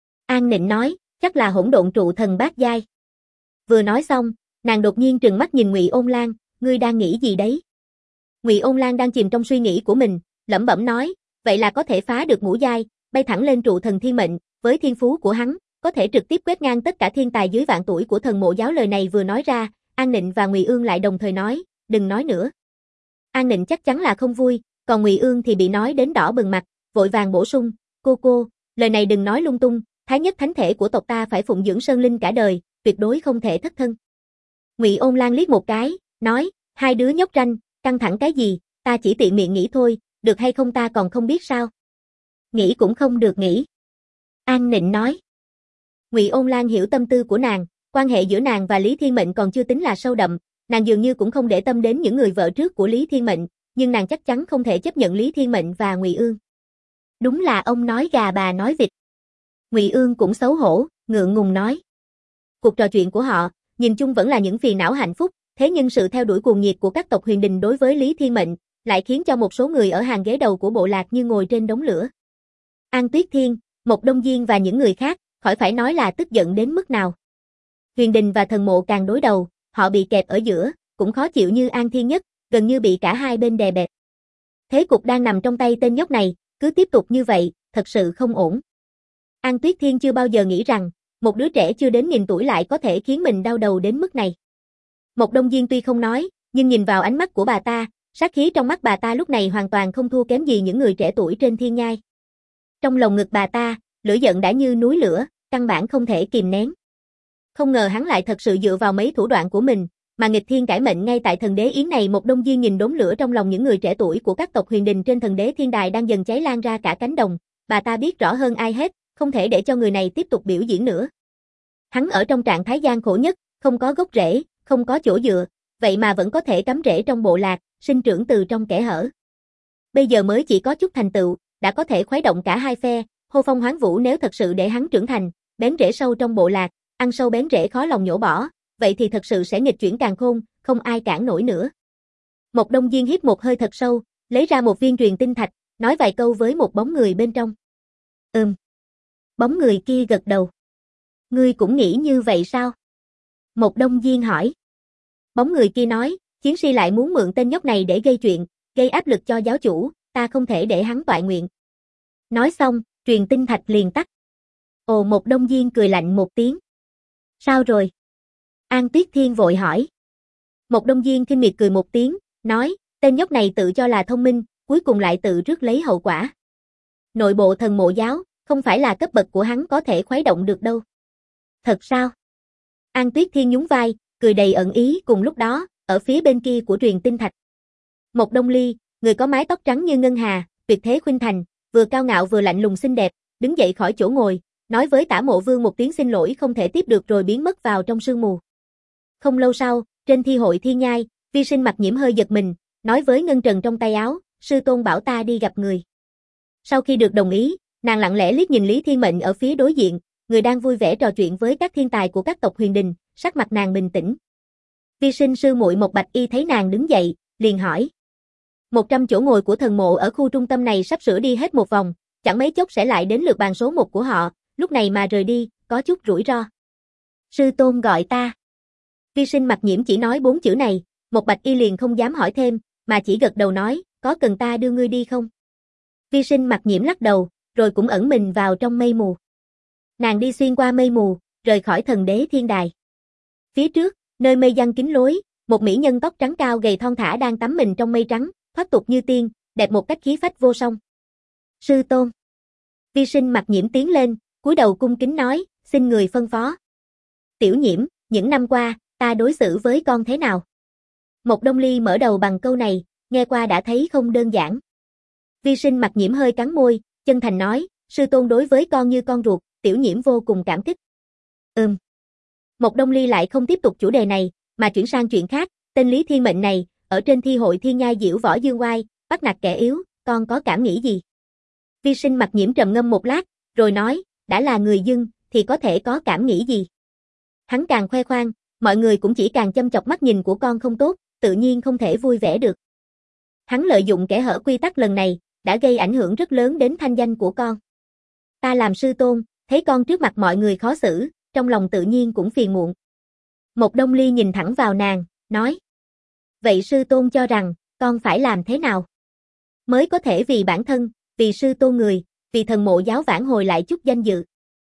An Nịnh nói, chắc là hỗn độn trụ thần bát giai. Vừa nói xong, nàng đột nhiên trừng mắt nhìn Ngụy Ôn Lan, ngươi đang nghĩ gì đấy? Ngụy Ôn Lan đang chìm trong suy nghĩ của mình, lẩm bẩm nói, vậy là có thể phá được ngũ giai, bay thẳng lên trụ thần thiên mệnh, với thiên phú của hắn, có thể trực tiếp quét ngang tất cả thiên tài dưới vạn tuổi của thần mộ giáo. Lời này vừa nói ra, An Nịnh và Ngụy Ương lại đồng thời nói, đừng nói nữa. An Nịnh chắc chắn là không vui, còn Ngụy Ương thì bị nói đến đỏ bừng mặt, vội vàng bổ sung, cô, lời này đừng nói lung tung, thái nhất thánh thể của tộc ta phải phụng dưỡng Sơn Linh cả đời, tuyệt đối không thể thất thân. Ngụy Ôn Lan liếc một cái, nói, hai đứa nhóc ranh, căng thẳng cái gì, ta chỉ tiện miệng nghĩ thôi, được hay không ta còn không biết sao. Nghĩ cũng không được nghĩ. An Nịnh nói. Ngụy Ôn Lan hiểu tâm tư của nàng, quan hệ giữa nàng và Lý Thiên Mệnh còn chưa tính là sâu đậm, nàng dường như cũng không để tâm đến những người vợ trước của Lý Thiên Mệnh, nhưng nàng chắc chắn không thể chấp nhận Lý Thiên Mệnh và Ngụy Ương. Đúng là ông nói gà bà nói vịt. Ngụy Ương cũng xấu hổ, ngượng ngùng nói. Cuộc trò chuyện của họ, nhìn chung vẫn là những phiền não hạnh phúc, thế nhưng sự theo đuổi cuồng nhiệt của các tộc Huyền Đình đối với Lý Thiên Mệnh, lại khiến cho một số người ở hàng ghế đầu của bộ lạc như ngồi trên đống lửa. An Tuyết Thiên, Mộc Đông Diên và những người khác, khỏi phải nói là tức giận đến mức nào. Huyền Đình và thần mộ càng đối đầu, họ bị kẹp ở giữa, cũng khó chịu như An Thiên Nhất, gần như bị cả hai bên đè bẹp. Thế cục đang nằm trong tay tên nhóc này, cứ tiếp tục như vậy, thật sự không ổn. An Tuyết Thiên chưa bao giờ nghĩ rằng, một đứa trẻ chưa đến 1000 tuổi lại có thể khiến mình đau đầu đến mức này. Mộc Đông Diên tuy không nói, nhưng nhìn vào ánh mắt của bà ta, sát khí trong mắt bà ta lúc này hoàn toàn không thua kém gì những người trẻ tuổi trên thiên nhai. Trong lồng ngực bà ta, lửa giận đã như núi lửa, căn bản không thể kìm nén. Không ngờ hắn lại thật sự dựa vào mấy thủ đoạn của mình, mà nghịch thiên cải mệnh ngay tại thần đế yến này. Mộc Đông Diên nhìn đốm lửa trong lòng những người trẻ tuổi của các tộc Huyền Đình trên thần đế thiên đài đang dần cháy lan ra cả cánh đồng, bà ta biết rõ hơn ai hết, không thể để cho người này tiếp tục biểu diễn nữa. Hắn ở trong trạng thái gian khổ nhất, không có gốc rễ, không có chỗ dựa, vậy mà vẫn có thể cắm rễ trong bộ lạc, sinh trưởng từ trong kẽ hở. Bây giờ mới chỉ có chút thành tựu, đã có thể khuấy động cả hai phe, hô phong hoán vũ. Nếu thật sự để hắn trưởng thành, bén rễ sâu trong bộ lạc, ăn sâu bén rễ khó lòng nhổ bỏ, vậy thì thật sự sẽ nghịch chuyển càn khôn, không ai cản nổi nữa. Mộc Đông Diên hít một hơi thật sâu, lấy ra một viên truyền tinh thạch, nói vài câu với một bóng người bên trong. Bóng người kia gật đầu. Ngươi cũng nghĩ như vậy sao? Mộc Đông Diên hỏi. Bóng người kia nói, chiến si lại muốn mượn tên nhóc này để gây chuyện, gây áp lực cho giáo chủ, ta không thể để hắn toại nguyện. Nói xong, truyền tinh thạch liền tắt. Ồ, Mộc Đông Diên cười lạnh một tiếng. Sao rồi? An Tuyết Thiên vội hỏi. Mộc Đông Diên khinh miệt cười một tiếng, nói, tên nhóc này tự cho là thông minh, cuối cùng lại tự rước lấy hậu quả. Nội bộ thần mộ giáo, không phải là cấp bậc của hắn có thể khuấy động được đâu. Thật sao? An Tuyết Thiên nhún vai, cười đầy ẩn ý. Cùng lúc đó, ở phía bên kia của truyền tinh thạch. Mộc Đông Ly, người có mái tóc trắng như ngân hà, tuyệt thế khuynh thành, vừa cao ngạo vừa lạnh lùng xinh đẹp, đứng dậy khỏi chỗ ngồi, nói với Tả Mộ Vương một tiếng xin lỗi không thể tiếp được rồi biến mất vào trong sương mù. Không lâu sau, trên thi hội thiên nhai, Vi Sinh Mặc Nhiễm hơi giật mình, nói với ngân trần trong tay áo, sư tôn bảo ta đi gặp người. Sau khi được đồng ý, nàng lặng lẽ liếc nhìn Lý Thiên Mệnh ở phía đối diện, người đang vui vẻ trò chuyện với các thiên tài của các tộc Huyền Đình, sắc mặt nàng bình tĩnh. Vi Sinh sư muội Một Bạch Y thấy nàng đứng dậy, liền hỏi. 100 chỗ ngồi của thần mộ ở khu trung tâm này sắp sửa đi hết một vòng, chẳng mấy chốc sẽ lại đến lượt bàn số 1 của họ, lúc này mà rời đi, có chút rủi ro. Sư tôn gọi ta. Vi Sinh Mặc Nhiễm chỉ nói 4 chữ này, Một Bạch Y liền không dám hỏi thêm, mà chỉ gật đầu nói, có cần ta đưa ngươi đi không? Vi Sinh Mặc Nhiễm lắc đầu, rồi cũng ẩn mình vào trong mây mù. Nàng đi xuyên qua mây mù, rời khỏi thần đế thiên đài. Phía trước, nơi mây giăng kín lối, một mỹ nhân tóc trắng cao gầy thon thả đang tắm mình trong mây trắng, thoát tục như tiên, đẹp một cách khí phách vô song. Sư tôn. Vi Sinh Mặc Nhiễm tiến lên, cúi đầu cung kính nói, xin người phân phó. Tiểu Nhiễm, những năm qua, ta đối xử với con thế nào? Mộc Đông Ly mở đầu bằng câu này, nghe qua đã thấy không đơn giản. Vi Sinh Mặc Nhiễm hơi cắn môi, chân thành nói, sư tôn đối với con như con ruột, Tiểu Nhiễm vô cùng cảm kích. Mộc Đông Ly lại không tiếp tục chủ đề này, mà chuyển sang chuyện khác, tên Lý Thiên Mệnh này, ở trên thi hội thiên nhai diễu võ dương oai, bắt nạt kẻ yếu, con có cảm nghĩ gì? Vi Sinh Mặc Nhiễm trầm ngâm một lát, rồi nói, đã là người dưng, thì có thể có cảm nghĩ gì? Hắn càng khoe khoang, mọi người cũng chỉ càng châm chọc mắt nhìn của con không tốt, tự nhiên không thể vui vẻ được. Hắn lợi dụng kẽ hở quy tắc lần này, đã gây ảnh hưởng rất lớn đến thanh danh của con. Ta làm sư tôn, thấy con trước mặt mọi người khó xử, trong lòng tự nhiên cũng phiền muộn. Mộc Đông Ly nhìn thẳng vào nàng, nói. Vậy sư tôn cho rằng, con phải làm thế nào? Mới có thể vì bản thân, vì sư tôn người, vì thần mộ giáo vãn hồi lại chút danh dự.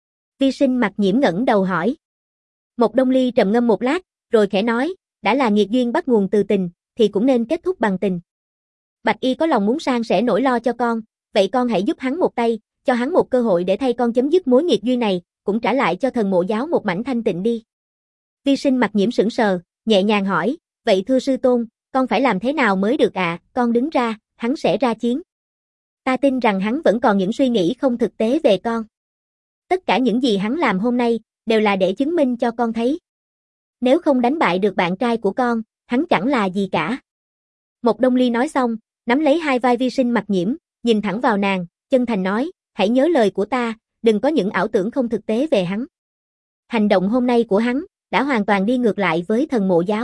Vi Sinh Mặc Nhiễm ngẩng đầu hỏi. Mộc Đông Ly trầm ngâm một lát, rồi khẽ nói, đã là nghiệt duyên bắt nguồn từ tình, thì cũng nên kết thúc bằng tình. Bạch Y có lòng muốn san sẻ nỗi lo cho con, vậy con hãy giúp hắn một tay, cho hắn một cơ hội để thay con chấm dứt mối nghiệt duyên này, cũng trả lại cho thần mộ giáo một mảnh thanh tịnh đi. Vi Sinh Mặc Nhiễm sững sờ, nhẹ nhàng hỏi, vậy thưa sư tôn, con phải làm thế nào mới được ạ? Con đứng ra, hắn sẽ ra chiến. Ta tin rằng hắn vẫn còn những suy nghĩ không thực tế về con. Tất cả những gì hắn làm hôm nay, đều là để chứng minh cho con thấy. Nếu không đánh bại được bạn trai của con, hắn chẳng là gì cả. Mộc Đông Ly nói xong, nắm lấy hai vai Vi Sinh Mặc Nhiễm, nhìn thẳng vào nàng, chân thành nói, hãy nhớ lời của ta, đừng có những ảo tưởng không thực tế về hắn. Hành động hôm nay của hắn, đã hoàn toàn đi ngược lại với thần mộ giáo.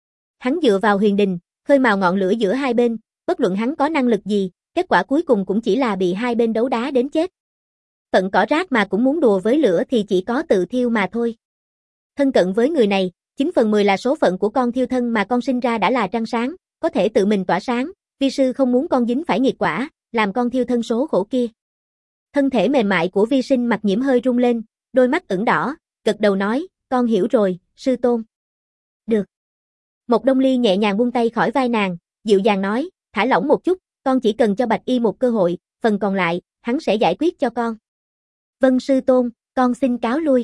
Hắn dựa vào huyền đình, khơi mào ngọn lửa giữa hai bên, bất luận hắn có năng lực gì, kết quả cuối cùng cũng chỉ là bị hai bên đấu đá đến chết. Phận cỏ rác mà cũng muốn đùa với lửa thì chỉ có tự thiêu mà thôi. Thân cận với người này, 9/10 là số phận của con thiêu thân mà con sinh ra đã là trăng sáng, có thể tự mình tỏa sáng, vi sư không muốn con dính phải nghiệt quả, làm con thiêu thân số khổ kia. Thân thể mềm mại của Vi Sinh Mặc Nhiễm hơi rung lên, đôi mắt ửng đỏ, gật đầu nói, con hiểu rồi, sư tôn. Được. Mộc Đông Ly nhẹ nhàng buông tay khỏi vai nàng, dịu dàng nói, thả lỏng một chút, con chỉ cần cho Bạch Y một cơ hội, phần còn lại, hắn sẽ giải quyết cho con. Vâng sư tôn, con xin cáo lui.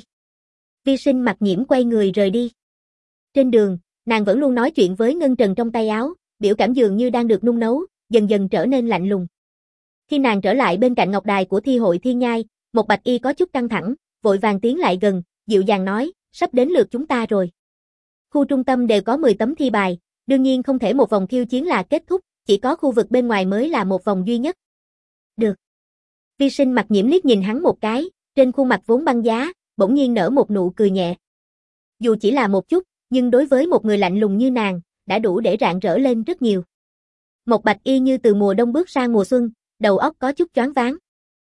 Vi Sinh Mặc Nhiễm quay người rời đi. Trên đường, nàng vẫn luôn nói chuyện với ngân trần trong tay áo, biểu cảm dường như đang được nung nấu, dần dần trở nên lạnh lùng. Khi nàng trở lại bên cạnh ngọc đài của thi hội Thiên Nhai, một Bạch Y có chút căng thẳng, vội vàng tiến lại gần, dịu dàng nói, sắp đến lượt chúng ta rồi. Khu trung tâm đều có 10 tấm thi bài, đương nhiên không thể một vòng khiêu chiến là kết thúc, chỉ có khu vực bên ngoài mới là một vòng duy nhất. Được. Vi Sinh Mặc Nhiễm liếc nhìn hắn một cái, trên khuôn mặt vốn băng giá, bỗng nhiên nở một nụ cười nhẹ. Dù chỉ là một chút, nhưng đối với một người lạnh lùng như nàng, đã đủ để rạng rỡ lên rất nhiều. Một Bạch Y như từ mùa đông bước sang mùa xuân, đầu óc có chút choáng váng.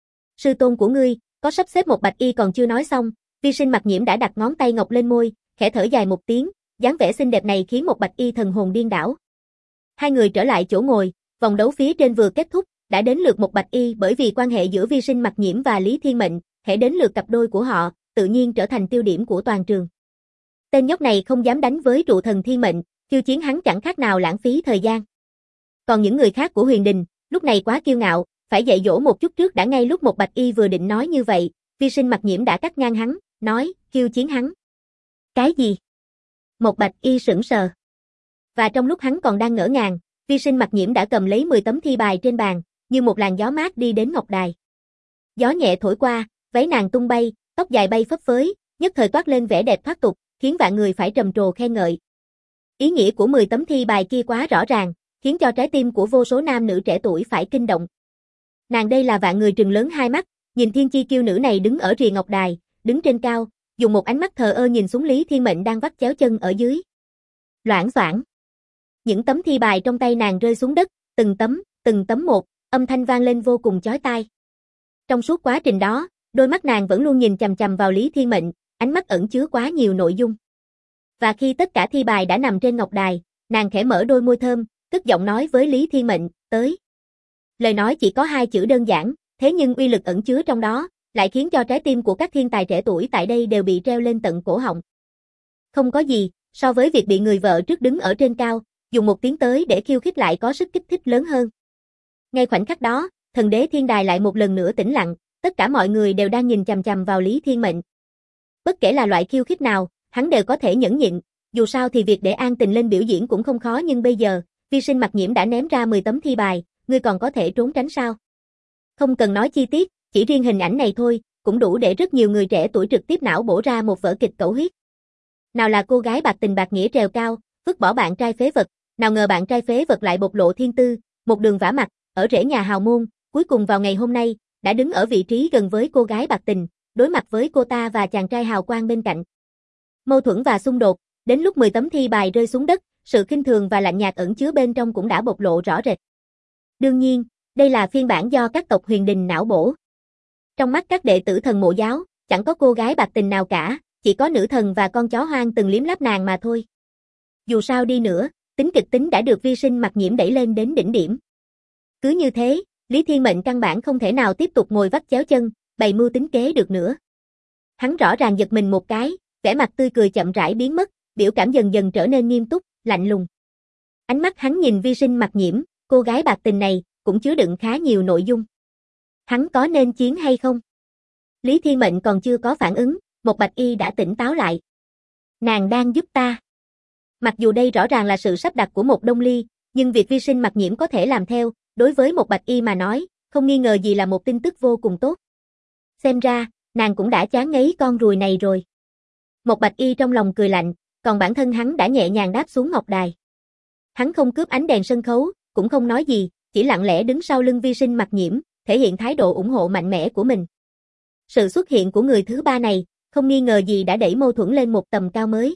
Sư tôn của ngươi, có sắp xếp một Bạch Y còn chưa nói xong, Vi Sinh Mặc Nhiễm đã đặt ngón tay ngọc lên môi, khẽ thở dài một tiếng, dáng vẻ xinh đẹp này khiến một Bạch Y thần hồn điên đảo. Hai người trở lại chỗ ngồi, vòng đấu phía trên vừa kết thúc, đã đến lượt một Bạch Y bởi vì quan hệ giữa Vi Sinh Mặc Nhiễm và Lý Thiên Mệnh, hễ đến lượt cặp đôi của họ, tự nhiên trở thành tiêu điểm của toàn trường. Tên nhóc này không dám đánh với trụ thần Thiên Mệnh, khiêu chiến hắn chẳng khác nào lãng phí thời gian. Còn những người khác của Huyền Đình, lúc này quá kiêu ngạo, phải dạy dỗ một chút trước đã. Ngay lúc một Bạch Y vừa định nói như vậy, Vi Sinh Mặc Nhiễm đã cắt ngang hắn, nói, khiêu chiến hắn. Cái gì? Một Bạch Y sững sờ. Và trong lúc hắn còn đang ngỡ ngàng, Vi Sinh Mặc Nhiễm đã cầm lấy 10 tấm thi bài trên bàn, như một làn gió mát đi đến ngọc đài. Gió nhẹ thổi qua, váy nàng tung bay, tóc dài bay phấp phới, nhất thời toát lên vẻ đẹp thoát tục, khiến vạn người phải trầm trồ khen ngợi. Ý nghĩa của 10 tấm thi bài kia quá rõ ràng, khiến cho trái tim của vô số nam nữ trẻ tuổi phải kinh động. Nàng đây là vạn người trừng lớn hai mắt, nhìn thiên chi kiêu nữ này đứng ở rìa ngọc đài, đứng trên cao, dùng một ánh mắt thờ ơ nhìn xuống Lý Thiên Mệnh đang vắt chéo chân ở dưới. Loảng xoảng. Những tấm thi bài trong tay nàng rơi xuống đất, từng tấm một, âm thanh vang lên vô cùng chói tai. Trong suốt quá trình đó, đôi mắt nàng vẫn luôn nhìn chằm chằm vào Lý Thiên Mệnh, ánh mắt ẩn chứa quá nhiều nội dung. Và khi tất cả thi bài đã nằm trên ngọc đài, nàng khẽ mở đôi môi thơm, cất giọng nói với Lý Thiên Mệnh, tới. Lời nói chỉ có 2 chữ đơn giản, thế nhưng uy lực ẩn chứa trong đó, lại khiến cho trái tim của các thiên tài trẻ tuổi tại đây đều bị treo lên tận cổ họng. Không có gì, so với việc bị người vợ trước đứng ở trên cao, dùng một tiếng tới để khiêu khích lại có sức kích thích lớn hơn. Ngay khoảnh khắc đó, thần đế thiên đài lại một lần nữa tĩnh lặng, tất cả mọi người đều đang nhìn chằm chằm vào Lý Thiên Mệnh. Bất kể là loại khiêu khích nào, hắn đều có thể nhẫn nhịn, dù sao thì việc để An Tình lên biểu diễn cũng không khó, nhưng bây giờ, Vi Sinh Mặc Nhiễm đã ném ra 10 tấm thi bài, ngươi còn có thể trốn tránh sao? Không cần nói chi tiết, chỉ riêng hình ảnh này thôi, cũng đủ để rất nhiều người trẻ tuổi trực tiếp não bổ ra một vở kịch cẩu huyết. Nào là cô gái bạc tình bạc nghĩa trèo cao, vứt bỏ bạn trai phế vật, nào ngờ bạn trai phế vật lại bộc lộ thiên tư, một đường vả mặt, ở rễ nhà hào môn, cuối cùng vào ngày hôm nay, đã đứng ở vị trí gần với cô gái bạc tình, đối mặt với cô ta và chàng trai hào quang bên cạnh. Mâu thuẫn và xung đột, đến lúc 10 tấm thi bài rơi xuống đất, sự khinh thường và lạnh nhạt ẩn chứa bên trong cũng đã bộc lộ rõ rệt. Đương nhiên, đây là phiên bản do các tộc Huyền Đình não bổ. Trong mắt các đệ tử thần mộ giáo, chẳng có cô gái bạc tình nào cả, chỉ có nữ thần và con chó hoang từng liếm láp nàng mà thôi. Dù sao đi nữa, tính kịch tính đã được vi sinh mặc nhiễm đẩy lên đến đỉnh điểm. Cứ như thế, Lý Thiên Mệnh căn bản không thể nào tiếp tục ngồi vắt chéo chân, bày mưu tính kế được nữa. Hắn rõ ràng giật mình một cái, vẻ mặt tươi cười chậm rãi biến mất, biểu cảm dần dần trở nên nghiêm túc, lạnh lùng. Ánh mắt hắn nhìn vi sinh mặc nhiễm, cô gái bạc tình này, cũng chứa đựng khá nhiều nội dung. Hắn có nên chiến hay không? Lý Thiên Mệnh còn chưa có phản ứng, một bạch y đã tỉnh táo lại. Nàng đang giúp ta. Mặc dù đây rõ ràng là sự sắp đặt của một Đông Ly, nhưng việc vi sinh mặc nhiễm có thể làm theo, đối với một bạch y mà nói, không nghi ngờ gì là một tin tức vô cùng tốt. Xem ra, nàng cũng đã chán ngấy con ruồi này rồi. Một bạch y trong lòng cười lạnh, còn bản thân hắn đã nhẹ nhàng đáp xuống ngọc đài. Hắn không cướp ánh đèn sân khấu, cũng không nói gì, chỉ lặng lẽ đứng sau lưng vi sinh mặc nhiễm, thể hiện thái độ ủng hộ mạnh mẽ của mình. Sự xuất hiện của người thứ ba này, không nghi ngờ gì đã đẩy mâu thuẫn lên một tầm cao mới.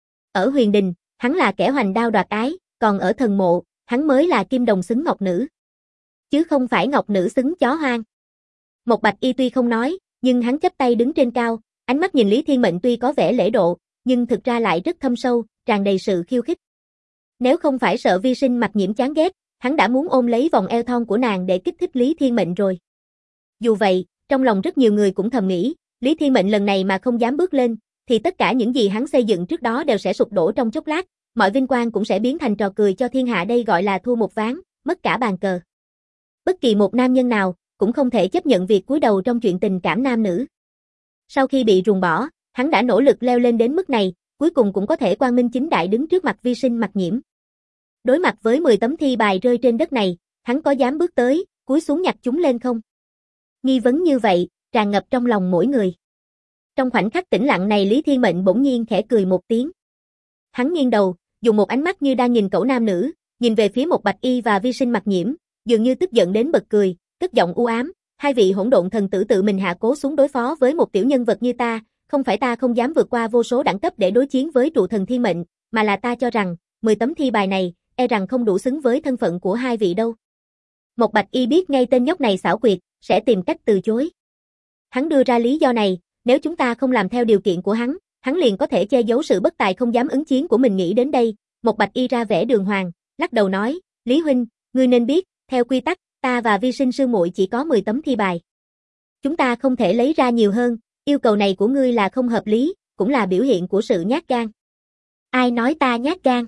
Ở Huyền Đình, hắn là kẻ hoành đao đoạt ái, còn ở Thần Mộ, hắn mới là kim đồng xứng ngọc nữ. Chứ không phải ngọc nữ xứng chó hoang. Một bạch y tuy không nói, nhưng hắn chắp tay đứng trên cao, ánh mắt nhìn Lý Thiên Mệnh tuy có vẻ lễ độ, nhưng thực ra lại rất thâm sâu, tràn đầy sự khiêu khích. Nếu không phải sợ vi sinh mặc nhiễm chán ghét, hắn đã muốn ôm lấy vòng eo thon của nàng để kích thích Lý Thiên Mệnh rồi. Dù vậy, trong lòng rất nhiều người cũng thầm nghĩ, Lý Thiên Mệnh lần này mà không dám bước lên, thì tất cả những gì hắn xây dựng trước đó đều sẽ sụp đổ trong chốc lát, mọi vinh quang cũng sẽ biến thành trò cười cho thiên hạ, đây gọi là thua một ván, mất cả bàn cờ. Bất kỳ một nam nhân nào cũng không thể chấp nhận việc cúi đầu trong chuyện tình cảm nam nữ. Sau khi bị ruồng bỏ, hắn đã nỗ lực leo lên đến mức này, cuối cùng cũng có thể quang minh chính đại đứng trước mặt vi sinh mặc nhiễm. Đối mặt với 10 tấm thi bài rơi trên đất này, hắn có dám bước tới, cúi xuống nhặt chúng lên không? Nghi vấn như vậy, tràn ngập trong lòng mỗi người. Trong khoảnh khắc tĩnh lặng này, Lý Thiên Mệnh bỗng nhiên khẽ cười một tiếng. Hắn nghiêng đầu, dùng một ánh mắt như đang nhìn cẩu nam nữ, nhìn về phía một bạch y và vi sinh mặc nhiễm, dường như tức giận đến bật cười, cất giọng u ám, hai vị hỗn độn thần tử tự mình hạ cố xuống đối phó với một tiểu nhân vật như ta, không phải ta không dám vượt qua vô số đẳng cấp để đối chiến với trụ thần thiên mệnh, mà là ta cho rằng, 10 tấm thi bài này, e rằng không đủ xứng với thân phận của hai vị đâu. Một bạch y biết ngay tên nhóc này xảo quyệt, sẽ tìm cách từ chối. Hắn đưa ra lý do này, nếu chúng ta không làm theo điều kiện của hắn liền có thể che giấu sự bất tài không dám ứng chiến của mình. Nghĩ đến đây, một bạch y ra vẻ đường hoàng, lắc đầu nói, Lý huynh, ngươi nên biết, theo quy tắc, ta và vi sinh sư muội chỉ có 10 tấm thi bài. Chúng ta không thể lấy ra nhiều hơn, yêu cầu này của ngươi là không hợp lý, cũng là biểu hiện của sự nhát gan. Ai nói ta nhát gan?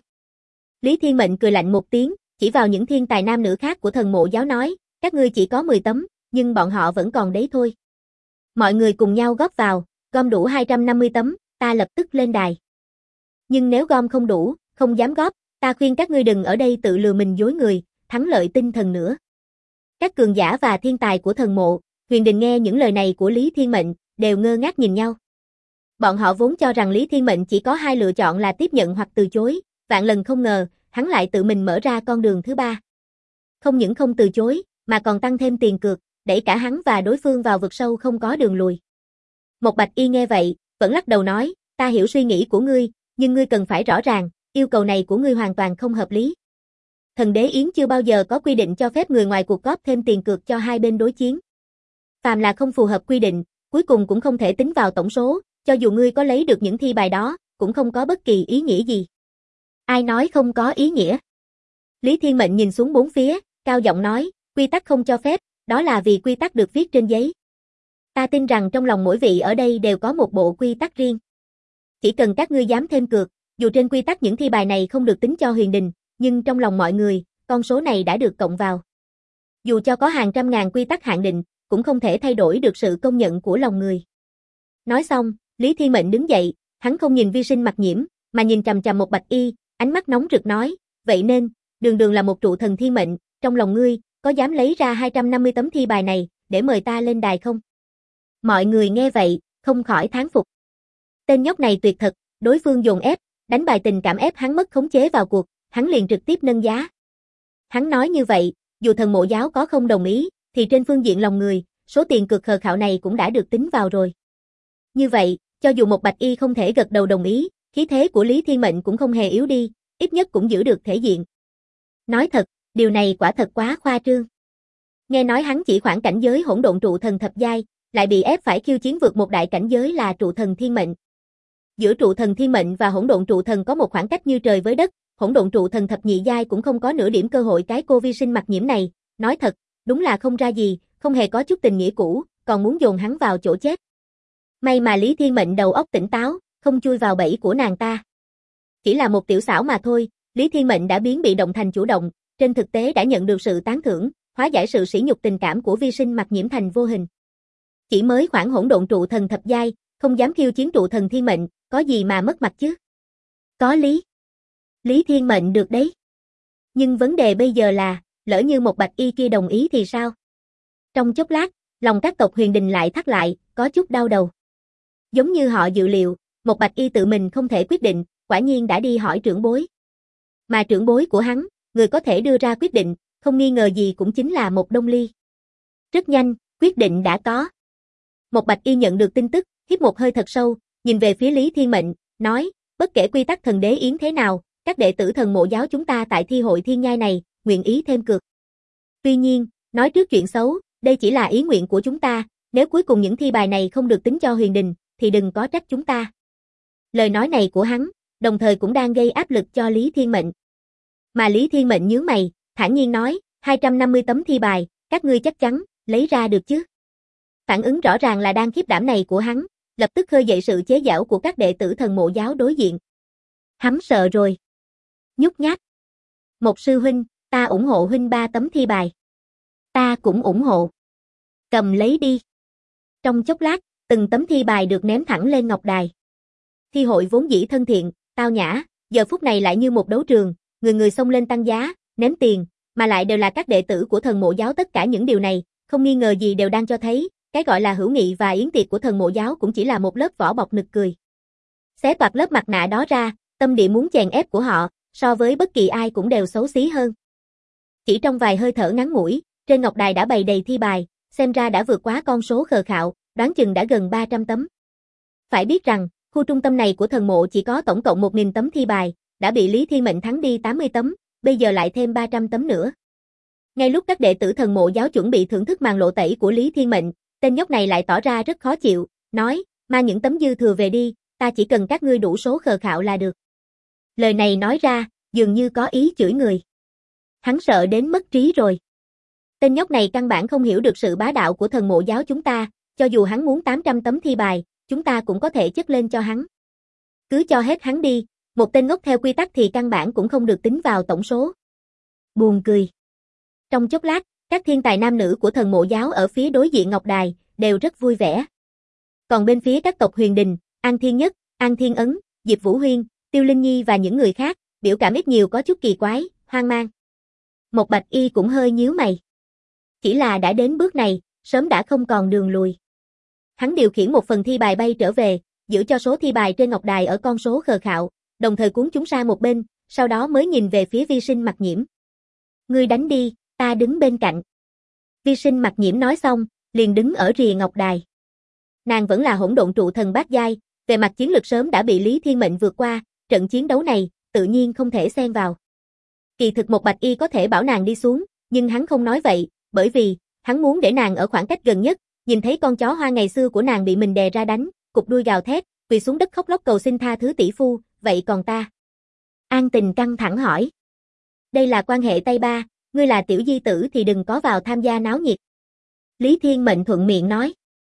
Lý Thiên Mệnh cười lạnh một tiếng, chỉ vào những thiên tài nam nữ khác của Thần Mộ giáo nói, các ngươi chỉ có 10 tấm, nhưng bọn họ vẫn còn đấy thôi. Mọi người cùng nhau góp vào, gom đủ 250 tấm, ta lập tức lên đài. Nhưng nếu gom không đủ, không dám góp, ta khuyên các ngươi đừng ở đây tự lừa mình dối người, thắng lợi tinh thần nữa. Các cường giả và thiên tài của Thần Mộ, Huyền Đình nghe những lời này của Lý Thiên Mệnh, đều ngơ ngác nhìn nhau. Bọn họ vốn cho rằng Lý Thiên Mệnh chỉ có hai lựa chọn là tiếp nhận hoặc từ chối, vạn lần không ngờ, hắn lại tự mình mở ra con đường thứ ba. Không những không từ chối, mà còn tăng thêm tiền cược, đẩy cả hắn và đối phương vào vực sâu không có đường lùi. Một bạch y nghe vậy, vẫn lắc đầu nói, ta hiểu suy nghĩ của ngươi, nhưng ngươi cần phải rõ ràng, yêu cầu này của ngươi hoàn toàn không hợp lý. Thần Đế Yến chưa bao giờ có quy định cho phép người ngoài cuộc góp thêm tiền cược cho hai bên đối chiến. Phàm là không phù hợp quy định, cuối cùng cũng không thể tính vào tổng số, cho dù ngươi có lấy được những thi bài đó, cũng không có bất kỳ ý nghĩa gì. Ai nói không có ý nghĩa? Lý Thiên Mệnh nhìn xuống bốn phía, cao giọng nói, quy tắc không cho phép, đó là vì quy tắc được viết trên giấy. Ta tin rằng trong lòng mỗi vị ở đây đều có một bộ quy tắc riêng. Chỉ cần các ngươi dám thêm cược, dù trên quy tắc những thi bài này không được tính cho Huyền Đình, nhưng trong lòng mọi người, con số này đã được cộng vào. Dù cho có hàng trăm ngàn quy tắc hạn định, cũng không thể thay đổi được sự công nhận của lòng người. Nói xong, Lý Thiên Mệnh đứng dậy, hắn không nhìn vi sinh mặc nhiễm, mà nhìn chằm chằm một bạch y, ánh mắt nóng rực nói, vậy nên, đường đường là một trụ thần thiên mệnh, trong lòng ngươi, có dám lấy ra 250 tấm thi bài này, để mời ta lên đài không? Mọi người nghe vậy, không khỏi thán phục. Tên nhóc này tuyệt thật, đối phương dồn ép, đánh bài tình cảm ép hắn mất khống chế vào cuộc, hắn liền trực tiếp nâng giá. Hắn nói như vậy, dù Thần Mộ giáo có không đồng ý, thì trên phương diện lòng người, số tiền cược khờ khạo này cũng đã được tính vào rồi. Như vậy, cho dù một bạch y không thể gật đầu đồng ý, khí thế của Lý Thiên Mệnh cũng không hề yếu đi, ít nhất cũng giữ được thể diện. Nói thật, điều này quả thật quá khoa trương. Nghe nói hắn chỉ khoảng cảnh giới hỗn độn trụ thần thập giai, lại bị ép phải khiêu chiến vượt một đại cảnh giới là trụ thần thiên mệnh. Giữa trụ thần thiên mệnh và hỗn độn trụ thần có một khoảng cách như trời với đất, hỗn độn trụ thần thập nhị giai cũng không có nửa điểm cơ hội cái cô vi sinh mặc nhiễm này, nói thật, đúng là không ra gì, không hề có chút tình nghĩa cũ, còn muốn dồn hắn vào chỗ chết. May mà Lý Thiên Mệnh đầu óc tỉnh táo, không chui vào bẫy của nàng ta. Chỉ là một tiểu xảo mà thôi, Lý Thiên Mệnh đã biến bị động thành chủ động, trên thực tế đã nhận được sự tán thưởng, hóa giải sự sỉ nhục tình cảm của vi sinh mặc nhiễm thành vô hình. Chỉ mới khoảng hỗn độn trụ thần thập giai, không dám khiêu chiến trụ thần thiên mệnh, có gì mà mất mặt chứ? Có lý. Lý Thiên Mệnh được đấy. Nhưng vấn đề bây giờ là, lỡ như một bạch y kia đồng ý thì sao? Trong chốc lát, lòng các tộc Huyền Đình lại thắt lại, có chút đau đầu. Giống như họ dự liệu, một bạch y tự mình không thể quyết định, quả nhiên đã đi hỏi trưởng bối. Mà trưởng bối của hắn, người có thể đưa ra quyết định, không nghi ngờ gì cũng chính là một Đông Ly. Rất nhanh, quyết định đã có. Một bạch y nhận được tin tức, hít một hơi thật sâu, nhìn về phía Lý Thiên Mệnh, nói, bất kể quy tắc thần đế yến thế nào, các đệ tử thần mộ giáo chúng ta tại thi hội thiên nhai này, nguyện ý thêm cược. Tuy nhiên, nói trước chuyện xấu, đây chỉ là ý nguyện của chúng ta, nếu cuối cùng những thi bài này không được tính cho Huyền Đình, thì đừng có trách chúng ta. Lời nói này của hắn, đồng thời cũng đang gây áp lực cho Lý Thiên Mệnh. Mà Lý Thiên Mệnh nhướng mày, thản nhiên nói, 250 tấm thi bài, các ngươi chắc chắn, lấy ra được chứ? Phản ứng rõ ràng là đang khiếp đảm này của hắn, lập tức khơi dậy sự chế giễu của các đệ tử thần mộ giáo đối diện. Hắn sợ rồi. Nhút nhát. Một sư huynh, ta ủng hộ huynh 3 tấm thi bài. Ta cũng ủng hộ. Cầm lấy đi. Trong chốc lát, từng tấm thi bài được ném thẳng lên ngọc đài. Thi hội vốn dĩ thân thiện, tao nhã, giờ phút này lại như một đấu trường, người người xông lên tăng giá, ném tiền, mà lại đều là các đệ tử của thần mộ giáo, tất cả những điều này, không nghi ngờ gì đều đang cho thấy, cái gọi là hữu nghị và yến tiệc của thần mộ giáo cũng chỉ là một lớp vỏ bọc nực cười. Xé toạc lớp mặt nạ đó ra, tâm địa muốn chèn ép của họ, so với bất kỳ ai cũng đều xấu xí hơn. Chỉ trong vài hơi thở ngắn ngủi, trên ngọc đài đã bày đầy thi bài, xem ra đã vượt quá con số khờ khạo, đoán chừng đã gần 300 tấm. Phải biết rằng, khu trung tâm này của thần mộ chỉ có tổng cộng 1000 tấm thi bài, đã bị Lý Thiên Mệnh thắng đi 80 tấm, bây giờ lại thêm 300 tấm nữa. Ngay lúc các đệ tử thần mộ giáo chuẩn bị thưởng thức màn lộ tẩy của Lý Thiên Mệnh, tên nhóc này lại tỏ ra rất khó chịu, nói, mang những tấm dư thừa về đi, ta chỉ cần các ngươi đủ số khờ khạo là được. Lời này nói ra, dường như có ý chửi người. Hắn sợ đến mất trí rồi. Tên nhóc này căn bản không hiểu được sự bá đạo của thần mộ giáo chúng ta, cho dù hắn muốn 800 tấm thi bài, chúng ta cũng có thể chất lên cho hắn. Cứ cho hết hắn đi, một tên ngốc theo quy tắc thì căn bản cũng không được tính vào tổng số. Buồn cười. Trong chốc lát, các thiên tài nam nữ của thần mộ giáo ở phía đối diện ngọc đài, đều rất vui vẻ. Còn bên phía các tộc Huyền Đình, An Thiên Nhất, An Thiên Ấn, Diệp Vũ Huyên, Tiêu Linh Nhi và những người khác, biểu cảm ít nhiều có chút kỳ quái, hoang mang. Một bạch y cũng hơi nhíu mày. Chỉ là đã đến bước này, sớm đã không còn đường lùi. Hắn điều khiển một phần thi bài bay trở về, giữ cho số thi bài trên ngọc đài ở con số khờ khạo, đồng thời cuốn chúng sang một bên, sau đó mới nhìn về phía vi sinh mặc nhiễm. Ngươi đánh đi, ta đứng bên cạnh. Vi sinh mặc nhiễm nói xong, liền đứng ở rìa ngọc đài. Nàng vẫn là hỗn độn trụ thần bát giai, về mặt chiến lực sớm đã bị Lý Thiên Mệnh vượt qua, trận chiến đấu này, tự nhiên không thể xen vào. Kỳ thực một bạch y có thể bảo nàng đi xuống, nhưng hắn không nói vậy, bởi vì, hắn muốn để nàng ở khoảng cách gần nhất, nhìn thấy con chó hoa ngày xưa của nàng bị mình đè ra đánh, cục đuôi gào thét, quỳ xuống đất khóc lóc cầu xin tha thứ tỷ phu, vậy còn ta? An Tình căng thẳng hỏi. Đây là quan hệ Tây Ba, ngươi là tiểu di tử thì đừng có vào tham gia náo nhiệt. Lý Thiên Mệnh thuận miệng nói.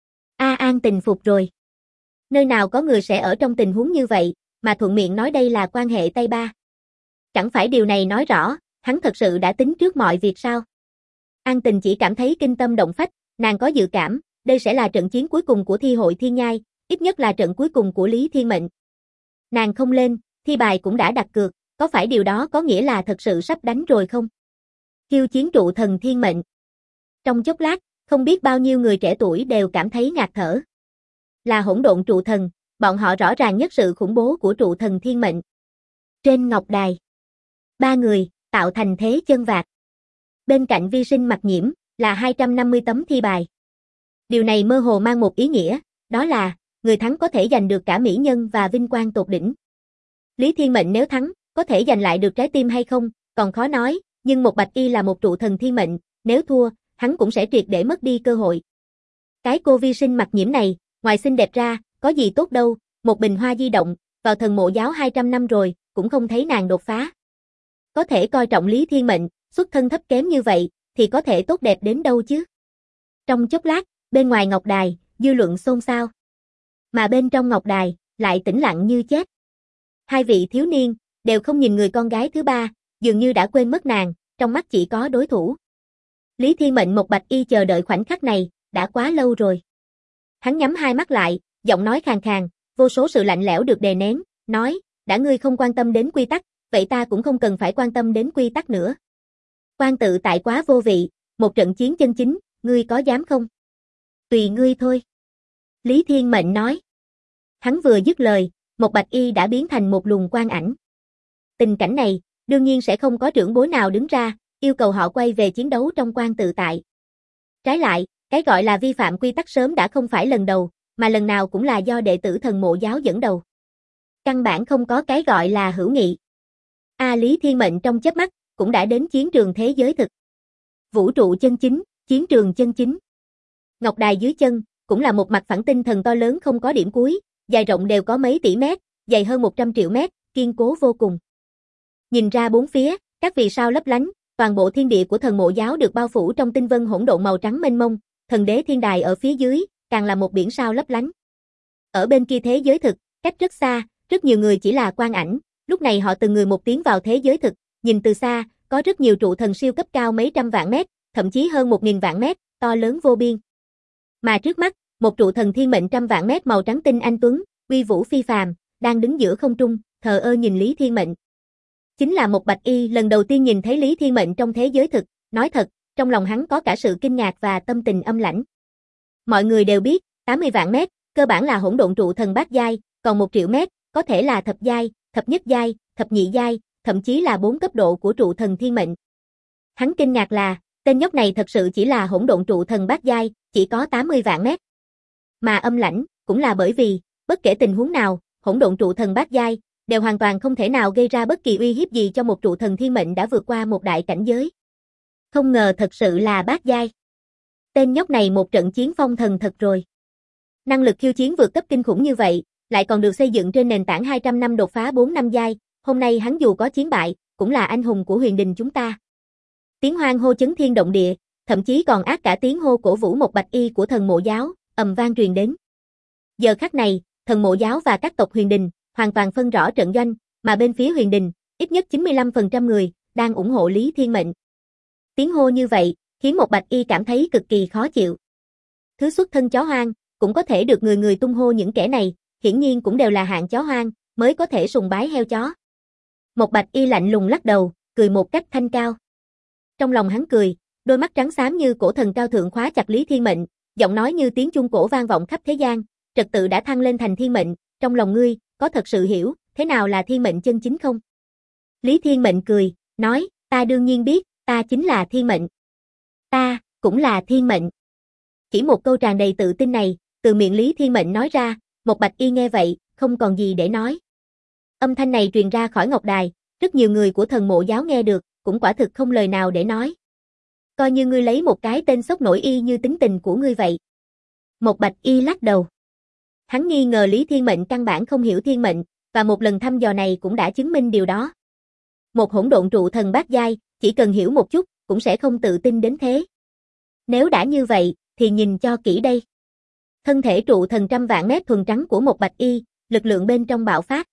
An Tình phục rồi. Nơi nào có người sẽ ở trong tình huống như vậy, mà thuận miệng nói đây là quan hệ Tây Ba. Chẳng phải điều này nói rõ, hắn thật sự đã tính trước mọi việc sao? An Tình chỉ cảm thấy kinh tâm động phách, nàng có dự cảm, đây sẽ là trận chiến cuối cùng của thi hội thiên nhai, ít nhất là trận cuối cùng của Lý Thiên Mệnh. Nàng không lên, thi bài cũng đã đặt cược, có phải điều đó có nghĩa là thật sự sắp đánh rồi không? Khiêu chiến trụ thần thiên mệnh. Trong chốc lát, không biết bao nhiêu người trẻ tuổi đều cảm thấy ngạt thở. Là hỗn độn trụ thần, bọn họ rõ ràng nhất sự khủng bố của trụ thần thiên mệnh. Trên ngọc đài, 3 người, tạo thành thế chân vạc. Bên cạnh vi sinh mặc nhiễm, là 250 tấm thi bài. Điều này mơ hồ mang một ý nghĩa, đó là, người thắng có thể giành được cả mỹ nhân và vinh quang tột đỉnh. Lý Thiên Mệnh nếu thắng, có thể giành lại được trái tim hay không, còn khó nói, nhưng một bạch y là một trụ thần thiên mệnh, nếu thua, hắn cũng sẽ triệt để mất đi cơ hội. Cái cô vi sinh mặc nhiễm này, ngoài xinh đẹp ra, có gì tốt đâu, một bình hoa di động, vào thần mộ giáo 200 năm rồi, cũng không thấy nàng đột phá. có thể coi trọng Lý Thiên Mệnh, xuất thân thấp kém như vậy, thì có thể tốt đẹp đến đâu chứ. Trong chốc lát, bên ngoài Ngọc Đài, dư luận xôn xao. Mà bên trong Ngọc Đài, lại tĩnh lặng như chết. Hai vị thiếu niên, đều không nhìn người con gái thứ ba, dường như đã quên mất nàng, trong mắt chỉ có đối thủ. Lý Thiên Mệnh một Bạch Y chờ đợi khoảnh khắc này, đã quá lâu rồi. Hắn nhắm hai mắt lại, giọng nói khàn khàn, vô số sự lạnh lẽo được đè nén, nói, đã ngươi không quan tâm đến quy tắc, vậy ta cũng không cần phải quan tâm đến quy tắc nữa. Quan tự tại quá vô vị, một trận chiến chân chính, ngươi có dám không? Tùy ngươi thôi. Lý Thiên Mệnh nói. Hắn vừa dứt lời, một Bạch Y đã biến thành một luồng quang ảnh. Tình cảnh này, đương nhiên sẽ không có trưởng bối nào đứng ra, yêu cầu họ quay về chiến đấu trong quan tự tại. Trái lại, cái gọi là vi phạm quy tắc sớm đã không phải lần đầu, mà lần nào cũng là do đệ tử Thần Mộ Giáo dẫn đầu. Căn bản không có cái gọi là hữu nghị. Lý Thiên Mệnh trong chớp mắt, cũng đã đến chiến trường thế giới thực. Vũ trụ chân chính, chiến trường chân chính. Ngọc Đài dưới chân, cũng là một mặt phẳng tinh thần to lớn không có điểm cuối, dài rộng đều có mấy tỷ mét, dày hơn 100 triệu mét, kiên cố vô cùng. Nhìn ra bốn phía, các vì sao lấp lánh, toàn bộ thiên địa của Thần Mộ Giáo được bao phủ trong tinh vân hỗn độn màu trắng mênh mông, thần đế thiên đài ở phía dưới, càng là một biển sao lấp lánh. Ở bên kia thế giới thực, cách rất xa, rất nhiều người chỉ là quang ảnh, lúc này họ từng người một tiến vào thế giới thực, nhìn từ xa, có rất nhiều trụ thần siêu cấp cao mấy trăm vạn mét, thậm chí hơn 1000 vạn mét, to lớn vô biên. Mà trước mắt, một trụ thần thiên mệnh trăm vạn mét màu trắng tinh anh tuấn, uy vũ phi phàm, đang đứng giữa không trung, thờ ơ nhìn Lý Thiên Mệnh. Chính là một Bạch Y lần đầu tiên nhìn thấy Lý Thiên Mệnh trong thế giới thực, nói thật, trong lòng hắn có cả sự kinh ngạc và tâm tình âm lãnh. Mọi người đều biết, 80 vạn mét, cơ bản là hỗn độn trụ thần bát giai, còn 1 triệu mét, có thể là thập giai, thập nhất giai, thập nhị giai, thậm chí là 4 cấp độ của trụ thần thiên mệnh. Hắn kinh ngạc là, tên nhóc này thật sự chỉ là hỗn độn trụ thần bát giai, chỉ có 80 vạn mét. Mà âm lãnh, cũng là bởi vì, bất kể tình huống nào, hỗn độn trụ thần bát giai, đều hoàn toàn không thể nào gây ra bất kỳ uy hiếp gì cho một trụ thần thiên mệnh đã vượt qua một đại cảnh giới. Không ngờ thật sự là bát giai. Tên nhóc này một trận chiến phong thần thật rồi. Năng lực khiêu chiến vượt cấp kinh khủng như vậy, lại còn được xây dựng trên nền tảng 200 năm đột phá 4 năm giai, hôm nay hắn dù có chiến bại, cũng là anh hùng của huyền đình chúng ta. Tiếng hoan hô chấn thiên động địa, thậm chí còn ác cả tiếng hô cổ vũ một Bạch Y của Thần Mộ Giáo, ầm vang truyền đến. Giờ khắc này, Thần Mộ Giáo và các tộc huyền đình hoàn toàn phân rõ trận doanh, mà bên phía huyền đình, ít nhất 95% người đang ủng hộ Lý Thiên Mệnh. Tiếng hô như vậy, khiến một Bạch Y cảm thấy cực kỳ khó chịu. Thứ xuất thân chó hoang, cũng có thể được người người tung hô những kẻ này, hiển nhiên cũng đều là hạng chó hoang, mới có thể sùng bái heo chó. Một Bạch Y lạnh lùng lắc đầu, cười một cách thanh cao. Trong lòng hắn cười, đôi mắt trắng xám như cổ thần cao thượng khóa chặt Lý Thiên Mệnh, giọng nói như tiếng chuông cổ vang vọng khắp thế gian, trật tự đã thăng lên thành thiên mệnh, trong lòng ngươi, có thật sự hiểu, thế nào là thiên mệnh chân chính không? Lý Thiên Mệnh cười, nói, ta đương nhiên biết, ta chính là thiên mệnh. Ta, cũng là thiên mệnh. Chỉ một câu tràn đầy tự tin này, từ miệng Lý Thiên Mệnh nói ra, một Bạch Y nghe vậy, không còn gì để nói. Âm thanh này truyền ra khỏi Ngọc Đài, rất nhiều người của Thần Mộ Giáo nghe được, cũng quả thực không lời nào để nói. Coi như ngươi lấy một cái tên sốc nổi y như tính tình của ngươi vậy. Một Bạch Y lắc đầu. Hắn nghi ngờ Lý Thiên Mệnh căn bản không hiểu thiên mệnh, và một lần thăm dò này cũng đã chứng minh điều đó. Một hỗn độn trụ thần bát giai, chỉ cần hiểu một chút, cũng sẽ không tự tin đến thế. Nếu đã như vậy, thì nhìn cho kỹ đây. Thân thể trụ thần trăm vạn mét thuần trắng của một Bạch Y, lực lượng bên trong bạo phát.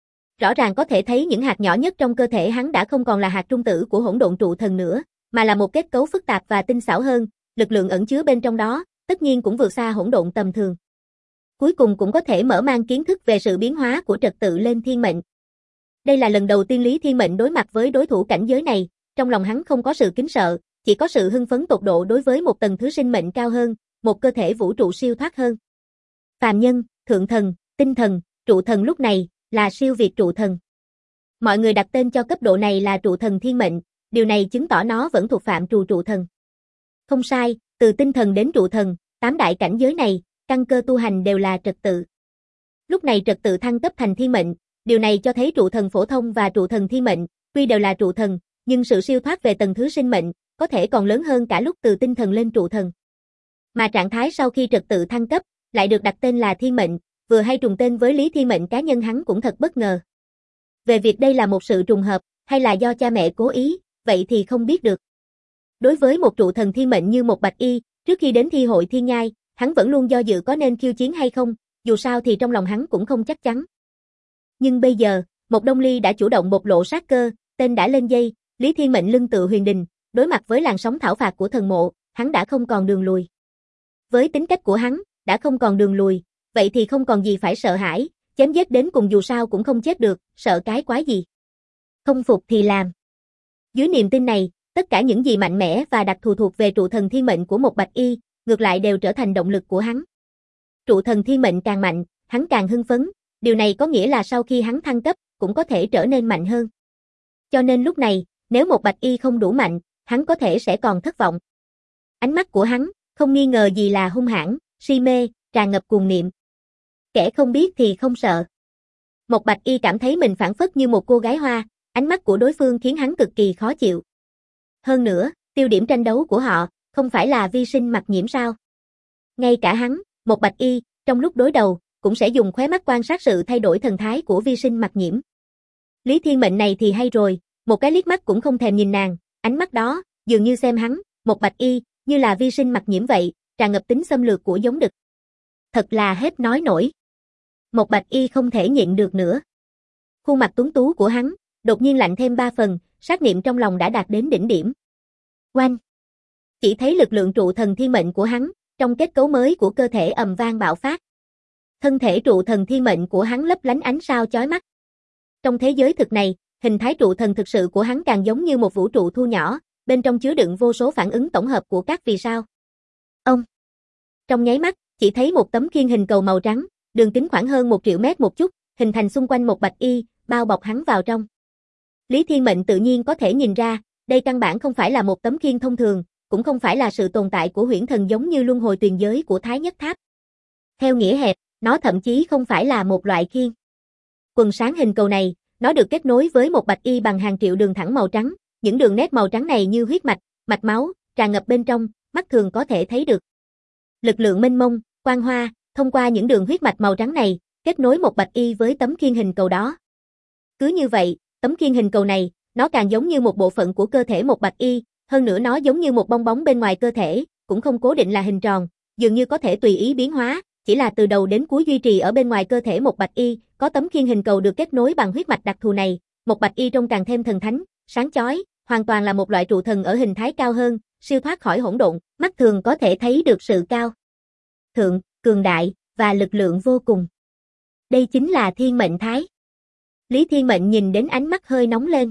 Rõ ràng có thể thấy những hạt nhỏ nhất trong cơ thể hắn đã không còn là hạt trung tử của hỗn độn trụ thần nữa, mà là một kết cấu phức tạp và tinh xảo hơn, lực lượng ẩn chứa bên trong đó, tất nhiên cũng vượt xa hỗn độn tầm thường. Cuối cùng cũng có thể mở mang kiến thức về sự biến hóa của trật tự lên thiên mệnh. Đây là lần đầu tiên Lý Thiên Mệnh đối mặt với đối thủ cảnh giới này, trong lòng hắn không có sự kính sợ, chỉ có sự hưng phấn tột độ đối với một tầng thứ sinh mệnh cao hơn, một cơ thể vũ trụ siêu thoát hơn. Phàm nhân, thượng thần, tinh thần, trụ thần lúc này là siêu việt trụ thần. Mọi người đặt tên cho cấp độ này là trụ thần thiên mệnh, điều này chứng tỏ nó vẫn thuộc phạm trù trụ thần. Không sai, từ tinh thần đến trụ thần, 8 đại cảnh giới này, căn cơ tu hành đều là trật tự. Lúc này trật tự thăng cấp thành thiên mệnh, điều này cho thấy trụ thần phổ thông và trụ thần thiên mệnh, tuy đều là trụ thần, nhưng sự siêu thoát về tầng thứ sinh mệnh, có thể còn lớn hơn cả lúc từ tinh thần lên trụ thần. Mà trạng thái sau khi trật tự thăng cấp, lại được đặt tên là thiên mệnh, vừa hay trùng tên với Lý Thiên Mệnh cá nhân hắn cũng thật bất ngờ. Về việc đây là một sự trùng hợp, hay là do cha mẹ cố ý, vậy thì không biết được. Đối với một trụ thần thiên mệnh như một Bạch Y, trước khi đến thi hội thiên nhai, hắn vẫn luôn do dự có nên khiêu chiến hay không, dù sao thì trong lòng hắn cũng không chắc chắn. Nhưng bây giờ, một Đông Ly đã chủ động bộc lộ sát cơ, tên đã lên dây, Lý Thiên Mệnh lưng tựa huyền đình, đối mặt với làn sóng thảo phạt của thần mộ, hắn đã không còn đường lùi. Với tính cách của hắn, đã không còn đường lùi, vậy thì không còn gì phải sợ hãi, chém giết đến cùng dù sao cũng không chết được, sợ cái quái gì. Không phục thì làm. Dưới niềm tin này, tất cả những gì mạnh mẽ và đặc thù thuộc về trụ thần thiên mệnh của một Bạch Y, ngược lại đều trở thành động lực của hắn. Trụ thần thiên mệnh càng mạnh, hắn càng hưng phấn, điều này có nghĩa là sau khi hắn thăng cấp, cũng có thể trở nên mạnh hơn. Cho nên lúc này, nếu một Bạch Y không đủ mạnh, hắn có thể sẽ còn thất vọng. Ánh mắt của hắn, không nghi ngờ gì là hung hãn, si mê, tràn ngập cuồng niệm. Kẻ không biết thì không sợ. Một Bạch Y cảm thấy mình phảng phất như một cô gái hoa, ánh mắt của đối phương khiến hắn cực kỳ khó chịu. Hơn nữa, tiêu điểm tranh đấu của họ, không phải là vi sinh mặc nhiễm sao? Ngay cả hắn, một Bạch Y, trong lúc đối đầu, cũng sẽ dùng khóe mắt quan sát sự thay đổi thần thái của vi sinh mặc nhiễm. Lý Thiên Mệnh này thì hay rồi, một cái liếc mắt cũng không thèm nhìn nàng, ánh mắt đó, dường như xem hắn, một Bạch Y, như là vi sinh mặc nhiễm vậy, tràn ngập tính xâm lược của giống đực. Thật là hết nói nổi. Một Bạch Y không thể nhịn được nữa. Khuôn mặt tuấn tú của hắn, đột nhiên lạnh thêm 3 phần, sát niệm trong lòng đã đạt đến đỉnh điểm. Oanh! Chỉ thấy lực lượng trụ thần thiên mệnh của hắn, trong kết cấu mới của cơ thể ầm vang bạo phát. Thân thể trụ thần thiên mệnh của hắn lấp lánh ánh sao chói mắt. Trong thế giới thực này, hình thái trụ thần thực sự của hắn càng giống như một vũ trụ thu nhỏ, bên trong chứa đựng vô số phản ứng tổng hợp của các vì sao. Ông! Trong nháy mắt, chỉ thấy một tấm khiên hình cầu màu trắng, đường kính khoảng hơn 1 triệu mét một chút, hình thành xung quanh một Bạch Y, bao bọc hắn vào trong. Lý Thiên Mệnh tự nhiên có thể nhìn ra, đây căn bản không phải là một tấm khiên thông thường, cũng không phải là sự tồn tại của huyễn thần giống như luân hồi tuyền giới của Thái Nhất Tháp. Theo nghĩa hẹp, nó thậm chí không phải là một loại khiên. Quần sáng hình cầu này, nó được kết nối với một Bạch Y bằng hàng triệu đường thẳng màu trắng, những đường nét màu trắng này như huyết mạch, mạch máu, tràn ngập bên trong, mắt thường có thể thấy được. Lực lượng mênh mông, quang hoa, thông qua những đường huyết mạch màu trắng này, kết nối một Bạch Y với tấm khiên hình cầu đó. Cứ như vậy, tấm khiên hình cầu này, nó càng giống như một bộ phận của cơ thể một Bạch Y, hơn nữa nó giống như một bong bóng bên ngoài cơ thể, cũng không cố định là hình tròn, dường như có thể tùy ý biến hóa, chỉ là từ đầu đến cuối duy trì ở bên ngoài cơ thể một Bạch Y, có tấm khiên hình cầu được kết nối bằng huyết mạch đặc thù này, một Bạch Y trông càng thêm thần thánh, sáng chói, hoàn toàn là một loại trụ thần ở hình thái cao hơn, siêu thoát khỏi hỗn độn, mắt thường có thể thấy được sự cao thượng, cường đại và lực lượng vô cùng. Đây chính là Thiên Mệnh Thái. Lý Thiên Mệnh nhìn đến ánh mắt hơi nóng lên.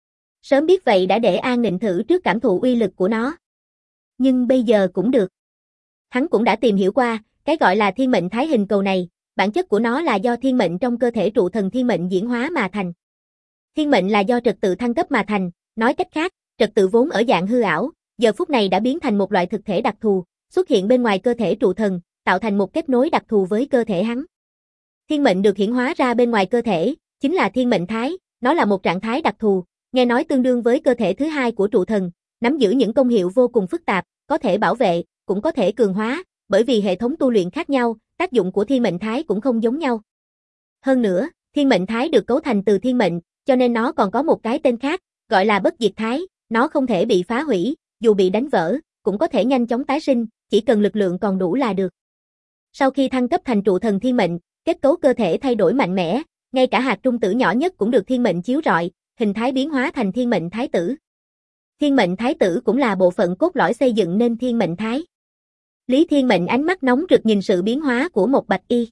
Sớm biết vậy đã để An Nịnh thử trước cảm thụ uy lực của nó. Nhưng bây giờ cũng được. Hắn cũng đã tìm hiểu qua, cái gọi là Thiên Mệnh Thái hình cầu này, bản chất của nó là do thiên mệnh trong cơ thể trụ thần thiên mệnh diễn hóa mà thành. Thiên mệnh là do trật tự thăng cấp mà thành, nói cách khác, trật tự vốn ở dạng hư ảo, giờ phút này đã biến thành một loại thực thể đặc thù, xuất hiện bên ngoài cơ thể trụ thần, tạo thành một kết nối đặc thù với cơ thể hắn. Thiên mệnh được hiển hóa ra bên ngoài cơ thể, chính là Thiên Mệnh Thái, nó là một trạng thái đặc thù, nghe nói tương đương với cơ thể thứ hai của trụ thần, nắm giữ những công hiệu vô cùng phức tạp, có thể bảo vệ, cũng có thể cường hóa, bởi vì hệ thống tu luyện khác nhau, tác dụng của Thiên Mệnh Thái cũng không giống nhau. Hơn nữa, Thiên Mệnh Thái được cấu thành từ thiên mệnh, cho nên nó còn có một cái tên khác, gọi là Bất Diệt Thái, nó không thể bị phá hủy, dù bị đánh vỡ, cũng có thể nhanh chóng tái sinh, chỉ cần lực lượng còn đủ là được. Sau khi thăng cấp thành trụ thần thiên mệnh, kết cấu cơ thể thay đổi mạnh mẽ, ngay cả hạt trung tử nhỏ nhất cũng được thiên mệnh chiếu rọi, hình thái biến hóa thành Thiên Mệnh Thái tử. Thiên Mệnh Thái tử cũng là bộ phận cốt lõi xây dựng nên Thiên Mệnh Thái. Lý Thiên Mệnh ánh mắt nóng rực nhìn sự biến hóa của một Bạch Y.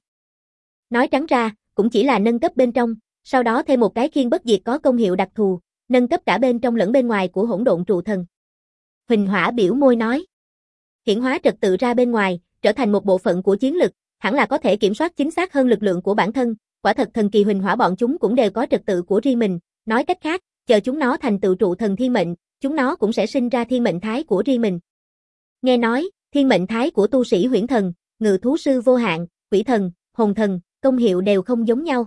Nói trắng ra, cũng chỉ là nâng cấp bên trong, sau đó thêm một cái khiên bất diệt có công hiệu đặc thù, nâng cấp cả bên trong lẫn bên ngoài của hỗn độn trụ thần. Huỳnh Hỏa biểu môi nói. Hiển hóa trật tự ra bên ngoài, trở thành một bộ phận của chiến lực, hẳn là có thể kiểm soát chính xác hơn lực lượng của bản thân, quả thật thần kỳ Huỳnh Hỏa bọn chúng cũng đều có trật tự của riêng mình, nói cách khác, chờ chúng nó thành tựu trụ thần thiên mệnh, chúng nó cũng sẽ sinh ra thiên mệnh thái của riêng mình. Nghe nói, thiên mệnh thái của tu sĩ huyễn thần, ngự thú sư vô hạn, quỷ thần, hồn thần, công hiệu đều không giống nhau.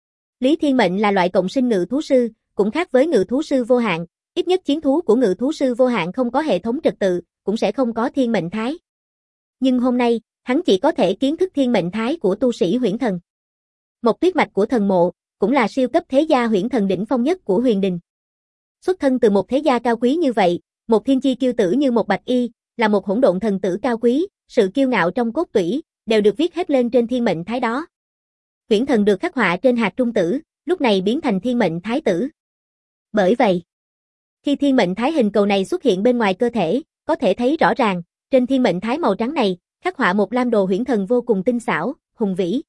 Lý Thiên Mệnh là loại cộng sinh ngự thú sư, cũng khác với ngự thú sư vô hạn, ít nhất chiến thú của ngự thú sư vô hạn không có hệ thống trật tự, cũng sẽ không có thiên mệnh thái. Nhưng hôm nay, hắn chỉ có thể kiến thức thiên mệnh thái của tu sĩ huyễn thần. Một tuyết mạch của thần mộ, cũng là siêu cấp thế gia huyễn thần đỉnh phong nhất của huyền đình. Xuất thân từ một thế gia cao quý như vậy, một thiên chi kiêu tử như một Bạch Y, là một hỗn độn thần tử cao quý, sự kiêu ngạo trong cốt tủy, đều được viết hết lên trên thiên mệnh thái đó. Huyễn thần được khắc họa trên hạt trung tử, lúc này biến thành thiên mệnh thái tử. Bởi vậy, khi thiên mệnh thái hình cầu này xuất hiện bên ngoài cơ thể, có thể thấy rõ ràng, trên thiên mệnh thái màu trắng này, khắc họa một lam đồ huyễn thần vô cùng tinh xảo, hùng vĩ.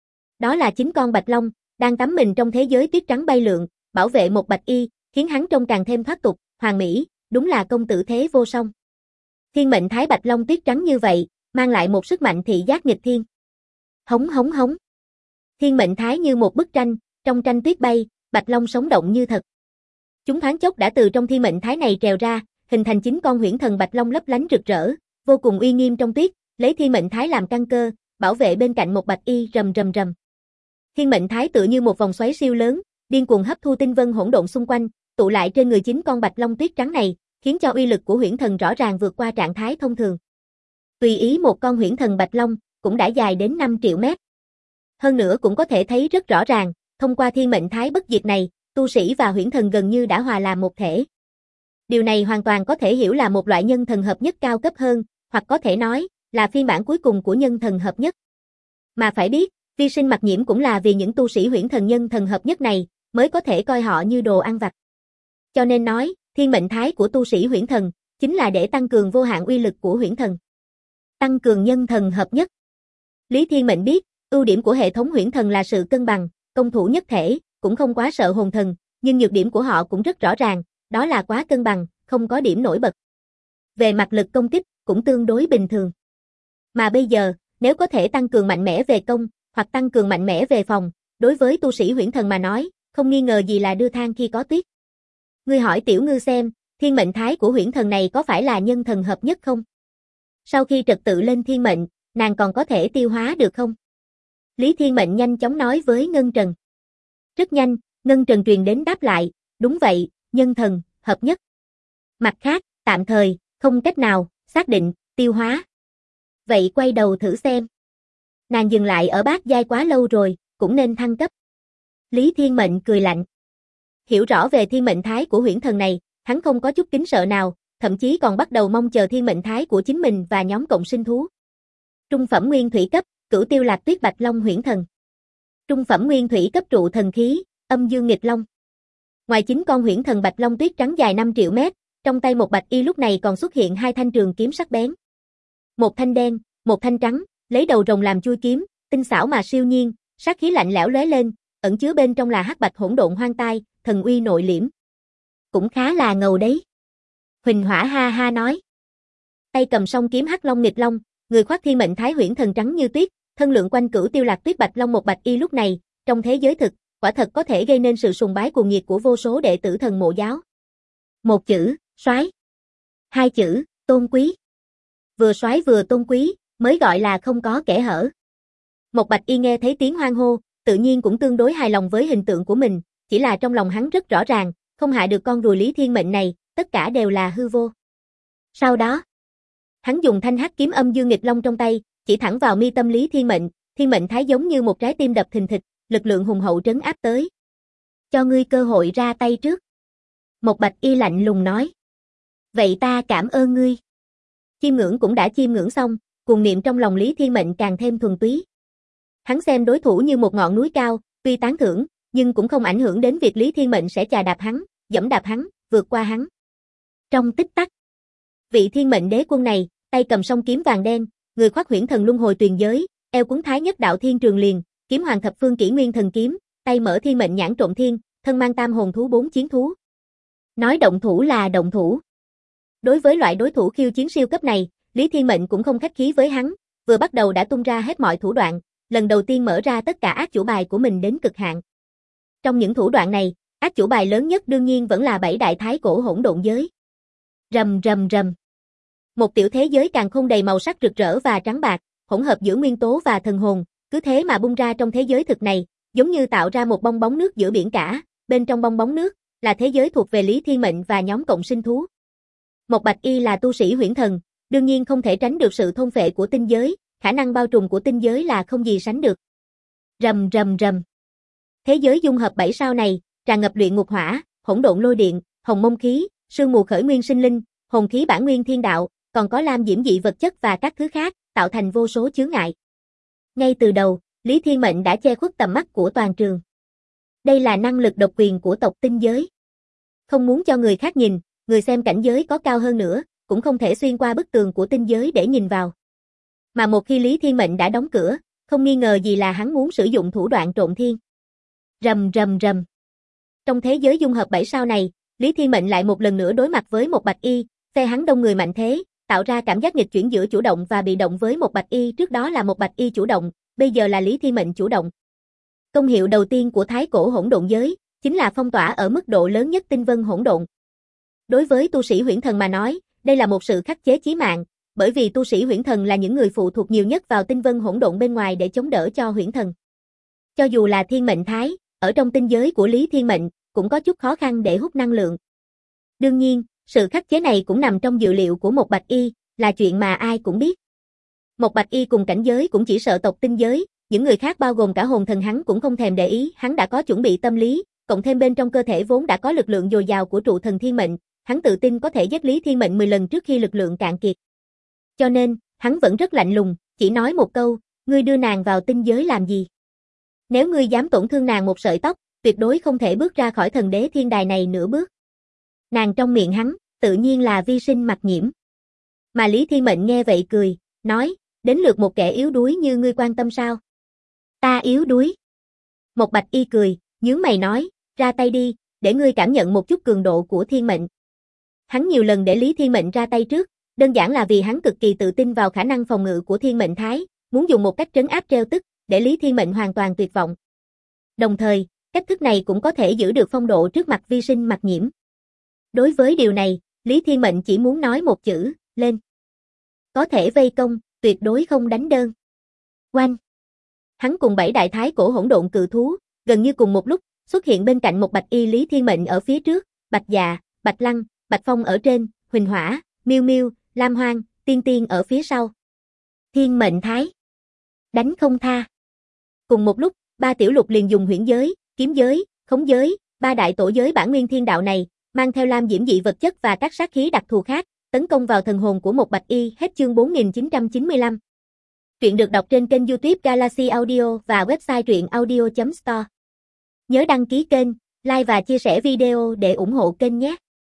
Đó là chính con Bạch Long, đang tắm mình trong thế giới tuyết trắng bay lượn, bảo vệ một Bạch Y, khiến hắn trông càng thêm thoát tục, hoàn mỹ, đúng là công tử thế vô song. Thiên mệnh thái Bạch Long tuyết trắng như vậy, mang lại một sức mạnh thị giác nghịch thiên. Hống hống hống. Thiên mệnh thái như một bức tranh, trong tranh tuyết bay, Bạch Long sống động như thật. Chúng thoáng chốc đã từ trong thiên mệnh thái này trèo ra, hình thành chính con huyễn thần Bạch Long lấp lánh rực rỡ, vô cùng uy nghiêm trong tuyết, lấy thiên mệnh thái làm căn cơ, bảo vệ bên cạnh một Bạch Y rầm rầm rầm. Thiên mệnh thái tựa như một vòng xoáy siêu lớn, điên cuồng hấp thu tinh vân hỗn độn xung quanh, tụ lại trên người chính con Bạch Long tuyết trắng này, khiến cho uy lực của huyễn thần rõ ràng vượt qua trạng thái thông thường. Tùy ý một con huyễn thần Bạch Long, cũng đã dài đến 5 triệu mét. Hơn nữa cũng có thể thấy rất rõ ràng, thông qua thiên mệnh thái bất diệt này, tu sĩ và huyễn thần gần như đã hòa làm một thể. Điều này hoàn toàn có thể hiểu là một loại nhân thần hợp nhất cao cấp hơn, hoặc có thể nói, là phiên bản cuối cùng của nhân thần hợp nhất. Mà phải biết, Vi Sinh Mặc Nhiễm cũng là vì những tu sĩ huyễn thần nhân thần hợp nhất này, mới có thể coi họ như đồ ăn vặt. Cho nên nói, thiên mệnh thái của tu sĩ huyễn thần, chính là để tăng cường vô hạn uy lực của huyễn thần. Tăng cường nhân thần hợp nhất. Lý Thiên Mệnh biết, ưu điểm của hệ thống huyễn thần là sự cân bằng, công thủ nhất thể, cũng không quá sợ hồn thần, nhưng nhược điểm của họ cũng rất rõ ràng, đó là quá cân bằng, không có điểm nổi bật. Về mặt lực công kích, cũng tương đối bình thường. Mà bây giờ, nếu có thể tăng cường mạnh mẽ về công, hoặc tăng cường mạnh mẽ về phòng, đối với tu sĩ huyễn thần mà nói, không nghi ngờ gì là đưa than khi có tuyết. Ngươi hỏi Tiểu Ngư xem, thiên mệnh thái của huyễn thần này có phải là nhân thần hợp nhất không? Sau khi trật tự lên thiên mệnh, nàng còn có thể tiêu hóa được không? Lý Thiên Mệnh nhanh chóng nói với Ngân Trần. Rất nhanh, Ngân Trần truyền đến đáp lại, đúng vậy, nhân thần, hợp nhất. Mặt khác, tạm thời, không cách nào, xác định, tiêu hóa. Vậy quay đầu thử xem. Nàng dừng lại ở bát giai quá lâu rồi, cũng nên thăng cấp. Lý Thiên Mệnh cười lạnh. Hiểu rõ về thiên mệnh thái của huyễn thần này, hắn không có chút kính sợ nào, thậm chí còn bắt đầu mong chờ thiên mệnh thái của chính mình và nhóm cộng sinh thú. Trung phẩm nguyên thủy cấp, Cửu Tiêu Lạc Tuyết Bạch Long huyễn thần. Trung phẩm nguyên thủy cấp trụ thần khí, Âm Dương Nghịch Long. Ngoài chính con huyễn thần Bạch Long tuyết trắng dài 5 triệu mét, trong tay một Bạch Y lúc này còn xuất hiện hai thanh trường kiếm sắc bén. Một thanh đen, một thanh trắng, lấy đầu rồng làm chui kiếm, tinh xảo mà siêu nhiên, sát khí lạnh lẽo lóe lên, ẩn chứa bên trong là hắc bạch hỗn độn hoang tai, thần uy nội liễm. Cũng khá là ngầu đấy. Huỳnh Hỏa ha ha nói. Tay cầm song kiếm Hắc Long Nghịch Long, người khoác thiên mệnh thái huyễn thần trắng như tuyết, thân lượng quanh Cửu Tiêu Lạc Tuyết Bạch Long một Bạch Y lúc này, trong thế giới thực, quả thật có thể gây nên sự sùng bái cuồng nhiệt của vô số đệ tử thần mộ giáo. Một chữ, soái. Hai chữ, tôn quý. Vừa soái vừa tôn quý, mới gọi là không có kẽ hở. Một Bạch Y nghe thấy tiếng hoan hô, tự nhiên cũng tương đối hài lòng với hình tượng của mình, chỉ là trong lòng hắn rất rõ ràng, không hại được con rùa Lý Thiên Mệnh này, tất cả đều là hư vô. Sau đó, hắn dùng thanh hắc kiếm Âm Dương Nghịch Long trong tay, chỉ thẳng vào mi tâm Lý Thiên Mệnh thái giống như một trái tim đập thình thịch, lực lượng hùng hậu trấn áp tới. Cho ngươi cơ hội ra tay trước. Một Bạch Y lạnh lùng nói. Vậy ta cảm ơn ngươi. Chiêm ngưỡng cũng đã chiêm ngưỡng xong, cuồng niệm trong lòng Lý Thiên Mệnh càng thêm thuần túy. Hắn xem đối thủ như một ngọn núi cao, tuy tán thưởng, nhưng cũng không ảnh hưởng đến việc Lý Thiên Mệnh sẽ chà đạp hắn, dẫm đạp hắn, vượt qua hắn. Trong tích tắc, vị Thiên Mệnh đế quân này, tay cầm song kiếm vàng đen, người khoác huyễn thần luân hồi tuyền giới, eo cuốn thái nhất đạo thiên trường liền, kiếm hoàng thập phương kỷ nguyên thần kiếm, tay mở thiên mệnh nhãn trộm thiên, thân mang tam hồn thú 4 chiến thú. Nói động thủ là động thủ. Đối với loại đối thủ khiêu chiến siêu cấp này, Lý Thiên Mệnh cũng không khách khí với hắn, vừa bắt đầu đã tung ra hết mọi thủ đoạn, lần đầu tiên mở ra tất cả ác chủ bài của mình đến cực hạn. Trong những thủ đoạn này, ác chủ bài lớn nhất đương nhiên vẫn là 7 đại thái cổ hỗn độn giới. Rầm rầm rầm. Một tiểu thế giới càng không đầy màu sắc rực rỡ và trắng bạc, hỗn hợp giữa nguyên tố và thần hồn, cứ thế mà bung ra trong thế giới thực này, giống như tạo ra một bong bóng nước giữa biển cả, bên trong bong bóng nước là thế giới thuộc về Lý Thiên Mệnh và nhóm cộng sinh thú. Một Bạch Y là tu sĩ huyễn thần, đương nhiên không thể tránh được sự thôn phệ của tinh giới, khả năng bao trùm của tinh giới là không gì sánh được. Rầm rầm rầm. Thế giới dung hợp 7 sao này, tràn ngập luyện ngục hỏa, hỗn độn lôi điện, hồng mông khí, sương mù khởi nguyên sinh linh, hồn khí bản nguyên thiên đạo, còn có lam diễm dị vật chất và các thứ khác, tạo thành vô số chướng ngại. Ngay từ đầu, Lý Thiên Mệnh đã che khuất tầm mắt của toàn trường. Đây là năng lực độc quyền của tộc tinh giới. Không muốn cho người khác nhìn, người xem cảnh giới có cao hơn nữa, cũng không thể xuyên qua bức tường của tinh giới để nhìn vào. Mà một khi Lý Thiên Mệnh đã đóng cửa, không nghi ngờ gì là hắn muốn sử dụng thủ đoạn trộn thiên. Rầm rầm rầm. Trong thế giới dung hợp 7 sao này, Lý Thiên Mệnh lại một lần nữa đối mặt với một bạch y, phe hắn đông người mạnh thế, tạo ra cảm giác nghịch chuyển giữa chủ động và bị động với một bạch y, trước đó là một bạch y chủ động, bây giờ là Lý Thiên Mệnh chủ động. Công hiệu đầu tiên của thái cổ hỗn độn giới, chính là phong tỏa ở mức độ lớn nhất tinh vân hỗn độn. Đối với tu sĩ huyễn thần mà nói, đây là một sự khắc chế chí mạng, bởi vì tu sĩ huyễn thần là những người phụ thuộc nhiều nhất vào tinh vân hỗn độn bên ngoài để chống đỡ cho huyễn thần. Cho dù là thiên mệnh thái, ở trong tinh giới của Lý Thiên Mệnh, cũng có chút khó khăn để hút năng lượng. Đương nhiên, sự khắc chế này cũng nằm trong dự liệu của một bạch y, là chuyện mà ai cũng biết. Một bạch y cùng cảnh giới cũng chỉ sợ tộc tinh giới, những người khác bao gồm cả hồn thần hắn cũng không thèm để ý, hắn đã có chuẩn bị tâm lý, cộng thêm bên trong cơ thể vốn đã có lực lượng dồi dào của trụ thần thiên mệnh, hắn tự tin có thể giết Lý Thiên Mệnh 10 lần trước khi lực lượng cạn kiệt. Cho nên, hắn vẫn rất lạnh lùng, chỉ nói một câu, ngươi đưa nàng vào tinh giới làm gì? Nếu ngươi dám tổn thương nàng một sợi tóc, tuyệt đối không thể bước ra khỏi thần đế thiên đài này nửa bước. Nàng trong miệng hắn, tự nhiên là vi sinh mặc nhiễm. Mà Lý Thiên Mệnh nghe vậy cười, nói, đến lượt một kẻ yếu đuối như ngươi quan tâm sao? Ta yếu đuối. Một bạch y cười, nhướng mày nói, ra tay đi, để ngươi cảm nhận một chút cường độ của thiên mệnh. Hắn nhiều lần để Lý Thiên Mệnh ra tay trước, đơn giản là vì hắn cực kỳ tự tin vào khả năng phòng ngự của thiên mệnh thái, muốn dùng một cách trấn áp treo tức, để Lý Thiên Mệnh hoàn toàn tuyệt vọng. Đồng thời, cách thức này cũng có thể giữ được phong độ trước mặt vi sinh mặc nhiễm. Đối với điều này, Lý Thiên Mệnh chỉ muốn nói một chữ, lên. Có thể vây công, tuyệt đối không đánh đơn. Oanh! Hắn cùng 7 đại thái cổ hỗn độn cự thú, gần như cùng một lúc, xuất hiện bên cạnh một bạch y Lý Thiên Mệnh ở phía trước, Bạch Dạ, Bạch Lăng, Bạch Phong ở trên, Huỳnh Hỏa, Miêu Miêu, Lam Hoang, Tiên Tiên ở phía sau. Thiên mệnh thái. Đánh không tha. Cùng một lúc, 3 tiểu lục liền dùng huyễn giới, kiếm giới, khống giới, 3 đại tổ giới bản nguyên thiên đạo này, mang theo lam diễm dị vật chất và các sát khí đặc thù khác, tấn công vào thần hồn của một bạch y. Hết chương 4995. Truyện được đọc trên kênh YouTube Galaxy Audio và website truyệnaudio.store. Nhớ đăng ký kênh, like và chia sẻ video để ủng hộ kênh nhé.